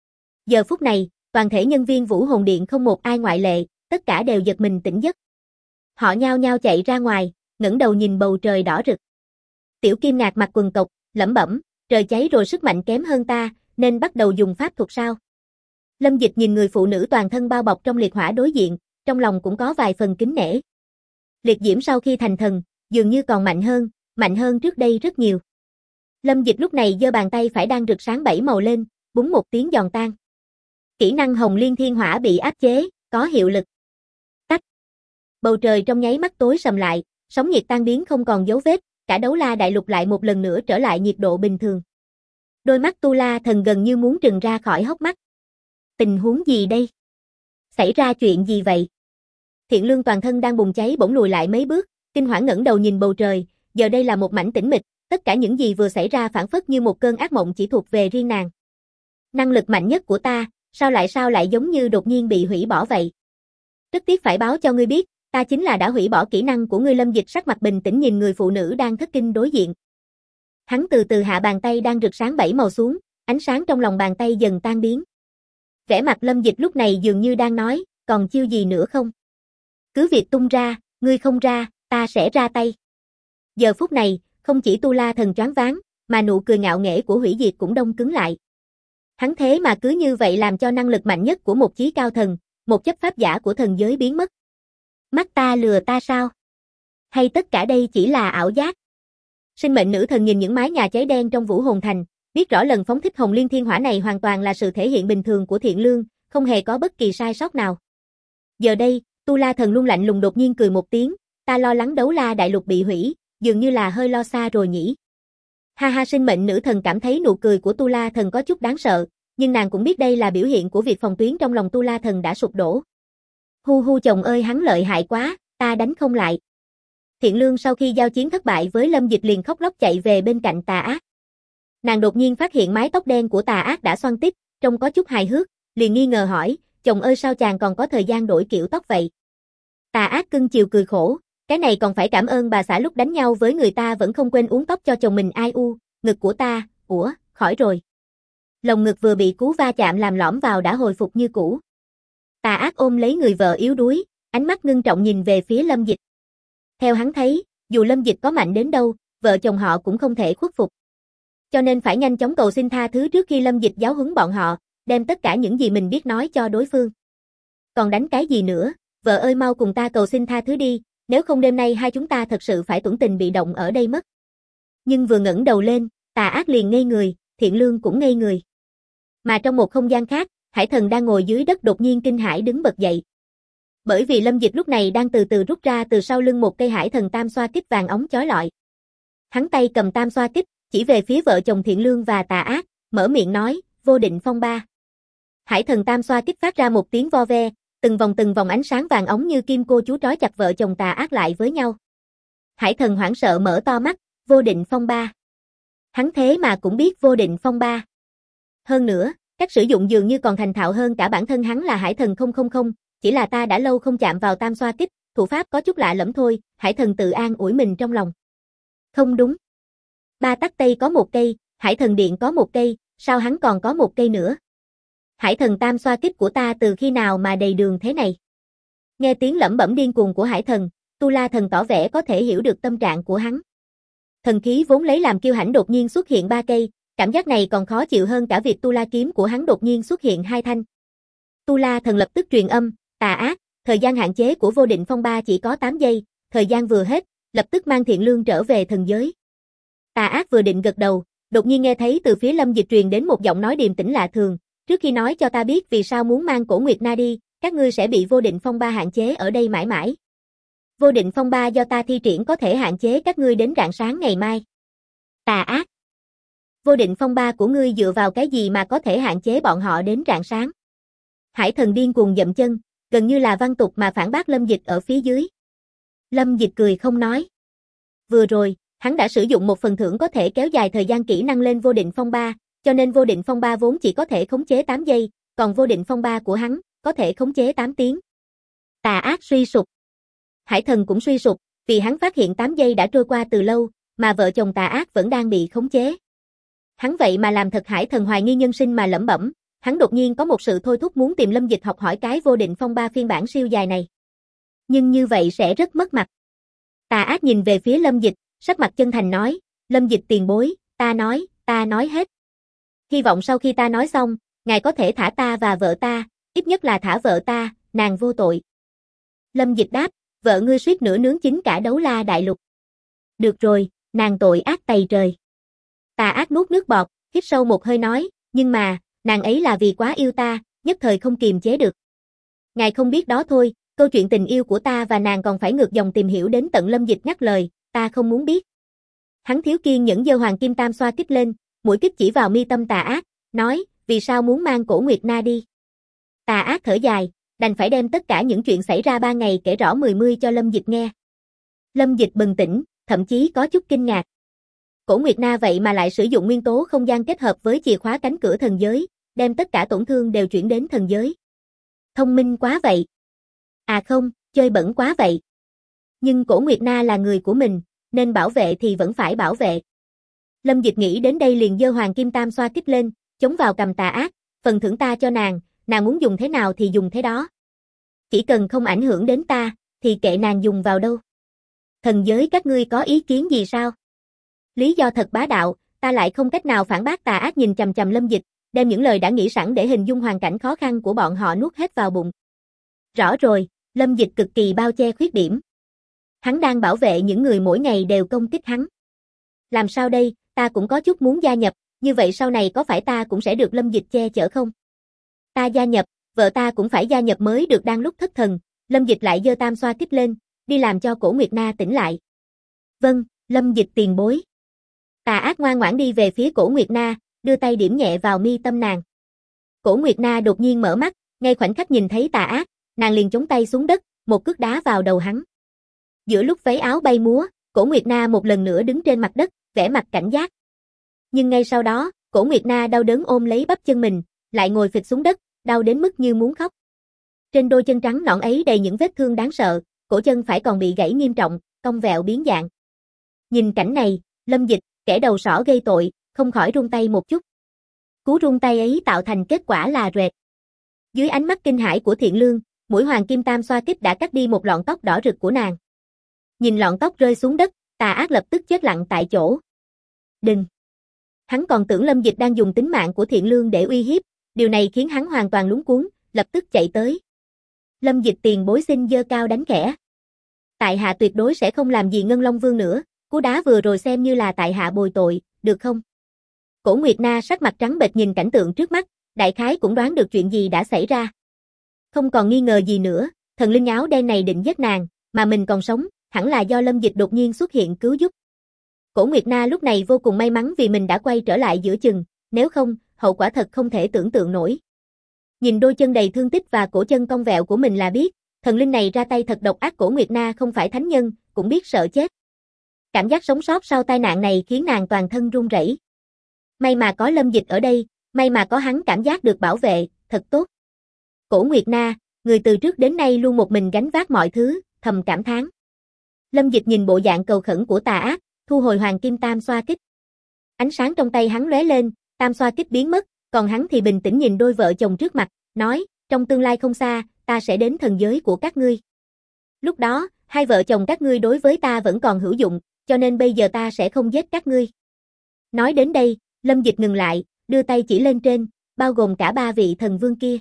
Giờ phút này, toàn thể nhân viên Vũ Hồn Điện không một ai ngoại lệ, tất cả đều giật mình tỉnh giấc. Họ nhao nhao chạy ra ngoài, ngẩng đầu nhìn bầu trời đỏ rực. Tiểu Kim Ngạc mặc quần cộc, lẩm bẩm, trời cháy rồi sức mạnh kém hơn ta, nên bắt đầu dùng pháp thuật sao? Lâm Dịch nhìn người phụ nữ toàn thân bao bọc trong liệt hỏa đối diện, trong lòng cũng có vài phần kính nể. Liệt diễm sau khi thành thần, dường như còn mạnh hơn trước đây rất nhiều. Lâm Dịch lúc này giơ bàn tay phải đang rực sáng bảy màu lên, búng một tiếng giòn tan. Kỹ năng Hồng Liên Thiên Hỏa bị áp chế, có hiệu lực. Tách. Bầu trời trong nháy mắt tối sầm lại, sóng nhiệt tan biến không còn dấu vết, cả Đấu La Đại Lục lại một lần nữa trở lại nhiệt độ bình thường. Đôi mắt Tu La Thần gần như muốn trừng ra khỏi hốc mắt. Tình huống gì đây? Xảy ra chuyện gì vậy? Thiện Lương toàn thân đang bùng cháy bỗng lùi lại mấy bước, kinh hoảng ngẩng đầu nhìn bầu trời, giờ đây là một mảnh tĩnh mịch, tất cả những gì vừa xảy ra phảng phất như một cơn ác mộng chỉ thuộc về riêng nàng. Năng lực mạnh nhất của ta, sao lại giống như đột nhiên bị hủy bỏ vậy? Rất tiếc phải báo cho ngươi biết, ta chính là đã hủy bỏ kỹ năng của ngươi. Lâm Dịch sắc mặt bình tĩnh nhìn người phụ nữ đang thất kinh đối diện. Hắn từ từ hạ bàn tay đang rực sáng bảy màu xuống, ánh sáng trong lòng bàn tay dần tan biến. Vẻ mặt Lâm Dịch lúc này dường như đang nói, còn chiêu gì nữa không? Cứ việc tung ra, ngươi không ra, ta sẽ ra tay. Giờ phút này, không chỉ Tu La Thần choáng váng, mà nụ cười ngạo nghễ của hủy diệt cũng đông cứng lại. Hắn thế mà cứ như vậy làm cho năng lực mạnh nhất của một chí cao thần, một chấp pháp giả của thần giới biến mất. Mắt ta lừa ta sao? Hay tất cả đây chỉ là ảo giác? Sinh mệnh nữ thần nhìn những mái nhà cháy đen trong Vũ Hồn Thành, biết rõ lần phóng thích Hồng Liên Thiên Hỏa này hoàn toàn là sự thể hiện bình thường của Thiện Lương, không hề có bất kỳ sai sót nào. Giờ đây, Tu La Thần luôn lạnh lùng đột nhiên cười một tiếng, ta lo lắng Đấu La Đại Lục bị hủy, dường như là hơi lo xa rồi nhỉ. Ha ha, sinh mệnh nữ thần cảm thấy nụ cười của Tu La thần có chút đáng sợ, nhưng nàng cũng biết đây là biểu hiện của việc phòng tuyến trong lòng Tu La thần đã sụp đổ. Hu hu, chồng ơi, hắn lợi hại quá, ta đánh không lại. Thiện Lương sau khi giao chiến thất bại với Lâm Dịch liền khóc lóc chạy về bên cạnh Tà Ác. Nàng đột nhiên phát hiện mái tóc đen của Tà Ác đã xoăn tít, trông có chút hài hước, liền nghi ngờ hỏi, chồng ơi, sao chàng còn có thời gian đổi kiểu tóc vậy? Tà Ác cưng chiều cười khổ, cái này còn phải cảm ơn bà xã lúc đánh nhau với người ta vẫn không quên uống tóc cho chồng mình. Ai u, ngực của ta, ủa, khỏi rồi. Lồng ngực vừa bị cú va chạm làm lõm vào đã hồi phục như cũ. Tà Ác ôm lấy người vợ yếu đuối, ánh mắt ngưng trọng nhìn về phía Lâm Dịch. Theo hắn thấy, dù Lâm Dịch có mạnh đến đâu, vợ chồng họ cũng không thể khuất phục. Cho nên phải nhanh chóng cầu xin tha thứ trước khi Lâm Dịch giáo huấn bọn họ, đem tất cả những gì mình biết nói cho đối phương. Còn đánh cái gì nữa, vợ ơi, mau cùng ta cầu xin tha thứ đi, nếu không đêm nay hai chúng ta thật sự phải tuẫn tình bị động ở đây mất. Nhưng vừa ngẩng đầu lên, Tà Ác liền ngây người, Thiện Lương cũng ngây người. Mà trong một không gian khác, Hải Thần đang ngồi dưới đất đột nhiên kinh hãi đứng bật dậy. Bởi vì Lâm Dịch lúc này đang từ từ rút ra từ sau lưng một cây Hải Thần tam xoa kích vàng óng chói lọi. Hắn tay cầm tam xoa kích, chỉ về phía vợ chồng Thiện Lương và Tà Ác, mở miệng nói, vô định phong ba. Hải Thần tam xoa kích phát ra một tiếng vo ve, từng vòng ánh sáng vàng óng như kim cô chú trói chặt vợ chồng Tà Ác lại với nhau. Hải Thần hoảng sợ mở to mắt, vô định phong ba. Hắn thế mà cũng biết vô định phong ba. Hơn nữa, cách sử dụng dường như còn thành thạo hơn cả bản thân hắn là Hải Thần 000, chỉ là ta đã lâu không chạm vào tam xoa kích, thủ pháp có chút lạ lẫm thôi, Hải Thần tự an ủi mình trong lòng. Không đúng. Ba tắc Tây có một cây, Hải Thần Điện có một cây, sao hắn còn có một cây nữa? Hải Thần tam xoa kích của ta từ khi nào mà đầy đường thế này? Nghe tiếng lẩm bẩm điên cuồng của Hải Thần, Tu La thần tỏ vẻ có thể hiểu được tâm trạng của hắn. Thần khí vốn lấy làm kiêu hãnh đột nhiên xuất hiện 3 cây, cảm giác này còn khó chịu hơn cả việc Tu La kiếm của hắn đột nhiên xuất hiện 2 thanh. Tu La thần lập tức truyền âm, Tà Ác, thời gian hạn chế của vô định phong ba chỉ có 8 giây, thời gian vừa hết, lập tức mang Thiện Lương trở về thần giới. Tà Ác vừa định gật đầu, đột nhiên nghe thấy từ phía Lâm Dịch truyền đến một giọng nói điềm tĩnh lạ thường, trước khi nói cho ta biết vì sao muốn mang Cổ Nguyệt Na đi, các ngươi sẽ bị vô định phong ba hạn chế ở đây mãi mãi. Vô định phong ba do ta thi triển có thể hạn chế các ngươi đến rạng sáng ngày mai. Tà Ác, vô định phong ba của ngươi dựa vào cái gì mà có thể hạn chế bọn họ đến rạng sáng? Hải Thần điên cuồng dậm chân, gần như là văn tục mà phản bác Lâm Dịch ở phía dưới. Lâm Dịch cười không nói. Vừa rồi, hắn đã sử dụng một phần thưởng có thể kéo dài thời gian kỹ năng lên vô định phong ba, cho nên vô định phong ba vốn chỉ có thể khống chế 8 giây, còn vô định phong ba của hắn có thể khống chế 8 tiếng. Tà Ác suy sụp. Hải Thần cũng suy sụp, vì hắn phát hiện 8 giây đã trôi qua từ lâu, mà vợ chồng Tà Ác vẫn đang bị khống chế. Hắn vậy mà làm thật Hải Thần hoài nghi nhân sinh mà lẩm bẩm, hắn đột nhiên có một sự thôi thúc muốn tìm Lâm Dịch học hỏi cái vô định phong ba phiên bản siêu dài này. Nhưng như vậy sẽ rất mất mặt. Tà Ác nhìn về phía Lâm Dịch, sắc mặt chân thành nói, Lâm Dịch tiền bối, ta nói hết. Hy vọng sau khi ta nói xong, ngài có thể thả ta và vợ ta, ít nhất là thả vợ ta, nàng vô tội. Lâm Dịch đáp, vợ ngươi suýt nữa nướng chín cả Đấu La Đại Lục. Được rồi, nàng tội ác tày trời. Tà Ác nuốt nước bọt, hít sâu một hơi nói, nhưng mà, nàng ấy là vì quá yêu ta, nhất thời không kiềm chế được. Ngài không biết đó thôi, câu chuyện tình yêu của ta và nàng còn phải ngược dòng tìm hiểu đến tận. Lâm Dịch ngắt lời, ta không muốn biết. Hắn thiếu kiên nhẫn giơ hoàng kim tam xoa kích lên, mũi kích chỉ vào mi tâm Tà Ác, nói, vì sao muốn mang Cổ Nguyệt Na đi? Tà Ác thở dài, đành phải đem tất cả những chuyện xảy ra 3 ngày kể rõ mười cho Lâm Dịch nghe. Lâm Dịch bừng tỉnh, thậm chí có chút kinh ngạc. Cổ Nguyệt Na vậy mà lại sử dụng nguyên tố không gian kết hợp với chìa khóa cánh cửa thần giới, đem tất cả tổn thương đều chuyển đến thần giới. Thông minh quá vậy. À không, chơi bẩn quá vậy. Nhưng Cổ Nguyệt Na là người của mình, nên bảo vệ thì vẫn phải bảo vệ. Lâm Dịch nghĩ đến đây liền giơ hoàng kim tam xoa kích lên, chống vào cầm Tà Ác, phần thưởng ta cho nàng muốn dùng thế nào thì dùng thế đó. Chỉ cần không ảnh hưởng đến ta, thì kệ nàng dùng vào đâu. Thần giới các ngươi có ý kiến gì sao? Lý do thật bá đạo, ta lại không cách nào phản bác. Tà Ác nhìn chằm chằm Lâm Dịch, đem những lời đã nghĩ sẵn để hình dung hoàn cảnh khó khăn của bọn họ nuốt hết vào bụng. Rõ rồi, Lâm Dịch cực kỳ bao che khuyết điểm. Hắn đang bảo vệ những người mỗi ngày đều công kích hắn. Làm sao đây, ta cũng có chút muốn gia nhập, như vậy sau này có phải ta cũng sẽ được Lâm Dịch che chở không? Ta gia nhập, vợ ta cũng phải gia nhập mới được. Đang lúc thất thần, Lâm Dịch lại giơ tam xoa kích lên, đi làm cho Cổ Nguyệt Na tỉnh lại. Vâng, Lâm Dịch tiền bối. Tà Ác ngoan ngoãn đi về phía Cổ Nguyệt Na, đưa tay điểm nhẹ vào mi tâm nàng. Cổ Nguyệt Na đột nhiên mở mắt, ngay khoảnh khắc nhìn thấy Tà Ác, nàng liền chống tay xuống đất, một cước đá vào đầu hắn. Giữa lúc váy áo bay múa, Cổ Nguyệt Na một lần nữa đứng trên mặt đất, vẻ mặt cảnh giác. Nhưng ngay sau đó, Cổ Nguyệt Na đau đớn ôm lấy bắp chân mình, lại ngồi phịch xuống đất, đau đến mức như muốn khóc. Trên đôi chân trắng nõn ấy đầy những vết thương đáng sợ, cổ chân phải còn bị gãy nghiêm trọng, cong vẹo biến dạng. Nhìn cảnh này, Lâm Dịch, kẻ đầu sỏ gây tội, không khỏi run tay một chút. Cú run tay ấy tạo thành kết quả là rệt. Dưới ánh mắt kinh hãi của Thiện Lương, mũi hoàng kim tam xoa kích đã cắt đi một lọn tóc đỏ rực của nàng. Nhìn lọn tóc rơi xuống đất, Tà Ác lập tức chết lặng tại chỗ. Đừng! Hắn còn tưởng Lâm Dịch đang dùng tính mạng của Thiện Lương để uy hiếp, điều này khiến hắn hoàn toàn luống cuống, lập tức chạy tới. Lâm Dịch tiền bối xin giơ cao đánh khẽ. Tại hạ tuyệt đối sẽ không làm gì Ngân Long Vương nữa, cú đá vừa rồi xem như là tại hạ bồi tội, được không? Cổ Nguyệt Na sắc mặt trắng bệch nhìn cảnh tượng trước mắt, đại khái cũng đoán được chuyện gì đã xảy ra. Không còn nghi ngờ gì nữa, thần linh áo đen này định giết nàng, mà mình còn sống, hẳn là do Lâm Dịch đột nhiên xuất hiện cứu giúp. Cổ Nguyệt Na lúc này vô cùng may mắn vì mình đã quay trở lại giữa chừng, nếu không, hậu quả thật không thể tưởng tượng nổi. Nhìn đôi chân đầy thương tích và cổ chân cong vẹo của mình là biết, thần linh này ra tay thật độc ác. Cổ Nguyệt Na không phải thánh nhân, cũng biết sợ chết. Cảm giác sống sót sau tai nạn này khiến nàng toàn thân run rẩy. May mà có Lâm Dịch ở đây, may mà có hắn cảm giác được bảo vệ, thật tốt. Cổ Nguyệt Na, người từ trước đến nay luôn một mình gánh vác mọi thứ, thầm cảm thán. Lâm Dịch nhìn bộ dạng cầu khẩn của Tà Ác, thu hồi hoàng kim tam xoa kích. Ánh sáng trong tay hắn lóe lên, tam xoa kích biến mất, còn hắn thì bình tĩnh nhìn đôi vợ chồng trước mặt, nói, trong tương lai không xa, ta sẽ đến thần giới của các ngươi. Lúc đó, hai vợ chồng các ngươi đối với ta vẫn còn hữu dụng, cho nên bây giờ ta sẽ không giết các ngươi. Nói đến đây, Lâm Dịch ngừng lại, đưa tay chỉ lên trên, bao gồm cả ba vị thần vương kia.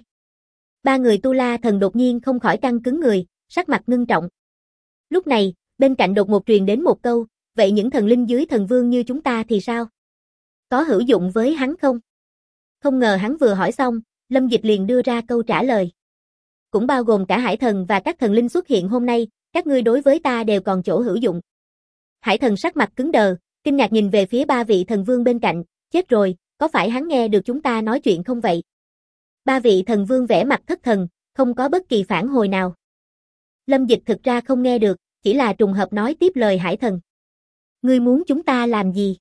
Ba người Tu La thần đột nhiên không khỏi căng cứng người, sắc mặt ngưng trọng. Lúc này, bên cạnh đột ngột truyền đến một câu, vậy những thần linh dưới thần vương như chúng ta thì sao? Có hữu dụng với hắn không? Không ngờ hắn vừa hỏi xong, Lâm Dịch liền đưa ra câu trả lời. Cũng bao gồm cả Hải Thần và các thần linh xuất hiện hôm nay, các ngươi đối với ta đều còn chỗ hữu dụng. Hải Thần sắc mặt cứng đờ, kinh ngạc nhìn về phía ba vị thần vương bên cạnh, chết rồi, có phải hắn nghe được chúng ta nói chuyện không vậy? Ba vị thần vương vẻ mặt thất thần, không có bất kỳ phản hồi nào. Lâm Dịch thực ra không nghe được, chỉ là trùng hợp nói tiếp lời Hải Thần. Ngươi muốn chúng ta làm gì?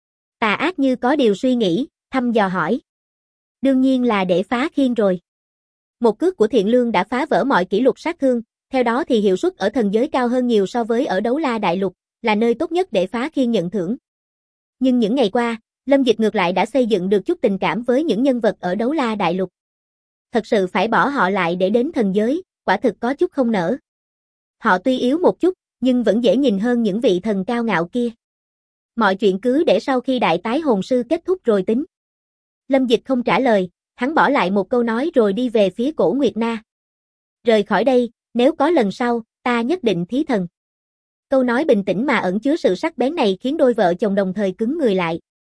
Tà Ác như có điều suy nghĩ, thăm dò hỏi. Đương nhiên là để phá khiên rồi. Một cước của Thiện Lương đã phá vỡ mọi kỷ lục sát thương, theo đó thì hiệu suất ở thần giới cao hơn nhiều so với ở Đấu La Đại Lục, là nơi tốt nhất để phá khiên nhận thưởng. Nhưng những ngày qua, Lâm Dịch ngược lại đã xây dựng được chút tình cảm với những nhân vật ở Đấu La Đại Lục. Thật sự phải bỏ họ lại để đến thần giới, quả thực có chút không nỡ. Họ tuy yếu một chút, nhưng vẫn dễ nhìn hơn những vị thần cao ngạo kia. Mọi chuyện cứ để sau khi đại tái hồn sư kết thúc rồi tính. Lâm Dịch không trả lời, hắn bỏ lại một câu nói rồi đi về phía Cổ Nguyệt Na. Rời khỏi đây, nếu có lần sau, ta nhất định thí thần. Câu nói bình tĩnh mà ẩn chứa sự sắc bén này khiến đôi vợ chồng đồng thời cứng người lại.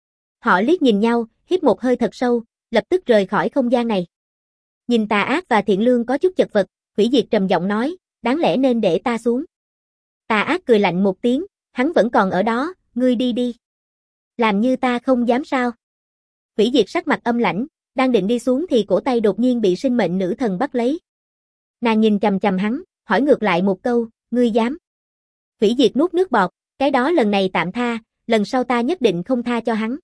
Họ liếc nhìn nhau, hít một hơi thật sâu, lập tức rời khỏi không gian này. Nhìn Tà Ác và Thiện Lương có chút chật vật, Hủy Diệt trầm giọng nói, đáng lẽ nên để ta xuống. Tà Ác cười lạnh một tiếng, hắn vẫn còn ở đó, ngươi đi đi. Làm như ta không dám sao? Hủy Diệt sắc mặt âm lãnh, đang định đi xuống thì cổ tay đột nhiên bị sinh mệnh nữ thần bắt lấy. Nàng nhìn chằm chằm hắn, hỏi ngược lại một câu, ngươi dám? Hủy Diệt nuốt nước bọt, cái đó lần này tạm tha, lần sau ta nhất định không tha cho hắn.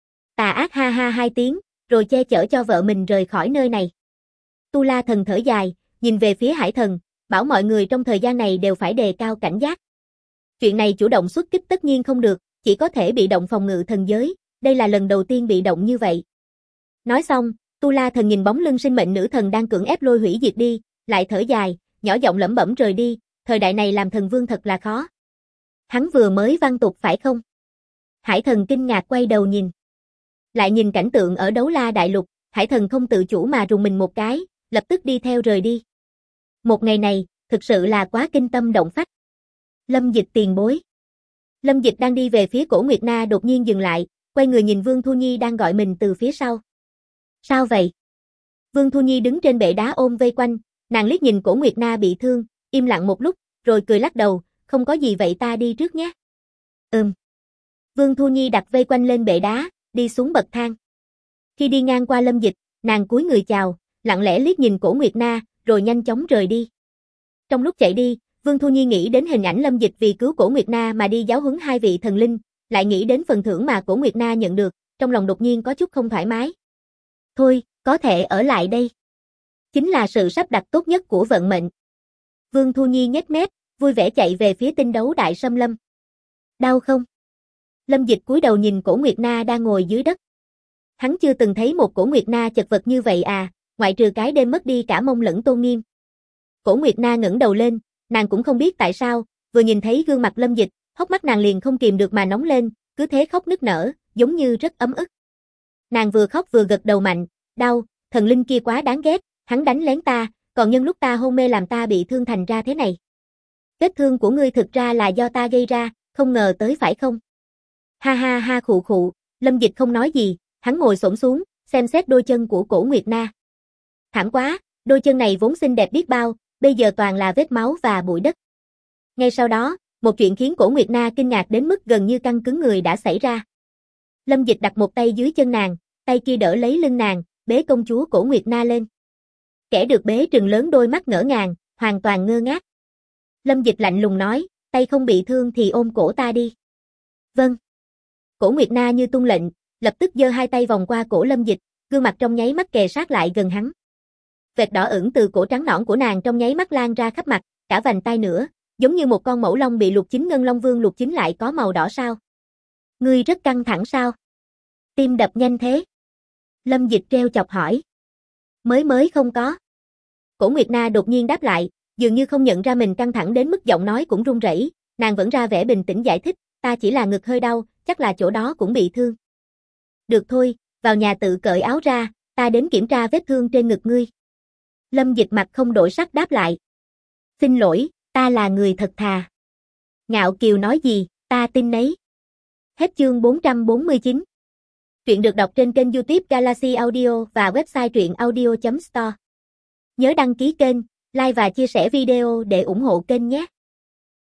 Tà Ác ha ha hai tiếng, rồi che chở cho vợ mình rời khỏi nơi này. Tu La thần thở dài, nhìn về phía Hải Thần, bảo mọi người trong thời gian này đều phải đề cao cảnh giác. Chuyện này chủ động xuất kích tất nhiên không được, chỉ có thể bị động phòng ngự thần giới, đây là lần đầu tiên bị động như vậy. Nói xong, Tu La thần nhìn bóng lưng sinh mệnh nữ thần đang cưỡng ép lôi Hủy Diệt đi, lại thở dài, nhỏ giọng lẩm bẩm rời đi, thời đại này làm thần vương thật là khó. Hắn vừa mới văn tục phải không? Hải Thần kinh ngạc quay đầu nhìn. Lại nhìn cảnh tượng ở Đấu La Đại Lục, Hải Thần không tự chủ mà rùng mình một cái, lập tức đi theo rời đi. Một ngày này, thực sự là quá kinh tâm động phách. Lâm Dịch tiền bối. Lâm Dịch đang đi về phía Cổ Nguyệt Na đột nhiên dừng lại, quay người nhìn Vương Thu Nhi đang gọi mình từ phía sau. Sao vậy? Vương Thu Nhi đứng trên bệ đá ôm vây quanh, nàng liếc nhìn Cổ Nguyệt Na bị thương, im lặng một lúc, rồi cười lắc đầu, không có gì vậy ta đi trước nhé. Vương Thu Nhi đặt vây quanh lên bệ đá, đi xuống bậc thang. Khi đi ngang qua Lâm Dịch, nàng cúi người chào, lặng lẽ liếc nhìn Cổ Nguyệt Na, rồi nhanh chóng rời đi. Trong lúc chạy đi, Vương Thu Nhi nghĩ đến hình ảnh Lâm Dịch vì cứu Cổ Nguyệt Na mà đi giáo huấn hai vị thần linh, lại nghĩ đến phần thưởng mà Cổ Nguyệt Na nhận được, trong lòng đột nhiên có chút không thoải mái. Thôi, có thể ở lại đây. Chính là sự sắp đặt tốt nhất của vận mệnh. Vương Thu Nhi nhếch mép, vui vẻ chạy về phía tinh đấu đại xâm lâm. Đau không? Lâm Dịch cúi đầu nhìn Cổ Nguyệt Na đang ngồi dưới đất. Hắn chưa từng thấy một Cổ Nguyệt Na chật vật như vậy à, ngoại trừ cái đêm mất đi cả mông lẫn tôn nghiêm. Cổ Nguyệt Na ngẩng đầu lên, nàng cũng không biết tại sao, vừa nhìn thấy gương mặt Lâm Dịch, hốc mắt nàng liền không kìm được mà nóng lên, cứ thế khóc nức nở, giống như rất ấm ức. Nàng vừa khóc vừa gật đầu mạnh, đau, thần linh kia quá đáng ghét, hắn đánh lén ta, còn nhân lúc ta hôn mê làm ta bị thương thành ra thế này. Vết thương của ngươi thực ra là do ta gây ra, không ngờ tới phải không? Ha ha ha khụ khụ, Lâm Dịch không nói gì, hắn ngồi xổm xuống, xem xét đôi chân của Cổ Nguyệt Na. Thảm quá, đôi chân này vốn xinh đẹp biết bao, bây giờ toàn là vết máu và bụi đất. Ngay sau đó, một chuyện khiến Cổ Nguyệt Na kinh ngạc đến mức gần như căng cứng người đã xảy ra. Lâm Dịch đặt một tay dưới chân nàng, tay kia đỡ lấy lưng nàng, bế công chúa Cổ Nguyệt Na lên. Kẻ được bế trừng lớn đôi mắt ngỡ ngàng, hoàn toàn ngơ ngác. Lâm Dịch lạnh lùng nói, tay không bị thương thì ôm cổ ta đi. Vâng. Cổ Nguyệt Na như tuân lệnh, lập tức giơ hai tay vòng qua cổ Lâm Dịch, gương mặt trong nháy mắt kề sát lại gần hắn. Vệt đỏ ửng từ cổ trắng nõn của nàng trong nháy mắt lan ra khắp mặt, cả vành tai nữa, giống như một con mẫu long bị lục chính ngân long vương lục chính lại có màu đỏ sao? Ngươi rất căng thẳng sao? Tim đập nhanh thế? Lâm Dịch treo chọc hỏi. Mới không có. Cổ Nguyệt Na đột nhiên đáp lại, dường như không nhận ra mình căng thẳng đến mức giọng nói cũng run rẩy, nàng vẫn ra vẻ bình tĩnh giải thích, ta chỉ là ngực hơi đau, chắc là chỗ đó cũng bị thương. Được thôi, vào nhà tự cởi áo ra, ta đến kiểm tra vết thương trên ngực ngươi. Lâm Dịch mặt không đổi sắc đáp lại. Xin lỗi, ta là người thật thà. Ngạo Kiều nói gì, ta tin nấy. Hết chương 449. Truyện được đọc trên kênh YouTube Galaxy Audio và website truyệnaudio.store. Nhớ đăng ký kênh, like và chia sẻ video để ủng hộ kênh nhé.